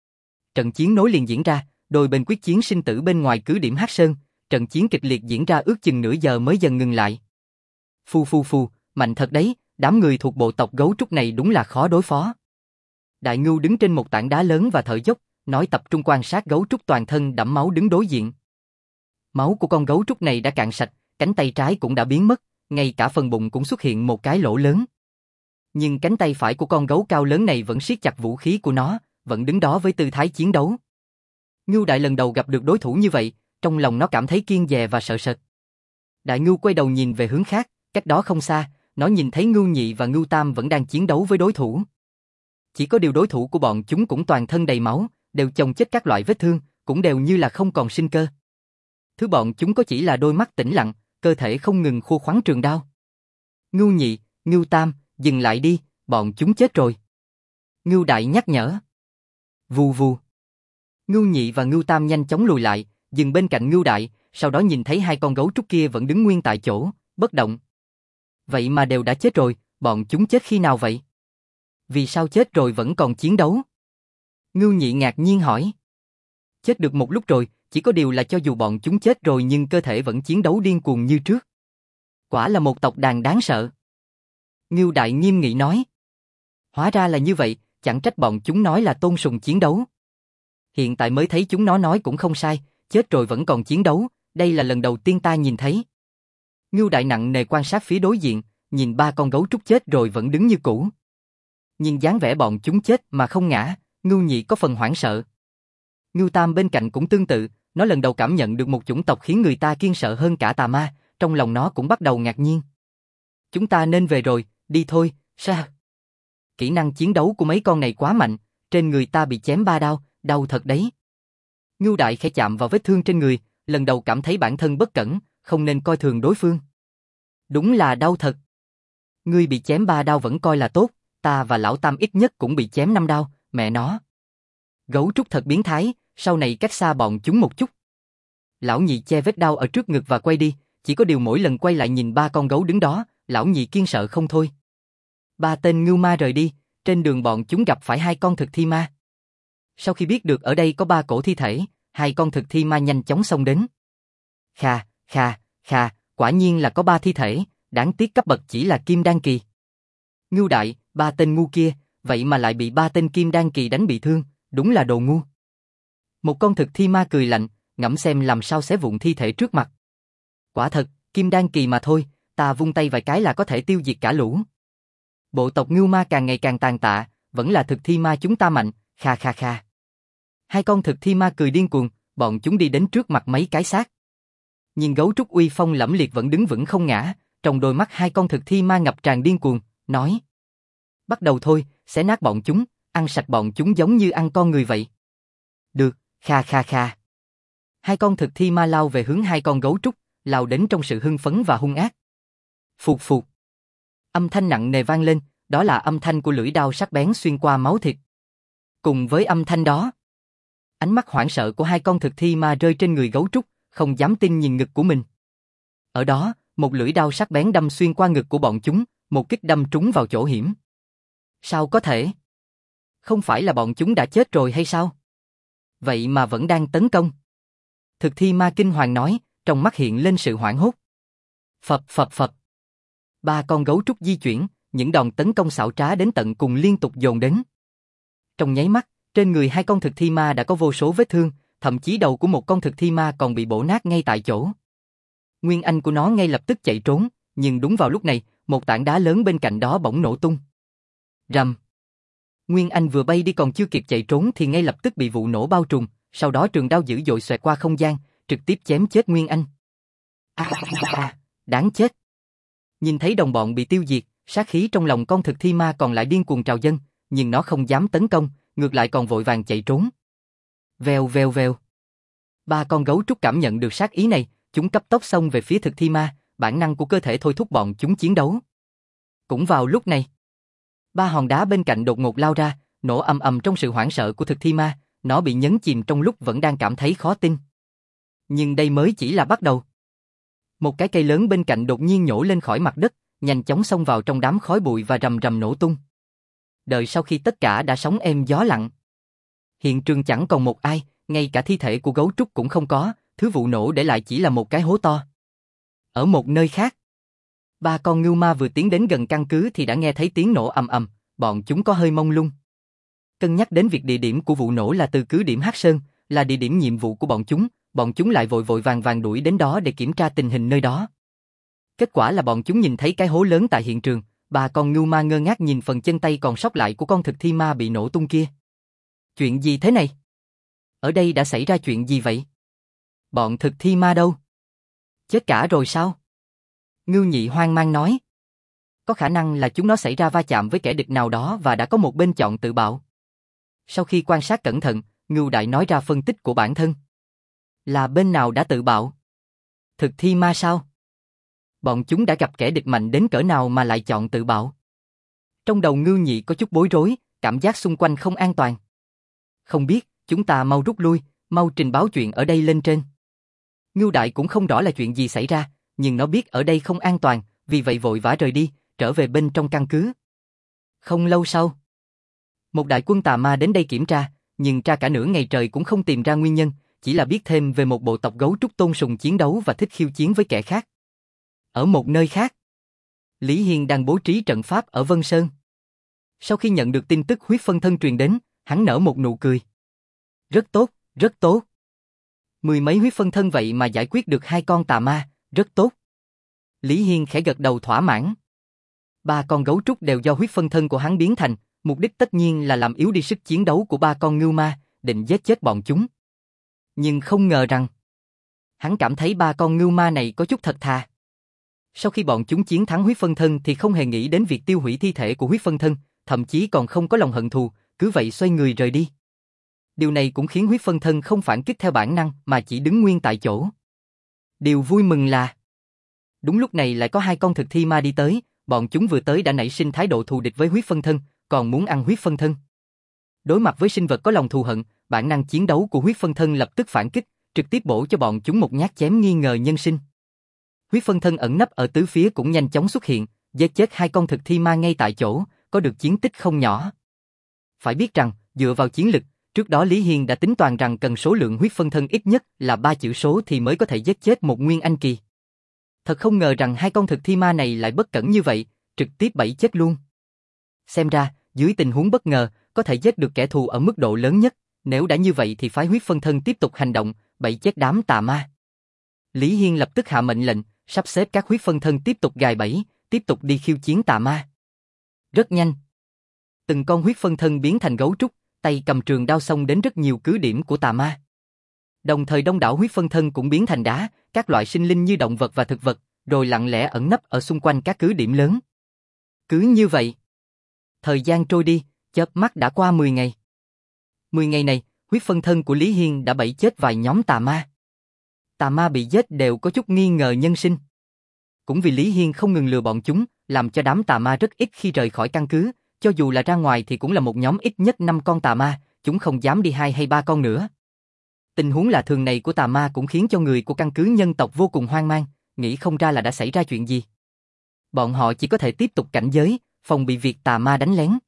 Trận chiến nối liền diễn ra, đôi bên quyết chiến sinh tử bên ngoài cứ điểm Hắc Sơn, trận chiến kịch liệt diễn ra ước chừng nửa giờ mới dần ngừng lại. Phù phù phù, mạnh thật đấy, đám người thuộc bộ tộc gấu trúc này đúng là khó đối phó. Đại Ngưu đứng trên một tảng đá lớn và thở dốc, nói tập trung quan sát gấu trúc toàn thân đẫm máu đứng đối diện. Máu của con gấu trúc này đã cạn sạch, cánh tay trái cũng đã biến mất, ngay cả phần bụng cũng xuất hiện một cái lỗ lớn. Nhưng cánh tay phải của con gấu cao lớn này vẫn siết chặt vũ khí của nó, vẫn đứng đó với tư thái chiến đấu. Ngưu Đại lần đầu gặp được đối thủ như vậy, trong lòng nó cảm thấy kiêng dè và sợ sệt. Đại Ngưu quay đầu nhìn về hướng khác, cách đó không xa, nó nhìn thấy Ngưu Nhị và Ngưu Tam vẫn đang chiến đấu với đối thủ. Chỉ có điều đối thủ của bọn chúng cũng toàn thân đầy máu, đều chồng chất các loại vết thương, cũng đều như là không còn sinh cơ. Thứ bọn chúng có chỉ là đôi mắt tĩnh lặng, cơ thể không ngừng khô khoắn trường đao. Ngưu Nhị, Ngưu Tam, dừng lại đi, bọn chúng chết rồi. Ngưu Đại nhắc nhở. Vù vù. Ngưu Nhị và Ngưu Tam nhanh chóng lùi lại, dừng bên cạnh Ngưu Đại, sau đó nhìn thấy hai con gấu trúc kia vẫn đứng nguyên tại chỗ, bất động. Vậy mà đều đã chết rồi, bọn chúng chết khi nào vậy? Vì sao chết rồi vẫn còn chiến đấu? Ngưu Nhị ngạc nhiên hỏi. Chết được một lúc rồi, chỉ có điều là cho dù bọn chúng chết rồi nhưng cơ thể vẫn chiến đấu điên cuồng như trước. Quả là một tộc đàn đáng sợ. Ngưu Đại nghiêm nghị nói. Hóa ra là như vậy, chẳng trách bọn chúng nói là Tôn Sùng chiến đấu. Hiện tại mới thấy chúng nó nói cũng không sai, chết rồi vẫn còn chiến đấu, đây là lần đầu tiên ta nhìn thấy. Ngưu Đại nặng nề quan sát phía đối diện, nhìn ba con gấu trúc chết rồi vẫn đứng như cũ. Nhìn dáng vẻ bọn chúng chết mà không ngã, Ngưu Nhị có phần hoảng sợ. Ngưu Tam bên cạnh cũng tương tự, nó lần đầu cảm nhận được một chủng tộc khiến người ta kiêng sợ hơn cả tà ma, trong lòng nó cũng bắt đầu ngạc nhiên. Chúng ta nên về rồi, đi thôi, sao? Kỹ năng chiến đấu của mấy con này quá mạnh, trên người ta bị chém ba đao, đau thật đấy. Ngưu Đại khẽ chạm vào vết thương trên người, lần đầu cảm thấy bản thân bất cẩn, không nên coi thường đối phương. Đúng là đau thật. Ngươi bị chém ba đao vẫn coi là tốt, ta và lão Tam ít nhất cũng bị chém năm đao, mẹ nó. Gấu trúc thật biến thái, sau này cách xa bọn chúng một chút. Lão Nhị che vết đau ở trước ngực và quay đi, chỉ có điều mỗi lần quay lại nhìn ba con gấu đứng đó, lão Nhị kiêng sợ không thôi. Ba tên ngưu ma rời đi, trên đường bọn chúng gặp phải hai con thực thi ma. Sau khi biết được ở đây có ba cổ thi thể, hai con thực thi ma nhanh chóng xông đến. Khà, khà, khà, quả nhiên là có ba thi thể, đáng tiếc cấp bậc chỉ là Kim Đan kỳ. Ngưu Đại, ba tên ngu kia, vậy mà lại bị ba tên Kim Đan kỳ đánh bị thương, đúng là đồ ngu. Một con thực thi ma cười lạnh, ngẫm xem làm sao xé vụn thi thể trước mặt. Quả thật, Kim Đan kỳ mà thôi, ta vung tay vài cái là có thể tiêu diệt cả lũ. Bộ tộc Ngưu Ma càng ngày càng tàn tạ, vẫn là thực thi ma chúng ta mạnh, kha kha kha. Hai con thực thi ma cười điên cuồng, bọn chúng đi đến trước mặt mấy cái xác. Nhìn gấu trúc uy phong lẫm liệt vẫn đứng vững không ngã, trong đôi mắt hai con thực thi ma ngập tràn điên cuồng, nói: bắt đầu thôi, xé nát bọn chúng, ăn sạch bọn chúng giống như ăn con người vậy. Được, kha kha kha. Hai con thực thi ma lao về hướng hai con gấu trúc, lao đến trong sự hưng phấn và hung ác. Phụt phụt. Âm thanh nặng nề vang lên, đó là âm thanh của lưỡi đao sắc bén xuyên qua máu thịt. Cùng với âm thanh đó, ánh mắt hoảng sợ của hai con thực thi ma rơi trên người gấu trúc, không dám tin nhìn ngực của mình. Ở đó, một lưỡi đao sắc bén đâm xuyên qua ngực của bọn chúng, một kích đâm trúng vào chỗ hiểm. Sao có thể? Không phải là bọn chúng đã chết rồi hay sao? Vậy mà vẫn đang tấn công. Thực thi ma kinh hoàng nói, trong mắt hiện lên sự hoảng hốt. Phập phập phập. Ba con gấu trúc di chuyển, những đòn tấn công xảo trá đến tận cùng liên tục dồn đến. Trong nháy mắt, trên người hai con thực thi ma đã có vô số vết thương, thậm chí đầu của một con thực thi ma còn bị bổ nát ngay tại chỗ. Nguyên anh của nó ngay lập tức chạy trốn, nhưng đúng vào lúc này, một tảng đá lớn bên cạnh đó bỗng nổ tung. Rầm. Nguyên anh vừa bay đi còn chưa kịp chạy trốn thì ngay lập tức bị vụ nổ bao trùm, sau đó trường đao dữ dội xoẹt qua không gian, trực tiếp chém chết Nguyên anh. À, à, đáng chết. Nhìn thấy đồng bọn bị tiêu diệt, sát khí trong lòng con thực thi ma còn lại điên cuồng trào dâng, nhưng nó không dám tấn công, ngược lại còn vội vàng chạy trốn. Vèo vèo vèo. Ba con gấu trúc cảm nhận được sát ý này, chúng cấp tốc xông về phía thực thi ma, bản năng của cơ thể thôi thúc bọn chúng chiến đấu. Cũng vào lúc này, ba hòn đá bên cạnh đột ngột lao ra, nổ ầm ầm trong sự hoảng sợ của thực thi ma, nó bị nhấn chìm trong lúc vẫn đang cảm thấy khó tin. Nhưng đây mới chỉ là bắt đầu. Một cái cây lớn bên cạnh đột nhiên nhổ lên khỏi mặt đất, nhanh chóng xông vào trong đám khói bụi và rầm rầm nổ tung. Đợi sau khi tất cả đã sóng êm gió lặng, hiện trường chẳng còn một ai, ngay cả thi thể của gấu trúc cũng không có, thứ vụ nổ để lại chỉ là một cái hố to. Ở một nơi khác, ba con ngưu ma vừa tiến đến gần căn cứ thì đã nghe thấy tiếng nổ ầm ầm, bọn chúng có hơi mông lung. Cân nhắc đến việc địa điểm của vụ nổ là từ cứ điểm Hắc Sơn, là địa điểm nhiệm vụ của bọn chúng, bọn chúng lại vội vội vàng vàng đuổi đến đó để kiểm tra tình hình nơi đó. Kết quả là bọn chúng nhìn thấy cái hố lớn tại hiện trường, ba con ngưu ma ngơ ngác nhìn phần chân tay còn sót lại của con thực thi ma bị nổ tung kia. Chuyện gì thế này? Ở đây đã xảy ra chuyện gì vậy? Bọn thực thi ma đâu? Chết cả rồi sao? Ngưu Nhị hoang mang nói. Có khả năng là chúng nó xảy ra va chạm với kẻ địch nào đó và đã có một bên chọn tự bạo. Sau khi quan sát cẩn thận, Ngưu Đại nói ra phân tích của bản thân. Là bên nào đã tự bạo? Thực thi ma sao? Bọn chúng đã gặp kẻ địch mạnh đến cỡ nào mà lại chọn tự bạo? Trong đầu Ngưu Nhị có chút bối rối, cảm giác xung quanh không an toàn. Không biết, chúng ta mau rút lui, mau trình báo chuyện ở đây lên trên. Ngưu Đại cũng không rõ là chuyện gì xảy ra, nhưng nó biết ở đây không an toàn, vì vậy vội vã rời đi, trở về bên trong căn cứ. Không lâu sau, một đại quân tà ma đến đây kiểm tra, nhưng tra cả nửa ngày trời cũng không tìm ra nguyên nhân, chỉ là biết thêm về một bộ tộc gấu trúc tôn sùng chiến đấu và thích khiêu chiến với kẻ khác. Ở một nơi khác, Lý Hiên đang bố trí trận pháp ở Vân Sơn. Sau khi nhận được tin tức huyết phân thân truyền đến, hắn nở một nụ cười. Rất tốt, rất tốt. Mười mấy huyết phân thân vậy mà giải quyết được hai con tà ma, rất tốt. Lý Hiên khẽ gật đầu thỏa mãn. Ba con gấu trúc đều do huyết phân thân của hắn biến thành, mục đích tất nhiên là làm yếu đi sức chiến đấu của ba con ngưu ma, định giết chết bọn chúng. Nhưng không ngờ rằng, hắn cảm thấy ba con ngưu ma này có chút thật thà. Sau khi bọn chúng chiến thắng huyết phân thân thì không hề nghĩ đến việc tiêu hủy thi thể của huyết phân thân, thậm chí còn không có lòng hận thù, cứ vậy xoay người rời đi. Điều này cũng khiến huyết phân thân không phản kích theo bản năng mà chỉ đứng nguyên tại chỗ. Điều vui mừng là, đúng lúc này lại có hai con thực thi ma đi tới, bọn chúng vừa tới đã nảy sinh thái độ thù địch với huyết phân thân, còn muốn ăn huyết phân thân. Đối mặt với sinh vật có lòng thù hận, bản năng chiến đấu của huyết phân thân lập tức phản kích, trực tiếp bổ cho bọn chúng một nhát chém nghi ngờ nhân sinh. Huyết phân thân ẩn nấp ở tứ phía cũng nhanh chóng xuất hiện, giết chết hai con thực thi ma ngay tại chỗ, có được chiến tích không nhỏ. Phải biết rằng, dựa vào chiến lực, trước đó Lý Hiên đã tính toán rằng cần số lượng huyết phân thân ít nhất là ba chữ số thì mới có thể giết chết một nguyên anh kỳ. Thật không ngờ rằng hai con thực thi ma này lại bất cẩn như vậy, trực tiếp bẫy chết luôn. Xem ra, dưới tình huống bất ngờ, có thể giết được kẻ thù ở mức độ lớn nhất, nếu đã như vậy thì phái huyết phân thân tiếp tục hành động, bẫy chết đám tà ma. Lý Hiên lập tức hạ mệnh lệnh, sắp xếp các huyết phân thân tiếp tục gài bẫy, tiếp tục đi khiêu chiến tà ma. Rất nhanh, từng con huyết phân thân biến thành gấu trúc, tay cầm trường đao xông đến rất nhiều cứ điểm của tà ma. Đồng thời đông đảo huyết phân thân cũng biến thành đá, các loại sinh linh như động vật và thực vật, rồi lặng lẽ ẩn nấp ở xung quanh các cứ điểm lớn. Cứ như vậy, thời gian trôi đi, chớp mắt đã qua mười ngày. mười ngày này, huyết phân thân của Lý Hiên đã bẫy chết vài nhóm tà ma. Tà ma bị giết đều có chút nghi ngờ nhân sinh. Cũng vì Lý Hiên không ngừng lừa bọn chúng, làm cho đám tà ma rất ít khi rời khỏi căn cứ, cho dù là ra ngoài thì cũng là một nhóm ít nhất năm con tà ma, chúng không dám đi hai hay ba con nữa. Tình huống lạ thường này của tà ma cũng khiến cho người của căn cứ nhân tộc vô cùng hoang mang, nghĩ không ra là đã xảy ra chuyện gì. Bọn họ chỉ có thể tiếp tục cảnh giới, phòng bị việc tà ma đánh lén.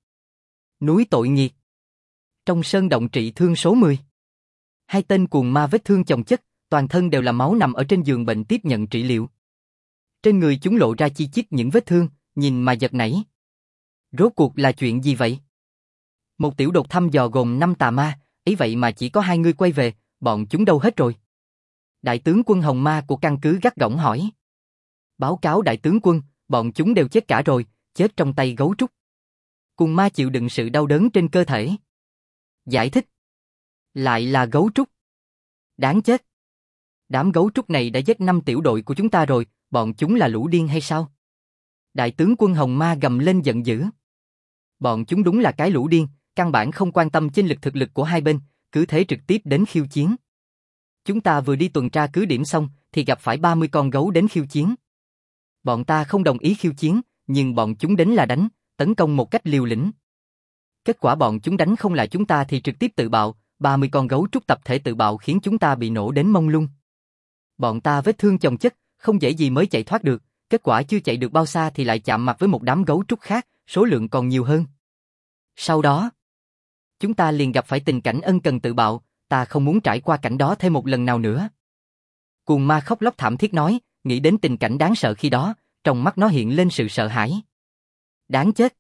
Núi tội nghiệt. Trong sơn động trị thương số mười. Hai tên cuồng ma vết thương chồng chất, toàn thân đều là máu nằm ở trên giường bệnh tiếp nhận trị liệu. Trên người chúng lộ ra chi chít những vết thương, nhìn mà giật nảy. Rốt cuộc là chuyện gì vậy? Một tiểu đột thăm dò gồm năm tà ma, ấy vậy mà chỉ có hai người quay về, bọn chúng đâu hết rồi? Đại tướng quân Hồng Ma của căn cứ gắt gỏng hỏi. Báo cáo đại tướng quân, bọn chúng đều chết cả rồi, chết trong tay gấu trúc. Cuồng ma chịu đựng sự đau đớn trên cơ thể. Giải thích. Lại là gấu trúc. Đáng chết. Đám gấu trúc này đã giết năm tiểu đội của chúng ta rồi, bọn chúng là lũ điên hay sao? Đại tướng quân Hồng Ma gầm lên giận dữ. Bọn chúng đúng là cái lũ điên, căn bản không quan tâm chênh lệch thực lực của hai bên, cứ thế trực tiếp đến khiêu chiến. Chúng ta vừa đi tuần tra cứ điểm xong, thì gặp phải ba mươi con gấu đến khiêu chiến. Bọn ta không đồng ý khiêu chiến, nhưng bọn chúng đến là đánh, tấn công một cách liều lĩnh. Kết quả bọn chúng đánh không lại chúng ta thì trực tiếp tự bạo, ba mươi con gấu trúc tập thể tự bạo khiến chúng ta bị nổ đến mông lung. Bọn ta vết thương chồng chất, không dễ gì mới chạy thoát được, kết quả chưa chạy được bao xa thì lại chạm mặt với một đám gấu trúc khác, số lượng còn nhiều hơn. Sau đó, chúng ta liền gặp phải tình cảnh ân cần tự bạo, ta không muốn trải qua cảnh đó thêm một lần nào nữa. Cuồng ma khóc lóc thảm thiết nói, nghĩ đến tình cảnh đáng sợ khi đó, trong mắt nó hiện lên sự sợ hãi. Đáng chết.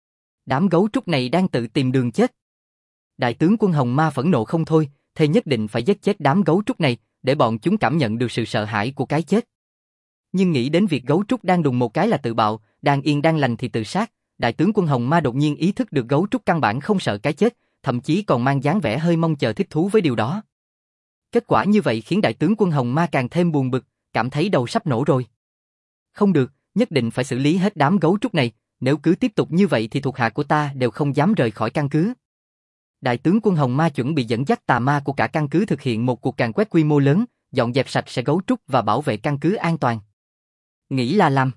Đám gấu trúc này đang tự tìm đường chết. Đại tướng quân Hồng Ma phẫn nộ không thôi, thề nhất định phải giết chết đám gấu trúc này, để bọn chúng cảm nhận được sự sợ hãi của cái chết. Nhưng nghĩ đến việc gấu trúc đang đùng một cái là tự bạo, đang yên đang lành thì tự sát, đại tướng quân Hồng Ma đột nhiên ý thức được gấu trúc căn bản không sợ cái chết, thậm chí còn mang dáng vẻ hơi mong chờ thích thú với điều đó. Kết quả như vậy khiến đại tướng quân Hồng Ma càng thêm buồn bực, cảm thấy đầu sắp nổ rồi. Không được, nhất định phải xử lý hết đám gấu trúc này, nếu cứ tiếp tục như vậy thì thuộc hạ của ta đều không dám rời khỏi căn cứ. Đại tướng quân Hồng Ma chuẩn bị dẫn dắt tà ma của cả căn cứ thực hiện một cuộc càn quét quy mô lớn, dọn dẹp sạch sẽ gấu trúc và bảo vệ căn cứ an toàn. Nghĩ là làm.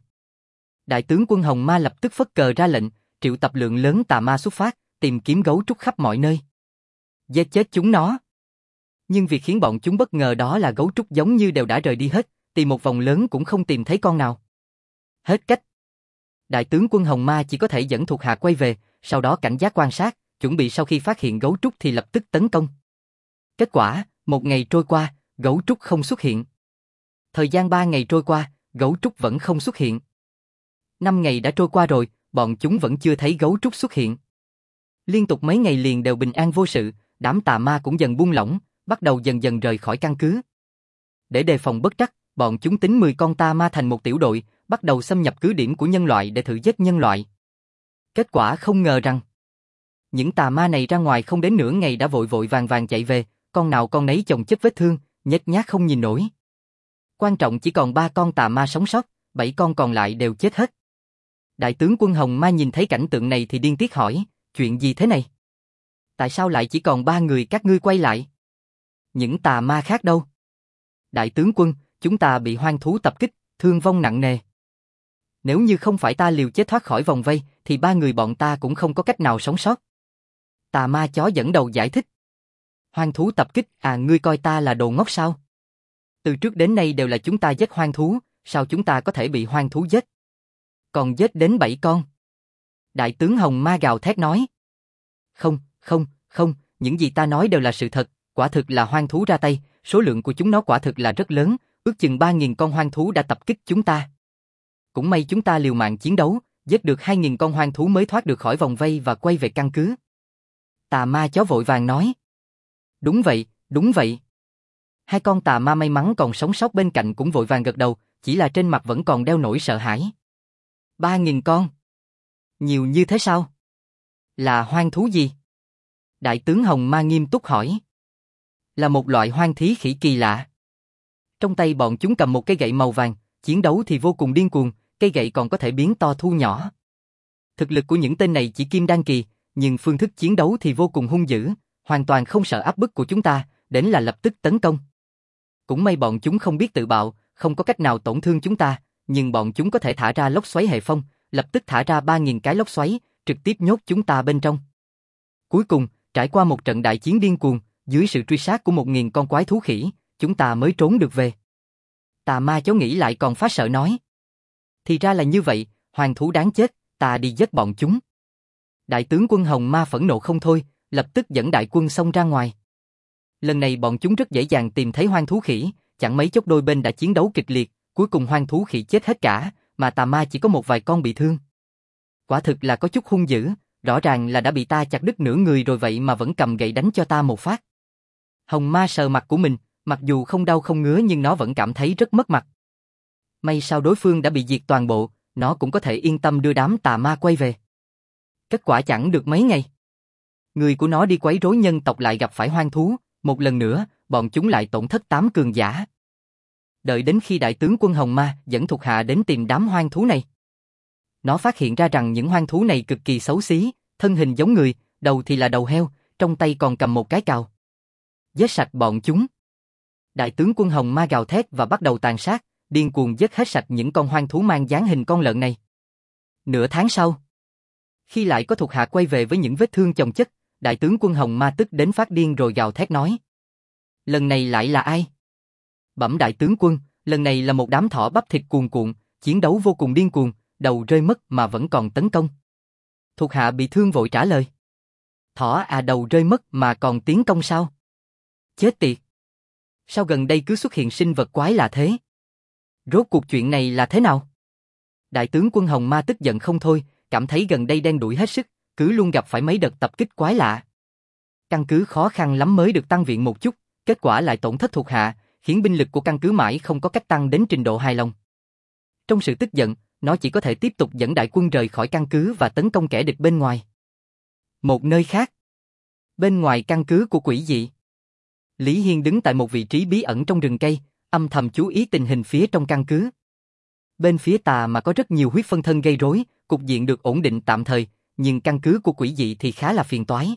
Đại tướng quân Hồng Ma lập tức phất cờ ra lệnh, triệu tập lượng lớn tà ma xuất phát, tìm kiếm gấu trúc khắp mọi nơi. Giết chết chúng nó. Nhưng việc khiến bọn chúng bất ngờ đó là gấu trúc giống như đều đã rời đi hết, tìm một vòng lớn cũng không tìm thấy con nào. Hết cách. Đại tướng quân Hồng Ma chỉ có thể dẫn thuộc hạ quay về, sau đó cảnh giác quan sát, chuẩn bị sau khi phát hiện gấu trúc thì lập tức tấn công. Kết quả, một ngày trôi qua, gấu trúc không xuất hiện. Thời gian ba ngày trôi qua, gấu trúc vẫn không xuất hiện. Năm ngày đã trôi qua rồi, bọn chúng vẫn chưa thấy gấu trúc xuất hiện. Liên tục mấy ngày liền đều bình an vô sự, đám tà ma cũng dần buông lỏng, bắt đầu dần dần rời khỏi căn cứ. Để đề phòng bất trắc, bọn chúng tính mười con tà ma thành một tiểu đội, bắt đầu xâm nhập cứ điểm của nhân loại để thử giết nhân loại. Kết quả không ngờ rằng, những tà ma này ra ngoài không đến nửa ngày đã vội vội vàng vàng chạy về, con nào con nấy chồng chất vết thương, nhếch nhác không nhìn nổi. Quan trọng chỉ còn ba con tà ma sống sót, bảy con còn lại đều chết hết. Đại tướng quân Hồng Ma nhìn thấy cảnh tượng này thì điên tiết hỏi, chuyện gì thế này? Tại sao lại chỉ còn ba người các ngươi quay lại? Những tà ma khác đâu? Đại tướng quân, chúng ta bị hoang thú tập kích, thương vong nặng nề. Nếu như không phải ta liều chết thoát khỏi vòng vây, thì ba người bọn ta cũng không có cách nào sống sót. Tà ma chó dẫn đầu giải thích. Hoang thú tập kích, à ngươi coi ta là đồ ngốc sao? Từ trước đến nay đều là chúng ta giết hoang thú, sao chúng ta có thể bị hoang thú giết? Còn giết đến bảy con. Đại tướng Hồng Ma gào thét nói. Không, không, không, những gì ta nói đều là sự thật, quả thực là hoang thú ra tay, số lượng của chúng nó quả thực là rất lớn, ước chừng ba nghìn con hoang thú đã tập kích chúng ta. Cũng may chúng ta liều mạng chiến đấu, giết được hai nghìn con hoang thú mới thoát được khỏi vòng vây và quay về căn cứ. Tà ma chó vội vàng nói. Đúng vậy, đúng vậy. Hai con tà ma may mắn còn sống sót bên cạnh cũng vội vàng gật đầu, chỉ là trên mặt vẫn còn đeo nỗi sợ hãi. Ba nghìn con. Nhiều như thế sao? Là hoang thú gì? Đại tướng Hồng Ma nghiêm túc hỏi. Là một loại hoang thí khỉ kỳ lạ. Trong tay bọn chúng cầm một cây gậy màu vàng, chiến đấu thì vô cùng điên cuồng, cây gậy còn có thể biến to thu nhỏ. Thực lực của những tên này chỉ kim đan kỳ, nhưng phương thức chiến đấu thì vô cùng hung dữ, hoàn toàn không sợ áp bức của chúng ta, đến là lập tức tấn công. Cũng may bọn chúng không biết tự bạo, không có cách nào tổn thương chúng ta, nhưng bọn chúng có thể thả ra lốc xoáy hệ phong, lập tức thả ra ba nghìn cái lốc xoáy, trực tiếp nhốt chúng ta bên trong. Cuối cùng, trải qua một trận đại chiến điên cuồng, dưới sự truy sát của một nghìn con quái thú khỉ, chúng ta mới trốn được về. Tà ma chó nghĩ lại còn phát sợ nói. Thì ra là như vậy, hoàng thú đáng chết, ta đi giết bọn chúng. Đại tướng quân Hồng Ma phẫn nộ không thôi, lập tức dẫn đại quân xông ra ngoài. Lần này bọn chúng rất dễ dàng tìm thấy hoang thú khỉ, chẳng mấy chốc đôi bên đã chiến đấu kịch liệt, cuối cùng hoang thú khỉ chết hết cả, mà tà ma chỉ có một vài con bị thương. Quả thực là có chút hung dữ, rõ ràng là đã bị ta chặt đứt nửa người rồi vậy mà vẫn cầm gậy đánh cho ta một phát. Hồng Ma sờ mặt của mình, mặc dù không đau không ngứa nhưng nó vẫn cảm thấy rất mất mặt. May sao đối phương đã bị diệt toàn bộ, nó cũng có thể yên tâm đưa đám tà ma quay về. Kết quả chẳng được mấy ngày, người của nó đi quấy rối nhân tộc lại gặp phải hoang thú, một lần nữa, bọn chúng lại tổn thất tám cường giả. Đợi đến khi đại tướng quân Hồng Ma dẫn thuộc hạ đến tìm đám hoang thú này, nó phát hiện ra rằng những hoang thú này cực kỳ xấu xí, thân hình giống người, đầu thì là đầu heo, trong tay còn cầm một cái cào. Giết sạch bọn chúng. Đại tướng quân Hồng Ma gào thét và bắt đầu tàn sát, điên cuồng giết hết sạch những con hoang thú mang dáng hình con lợn này. Nửa tháng sau, khi lại có thuộc hạ quay về với những vết thương chồng chất, đại tướng quân Hồng Ma tức đến phát điên rồi gào thét nói. Lần này lại là ai? Bẩm đại tướng quân, lần này là một đám thỏ bắp thịt cuồn cuộn, chiến đấu vô cùng điên cuồng, đầu rơi mất mà vẫn còn tấn công. Thuộc hạ bị thương vội trả lời. Thỏ à, đầu rơi mất mà còn tiến công sao? Chết tiệt! Sao gần đây cứ xuất hiện sinh vật quái lạ thế? Rốt cuộc chuyện này là thế nào? Đại tướng quân Hồng Ma tức giận không thôi, cảm thấy gần đây đen đuổi hết sức, cứ luôn gặp phải mấy đợt tập kích quái lạ. Căn cứ khó khăn lắm mới được tăng viện một chút, kết quả lại tổn thất thuộc hạ, khiến binh lực của căn cứ mãi không có cách tăng đến trình độ hài lòng. Trong sự tức giận, nó chỉ có thể tiếp tục dẫn đại quân rời khỏi căn cứ và tấn công kẻ địch bên ngoài. Một nơi khác, bên ngoài căn cứ của quỷ dị, Lý Hiên đứng tại một vị trí bí ẩn trong rừng cây, âm thầm chú ý tình hình phía trong căn cứ. Bên phía tà mà có rất nhiều huyết phân thân gây rối, cục diện được ổn định tạm thời, nhưng căn cứ của quỷ dị thì khá là phiền toái.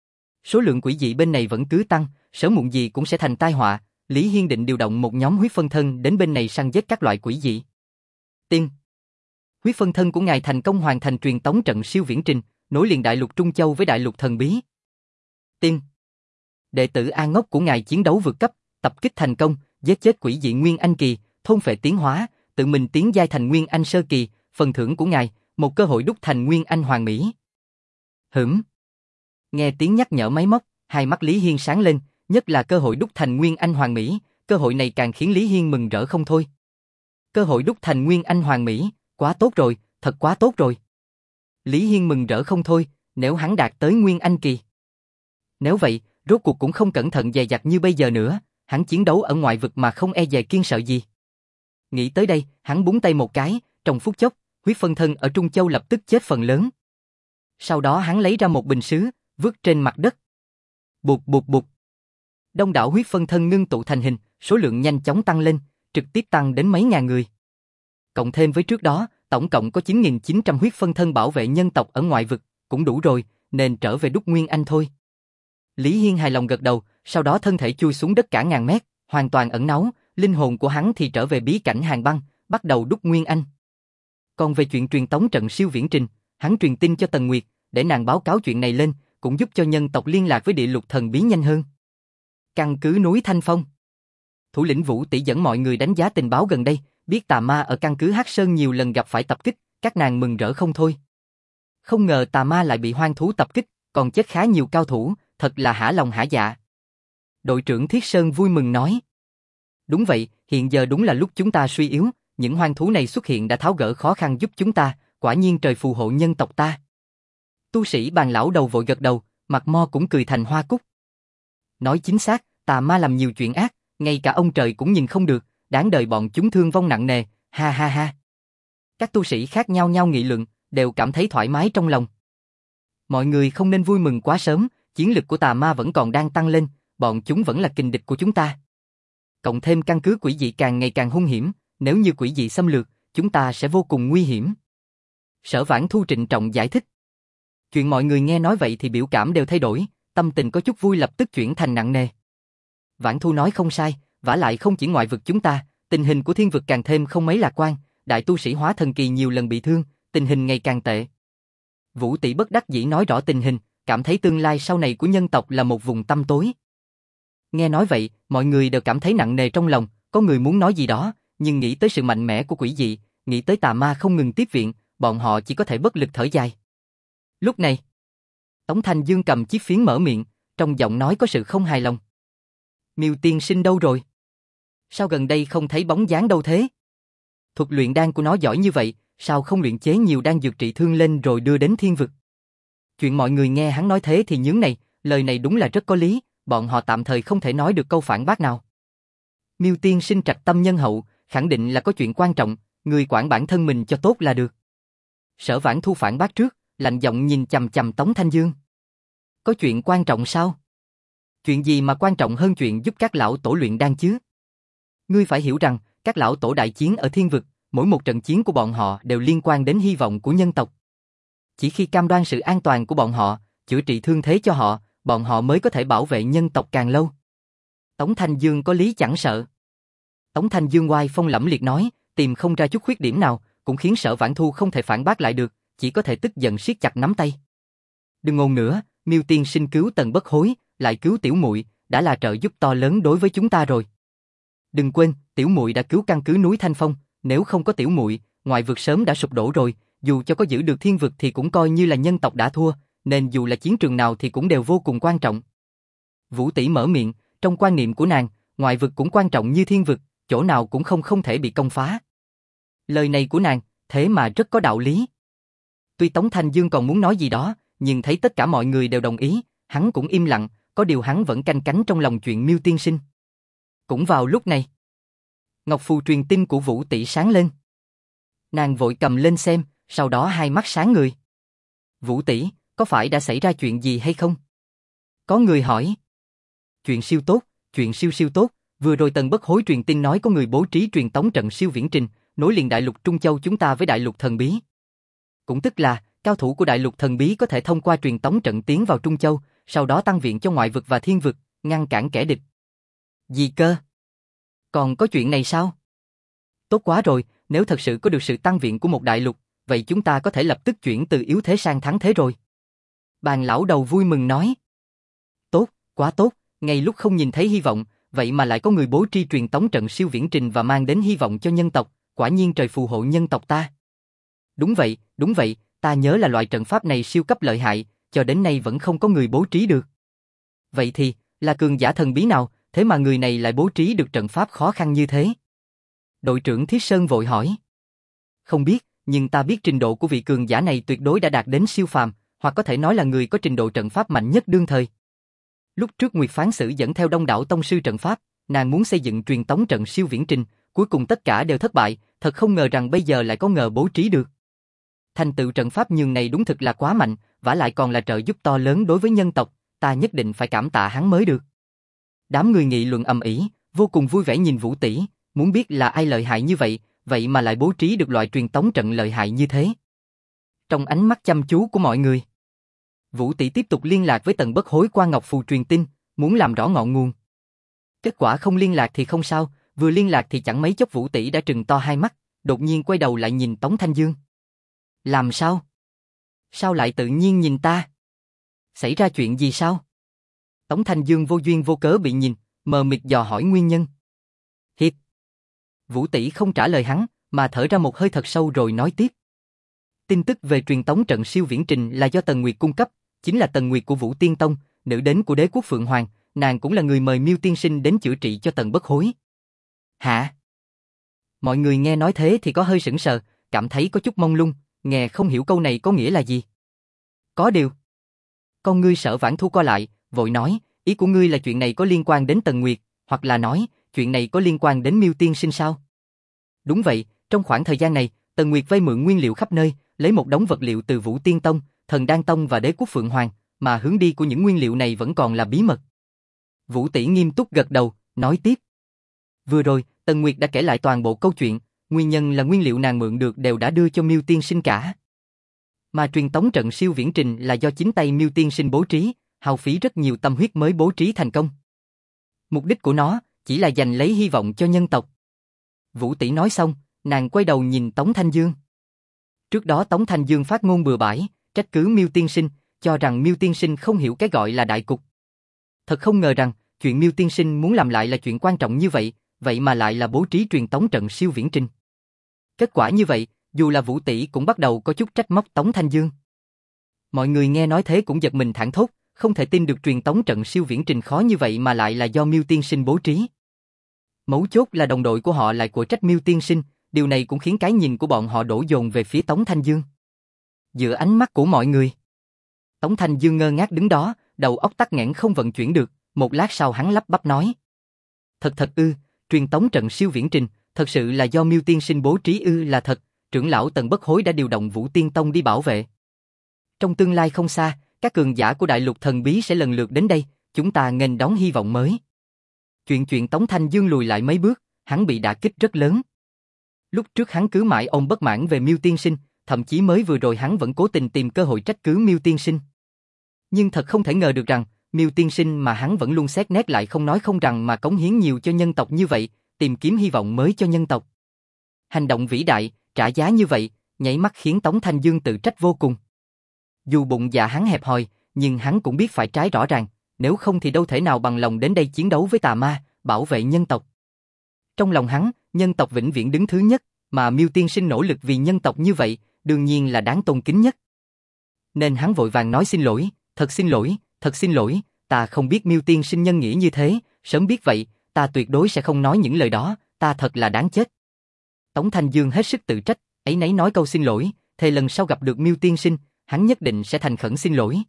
Số lượng quỷ dị bên này vẫn cứ tăng, sớm muộn gì cũng sẽ thành tai họa. Lý Hiên định điều động một nhóm huyết phân thân đến bên này săn giết các loại quỷ dị. Tiên, huyết phân thân của ngài thành công hoàn thành truyền tống trận siêu viễn trình, nối liền đại lục Trung Châu với đại lục thần bí. Tiên, đệ tử A Ngốc của ngài chiến đấu vượt cấp, tập kích thành công, giết chết quỷ dị Nguyên Anh kỳ, thôn phệ tiến hóa, tự mình tiến giai thành Nguyên Anh sơ kỳ, phần thưởng của ngài, một cơ hội đúc thành Nguyên Anh hoàn mỹ. Hửm. Nghe tiếng nhắc nhở máy móc, hai mắt Lý Hiên sáng lên, nhất là cơ hội đúc thành Nguyên Anh hoàn mỹ, cơ hội này càng khiến Lý Hiên mừng rỡ không thôi. Cơ hội đúc thành Nguyên Anh hoàn mỹ, quá tốt rồi, thật quá tốt rồi. Lý Hiên mừng rỡ không thôi, nếu hắn đạt tới Nguyên Anh kỳ. Nếu vậy, rốt cuộc cũng không cẩn thận dè dặt như bây giờ nữa, hắn chiến đấu ở ngoại vực mà không e dè kiêng sợ gì. Nghĩ tới đây, hắn búng tay một cái, trong phút chốc, huyết phân thân ở Trung Châu lập tức chết phần lớn. Sau đó hắn lấy ra một bình sứ, vứt trên mặt đất. Bụt bụt bụt. Đông đảo huyết phân thân ngưng tụ thành hình, số lượng nhanh chóng tăng lên, trực tiếp tăng đến mấy ngàn người. Cộng thêm với trước đó, tổng cộng có chín nghìn chín trăm huyết phân thân bảo vệ nhân tộc ở ngoại vực, cũng đủ rồi, nên trở về đúc Nguyên Anh thôi. Lý Hiên hài lòng gật đầu, sau đó thân thể chui xuống đất cả ngàn mét, hoàn toàn ẩn náu, linh hồn của hắn thì trở về bí cảnh hàng băng, bắt đầu đúc Nguyên Anh. Còn về chuyện truyền tống trận siêu viễn trình, hắn truyền tin cho Tần Nguyệt, để nàng báo cáo chuyện này lên, cũng giúp cho nhân tộc liên lạc với địa lục thần bí nhanh hơn. Căn cứ núi Thanh Phong. Thủ lĩnh Vũ Tỷ dẫn mọi người đánh giá tình báo gần đây, biết tà ma ở căn cứ Hắc Sơn nhiều lần gặp phải tập kích, các nàng mừng rỡ không thôi. Không ngờ tà ma lại bị hoang thú tập kích, còn chết khá nhiều cao thủ, thật là hả lòng hả dạ. Đội trưởng Thiết Sơn vui mừng nói. Đúng vậy, hiện giờ đúng là lúc chúng ta suy yếu, những hoang thú này xuất hiện đã tháo gỡ khó khăn giúp chúng ta, quả nhiên trời phù hộ nhân tộc ta. Tu sĩ Bàn lão đầu vội gật đầu, mặt mo cũng cười thành hoa cúc. Nói chính xác, tà ma làm nhiều chuyện ác, ngay cả ông trời cũng nhìn không được, đáng đời bọn chúng thương vong nặng nề, ha ha ha. Các tu sĩ khác nhau nhau nghị luận, đều cảm thấy thoải mái trong lòng. Mọi người không nên vui mừng quá sớm, chiến lực của tà ma vẫn còn đang tăng lên, bọn chúng vẫn là kình địch của chúng ta. Cộng thêm căn cứ quỷ dị càng ngày càng hung hiểm, nếu như quỷ dị xâm lược, chúng ta sẽ vô cùng nguy hiểm. Sở Vãn Thu trịnh trọng giải thích. Chuyện mọi người nghe nói vậy thì biểu cảm đều thay đổi, tâm tình có chút vui lập tức chuyển thành nặng nề. Vãn Thu nói không sai, vả lại không chỉ ngoại vực chúng ta, tình hình của thiên vực càng thêm không mấy lạc quan, đại tu sĩ hóa thần kỳ nhiều lần bị thương, tình hình ngày càng tệ. Vũ Tỷ bất đắc dĩ nói rõ tình hình, cảm thấy tương lai sau này của nhân tộc là một vùng tăm tối. Nghe nói vậy, mọi người đều cảm thấy nặng nề trong lòng, có người muốn nói gì đó, nhưng nghĩ tới sự mạnh mẽ của quỷ dị, nghĩ tới tà ma không ngừng tiếp viện, bọn họ chỉ có thể bất lực thở dài. Lúc này, Tống Thanh Dương cầm chiếc phiến mở miệng, trong giọng nói có sự không hài lòng. Miêu tiên sinh đâu rồi? Sao gần đây không thấy bóng dáng đâu thế? Thuật luyện đan của nó giỏi như vậy, sao không luyện chế nhiều đan dược trị thương lên rồi đưa đến thiên vực? Chuyện mọi người nghe hắn nói thế thì nhướng này, lời này đúng là rất có lý, bọn họ tạm thời không thể nói được câu phản bác nào. Miêu tiên sinh trạch tâm nhân hậu, khẳng định là có chuyện quan trọng, người quản bản thân mình cho tốt là được. Sở Vãn Thu phản bác trước, lạnh giọng nhìn chằm chằm Tống Thanh Dương. Có chuyện quan trọng sao? Chuyện gì mà quan trọng hơn chuyện giúp các lão tổ luyện đan chứ? Ngươi phải hiểu rằng, các lão tổ đại chiến ở thiên vực, mỗi một trận chiến của bọn họ đều liên quan đến hy vọng của nhân tộc. Chỉ khi cam đoan sự an toàn của bọn họ, chữa trị thương thế cho họ, bọn họ mới có thể bảo vệ nhân tộc càng lâu. Tống Thanh Dương có lý chẳng sợ. Tống Thanh Dương oai phong lẫm liệt nói, tìm không ra chút khuyết điểm nào, cũng khiến Sở Vãn Thu không thể phản bác lại được, chỉ có thể tức giận siết chặt nắm tay. Đừng ngôn nữa, Miêu tiên sinh cứu Tần Bất Hối, lại cứu tiểu muội, đã là trợ giúp to lớn đối với chúng ta rồi. Đừng quên, tiểu muội đã cứu căn cứ núi Thanh Phong, nếu không có tiểu muội, ngoại vực sớm đã sụp đổ rồi, dù cho có giữ được thiên vực thì cũng coi như là nhân tộc đã thua, nên dù là chiến trường nào thì cũng đều vô cùng quan trọng. Vũ Tỷ mở miệng, trong quan niệm của nàng, ngoại vực cũng quan trọng như thiên vực, chỗ nào cũng không không thể bị công phá. Lời này của nàng, thế mà rất có đạo lý. Tuy Tống Thanh Dương còn muốn nói gì đó, nhưng thấy tất cả mọi người đều đồng ý, hắn cũng im lặng, có điều hắn vẫn canh cánh trong lòng chuyện Miêu tiên sinh. Cũng vào lúc này, ngọc phù truyền tin của Vũ Tỷ sáng lên. Nàng vội cầm lên xem, sau đó hai mắt sáng người. Vũ Tỷ, có phải đã xảy ra chuyện gì hay không? Có người hỏi. Chuyện siêu tốt, chuyện siêu siêu tốt, vừa rồi Tần Bất Hối truyền tin nói có người bố trí truyền tống trận siêu viễn trình, nối liền đại lục Trung Châu chúng ta với đại lục thần bí. Cũng tức là, cao thủ của đại lục thần bí có thể thông qua truyền tống trận tiến vào Trung Châu, sau đó tăng viện cho ngoại vực và thiên vực, ngăn cản kẻ địch. Gì cơ? Còn có chuyện này sao? Tốt quá rồi, nếu thật sự có được sự tăng viện của một đại lục, vậy chúng ta có thể lập tức chuyển từ yếu thế sang thắng thế rồi. Bàn lão đầu vui mừng nói. Tốt, quá tốt, ngay lúc không nhìn thấy hy vọng, vậy mà lại có người bố trí truyền tống trận siêu viễn trình và mang đến hy vọng cho nhân tộc, quả nhiên trời phù hộ nhân tộc ta. Đúng vậy, đúng vậy, ta nhớ là loại trận pháp này siêu cấp lợi hại, cho đến nay vẫn không có người bố trí được. Vậy thì, là cường giả thần bí nào, thế mà người này lại bố trí được trận pháp khó khăn như thế? Đội trưởng Thiết Sơn vội hỏi. Không biết, nhưng ta biết trình độ của vị cường giả này tuyệt đối đã đạt đến siêu phàm, hoặc có thể nói là người có trình độ trận pháp mạnh nhất đương thời. Lúc trước Nguyệt Phán Sử dẫn theo đông đảo tông sư trận pháp, nàng muốn xây dựng truyền tống trận siêu viễn trình, cuối cùng tất cả đều thất bại, thật không ngờ rằng bây giờ lại có ngờ bố trí được. Thành tựu trận pháp nhường này đúng thực là quá mạnh, vả lại còn là trợ giúp to lớn đối với nhân tộc, ta nhất định phải cảm tạ hắn mới được. Đám người nghị luận ầm ĩ, vô cùng vui vẻ nhìn Vũ Tỷ, muốn biết là ai lợi hại như vậy, vậy mà lại bố trí được loại truyền tống trận lợi hại như thế. Trong ánh mắt chăm chú của mọi người, Vũ Tỷ tiếp tục liên lạc với Tần Bất Hối qua ngọc phù truyền tin, muốn làm rõ ngọn nguồn. Kết quả không liên lạc thì không sao, vừa liên lạc thì chẳng mấy chốc Vũ Tỷ đã trừng to hai mắt, đột nhiên quay đầu lại nhìn Tống Thanh Dương. Làm sao? Sao lại tự nhiên nhìn ta? Xảy ra chuyện gì sao? Tống Thanh Dương vô duyên vô cớ bị nhìn, mờ mịt dò hỏi nguyên nhân. Hiệp. Vũ Tỷ không trả lời hắn, mà thở ra một hơi thật sâu rồi nói tiếp. Tin tức về truyền tống trận siêu viễn trình là do Tần Nguyệt cung cấp, chính là Tần Nguyệt của Vũ Tiên Tông, nữ đế của đế quốc Phượng Hoàng, nàng cũng là người mời Miêu tiên sinh đến chữa trị cho Tần Bất Hối. Hả? Mọi người nghe nói thế thì có hơi sững sờ, cảm thấy có chút mông lung, nghe không hiểu câu này có nghĩa là gì. Có điều. Con ngươi Sở Vãn Thu co lại, vội nói, ý của ngươi là chuyện này có liên quan đến Tần Nguyệt, hoặc là nói, chuyện này có liên quan đến Miêu tiên sinh sao? Đúng vậy, trong khoảng thời gian này, Tần Nguyệt vay mượn nguyên liệu khắp nơi, lấy một đống vật liệu từ Vũ Tiên Tông, Thần Đan Tông và Đế quốc Phượng Hoàng, mà hướng đi của những nguyên liệu này vẫn còn là bí mật. Vũ Tỷ nghiêm túc gật đầu, nói tiếp. Vừa rồi, Tần Nguyệt đã kể lại toàn bộ câu chuyện, nguyên nhân là nguyên liệu nàng mượn được đều đã đưa cho Miêu tiên sinh cả. Mà truyền tống trận siêu viễn trình là do chính tay Miêu tiên sinh bố trí, hao phí rất nhiều tâm huyết mới bố trí thành công. Mục đích của nó chỉ là giành lấy hy vọng cho nhân tộc. Vũ Tỷ nói xong, nàng quay đầu nhìn Tống Thanh Dương. Trước đó Tống Thanh Dương phát ngôn bừa bãi, trách cứ Miêu tiên sinh, cho rằng Miêu tiên sinh không hiểu cái gọi là đại cục. Thật không ngờ rằng, chuyện Miêu tiên sinh muốn làm lại là chuyện quan trọng như vậy, vậy mà lại là bố trí truyền tống trận siêu viễn trình. Kết quả như vậy, dù là Vũ tỷ cũng bắt đầu có chút trách móc Tống Thanh Dương. Mọi người nghe nói thế cũng giật mình thảng thốt, không thể tin được truyền tống trận siêu viễn trình khó như vậy mà lại là do Miêu tiên sinh bố trí. Mấu chốt là đồng đội của họ lại của trách Miêu tiên sinh, điều này cũng khiến cái nhìn của bọn họ đổ dồn về phía Tống Thanh Dương. Giữa ánh mắt của mọi người, Tống Thanh Dương ngơ ngác đứng đó, đầu óc tắc nghẽn không vận chuyển được, một lát sau hắn lắp bắp nói. Thật thật ư, truyền tống trận siêu viễn trình, thật sự là do Miêu tiên sinh bố trí ư? Là thật, trưởng lão Tần Bất Hối đã điều động Vũ Tiên Tông đi bảo vệ. Trong tương lai không xa, các cường giả của đại lục thần bí sẽ lần lượt đến đây, chúng ta nghênh đón hy vọng mới. Chuyện chuyện Tống Thanh Dương lùi lại mấy bước, hắn bị đả kích rất lớn. Lúc trước hắn cứ mãi ôm bất mãn về Miêu tiên sinh, thậm chí mới vừa rồi hắn vẫn cố tình tìm cơ hội trách cứ Miêu tiên sinh. Nhưng thật không thể ngờ được rằng, Miêu tiên sinh mà hắn vẫn luôn xét nét lại không nói không rằng mà cống hiến nhiều cho nhân tộc như vậy, tìm kiếm hy vọng mới cho nhân tộc. Hành động vĩ đại, trả giá như vậy, nhảy mắt khiến Tống Thanh Dương tự trách vô cùng. Dù bụng dạ hắn hẹp hòi, nhưng hắn cũng biết phải trái rõ ràng, nếu không thì đâu thể nào bằng lòng đến đây chiến đấu với tà ma, bảo vệ nhân tộc. Trong lòng hắn, nhân tộc vĩnh viễn đứng thứ nhất, mà Miêu tiên sinh nỗ lực vì nhân tộc như vậy, đương nhiên là đáng tôn kính nhất. Nên hắn vội vàng nói xin lỗi, thật xin lỗi, thật xin lỗi, ta không biết Miêu tiên sinh nhân nghĩa như thế, sớm biết vậy, ta tuyệt đối sẽ không nói những lời đó, ta thật là đáng chết. Tống Thanh Dương hết sức tự trách, ấy nấy nói câu xin lỗi, thề lần sau gặp được Miêu tiên sinh, hắn nhất định sẽ thành khẩn xin lỗi.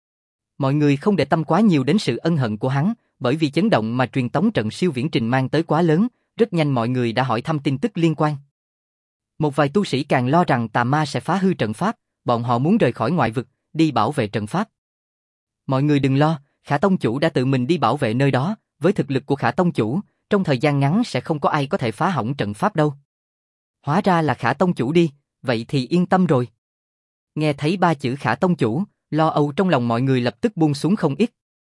Mọi người không để tâm quá nhiều đến sự ân hận của hắn, bởi vì chấn động mà truyền tống trận siêu viễn trình mang tới quá lớn, rất nhanh mọi người đã hỏi thăm tin tức liên quan. Một vài tu sĩ càng lo rằng tà ma sẽ phá hư trận pháp, bọn họ muốn rời khỏi ngoại vực, đi bảo vệ trận pháp. Mọi người đừng lo, Khả tông chủ đã tự mình đi bảo vệ nơi đó, với thực lực của Khả tông chủ, trong thời gian ngắn sẽ không có ai có thể phá hỏng trận pháp đâu. Hóa ra là Khả tông chủ đi, vậy thì yên tâm rồi. Nghe thấy ba chữ Khả tông chủ, lo âu trong lòng mọi người lập tức buông xuống không ít.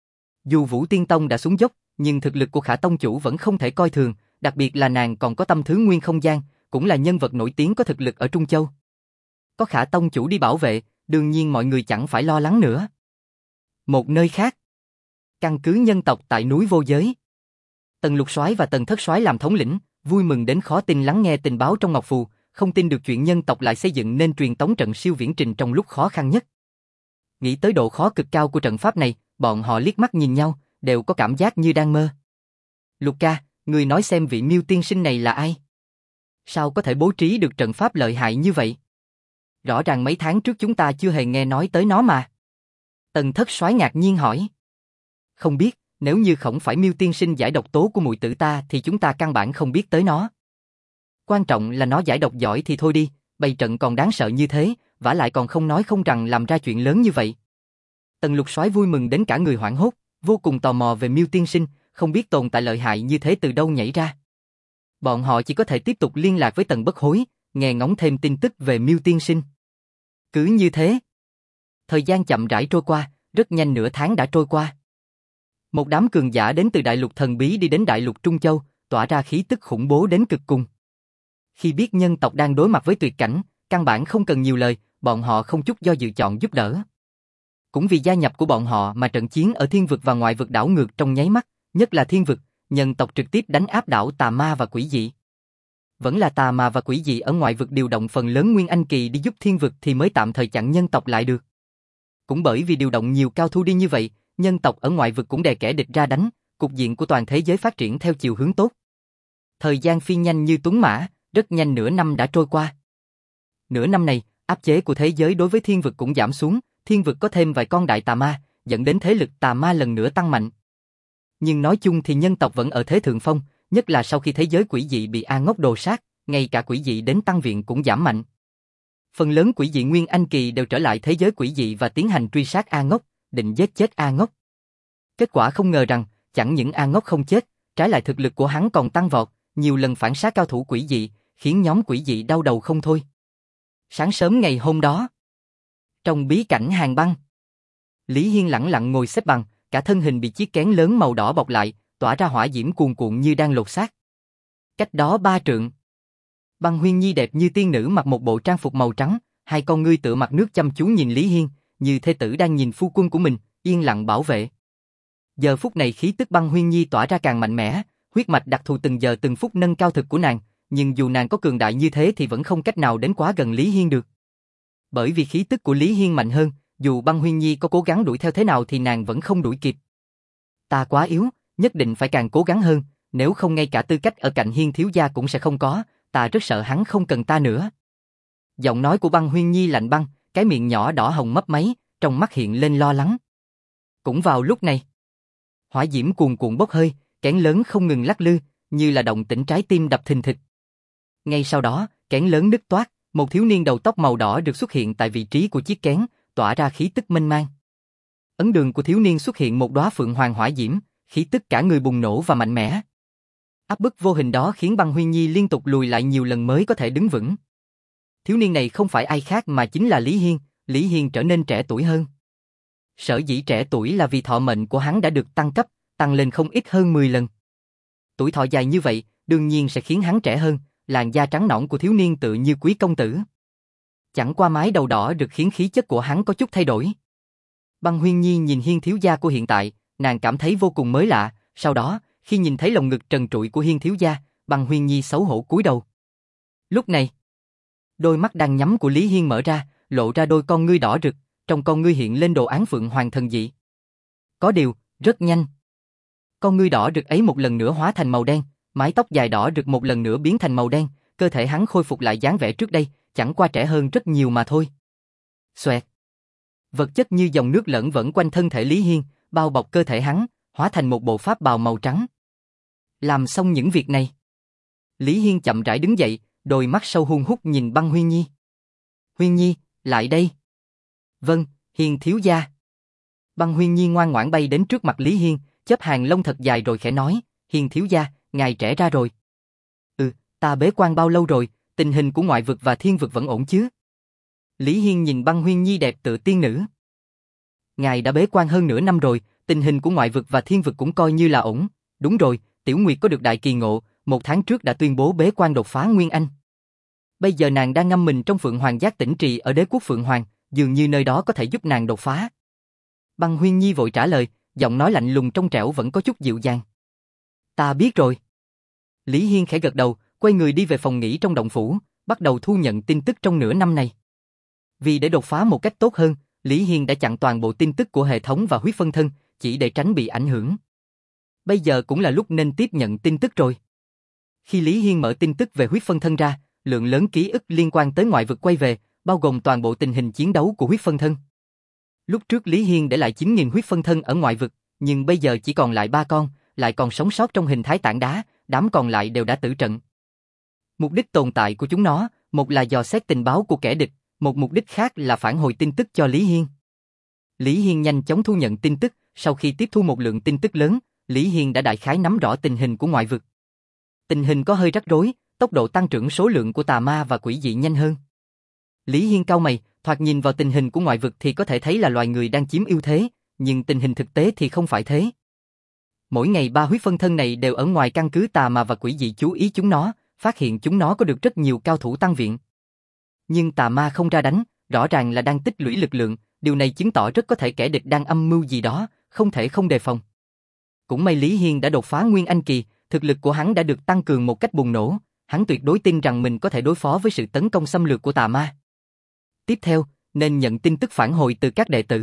Dù Vũ Tiên Tông đã xuống dốc, nhưng thực lực của Khả tông chủ vẫn không thể coi thường, đặc biệt là nàng còn có Tâm Thứ Nguyên Không Gian, cũng là nhân vật nổi tiếng có thực lực ở Trung Châu. Có Khả tông chủ đi bảo vệ, đương nhiên mọi người chẳng phải lo lắng nữa. Một nơi khác, căn cứ nhân tộc tại núi Vô Giới. Tần Lục Soái và Tần Thất Soái làm thống lĩnh, vui mừng đến khó tin lắng nghe tình báo trong ngọc phù, không tin được chuyện nhân tộc lại xây dựng nên truyền tống trận siêu viễn trình trong lúc khó khăn nhất. Nghĩ tới độ khó cực cao của trận pháp này, bọn họ liếc mắt nhìn nhau, đều có cảm giác như đang mơ. Lục ca, người nói xem vị Miêu tiên sinh này là ai? Sao có thể bố trí được trận pháp lợi hại như vậy? Rõ ràng mấy tháng trước chúng ta chưa hề nghe nói tới nó mà. Tần Thất Soái ngạc nhiên hỏi. Không biết, nếu như không phải Miêu tiên sinh giải độc tố của muội tử ta thì chúng ta căn bản không biết tới nó. Quan trọng là nó giải độc giỏi thì thôi đi, bày trận còn đáng sợ như thế, vả lại còn không nói không rằng làm ra chuyện lớn như vậy. Tần Lục Soái vui mừng đến cả người hoảng hốt, vô cùng tò mò về Miêu tiên sinh, không biết tồn tại lợi hại như thế từ đâu nhảy ra. Bọn họ chỉ có thể tiếp tục liên lạc với Tần Bất Hối, nghe ngóng thêm tin tức về Miêu tiên sinh. Cứ như thế, thời gian chậm rãi trôi qua, rất nhanh nửa tháng đã trôi qua. Một đám cường giả đến từ đại lục thần bí đi đến đại lục Trung Châu, tỏa ra khí tức khủng bố đến cực cùng. Khi biết nhân tộc đang đối mặt với tuyệt cảnh, căn bản không cần nhiều lời, bọn họ không chút do dự chọn giúp đỡ. Cũng vì gia nhập của bọn họ mà trận chiến ở thiên vực và ngoại vực đảo ngược trong nháy mắt, nhất là thiên vực, nhân tộc trực tiếp đánh áp đảo tà ma và quỷ dị. Vẫn là tà ma và quỷ dị ở ngoại vực điều động phần lớn Nguyên Anh Kỳ đi giúp thiên vực thì mới tạm thời chặn nhân tộc lại được. Cũng bởi vì điều động nhiều cao thủ đi như vậy, nhân tộc ở ngoại vực cũng đè kẻ địch ra đánh, cục diện của toàn thế giới phát triển theo chiều hướng tốt. Thời gian phi nhanh như tuấn mã, rất nhanh nửa năm đã trôi qua. Nửa năm này, áp chế của thế giới đối với thiên vực cũng giảm xuống, thiên vực có thêm vài con đại tà ma, dẫn đến thế lực tà ma lần nữa tăng mạnh. Nhưng nói chung thì nhân tộc vẫn ở thế thượng phong, nhất là sau khi thế giới quỷ dị bị A Ngốc đồ sát, ngay cả quỷ dị đến tăng viện cũng giảm mạnh. Phần lớn quỷ dị Nguyên Anh Kỳ đều trở lại thế giới quỷ dị và tiến hành truy sát A Ngốc, định giết chết A Ngốc. Kết quả không ngờ rằng, chẳng những A Ngốc không chết, trái lại thực lực của hắn còn tăng vọt, nhiều lần phản sát cao thủ quỷ dị, khiến nhóm quỷ dị đau đầu không thôi. Sáng sớm ngày hôm đó, trong bí cảnh hàng băng, Lý Hiên lẳng lặng ngồi xếp bằng, cả thân hình bị chiếc kén lớn màu đỏ bọc lại, tỏa ra hỏa diễm cuồn cuộn như đang lột xác. Cách đó ba trượng, Băng Huyên Nhi đẹp như tiên nữ mặc một bộ trang phục màu trắng, hai con ngươi tựa mặt nước chăm chú nhìn Lý Hiên, như thê tử đang nhìn phu quân của mình, yên lặng bảo vệ. Giờ phút này khí tức Băng Huyên Nhi tỏa ra càng mạnh mẽ, huyết mạch đặc thù từng giờ từng phút nâng cao thực của nàng, nhưng dù nàng có cường đại như thế thì vẫn không cách nào đến quá gần Lý Hiên được. Bởi vì khí tức của Lý Hiên mạnh hơn, dù Băng Huyên Nhi có cố gắng đuổi theo thế nào thì nàng vẫn không đuổi kịp. Ta quá yếu, nhất định phải càng cố gắng hơn, nếu không ngay cả tư cách ở cạnh Hiên thiếu gia cũng sẽ không có, ta rất sợ hắn không cần ta nữa. Giọng nói của Băng Huyên Nhi lạnh băng, cái miệng nhỏ đỏ hồng mấp máy, trong mắt hiện lên lo lắng. Cũng vào lúc này, hỏa diễm cuồn cuộn bốc hơi, kén lớn không ngừng lắc lư, như là động tĩnh trái tim đập thình thịch. Ngay sau đó, kén lớn nứt toác, một thiếu niên đầu tóc màu đỏ được xuất hiện tại vị trí của chiếc kén, tỏa ra khí tức mênh mang. Ấn đường của thiếu niên xuất hiện một đóa phượng hoàng hỏa diễm, khí tức cả người bùng nổ và mạnh mẽ. Áp bức vô hình đó khiến Băng Huyên Nhi liên tục lùi lại nhiều lần mới có thể đứng vững. Thiếu niên này không phải ai khác mà chính là Lý Hiên, Lý Hiên trở nên trẻ tuổi hơn. Sở dĩ trẻ tuổi là vì thọ mệnh của hắn đã được tăng cấp, tăng lên không ít hơn mười lần. Tuổi thọ dài như vậy, đương nhiên sẽ khiến hắn trẻ hơn, làn da trắng nõn của thiếu niên tự như quý công tử. Chẳng qua mái đầu đỏ được khiến khí chất của hắn có chút thay đổi. Băng Huyên Nhi nhìn Hiên thiếu gia của hiện tại, nàng cảm thấy vô cùng mới lạ, sau đó, khi nhìn thấy lồng ngực trần trụi của Hiên thiếu gia, Băng Huyên Nhi xấu hổ cúi đầu. Lúc này, đôi mắt đang nhắm của Lý Hiên mở ra, lộ ra đôi con ngươi đỏ rực, trong con ngươi hiện lên đồ án phượng hoàng thần dị. Có điều, rất nhanh. Con ngươi đỏ rực ấy một lần nữa hóa thành màu đen, mái tóc dài đỏ rực một lần nữa biến thành màu đen, cơ thể hắn khôi phục lại dáng vẻ trước đây, chẳng qua trẻ hơn rất nhiều mà thôi. Xoẹt. Vật chất như dòng nước lẫn vẩn quanh thân thể Lý Hiên, bao bọc cơ thể hắn, hóa thành một bộ pháp bào màu trắng. Làm xong những việc này, Lý Hiên chậm rãi đứng dậy, đôi mắt sâu hun hút nhìn Băng Huyên Nhi. Huyên Nhi, lại đây. Vâng, Hiên thiếu gia. Băng Huyên Nhi ngoan ngoãn bay đến trước mặt Lý Hiên, chớp hàng lông thật dài rồi khẽ nói, Hiên thiếu gia, ngài trẻ ra rồi. Ừ, ta bế quan bao lâu rồi, tình hình của ngoại vực và thiên vực vẫn ổn chứ? Lý Hiên nhìn Băng Huyên Nhi đẹp tựa tiên nữ. Ngài đã bế quan hơn nửa năm rồi, tình hình của ngoại vực và thiên vực cũng coi như là ổn. Đúng rồi, Tiểu Nguyệt có được đại kỳ ngộ, một tháng trước đã tuyên bố bế quan đột phá Nguyên Anh. Bây giờ nàng đang ngâm mình trong Phượng Hoàng Giác Tỉnh Trì ở đế quốc Phượng Hoàng, dường như nơi đó có thể giúp nàng đột phá. Băng Huyên Nhi vội trả lời, giọng nói lạnh lùng trong trẻo vẫn có chút dịu dàng. Ta biết rồi. Lý Hiên khẽ gật đầu, quay người đi về phòng nghỉ trong động phủ, bắt đầu thu nhận tin tức trong nửa năm này. Vì để đột phá một cách tốt hơn, Lý Hiên đã chặn toàn bộ tin tức của hệ thống và huyết phân thân, chỉ để tránh bị ảnh hưởng. Bây giờ cũng là lúc nên tiếp nhận tin tức rồi. Khi Lý Hiên mở tin tức về huyết phân thân ra, lượng lớn ký ức liên quan tới ngoại vực quay về, bao gồm toàn bộ tình hình chiến đấu của huyết phân thân. Lúc trước Lý Hiên để lại chín nghìn huyết phân thân ở ngoại vực, nhưng bây giờ chỉ còn lại ba con, lại còn sống sót trong hình thái tảng đá, đám còn lại đều đã tử trận. Mục đích tồn tại của chúng nó, một là dò xét tình báo của kẻ địch, một mục đích khác là phản hồi tin tức cho Lý Hiên. Lý Hiên nhanh chóng thu nhận tin tức, sau khi tiếp thu một lượng tin tức lớn, Lý Hiên đã đại khái nắm rõ tình hình của ngoại vực. Tình hình có hơi rắc rối, tốc độ tăng trưởng số lượng của tà ma và quỷ dị nhanh hơn. Lý Hiên cau mày, thoạt nhìn vào tình hình của ngoại vực thì có thể thấy là loài người đang chiếm ưu thế, nhưng tình hình thực tế thì không phải thế. Mỗi ngày ba huyết phân thân này đều ở ngoài căn cứ tà ma và quỷ dị chú ý chúng nó, phát hiện chúng nó có được rất nhiều cao thủ tăng viện. Nhưng tà ma không ra đánh, rõ ràng là đang tích lũy lực lượng, điều này chứng tỏ rất có thể kẻ địch đang âm mưu gì đó, không thể không đề phòng. Cũng may Lý Hiên đã đột phá Nguyên Anh kỳ, thực lực của hắn đã được tăng cường một cách bùng nổ, hắn tuyệt đối tin rằng mình có thể đối phó với sự tấn công xâm lược của tà ma. Tiếp theo, nên nhận tin tức phản hồi từ các đệ tử.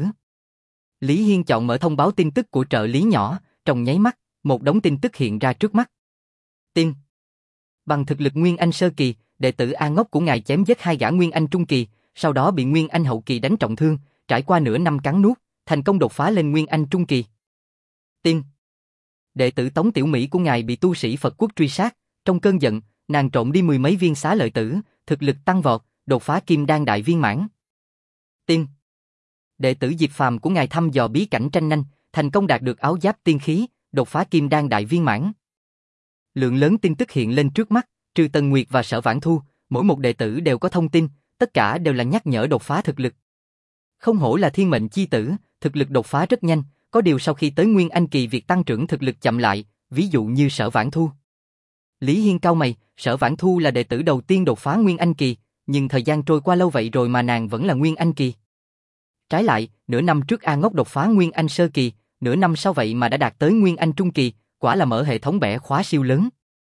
Lý Hiên chọn mở thông báo tin tức của trợ lý nhỏ, trong nháy mắt, một đống tin tức hiện ra trước mắt. Tin. Bằng thực lực Nguyên Anh sơ kỳ, đệ tử A Ngốc của ngài chém giết hai gã Nguyên Anh trung kỳ, sau đó bị Nguyên Anh hậu kỳ đánh trọng thương, trải qua nửa năm cắn nuốt, thành công đột phá lên Nguyên Anh trung kỳ. Tin. Đệ tử Tống Tiểu Mỹ của ngài bị tu sĩ Phật quốc truy sát, trong cơn giận, nàng trộm đi mười mấy viên xá lợi tử, thực lực tăng vọt, đột phá kim đan đại viên mãn. Tin. Đệ tử Diệp Phàm của ngài thăm dò bí cảnh tranh nhanh, thành công đạt được áo giáp tiên khí, đột phá kim đan đại viên mãn. Lượng lớn tin tức hiện lên trước mắt, trừ Tần Nguyệt và Sở Vãn Thu, mỗi một đệ tử đều có thông tin, tất cả đều là nhắc nhở đột phá thực lực. Không hổ là thiên mệnh chi tử, thực lực đột phá rất nhanh, có điều sau khi tới Nguyên Anh kỳ việc tăng trưởng thực lực chậm lại, ví dụ như Sở Vãn Thu. Lý Hiên cau mày, Sở Vãn Thu là đệ tử đầu tiên đột phá Nguyên Anh kỳ, nhưng thời gian trôi qua lâu vậy rồi mà nàng vẫn là Nguyên Anh kỳ. Trái lại, nửa năm trước A Ngốc đột phá Nguyên Anh sơ kỳ, nửa năm sau vậy mà đã đạt tới Nguyên Anh trung kỳ, quả là mở hệ thống bẻ khóa siêu lớn.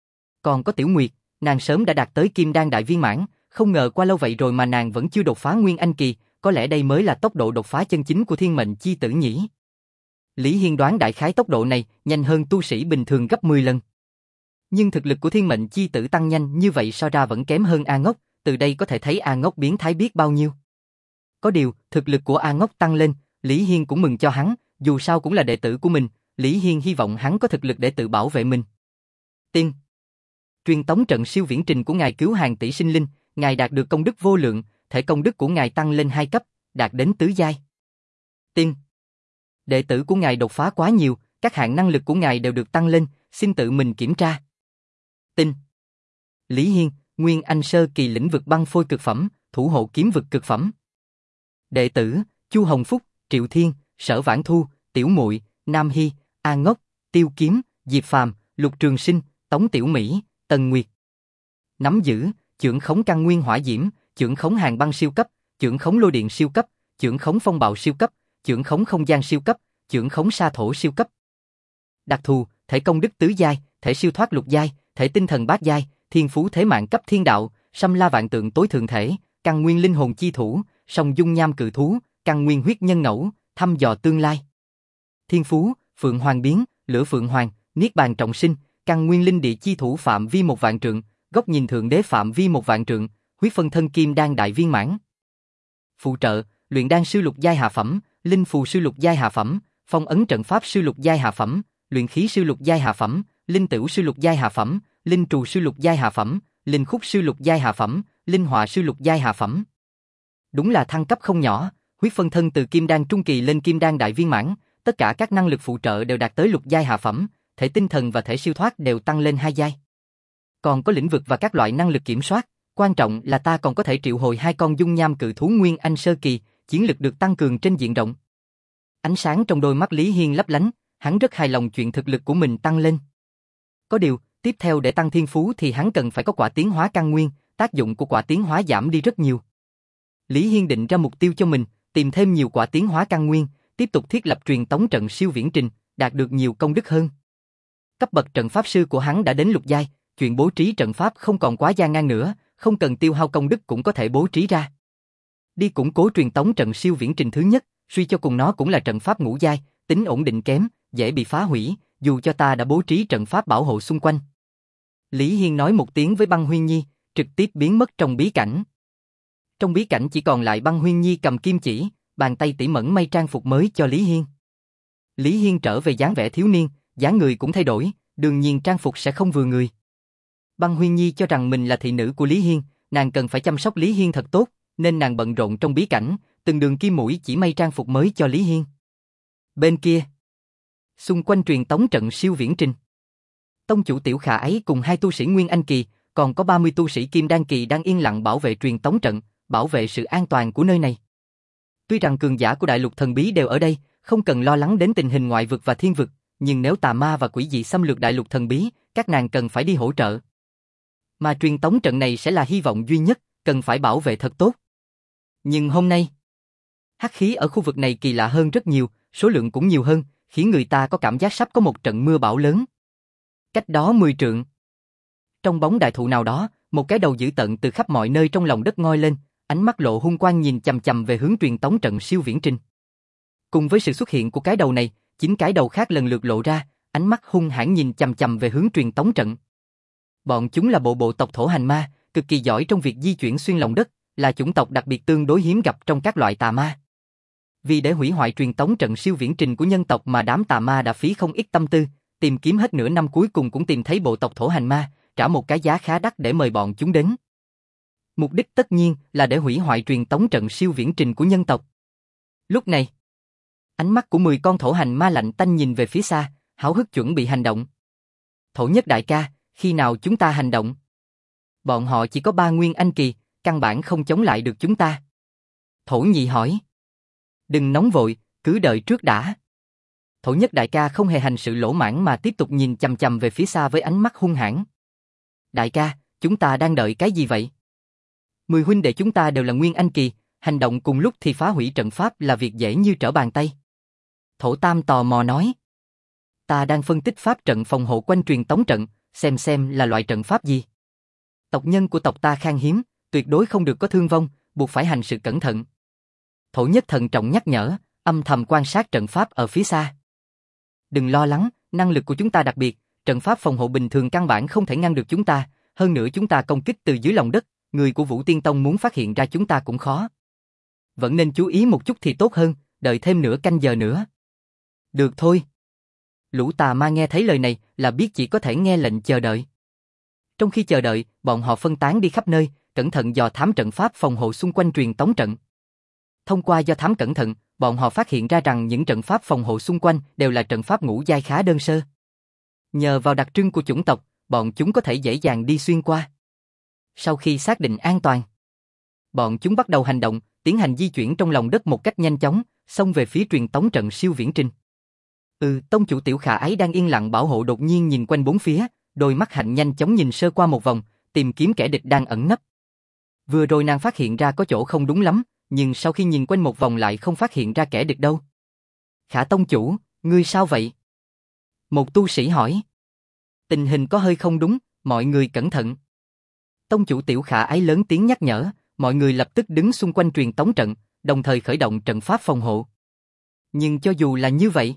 Còn có Tiểu Nguyệt, nàng sớm đã đạt tới Kim Đan đại viên mãn, không ngờ qua lâu vậy rồi mà nàng vẫn chưa đột phá Nguyên Anh kỳ, có lẽ đây mới là tốc độ đột phá chân chính của Thiên Mệnh chi tử nhỉ. Lý Hiên đoán đại khái tốc độ này nhanh hơn tu sĩ bình thường gấp mười lần. Nhưng thực lực của Thiên Mệnh chi tử tăng nhanh như vậy so ra vẫn kém hơn A Ngốc, từ đây có thể thấy A Ngốc biến thái biết bao nhiêu. Có điều, thực lực của A Ngốc tăng lên, Lý Hiên cũng mừng cho hắn, dù sao cũng là đệ tử của mình, Lý Hiên hy vọng hắn có thực lực để tự bảo vệ mình. Tiên. Truyền tống trận siêu viễn trình của ngài cứu hàng tỷ sinh linh, ngài đạt được công đức vô lượng, thể công đức của ngài tăng lên hai cấp, đạt đến tứ giai. Tiên. Đệ tử của ngài đột phá quá nhiều, các hạng năng lực của ngài đều được tăng lên, xin tự mình kiểm tra. Tin. Lý Hiên, Nguyên Anh sơ kỳ lĩnh vực băng phôi cực phẩm, thủ hộ kiếm vực cực phẩm. Đệ tử, Chu Hồng Phúc, Triệu Thiên, Sở Vãn Thu, Tiểu Muội, Nam Hy, A Ngốc, Tiêu Kiếm, Diệp Phàm, Lục Trường Sinh, Tống Tiểu Mỹ, Tần Nguyệt. Nắm giữ, chưởng khống căn nguyên hỏa diễm, chưởng khống hàng băng siêu cấp, chưởng khống lôi điện siêu cấp, chưởng khống phong bạo siêu cấp, chưởng khống không gian siêu cấp, chưởng khống sa thổ siêu cấp. Đặc thù, thể công đức tứ giai, thể siêu thoát lục giai, thể tinh thần bát giai, thiên phú thế mạng cấp thiên đạo, xâm la vạn tượng tối thượng thể, căn nguyên linh hồn chi thủ, song dung nham cự thú, căn nguyên huyết nhân ngẫu, thăm dò tương lai. Thiên phú, phượng hoàng biến, lửa phượng hoàng, niết bàn trọng sinh, căn nguyên linh địa chi thủ phạm vi một vạn trượng, góc nhìn thượng đế phạm vi một vạn trượng, huyết phân thân kim đan đại viên mãn. Phụ trợ, luyện đan sư lục giai hạ phẩm, linh phù sư lục giai hạ phẩm, phong ấn trận pháp sư lục giai hạ phẩm, luyện khí sư lục giai hạ phẩm, linh tửu sư lục giai hạ phẩm, linh trù sư lục giai hạ phẩm, linh khúc sư lục giai hạ phẩm, linh họa sư lục giai hạ phẩm. Đúng là thăng cấp không nhỏ, huyết phân thân từ kim đan trung kỳ lên kim đan đại viên mãn, tất cả các năng lực phụ trợ đều đạt tới lục giai hạ phẩm, thể tinh thần và thể siêu thoát đều tăng lên hai giai. Còn có lĩnh vực và các loại năng lực kiểm soát, quan trọng là ta còn có thể triệu hồi hai con dung nham cự thú Nguyên Anh sơ kỳ, chiến lực được tăng cường trên diện rộng. Ánh sáng trong đôi mắt Lý Hiên lấp lánh, hắn rất hài lòng chuyện thực lực của mình tăng lên. Có điều, tiếp theo để tăng thiên phú thì hắn cần phải có quả tiến hóa căn nguyên, tác dụng của quả tiến hóa giảm đi rất nhiều. Lý Hiên định ra mục tiêu cho mình, tìm thêm nhiều quả tiến hóa căn nguyên, tiếp tục thiết lập truyền tống trận siêu viễn trình, đạt được nhiều công đức hơn. Cấp bậc trận pháp sư của hắn đã đến lục giai, chuyện bố trí trận pháp không còn quá gian nan nữa, không cần tiêu hao công đức cũng có thể bố trí ra. Đi củng cố truyền tống trận siêu viễn trình thứ nhất, suy cho cùng nó cũng là trận pháp ngũ giai, tính ổn định kém, dễ bị phá hủy, dù cho ta đã bố trí trận pháp bảo hộ xung quanh. Lý Hiên nói một tiếng với Băng Huyên Nhi, trực tiếp biến mất trong bí cảnh. Trong bí cảnh chỉ còn lại Băng Huyên Nhi cầm kim chỉ, bàn tay tỉ mẩn may trang phục mới cho Lý Hiên. Lý Hiên trở về dáng vẻ thiếu niên, dáng người cũng thay đổi, đương nhiên trang phục sẽ không vừa người. Băng Huyên Nhi cho rằng mình là thị nữ của Lý Hiên, nàng cần phải chăm sóc Lý Hiên thật tốt, nên nàng bận rộn trong bí cảnh, từng đường kim mũi chỉ may trang phục mới cho Lý Hiên. Bên kia, xung quanh truyền tống trận siêu viễn trình, tông chủ Tiểu Khả ấy cùng hai tu sĩ Nguyên Anh kỳ, còn có ba mươi tu sĩ Kim Đan kỳ đang yên lặng bảo vệ truyền tống trận, bảo vệ sự an toàn của nơi này. Tuy rằng cường giả của đại lục thần bí đều ở đây, không cần lo lắng đến tình hình ngoại vực và thiên vực, nhưng nếu tà ma và quỷ dị xâm lược đại lục thần bí, các nàng cần phải đi hỗ trợ. Mà truyền tống trận này sẽ là hy vọng duy nhất, cần phải bảo vệ thật tốt. Nhưng hôm nay, hắc khí ở khu vực này kỳ lạ hơn rất nhiều, số lượng cũng nhiều hơn, khiến người ta có cảm giác sắp có một trận mưa bão lớn. Cách đó mười trượng, trong bóng đại thụ nào đó, một cái đầu dữ tợn từ khắp mọi nơi trong lòng đất ngoi lên, ánh mắt lộ hung quang nhìn chằm chằm về hướng truyền tống trận siêu viễn trình. Cùng với sự xuất hiện của cái đầu này, chín cái đầu khác lần lượt lộ ra, ánh mắt hung hãn nhìn chằm chằm về hướng truyền tống trận. Bọn chúng là bộ bộ tộc thổ hành ma, cực kỳ giỏi trong việc di chuyển xuyên lòng đất, là chủng tộc đặc biệt tương đối hiếm gặp trong các loại tà ma. Vì để hủy hoại truyền tống trận siêu viễn trình của nhân tộc mà đám tà ma đã phí không ít tâm tư, tìm kiếm hết nửa năm cuối cùng cũng tìm thấy bộ tộc thổ hành ma, trả một cái giá khá đắt để mời bọn chúng đến. Mục đích tất nhiên là để hủy hoại truyền tống trận siêu viễn trình của nhân tộc. Lúc này, ánh mắt của mười con thổ hành ma lạnh tanh nhìn về phía xa, háo hức chuẩn bị hành động. Thổ nhất đại ca, khi nào chúng ta hành động? Bọn họ chỉ có ba nguyên anh kỳ, căn bản không chống lại được chúng ta. Thổ nhị hỏi. Đừng nóng vội, cứ đợi trước đã. Thổ nhất đại ca không hề hành sự lỗ mãng mà tiếp tục nhìn chằm chằm về phía xa với ánh mắt hung hãn. Đại ca, chúng ta đang đợi cái gì vậy? Mười huynh đệ chúng ta đều là Nguyên Anh kỳ, hành động cùng lúc thì phá hủy trận pháp là việc dễ như trở bàn tay. Thổ Tam tò mò nói. Ta đang phân tích pháp trận phòng hộ quanh truyền tống trận, xem xem là loại trận pháp gì. Tộc nhân của tộc ta khan hiếm, tuyệt đối không được có thương vong, buộc phải hành sự cẩn thận. Thổ Nhất thận trọng nhắc nhở, âm thầm quan sát trận pháp ở phía xa. Đừng lo lắng, năng lực của chúng ta đặc biệt, trận pháp phòng hộ bình thường căn bản không thể ngăn được chúng ta, hơn nữa chúng ta công kích từ dưới lòng đất, người của Vũ Tiên Tông muốn phát hiện ra chúng ta cũng khó. Vẫn nên chú ý một chút thì tốt hơn, đợi thêm nửa canh giờ nữa. Được thôi. Lũ tà ma nghe thấy lời này là biết chỉ có thể nghe lệnh chờ đợi. Trong khi chờ đợi, bọn họ phân tán đi khắp nơi, cẩn thận dò thám trận pháp phòng hộ xung quanh truyền tống trận. Thông qua dò thám cẩn thận, bọn họ phát hiện ra rằng những trận pháp phòng hộ xung quanh đều là trận pháp ngũ giai khá đơn sơ. Nhờ vào đặc trưng của chủng tộc, bọn chúng có thể dễ dàng đi xuyên qua. Sau khi xác định an toàn, bọn chúng bắt đầu hành động, tiến hành di chuyển trong lòng đất một cách nhanh chóng, xông về phía truyền tống trận siêu viễn trình. Ừ, tông chủ Tiểu Khả Ái đang yên lặng bảo hộ đột nhiên nhìn quanh bốn phía, đôi mắt hạnh nhanh chóng nhìn sơ qua một vòng, tìm kiếm kẻ địch đang ẩn nấp. Vừa rồi nàng phát hiện ra có chỗ không đúng lắm, nhưng sau khi nhìn quanh một vòng lại không phát hiện ra kẻ địch đâu. Khả tông chủ, ngươi sao vậy? Một tu sĩ hỏi. Tình hình có hơi không đúng, mọi người cẩn thận. Tông chủ Tiểu Khả Ái lớn tiếng nhắc nhở, mọi người lập tức đứng xung quanh truyền tống trận, đồng thời khởi động trận pháp phòng hộ. Nhưng cho dù là như vậy,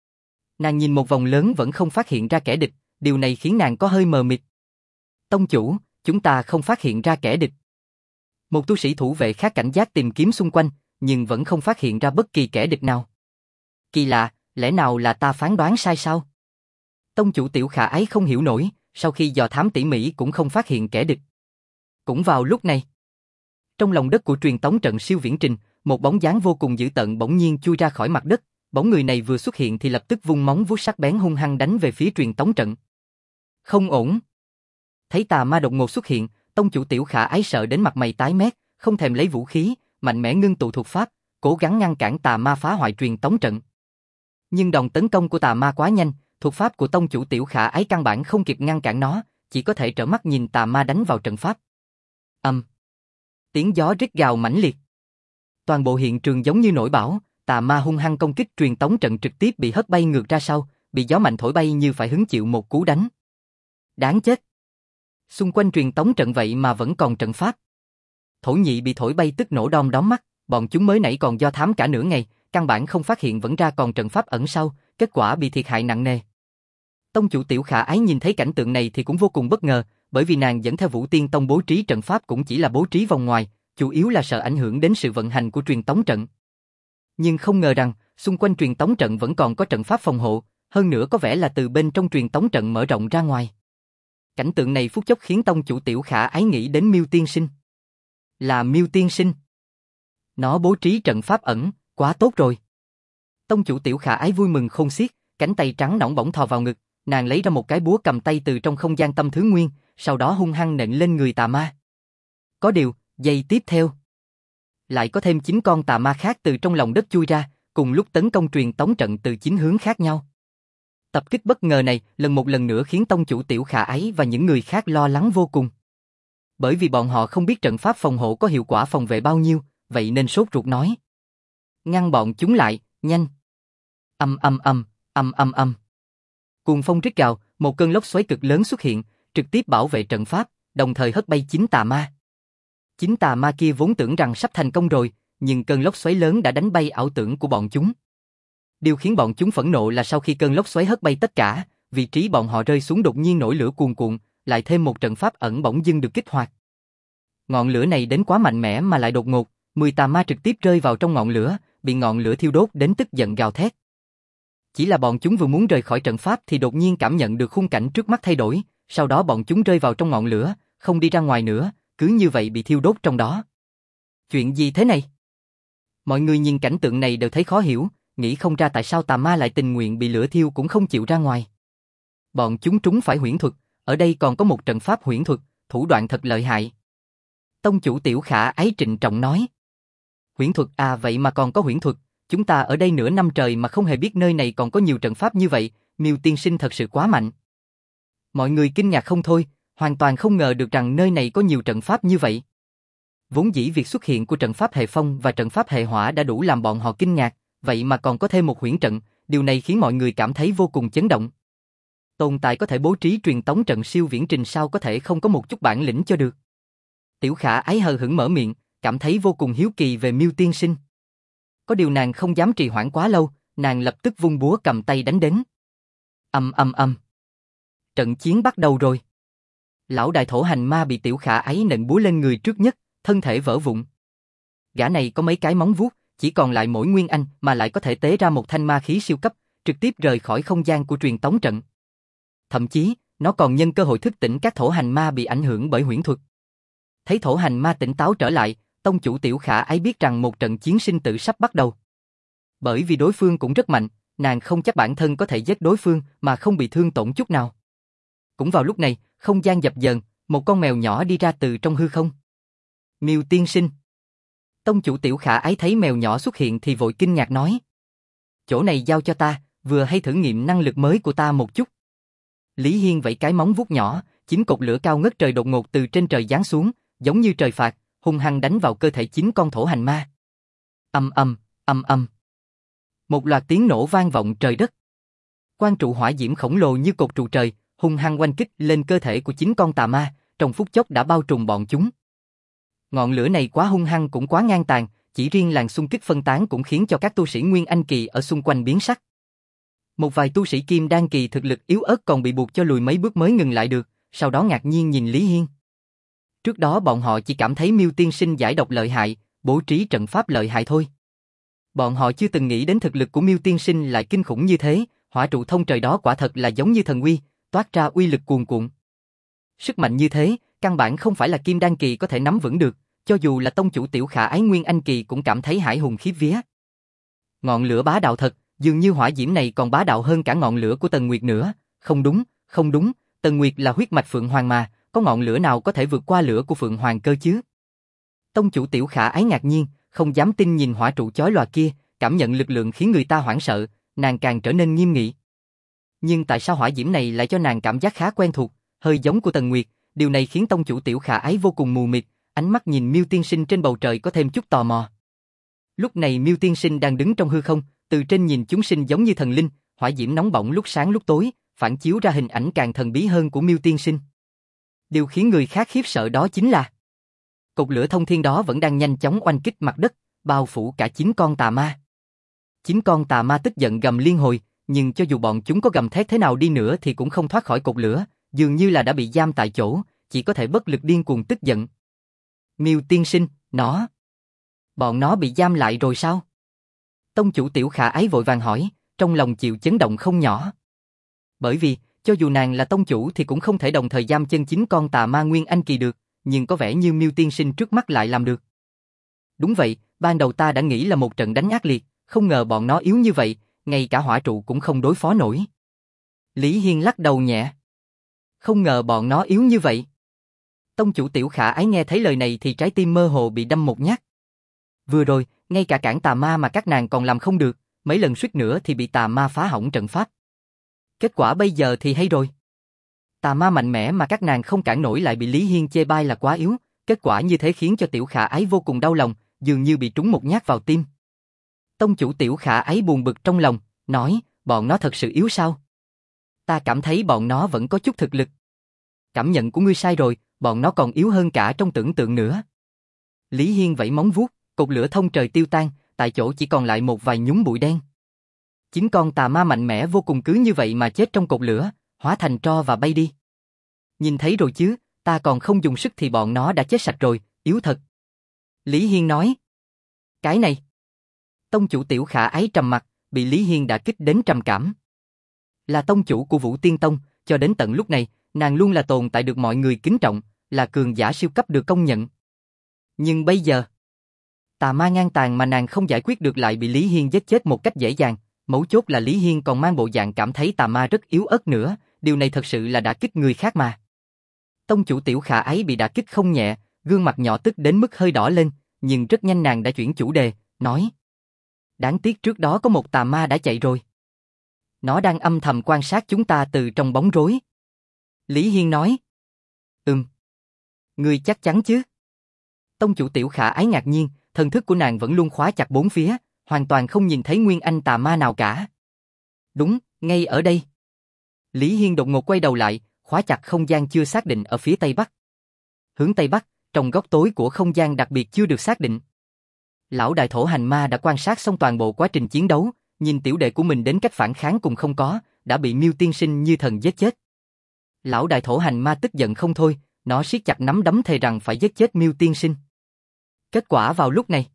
nàng nhìn một vòng lớn vẫn không phát hiện ra kẻ địch, điều này khiến nàng có hơi mờ mịt. Tông chủ, chúng ta không phát hiện ra kẻ địch. Một tu sĩ thủ vệ khác cảnh giác tìm kiếm xung quanh, nhưng vẫn không phát hiện ra bất kỳ kẻ địch nào. Kỳ lạ, lẽ nào là ta phán đoán sai sao? Tông chủ Tiểu Khả Ái không hiểu nổi, sau khi dò thám tỉ mỉ cũng không phát hiện kẻ địch. Cũng vào lúc này, trong lòng đất của truyền tống trận siêu viễn trình, một bóng dáng vô cùng dữ tợn bỗng nhiên chui ra khỏi mặt đất. Bóng người này vừa xuất hiện thì lập tức vung móng vuốt sắc bén hung hăng đánh về phía truyền tống trận. Không ổn. Thấy tà ma đột ngột xuất hiện, tông chủ Tiểu Khả Ái sợ đến mặt mày tái mét, không thèm lấy vũ khí, mạnh mẽ ngưng tụ thuật pháp, cố gắng ngăn cản tà ma phá hoại truyền tống trận. Nhưng đòn tấn công của tà ma quá nhanh, thuật pháp của tông chủ Tiểu Khả Ái căn bản không kịp ngăn cản nó, chỉ có thể trợn mắt nhìn tà ma đánh vào trận pháp. Âm. Um. Tiếng gió rít gào mãnh liệt. Toàn bộ hiện trường giống như nổi bão, tà ma hung hăng công kích truyền tống trận trực tiếp bị hất bay ngược ra sau, bị gió mạnh thổi bay như phải hứng chịu một cú đánh. Đáng chết. Xung quanh truyền tống trận vậy mà vẫn còn trận pháp. Thổ nhị bị thổi bay tức nổ đom đóm mắt, bọn chúng mới nãy còn do thám cả nửa ngày, căn bản không phát hiện vẫn ra còn trận pháp ẩn sau, kết quả bị thiệt hại nặng nề. Tông chủ Tiểu Khả Ái nhìn thấy cảnh tượng này thì cũng vô cùng bất ngờ, bởi vì nàng dẫn theo Vũ Tiên Tông bố trí trận pháp cũng chỉ là bố trí vòng ngoài, chủ yếu là sợ ảnh hưởng đến sự vận hành của truyền tống trận. Nhưng không ngờ rằng, xung quanh truyền tống trận vẫn còn có trận pháp phòng hộ, hơn nữa có vẻ là từ bên trong truyền tống trận mở rộng ra ngoài. Cảnh tượng này phút chốc khiến tông chủ Tiểu Khả Ái nghĩ đến Miêu Tiên Sinh. Là Miêu Tiên Sinh. Nó bố trí trận pháp ẩn, quá tốt rồi. Tông chủ Tiểu Khả Ái vui mừng khôn xiết, cánh tay trắng nõn bỗng thò vào ngực, nàng lấy ra một cái búa cầm tay từ trong không gian tâm thứ nguyên, sau đó hung hăng nện lên người tà ma. Có điều, giây tiếp theo, lại có thêm chín con tà ma khác từ trong lòng đất chui ra, cùng lúc tấn công truyền tống trận từ chín hướng khác nhau. Tập kích bất ngờ này lần một lần nữa khiến tông chủ Tiểu Khả Ái và những người khác lo lắng vô cùng. Bởi vì bọn họ không biết trận pháp phòng hộ có hiệu quả phòng vệ bao nhiêu, vậy nên sốt ruột nói. Ngăn bọn chúng lại, nhanh. Âm âm âm, âm âm âm. Cuồng phong rít gào, một cơn lốc xoáy cực lớn xuất hiện, trực tiếp bảo vệ trận pháp, đồng thời hất bay chín tà ma. Chín tà ma kia vốn tưởng rằng sắp thành công rồi, nhưng cơn lốc xoáy lớn đã đánh bay ảo tưởng của bọn chúng. Điều khiến bọn chúng phẫn nộ là sau khi cơn lốc xoáy hất bay tất cả, vị trí bọn họ rơi xuống đột nhiên nổi lửa cuồn cuộn, lại thêm một trận pháp ẩn bỗng dưng được kích hoạt. Ngọn lửa này đến quá mạnh mẽ mà lại đột ngột, mười tà ma trực tiếp rơi vào trong ngọn lửa, bị ngọn lửa thiêu đốt đến tức giận gào thét. Chỉ là bọn chúng vừa muốn rời khỏi trận pháp thì đột nhiên cảm nhận được khung cảnh trước mắt thay đổi, sau đó bọn chúng rơi vào trong ngọn lửa, không đi ra ngoài nữa, cứ như vậy bị thiêu đốt trong đó. Chuyện gì thế này? Mọi người nhìn cảnh tượng này đều thấy khó hiểu, nghĩ không ra tại sao tà ma lại tình nguyện bị lửa thiêu cũng không chịu ra ngoài. Bọn chúng trúng phải huyễn thuật, ở đây còn có một trận pháp huyễn thuật, thủ đoạn thật lợi hại. Tông chủ Tiểu Khả Ái trịnh trọng nói. Huyễn thuật à, vậy mà còn có huyễn thuật, chúng ta ở đây nửa năm trời mà không hề biết nơi này còn có nhiều trận pháp như vậy, Miêu tiên sinh thật sự quá mạnh. Mọi người kinh ngạc không thôi, hoàn toàn không ngờ được rằng nơi này có nhiều trận pháp như vậy. Vốn dĩ việc xuất hiện của trận pháp hệ phong và trận pháp hệ hỏa đã đủ làm bọn họ kinh ngạc, vậy mà còn có thêm một huyễn trận, điều này khiến mọi người cảm thấy vô cùng chấn động. Tồn tại có thể bố trí truyền tống trận siêu viễn trình sao có thể không có một chút bản lĩnh cho được. Tiểu Khả Ái hờ hững mở miệng, cảm thấy vô cùng hiếu kỳ về Miêu tiên sinh. Có điều nàng không dám trì hoãn quá lâu, nàng lập tức vung búa cầm tay đánh đến. Ầm ầm ầm. Trận chiến bắt đầu rồi. Lão đại thổ hành ma bị Tiểu Khả Ái nện búa lên người trước nhất, thân thể vỡ vụn. Gã này có mấy cái móng vuốt, chỉ còn lại mỗi nguyên anh mà lại có thể tế ra một thanh ma khí siêu cấp, trực tiếp rời khỏi không gian của truyền tống trận. Thậm chí, nó còn nhân cơ hội thức tỉnh các thổ hành ma bị ảnh hưởng bởi huyễn thuật. Thấy thổ hành ma tỉnh táo trở lại, tông chủ Tiểu Khả Ái biết rằng một trận chiến sinh tử sắp bắt đầu. Bởi vì đối phương cũng rất mạnh, nàng không chắc bản thân có thể giết đối phương mà không bị thương tổn chút nào. Cũng vào lúc này, không gian dập dờn, một con mèo nhỏ đi ra từ trong hư không. Miêu tiên sinh. Tông chủ Tiểu Khả Ái thấy mèo nhỏ xuất hiện thì vội kinh ngạc nói. Chỗ này giao cho ta, vừa hay thử nghiệm năng lực mới của ta một chút. Lý Hiên vẫy cái móng vuốt nhỏ, chín cột lửa cao ngất trời đột ngột từ trên trời giáng xuống, giống như trời phạt, hung hăng đánh vào cơ thể chín con thổ hành ma. Ầm ầm, ầm ầm. Một loạt tiếng nổ vang vọng trời đất. Quang trụ hỏa diễm khổng lồ như cột trụ trời, hung hăng oanh kích lên cơ thể của chín con tà ma, trong phút chốc đã bao trùm bọn chúng. Ngọn lửa này quá hung hăng cũng quá ngang tàn, chỉ riêng làn xung kích phân tán cũng khiến cho các tu sĩ Nguyên Anh kỳ ở xung quanh biến sắc. Một vài tu sĩ Kim Đan kỳ thực lực yếu ớt còn bị buộc cho lùi mấy bước mới ngừng lại được, sau đó ngạc nhiên nhìn Lý Hiên. Trước đó bọn họ chỉ cảm thấy Miêu tiên sinh giải độc lợi hại, bố trí trận pháp lợi hại thôi. Bọn họ chưa từng nghĩ đến thực lực của Miêu tiên sinh lại kinh khủng như thế, hỏa trụ thông trời đó quả thật là giống như thần uy, toát ra uy lực cuồn cuộn. Sức mạnh như thế, căn bản không phải là Kim Đan kỳ có thể nắm vững được, cho dù là tông chủ Tiểu Khả Ái Nguyên Anh kỳ cũng cảm thấy hải hùng khiếp vía. Ngọn lửa bá đạo thật, dường như hỏa diễm này còn bá đạo hơn cả ngọn lửa của Tần Nguyệt nữa, không đúng, không đúng, Tần Nguyệt là huyết mạch Phượng Hoàng mà, có ngọn lửa nào có thể vượt qua lửa của Phượng Hoàng cơ chứ? Tông chủ Tiểu Khả Ái ngạc nhiên, không dám tin nhìn hỏa trụ chói lòa kia, cảm nhận lực lượng khiến người ta hoảng sợ, nàng càng trở nên nghiêm nghị. Nhưng tại sao hỏa diễm này lại cho nàng cảm giác khá quen thuộc, hơi giống của Tần Nguyệt, điều này khiến tông chủ Tiểu Khả Ái vô cùng mù mịt, ánh mắt nhìn Miêu tiên sinh trên bầu trời có thêm chút tò mò. Lúc này Miêu tiên sinh đang đứng trong hư không, từ trên nhìn chúng sinh giống như thần linh, hỏa diễm nóng bỏng lúc sáng lúc tối, phản chiếu ra hình ảnh càng thần bí hơn của Miêu tiên sinh. Điều khiến người khác khiếp sợ đó chính là cột lửa thông thiên đó vẫn đang nhanh chóng oanh kích mặt đất, bao phủ cả chín con tà ma. Chín con tà ma tức giận gầm liên hồi, nhưng cho dù bọn chúng có gầm thét thế nào đi nữa thì cũng không thoát khỏi cột lửa, dường như là đã bị giam tại chỗ, chỉ có thể bất lực điên cuồng tức giận. Miêu tiên sinh, nó... Bọn nó bị giam lại rồi sao? Tông chủ Tiểu Khả Ái vội vàng hỏi, trong lòng chịu chấn động không nhỏ. Bởi vì, cho dù nàng là tông chủ thì cũng không thể đồng thời giam chân chín con tà ma Nguyên Anh kỳ được, nhưng có vẻ như Miêu tiên sinh trước mắt lại làm được. Đúng vậy, ban đầu ta đã nghĩ là một trận đánh ác liệt, không ngờ bọn nó yếu như vậy, ngay cả hỏa trụ cũng không đối phó nổi. Lý Hiên lắc đầu nhẹ. Không ngờ bọn nó yếu như vậy. Tông chủ Tiểu Khả Ái nghe thấy lời này thì trái tim mơ hồ bị đâm một nhát. Vừa rồi, ngay cả cản tà ma mà các nàng còn làm không được, mấy lần suýt nữa thì bị tà ma phá hỏng trận pháp. Kết quả bây giờ thì hay rồi. Tà ma mạnh mẽ mà các nàng không cản nổi lại bị Lý Hiên chê bai là quá yếu, kết quả như thế khiến cho Tiểu Khả Ái vô cùng đau lòng, dường như bị trúng một nhát vào tim. Tông chủ Tiểu Khả Ái buồn bực trong lòng, nói, bọn nó thật sự yếu sao? Ta cảm thấy bọn nó vẫn có chút thực lực. Cảm nhận của ngươi sai rồi, bọn nó còn yếu hơn cả trong tưởng tượng nữa. Lý Hiên vẫy móng vuốt, cột lửa thông trời tiêu tan, tại chỗ chỉ còn lại một vài nhúm bụi đen. Chín con tà ma mạnh mẽ vô cùng cứ như vậy mà chết trong cột lửa, hóa thành tro và bay đi. Nhìn thấy rồi chứ, ta còn không dùng sức thì bọn nó đã chết sạch rồi, yếu thật. Lý Hiên nói. Cái này. Tông chủ Tiểu Khả Ái trầm mặt, bị Lý Hiên đả kích đến trầm cảm. Là tông chủ của Vũ Tiên Tông, cho đến tận lúc này, nàng luôn là tồn tại được mọi người kính trọng, là cường giả siêu cấp được công nhận. Nhưng bây giờ, tà ma ngang tàn mà nàng không giải quyết được lại bị Lý Hiên giết chết một cách dễ dàng, mấu chốt là Lý Hiên còn mang bộ dạng cảm thấy tà ma rất yếu ớt nữa, điều này thật sự là đả kích người khác mà. Tông chủ Tiểu Khả Ái bị đả kích không nhẹ, gương mặt nhỏ tức đến mức hơi đỏ lên, nhưng rất nhanh nàng đã chuyển chủ đề, nói. Đáng tiếc trước đó có một tà ma đã chạy rồi. Nó đang âm thầm quan sát chúng ta từ trong bóng rối. Lý Hiên nói. Ừm. Ngươi chắc chắn chứ? Tông chủ Tiểu Khả Ái ngạc nhiên, thần thức của nàng vẫn luôn khóa chặt bốn phía, hoàn toàn không nhìn thấy nguyên anh tà ma nào cả. Đúng, ngay ở đây. Lý Hiên đột ngột quay đầu lại, khóa chặt không gian chưa xác định ở phía tây bắc. Hướng tây bắc, trong góc tối của không gian đặc biệt chưa được xác định. Lão đại thổ hành ma đã quan sát xong toàn bộ quá trình chiến đấu, nhìn tiểu đệ của mình đến cách phản kháng cùng không có, đã bị Miêu tiên sinh như thần giết chết. Lão đại thổ hành ma tức giận không thôi, nó siết chặt nắm đấm thề rằng phải giết chết Miêu tiên sinh. Kết quả vào lúc này,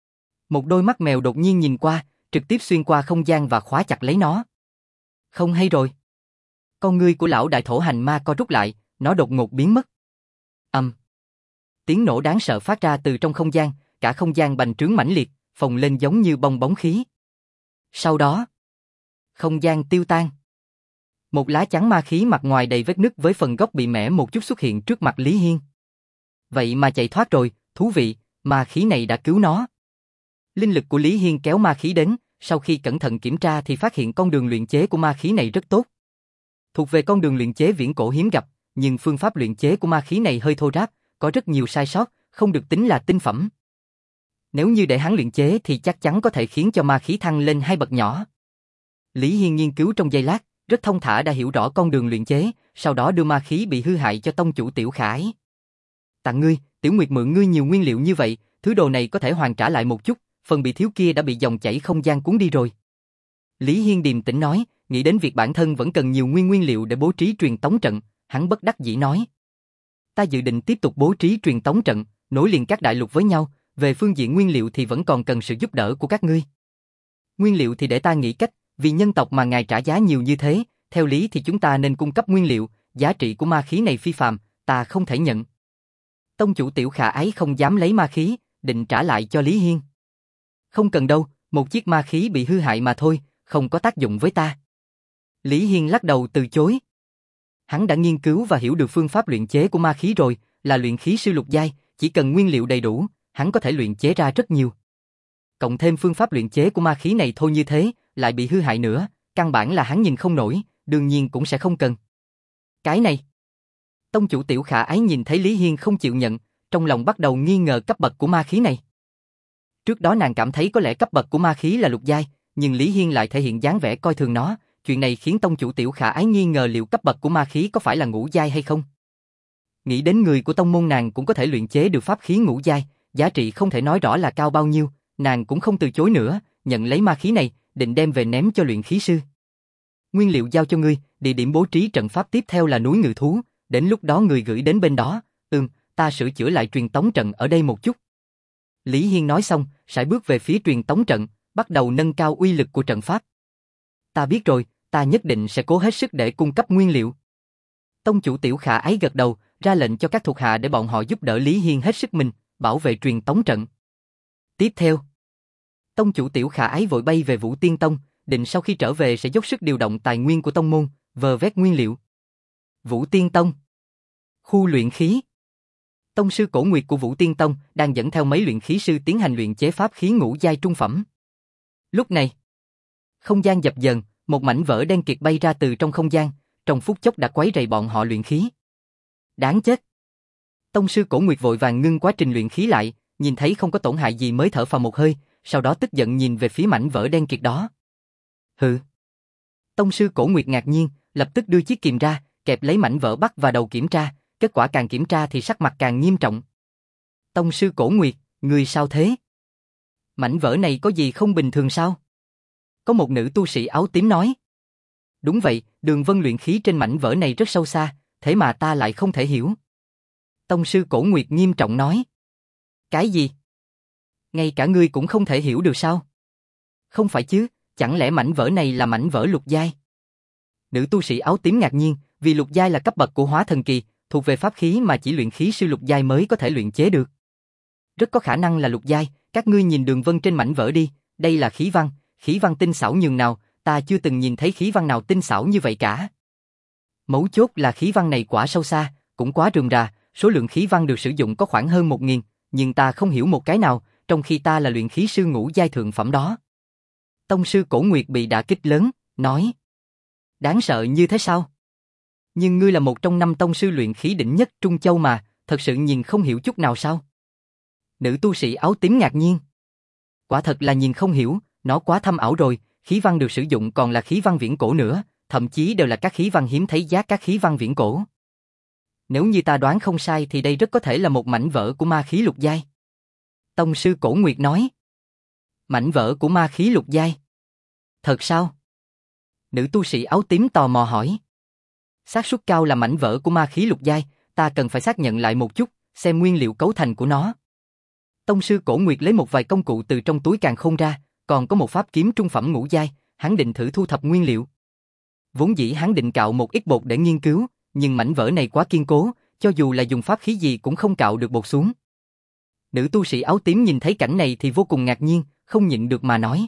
một đôi mắt mèo đột nhiên nhìn qua, trực tiếp xuyên qua không gian và khóa chặt lấy nó. Không hay rồi. Con ngươi của lão đại thổ hành ma co rút lại, nó đột ngột biến mất. Ầm. Um. Tiếng nổ đáng sợ phát ra từ trong không gian, cả không gian bành trướng mãnh liệt, phồng lên giống như bong bóng khí. Sau đó, không gian tiêu tan. Một lá chắn ma khí mặt ngoài đầy vết nứt với phần gốc bị mẻ một chút xuất hiện trước mặt Lý Hiên. Vậy mà chạy thoát rồi, thú vị, ma khí này đã cứu nó. Linh lực của Lý Hiên kéo ma khí đến, sau khi cẩn thận kiểm tra thì phát hiện con đường luyện chế của ma khí này rất tốt. Thuộc về con đường luyện chế viễn cổ hiếm gặp, nhưng phương pháp luyện chế của ma khí này hơi thô ráp, có rất nhiều sai sót, không được tính là tinh phẩm. Nếu như để hắn luyện chế thì chắc chắn có thể khiến cho ma khí thăng lên hai bậc nhỏ. Lý Hiên nghiên cứu trong giây lát, rất thông thả đã hiểu rõ con đường luyện chế, sau đó đưa ma khí bị hư hại cho tông chủ Tiểu Khả Ái. Tặng ngươi, Tiểu Nguyệt mượn ngươi nhiều nguyên liệu như vậy, thứ đồ này có thể hoàn trả lại một chút, phần bị thiếu kia đã bị dòng chảy không gian cuốn đi rồi. Lý Hiên điềm tĩnh nói, nghĩ đến việc bản thân vẫn cần nhiều nguyên nguyên liệu để bố trí truyền tống trận, hắn bất đắc dĩ nói. Ta dự định tiếp tục bố trí truyền tống trận, nối liền các đại lục với nhau, về phương diện nguyên liệu thì vẫn còn cần sự giúp đỡ của các ngươi. Nguyên liệu thì để ta nghĩ cách, vì nhân tộc mà ngài trả giá nhiều như thế, theo lý thì chúng ta nên cung cấp nguyên liệu, giá trị của ma khí này phi phàm, ta không thể nhận. Tông chủ Tiểu Khả Ái không dám lấy ma khí, định trả lại cho Lý Hiên. Không cần đâu, một chiếc ma khí bị hư hại mà thôi, không có tác dụng với ta. Lý Hiên lắc đầu từ chối. Hắn đã nghiên cứu và hiểu được phương pháp luyện chế của ma khí rồi, là luyện khí sư lục giai, chỉ cần nguyên liệu đầy đủ, hắn có thể luyện chế ra rất nhiều. Cộng thêm phương pháp luyện chế của ma khí này thôi như thế, lại bị hư hại nữa, căn bản là hắn nhìn không nổi, đương nhiên cũng sẽ không cần. Cái này. Tông chủ Tiểu Khả Ái nhìn thấy Lý Hiên không chịu nhận, trong lòng bắt đầu nghi ngờ cấp bậc của ma khí này. Trước đó nàng cảm thấy có lẽ cấp bậc của ma khí là lục giai, nhưng Lý Hiên lại thể hiện dáng vẻ coi thường nó, chuyện này khiến tông chủ Tiểu Khả Ái nghi ngờ liệu cấp bậc của ma khí có phải là ngũ giai hay không. Nghĩ đến người của tông môn nàng cũng có thể luyện chế được pháp khí ngũ giai, giá trị không thể nói rõ là cao bao nhiêu, nàng cũng không từ chối nữa, nhận lấy ma khí này, định đem về ném cho luyện khí sư. Nguyên liệu giao cho ngươi, địa điểm bố trí trận pháp tiếp theo là núi Ngự Thú, đến lúc đó người gửi đến bên đó, ừm, ta sửa chữa lại truyền tống trận ở đây một chút. Lý Hiên nói xong, sải bước về phía truyền tống trận, bắt đầu nâng cao uy lực của trận pháp. Ta biết rồi, ta nhất định sẽ cố hết sức để cung cấp nguyên liệu. Tông chủ Tiểu Khả Ái gật đầu, ra lệnh cho các thuộc hạ để bọn họ giúp đỡ Lý Hiên hết sức mình, bảo vệ truyền tống trận. Tiếp theo, tông chủ Tiểu Khả Ái vội bay về Vũ Tiên Tông, định sau khi trở về sẽ dốc sức điều động tài nguyên của tông môn, vơ vét nguyên liệu. Vũ Tiên Tông, khu luyện khí. Tông sư Cổ Nguyệt của Vũ Tiên Tông đang dẫn theo mấy luyện khí sư tiến hành luyện chế pháp khí ngũ giai trung phẩm. Lúc này, không gian dập dờn, một mảnh vỡ đen kịt bay ra từ trong không gian, trong phút chốc đã quấy rầy bọn họ luyện khí. Đáng chết! Tông sư Cổ Nguyệt vội vàng ngưng quá trình luyện khí lại, nhìn thấy không có tổn hại gì mới thở phào một hơi, sau đó tức giận nhìn về phía mảnh vỡ đen kịt đó. Hừ! Tông sư Cổ Nguyệt ngạc nhiên, lập tức đưa chiếc kìm ra, kẹp lấy mảnh vỡ bắt vào đầu kiểm tra, kết quả càng kiểm tra thì sắc mặt càng nghiêm trọng. Tông sư Cổ Nguyệt, người sao thế? Mảnh vỡ này có gì không bình thường sao? Có một nữ tu sĩ áo tím nói. Đúng vậy, đường vân luyện khí trên mảnh vỡ này rất sâu xa, thế mà ta lại không thể hiểu. Tông sư Cổ Nguyệt nghiêm trọng nói. Cái gì? Ngay cả ngươi cũng không thể hiểu được sao? Không phải chứ, chẳng lẽ mảnh vỡ này là mảnh vỡ lục giai? Nữ tu sĩ áo tím ngạc nhiên, vì lục giai là cấp bậc của hóa thần kỳ, thuộc về pháp khí mà chỉ luyện khí sư lục giai mới có thể luyện chế được. Rất có khả năng là lục giai, các ngươi nhìn đường vân trên mảnh vỡ đi, đây là khí văn, khí văn tinh xảo nhường nào, ta chưa từng nhìn thấy khí văn nào tinh xảo như vậy cả. Mấu chốt là khí văn này quả sâu xa, cũng quá rườm rà, số lượng khí văn được sử dụng có khoảng hơn một nghìn, nhưng ta không hiểu một cái nào, trong khi ta là luyện khí sư ngũ giai thượng phẩm đó. Tông sư Cổ Nguyệt bị đả kích lớn, nói. Đáng sợ như thế sao? Nhưng ngươi là một trong năm tông sư luyện khí đỉnh nhất Trung Châu mà, thật sự nhìn không hiểu chút nào sao? Nữ tu sĩ áo tím ngạc nhiên. Quả thật là nhìn không hiểu, nó quá thâm ảo rồi, khí văn được sử dụng còn là khí văn viễn cổ nữa, thậm chí đều là các khí văn hiếm thấy giá các khí văn viễn cổ. Nếu như ta đoán không sai thì đây rất có thể là một mảnh vỡ của ma khí lục giai. Tông sư Cổ Nguyệt nói. Mảnh vỡ của ma khí lục giai. Thật sao? Nữ tu sĩ áo tím tò mò hỏi. Xác suất cao là mảnh vỡ của ma khí lục giai, ta cần phải xác nhận lại một chút, xem nguyên liệu cấu thành của nó. Tông sư Cổ Nguyệt lấy một vài công cụ từ trong túi càn khôn ra, còn có một pháp kiếm trung phẩm ngũ giai, hắn định thử thu thập nguyên liệu. Vốn dĩ hắn định cạo một ít bột để nghiên cứu, nhưng mảnh vỡ này quá kiên cố, cho dù là dùng pháp khí gì cũng không cạo được bột xuống. Nữ tu sĩ áo tím nhìn thấy cảnh này thì vô cùng ngạc nhiên, không nhịn được mà nói.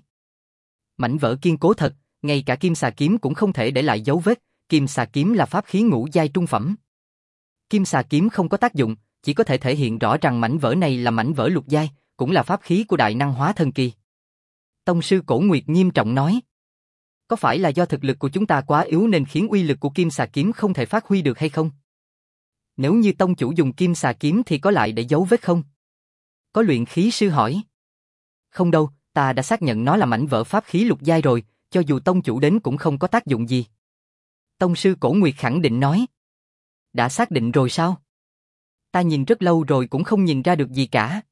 Mảnh vỡ kiên cố thật, ngay cả kim xà kiếm cũng không thể để lại dấu vết, kim xà kiếm là pháp khí ngũ giai trung phẩm. Kim xà kiếm không có tác dụng, chỉ có thể thể hiện rõ rằng mảnh vỡ này là mảnh vỡ lục giai, cũng là pháp khí của đại năng hóa thần kỳ. Tông sư Cổ Nguyệt nghiêm trọng nói. Có phải là do thực lực của chúng ta quá yếu nên khiến uy lực của kim xà kiếm không thể phát huy được hay không? Nếu như tông chủ dùng kim xà kiếm thì có lại để dấu vết không? Có luyện khí sư hỏi. Không đâu, ta đã xác nhận nó là mảnh vỡ pháp khí lục giai rồi, cho dù tông chủ đến cũng không có tác dụng gì. Tông sư Cổ Nguyệt khẳng định nói. Đã xác định rồi sao? Ta nhìn rất lâu rồi cũng không nhìn ra được gì cả.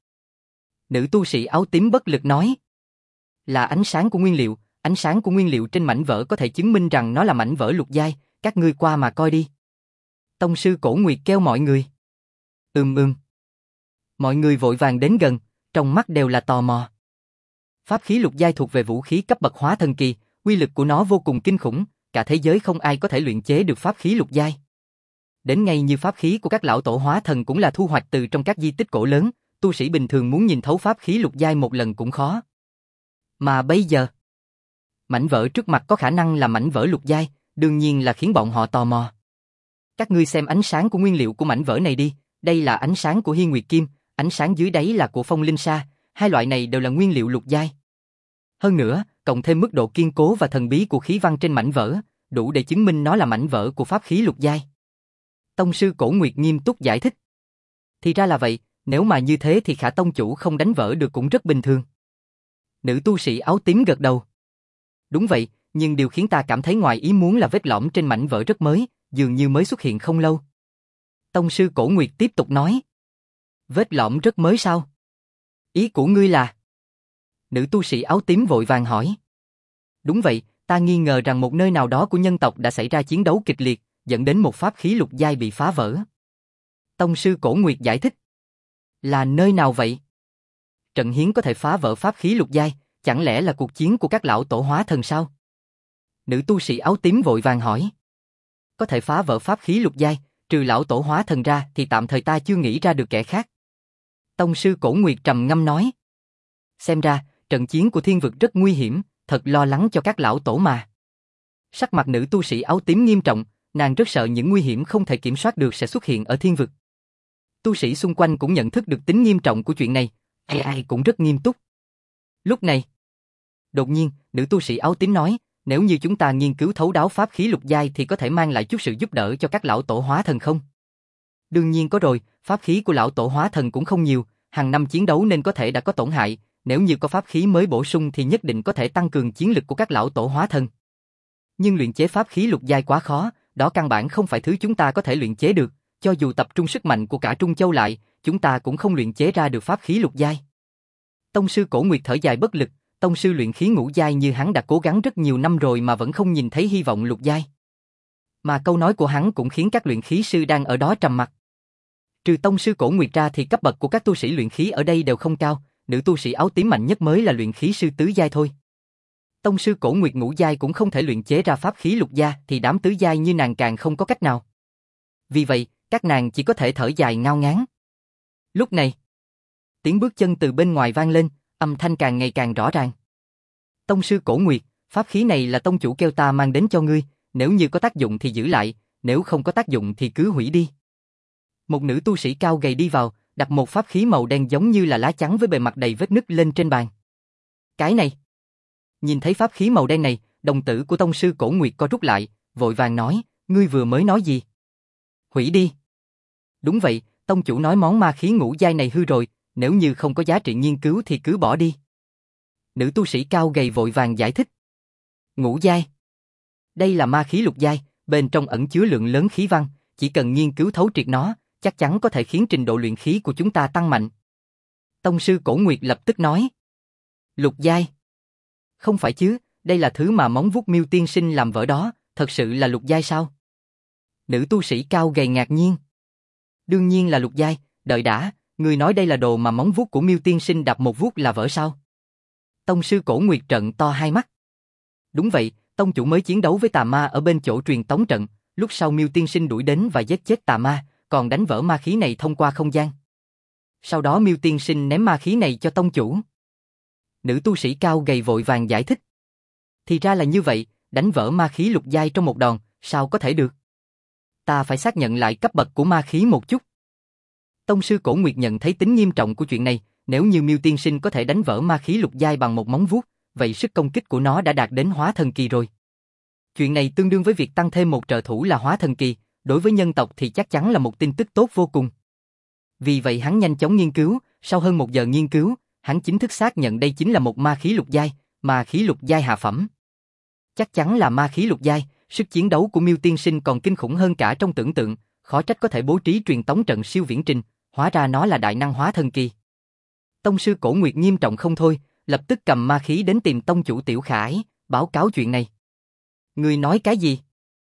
Nữ tu sĩ áo tím bất lực nói. Là ánh sáng của nguyên liệu, ánh sáng của nguyên liệu trên mảnh vỡ có thể chứng minh rằng nó là mảnh vỡ lục giai, các ngươi qua mà coi đi. Tông sư Cổ Nguyệt kêu mọi người. Ừm ừm. Mọi người vội vàng đến gần, trong mắt đều là tò mò. Pháp khí lục giai thuộc về vũ khí cấp bậc hóa thần kỳ, uy lực của nó vô cùng kinh khủng, cả thế giới không ai có thể luyện chế được pháp khí lục giai. Đến ngay như pháp khí của các lão tổ hóa thần cũng là thu hoạch từ trong các di tích cổ lớn, tu sĩ bình thường muốn nhìn thấu pháp khí lục giai một lần cũng khó. Mà bây giờ, mảnh vỡ trước mặt có khả năng là mảnh vỡ lục giai, đương nhiên là khiến bọn họ tò mò. Các ngươi xem ánh sáng của nguyên liệu của mảnh vỡ này đi, đây là ánh sáng của Hiên Nguyệt Kim, ánh sáng dưới đáy là của Phong Linh Sa, hai loại này đều là nguyên liệu lục giai. Hơn nữa, cộng thêm mức độ kiên cố và thần bí của khí văn trên mảnh vỡ, đủ để chứng minh nó là mảnh vỡ của pháp khí lục giai. Tông sư Cổ Nguyệt nghiêm túc giải thích. Thì ra là vậy, nếu mà như thế thì Khả tông chủ không đánh vỡ được cũng rất bình thường. Nữ tu sĩ áo tím gật đầu. Đúng vậy, nhưng điều khiến ta cảm thấy ngoài ý muốn là vết lõm trên mảnh vỡ rất mới, dường như mới xuất hiện không lâu. Tông sư Cổ Nguyệt tiếp tục nói. Vết lõm rất mới sao? Ý của ngươi là? Nữ tu sĩ áo tím vội vàng hỏi. Đúng vậy, ta nghi ngờ rằng một nơi nào đó của nhân tộc đã xảy ra chiến đấu kịch liệt, dẫn đến một pháp khí lục giai bị phá vỡ. Tông sư Cổ Nguyệt giải thích. Là nơi nào vậy? Trận hiến có thể phá vỡ pháp khí lục giai, chẳng lẽ là cuộc chiến của các lão tổ hóa thần sao? Nữ tu sĩ áo tím vội vàng hỏi. Có thể phá vỡ pháp khí lục giai, trừ lão tổ hóa thần ra thì tạm thời ta chưa nghĩ ra được kẻ khác. Tông sư Cổ Nguyệt trầm ngâm nói. Xem ra, trận chiến của thiên vực rất nguy hiểm, thật lo lắng cho các lão tổ mà. Sắc mặt nữ tu sĩ áo tím nghiêm trọng, nàng rất sợ những nguy hiểm không thể kiểm soát được sẽ xuất hiện ở thiên vực. Tu sĩ xung quanh cũng nhận thức được tính nghiêm trọng của chuyện này, ai ai cũng rất nghiêm túc. Lúc này, đột nhiên, nữ tu sĩ áo tím nói, nếu như chúng ta nghiên cứu thấu đáo pháp khí lục giai thì có thể mang lại chút sự giúp đỡ cho các lão tổ hóa thần không? Đương nhiên có rồi, pháp khí của lão tổ hóa thần cũng không nhiều, hàng năm chiến đấu nên có thể đã có tổn hại, nếu như có pháp khí mới bổ sung thì nhất định có thể tăng cường chiến lực của các lão tổ hóa thần. Nhưng luyện chế pháp khí lục giai quá khó, đó căn bản không phải thứ chúng ta có thể luyện chế được, cho dù tập trung sức mạnh của cả Trung Châu lại, chúng ta cũng không luyện chế ra được pháp khí lục giai. Tông sư Cổ Nguyệt thở dài bất lực, tông sư luyện khí ngũ giai như hắn đã cố gắng rất nhiều năm rồi mà vẫn không nhìn thấy hy vọng lục giai. Mà câu nói của hắn cũng khiến các luyện khí sư đang ở đó trầm mặc. Trừ tông sư Cổ Nguyệt ra thì cấp bậc của các tu sĩ luyện khí ở đây đều không cao, nữ tu sĩ áo tím mạnh nhất mới là luyện khí sư tứ giai thôi. Tông sư Cổ Nguyệt ngũ giai cũng không thể luyện chế ra pháp khí lục giai thì đám tứ giai như nàng càng không có cách nào. Vì vậy, các nàng chỉ có thể thở dài ngao ngán. Lúc này, tiếng bước chân từ bên ngoài vang lên, âm thanh càng ngày càng rõ ràng. Tông sư Cổ Nguyệt, pháp khí này là tông chủ kêu ta mang đến cho ngươi, nếu như có tác dụng thì giữ lại, nếu không có tác dụng thì cứ hủy đi. Một nữ tu sĩ cao gầy đi vào, đặt một pháp khí màu đen giống như là lá chắn với bề mặt đầy vết nứt lên trên bàn. Cái này. Nhìn thấy pháp khí màu đen này, đồng tử của tông sư Cổ Nguyệt co rút lại, vội vàng nói, ngươi vừa mới nói gì? Hủy đi. Đúng vậy, tông chủ nói món ma khí ngũ giai này hư rồi, nếu như không có giá trị nghiên cứu thì cứ bỏ đi. Nữ tu sĩ cao gầy vội vàng giải thích. Ngũ giai. Đây là ma khí lục giai, bên trong ẩn chứa lượng lớn khí văn, chỉ cần nghiên cứu thấu triệt nó, chắc chắn có thể khiến trình độ luyện khí của chúng ta tăng mạnh. Tông sư Cổ Nguyệt lập tức nói. Lục giai. Không phải chứ, đây là thứ mà móng vuốt Miêu tiên sinh làm vỡ đó, thật sự là lục giai sao? Nữ tu sĩ cao gầy ngạc nhiên. Đương nhiên là lục giai, đợi đã, người nói đây là đồ mà móng vuốt của Miêu tiên sinh đập một vuốt là vỡ sao? Tông sư Cổ Nguyệt trợn to hai mắt. Đúng vậy, tông chủ mới chiến đấu với tà ma ở bên chỗ truyền tống trận, lúc sau Miêu tiên sinh đuổi đến và giết chết tà ma, còn đánh vỡ ma khí này thông qua không gian. Sau đó Miêu tiên sinh ném ma khí này cho tông chủ. Nữ tu sĩ cao gầy vội vàng giải thích. Thì ra là như vậy, đánh vỡ ma khí lục giai trong một đòn, sao có thể được? Ta phải xác nhận lại cấp bậc của ma khí một chút. Tông sư Cổ Nguyệt nhận thấy tính nghiêm trọng của chuyện này, nếu như Miêu tiên sinh có thể đánh vỡ ma khí lục giai bằng một móng vuốt, vậy sức công kích của nó đã đạt đến hóa thần kỳ rồi. Chuyện này tương đương với việc tăng thêm một trợ thủ là hóa thần kỳ, đối với nhân tộc thì chắc chắn là một tin tức tốt vô cùng. Vì vậy hắn nhanh chóng nghiên cứu, sau hơn một giờ nghiên cứu, hắn chính thức xác nhận đây chính là một ma khí lục giai, ma khí lục giai hạ phẩm. Chắc chắn là ma khí lục giai, sức chiến đấu của Miêu tiên sinh còn kinh khủng hơn cả trong tưởng tượng, khó trách có thể bố trí truyền tống trận siêu viễn trình, hóa ra nó là đại năng hóa thần kỳ. Tông sư Cổ Nguyệt nghiêm trọng không thôi, lập tức cầm ma khí đến tìm tông chủ Tiểu Khải, báo cáo chuyện này. Ngươi nói cái gì?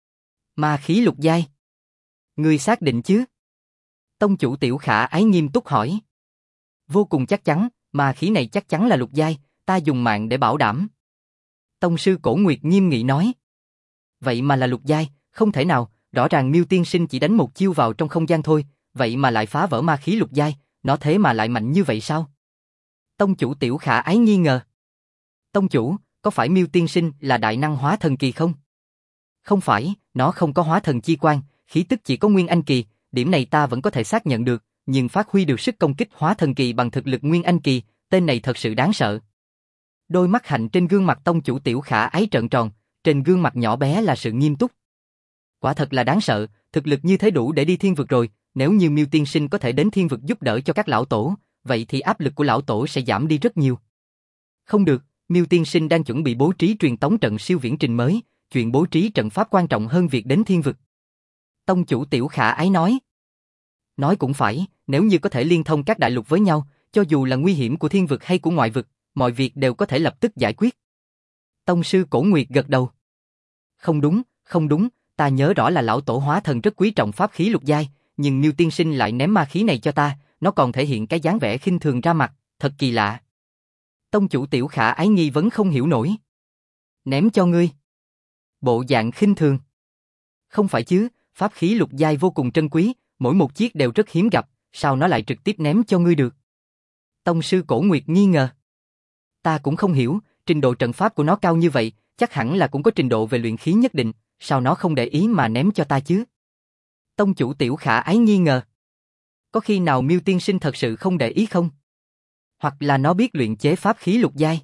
Ma khí lục giai? Ngươi xác định chứ? Tông chủ Tiểu Khả Ái nghiêm túc hỏi. Vô cùng chắc chắn, ma khí này chắc chắn là lục giai, ta dùng mạng để bảo đảm. Tông sư Cổ Nguyệt nghiêm nghị nói. Vậy mà là lục giai, không thể nào, rõ ràng Miêu tiên sinh chỉ đánh một chiêu vào trong không gian thôi, vậy mà lại phá vỡ ma khí lục giai, nó thế mà lại mạnh như vậy sao? Tông chủ Tiểu Khả Ái nghi ngờ. Tông chủ, có phải Miêu tiên sinh là đại năng hóa thần kỳ không? Không phải, nó không có hóa thần chi quan, khí tức chỉ có nguyên anh kỳ, điểm này ta vẫn có thể xác nhận được, nhưng phát huy được sức công kích hóa thần kỳ bằng thực lực nguyên anh kỳ, tên này thật sự đáng sợ. Đôi mắt hạnh trên gương mặt tông chủ Tiểu Khả Ái trợn tròn, trên gương mặt nhỏ bé là sự nghiêm túc. Quả thật là đáng sợ, thực lực như thế đủ để đi thiên vực rồi, nếu như Miêu tiên sinh có thể đến thiên vực giúp đỡ cho các lão tổ, vậy thì áp lực của lão tổ sẽ giảm đi rất nhiều. Không được, Miêu tiên sinh đang chuẩn bị bố trí truyền tống trận siêu viễn trình mới, chuyện bố trí trận pháp quan trọng hơn việc đến thiên vực. Tông chủ Tiểu Khả Ái nói. Nói cũng phải, nếu như có thể liên thông các đại lục với nhau, cho dù là nguy hiểm của thiên vực hay của ngoại vực, mọi việc đều có thể lập tức giải quyết. Tông sư Cổ Nguyệt gật đầu. Không đúng, không đúng, ta nhớ rõ là lão tổ hóa thần rất quý trọng pháp khí lục giai, nhưng Miêu tiên sinh lại ném ma khí này cho ta, nó còn thể hiện cái dáng vẻ khinh thường ra mặt, thật kỳ lạ. Tông chủ Tiểu Khả Ái nghi vấn không hiểu nổi. Ném cho ngươi. Bộ dạng khinh thường. Không phải chứ, pháp khí lục giai vô cùng trân quý, mỗi một chiếc đều rất hiếm gặp, sao nó lại trực tiếp ném cho ngươi được? Tông sư Cổ Nguyệt nghi ngờ. Ta cũng không hiểu, trình độ trận pháp của nó cao như vậy, chắc hẳn là cũng có trình độ về luyện khí nhất định, sao nó không để ý mà ném cho ta chứ? Tông chủ Tiểu Khả Ái nghi ngờ. Có khi nào Miêu tiên sinh thật sự không để ý không? Hoặc là nó biết luyện chế pháp khí lục giai?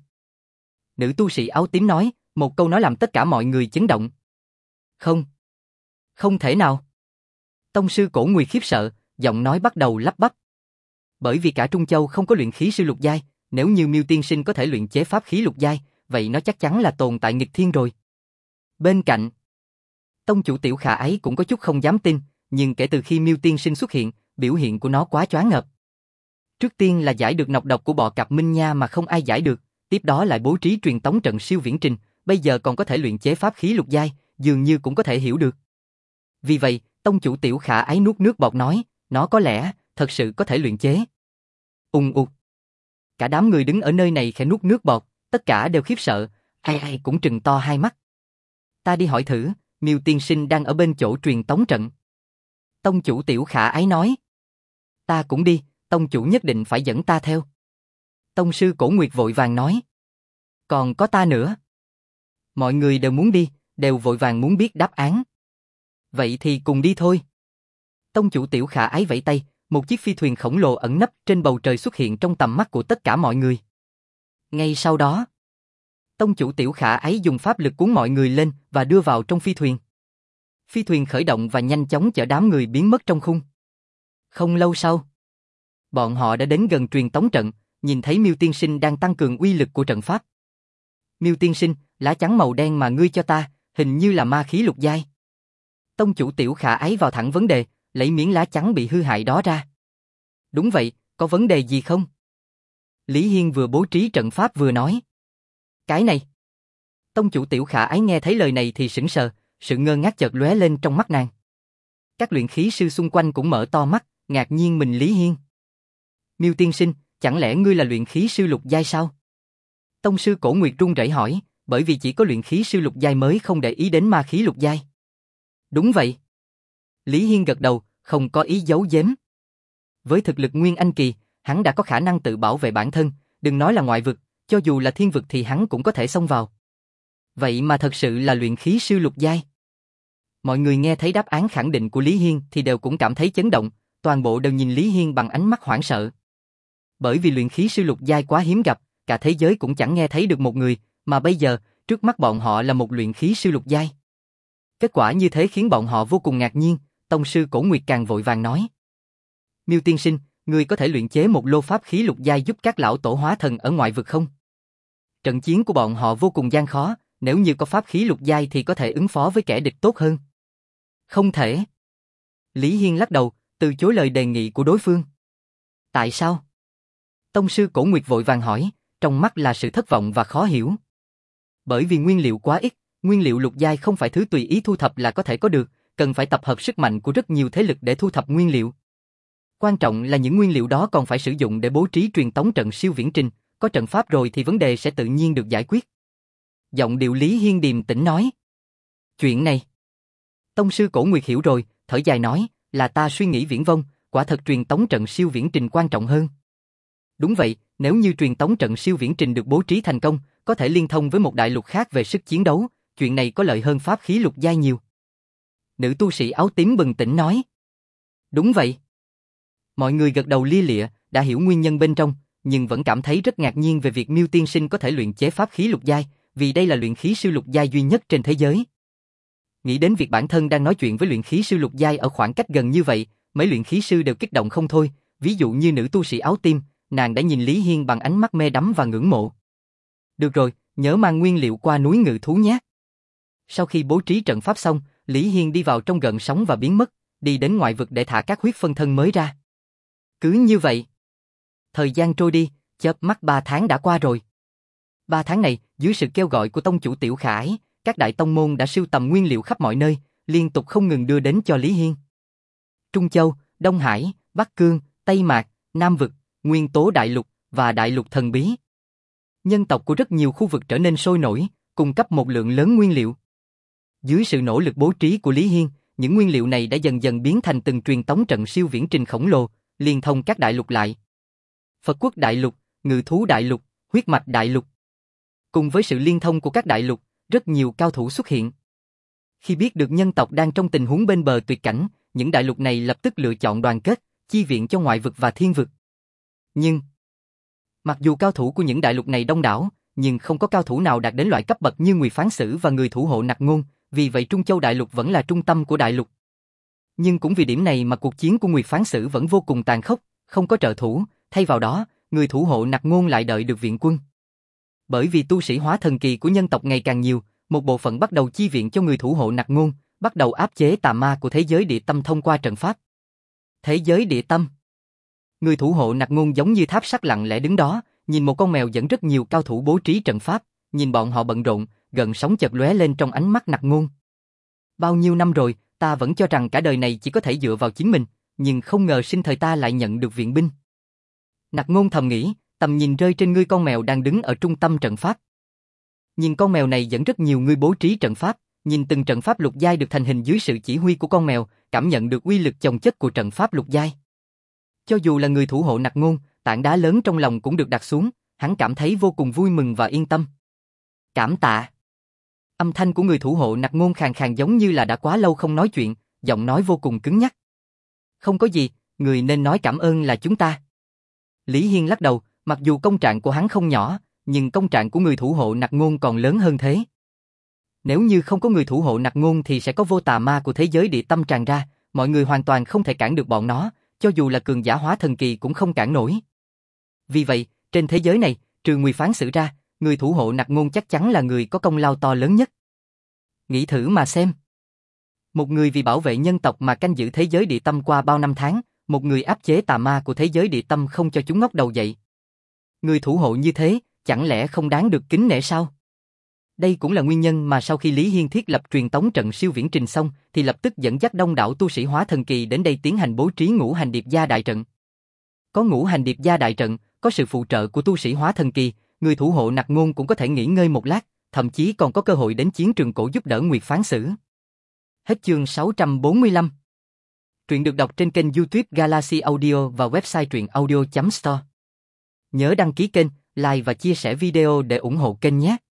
Nữ tu sĩ áo tím nói, một câu nói làm tất cả mọi người chấn động. Không. Không thể nào. Tông sư Cổ Nguyệt khiếp sợ, giọng nói bắt đầu lắp bắp. Bởi vì cả Trung Châu không có luyện khí sư lục giai, nếu như Miêu tiên sinh có thể luyện chế pháp khí lục giai, vậy nó chắc chắn là tồn tại nghịch thiên rồi. Bên cạnh, tông chủ Tiểu Khả Ái cũng có chút không dám tin, nhưng kể từ khi Miêu tiên sinh xuất hiện, biểu hiện của nó quá choáng ngợp. Trước tiên là giải được nọc độc của bọ cạp Minh Nha mà không ai giải được, tiếp đó lại bố trí truyền tống trận siêu viễn trình, bây giờ còn có thể luyện chế pháp khí lục giai, dường như cũng có thể hiểu được. Vì vậy, tông chủ Tiểu Khả Ái nuốt nước bọt nói, nó có lẽ thật sự có thể luyện chế. Ùng ục. Cả đám người đứng ở nơi này khẽ nuốt nước bọt, tất cả đều khiếp sợ, ai ai cũng trừng to hai mắt. Ta đi hỏi thử, Miêu tiên sinh đang ở bên chỗ truyền tống trận. Tông chủ Tiểu Khả Ái nói. Ta cũng đi, tông chủ nhất định phải dẫn ta theo. Tông sư Cổ Nguyệt vội vàng nói. Còn có ta nữa. Mọi người đều muốn đi, đều vội vàng muốn biết đáp án. Vậy thì cùng đi thôi. Tông chủ Tiểu Khả Ái vẫy tay, một chiếc phi thuyền khổng lồ ẩn nấp trên bầu trời xuất hiện trong tầm mắt của tất cả mọi người. Ngay sau đó, tông chủ Tiểu Khả Ái dùng pháp lực cuốn mọi người lên và đưa vào trong phi thuyền. Phi thuyền khởi động và nhanh chóng chở đám người biến mất trong khung. Không lâu sau, Bọn họ đã đến gần truyền tống trận, nhìn thấy Miêu tiên sinh đang tăng cường uy lực của trận pháp. Miêu tiên sinh, lá chắn màu đen mà ngươi cho ta, hình như là ma khí lục giai. Tông chủ Tiểu Khả Ái vào thẳng vấn đề, lấy miếng lá chắn bị hư hại đó ra. Đúng vậy, có vấn đề gì không? Lý Hiên vừa bố trí trận pháp vừa nói. Cái này. Tông chủ Tiểu Khả Ái nghe thấy lời này thì sững sờ, sự ngơ ngác chợt lóe lên trong mắt nàng. Các luyện khí sư xung quanh cũng mở to mắt, ngạc nhiên mình Lý Hiên. Miêu tiên sinh, chẳng lẽ ngươi là luyện khí sư lục giai sao? Tông sư Cổ Nguyệt run rẩy hỏi, bởi vì chỉ có luyện khí sư lục giai mới không để ý đến ma khí lục giai. Đúng vậy. Lý Hiên gật đầu, không có ý giấu giếm. Với thực lực Nguyên Anh kỳ, hắn đã có khả năng tự bảo vệ bản thân, đừng nói là ngoại vực, cho dù là thiên vực thì hắn cũng có thể xông vào. Vậy mà thật sự là luyện khí sư lục giai. Mọi người nghe thấy đáp án khẳng định của Lý Hiên thì đều cũng cảm thấy chấn động, toàn bộ đều nhìn Lý Hiên bằng ánh mắt hoảng sợ. Bởi vì luyện khí sư lục giai quá hiếm gặp, cả thế giới cũng chẳng nghe thấy được một người, mà bây giờ, trước mắt bọn họ là một luyện khí sư lục giai. Kết quả như thế khiến bọn họ vô cùng ngạc nhiên, tông sư Cổ Nguyệt càng vội vàng nói. Miêu tiên sinh, ngươi có thể luyện chế một lô pháp khí lục giai giúp các lão tổ hóa thần ở ngoại vực không? Trận chiến của bọn họ vô cùng gian khó, nếu như có pháp khí lục giai thì có thể ứng phó với kẻ địch tốt hơn. Không thể. Lý Hiên lắc đầu, từ chối lời đề nghị của đối phương. Tại sao? Tông sư Cổ Nguyệt vội vàng hỏi, trong mắt là sự thất vọng và khó hiểu. Bởi vì nguyên liệu quá ít, nguyên liệu lục giai không phải thứ tùy ý thu thập là có thể có được, cần phải tập hợp sức mạnh của rất nhiều thế lực để thu thập nguyên liệu. Quan trọng là những nguyên liệu đó còn phải sử dụng để bố trí truyền tống trận siêu viễn trình, có trận pháp rồi thì vấn đề sẽ tự nhiên được giải quyết. Giọng điệu Lý Hiên điềm tĩnh nói. Chuyện này. Tông sư Cổ Nguyệt hiểu rồi, thở dài nói, là ta suy nghĩ viển vông, quả thật truyền tống trận siêu viễn trình quan trọng hơn. Đúng vậy, nếu như truyền tống trận siêu viễn trình được bố trí thành công, có thể liên thông với một đại lục khác về sức chiến đấu, chuyện này có lợi hơn pháp khí lục giai nhiều. Nữ tu sĩ áo tím bừng tỉnh nói. Đúng vậy. Mọi người gật đầu lia lịa, đã hiểu nguyên nhân bên trong, nhưng vẫn cảm thấy rất ngạc nhiên về việc Miêu tiên sinh có thể luyện chế pháp khí lục giai, vì đây là luyện khí sư lục giai duy nhất trên thế giới. Nghĩ đến việc bản thân đang nói chuyện với luyện khí sư lục giai ở khoảng cách gần như vậy, mấy luyện khí sư đều kích động không thôi, ví dụ như nữ tu sĩ áo tím, nàng đã nhìn Lý Hiên bằng ánh mắt mê đắm và ngưỡng mộ. Được rồi, nhớ mang nguyên liệu qua núi Ngự Thú nhé. Sau khi bố trí trận pháp xong, Lý Hiên đi vào trong gợn sóng và biến mất, đi đến ngoại vực để thả các huyết phân thân mới ra. Cứ như vậy, thời gian trôi đi, chớp mắt ba tháng đã qua rồi. Ba tháng này, dưới sự kêu gọi của tông chủ Tiểu Khả Ái, các đại tông môn đã sưu tầm nguyên liệu khắp mọi nơi, liên tục không ngừng đưa đến cho Lý Hiên. Trung Châu, Đông Hải, Bắc Cương, Tây Mạc, Nam Vực, Nguyên Tố Đại Lục và Đại Lục Thần Bí. Nhân tộc của rất nhiều khu vực trở nên sôi nổi, cung cấp một lượng lớn nguyên liệu. Dưới sự nỗ lực bố trí của Lý Hiên, những nguyên liệu này đã dần dần biến thành từng truyền tống trận siêu viễn trình khổng lồ, liên thông các đại lục lại. Phật Quốc Đại Lục, Ngự Thú Đại Lục, Huyết Mạch Đại Lục. Cùng với sự liên thông của các đại lục, rất nhiều cao thủ xuất hiện. Khi biết được nhân tộc đang trong tình huống bên bờ tuyệt cảnh, những đại lục này lập tức lựa chọn đoàn kết, chi viện cho ngoại vực và thiên vực. Nhưng, mặc dù cao thủ của những đại lục này đông đảo, nhưng không có cao thủ nào đạt đến loại cấp bậc như Ngụy Phán Sử và người thủ hộ Nặc Ngôn, vì vậy Trung Châu Đại Lục vẫn là trung tâm của đại lục. Nhưng cũng vì điểm này mà cuộc chiến của Ngụy Phán Sử vẫn vô cùng tàn khốc, không có trợ thủ, thay vào đó, người thủ hộ Nặc Ngôn lại đợi được viện quân. Bởi vì tu sĩ hóa thần kỳ của nhân tộc ngày càng nhiều, một bộ phận bắt đầu chi viện cho người thủ hộ Nặc Ngôn, bắt đầu áp chế tà ma của thế giới địa tâm thông qua trận pháp. Thế giới địa tâm. Người thủ hộ Nặc Ngôn giống như tháp sắt lặng lẽ đứng đó, nhìn một con mèo dẫn rất nhiều cao thủ bố trí trận pháp, nhìn bọn họ bận rộn, gần sóng chợt lóe lên trong ánh mắt Nặc Ngôn. Bao nhiêu năm rồi, ta vẫn cho rằng cả đời này chỉ có thể dựa vào chính mình, nhưng không ngờ sinh thời ta lại nhận được viện binh. Nặc Ngôn thầm nghĩ, tầm nhìn rơi trên ngươi con mèo đang đứng ở trung tâm trận pháp. Nhìn con mèo này dẫn rất nhiều người bố trí trận pháp, nhìn từng trận pháp lục giai được thành hình dưới sự chỉ huy của con mèo, cảm nhận được uy lực chồng chất của trận pháp lục giai. Cho dù là người thủ hộ Nặc Ngôn, tảng đá lớn trong lòng cũng được đặt xuống, hắn cảm thấy vô cùng vui mừng và yên tâm. Cảm tạ. Âm thanh của người thủ hộ Nặc Ngôn khàn khàn giống như là đã quá lâu không nói chuyện, giọng nói vô cùng cứng nhắc. Không có gì, người nên nói cảm ơn là chúng ta. Lý Hiên lắc đầu, mặc dù công trạng của hắn không nhỏ, nhưng công trạng của người thủ hộ Nặc Ngôn còn lớn hơn thế. Nếu như không có người thủ hộ Nặc Ngôn thì sẽ có vô tà ma của thế giới địa tâm tràn ra, mọi người hoàn toàn không thể cản được bọn nó, cho dù là cường giả hóa thần kỳ cũng không cản nổi. Vì vậy, trên thế giới này, trừ Nguy Phán Sử ra, người thủ hộ Nặc Ngôn chắc chắn là người có công lao to lớn nhất. Nghĩ thử mà xem. Một người vì bảo vệ nhân tộc mà canh giữ thế giới địa tâm qua bao năm tháng, một người áp chế tà ma của thế giới địa tâm không cho chúng ngóc đầu dậy. Người thủ hộ như thế, chẳng lẽ không đáng được kính nể sao? Đây cũng là nguyên nhân mà sau khi Lý Hiên thiết lập truyền tống trận siêu viễn trình xong, thì lập tức dẫn dắt đông đảo tu sĩ hóa thần kỳ đến đây tiến hành bố trí ngũ hành điệp gia đại trận. Có ngũ hành điệp gia đại trận, có sự phụ trợ của tu sĩ hóa thần kỳ, người thủ hộ Nặc Ngôn cũng có thể nghỉ ngơi một lát, thậm chí còn có cơ hội đến chiến trường cổ giúp đỡ Nguyệt Phán Sử. Hết chương sáu trăm bốn mươi lăm. Truyện được đọc trên kênh YouTube Galaxy Audio và website truyện audio chấm store. Nhớ đăng ký kênh, like và chia sẻ video để ủng hộ kênh nhé.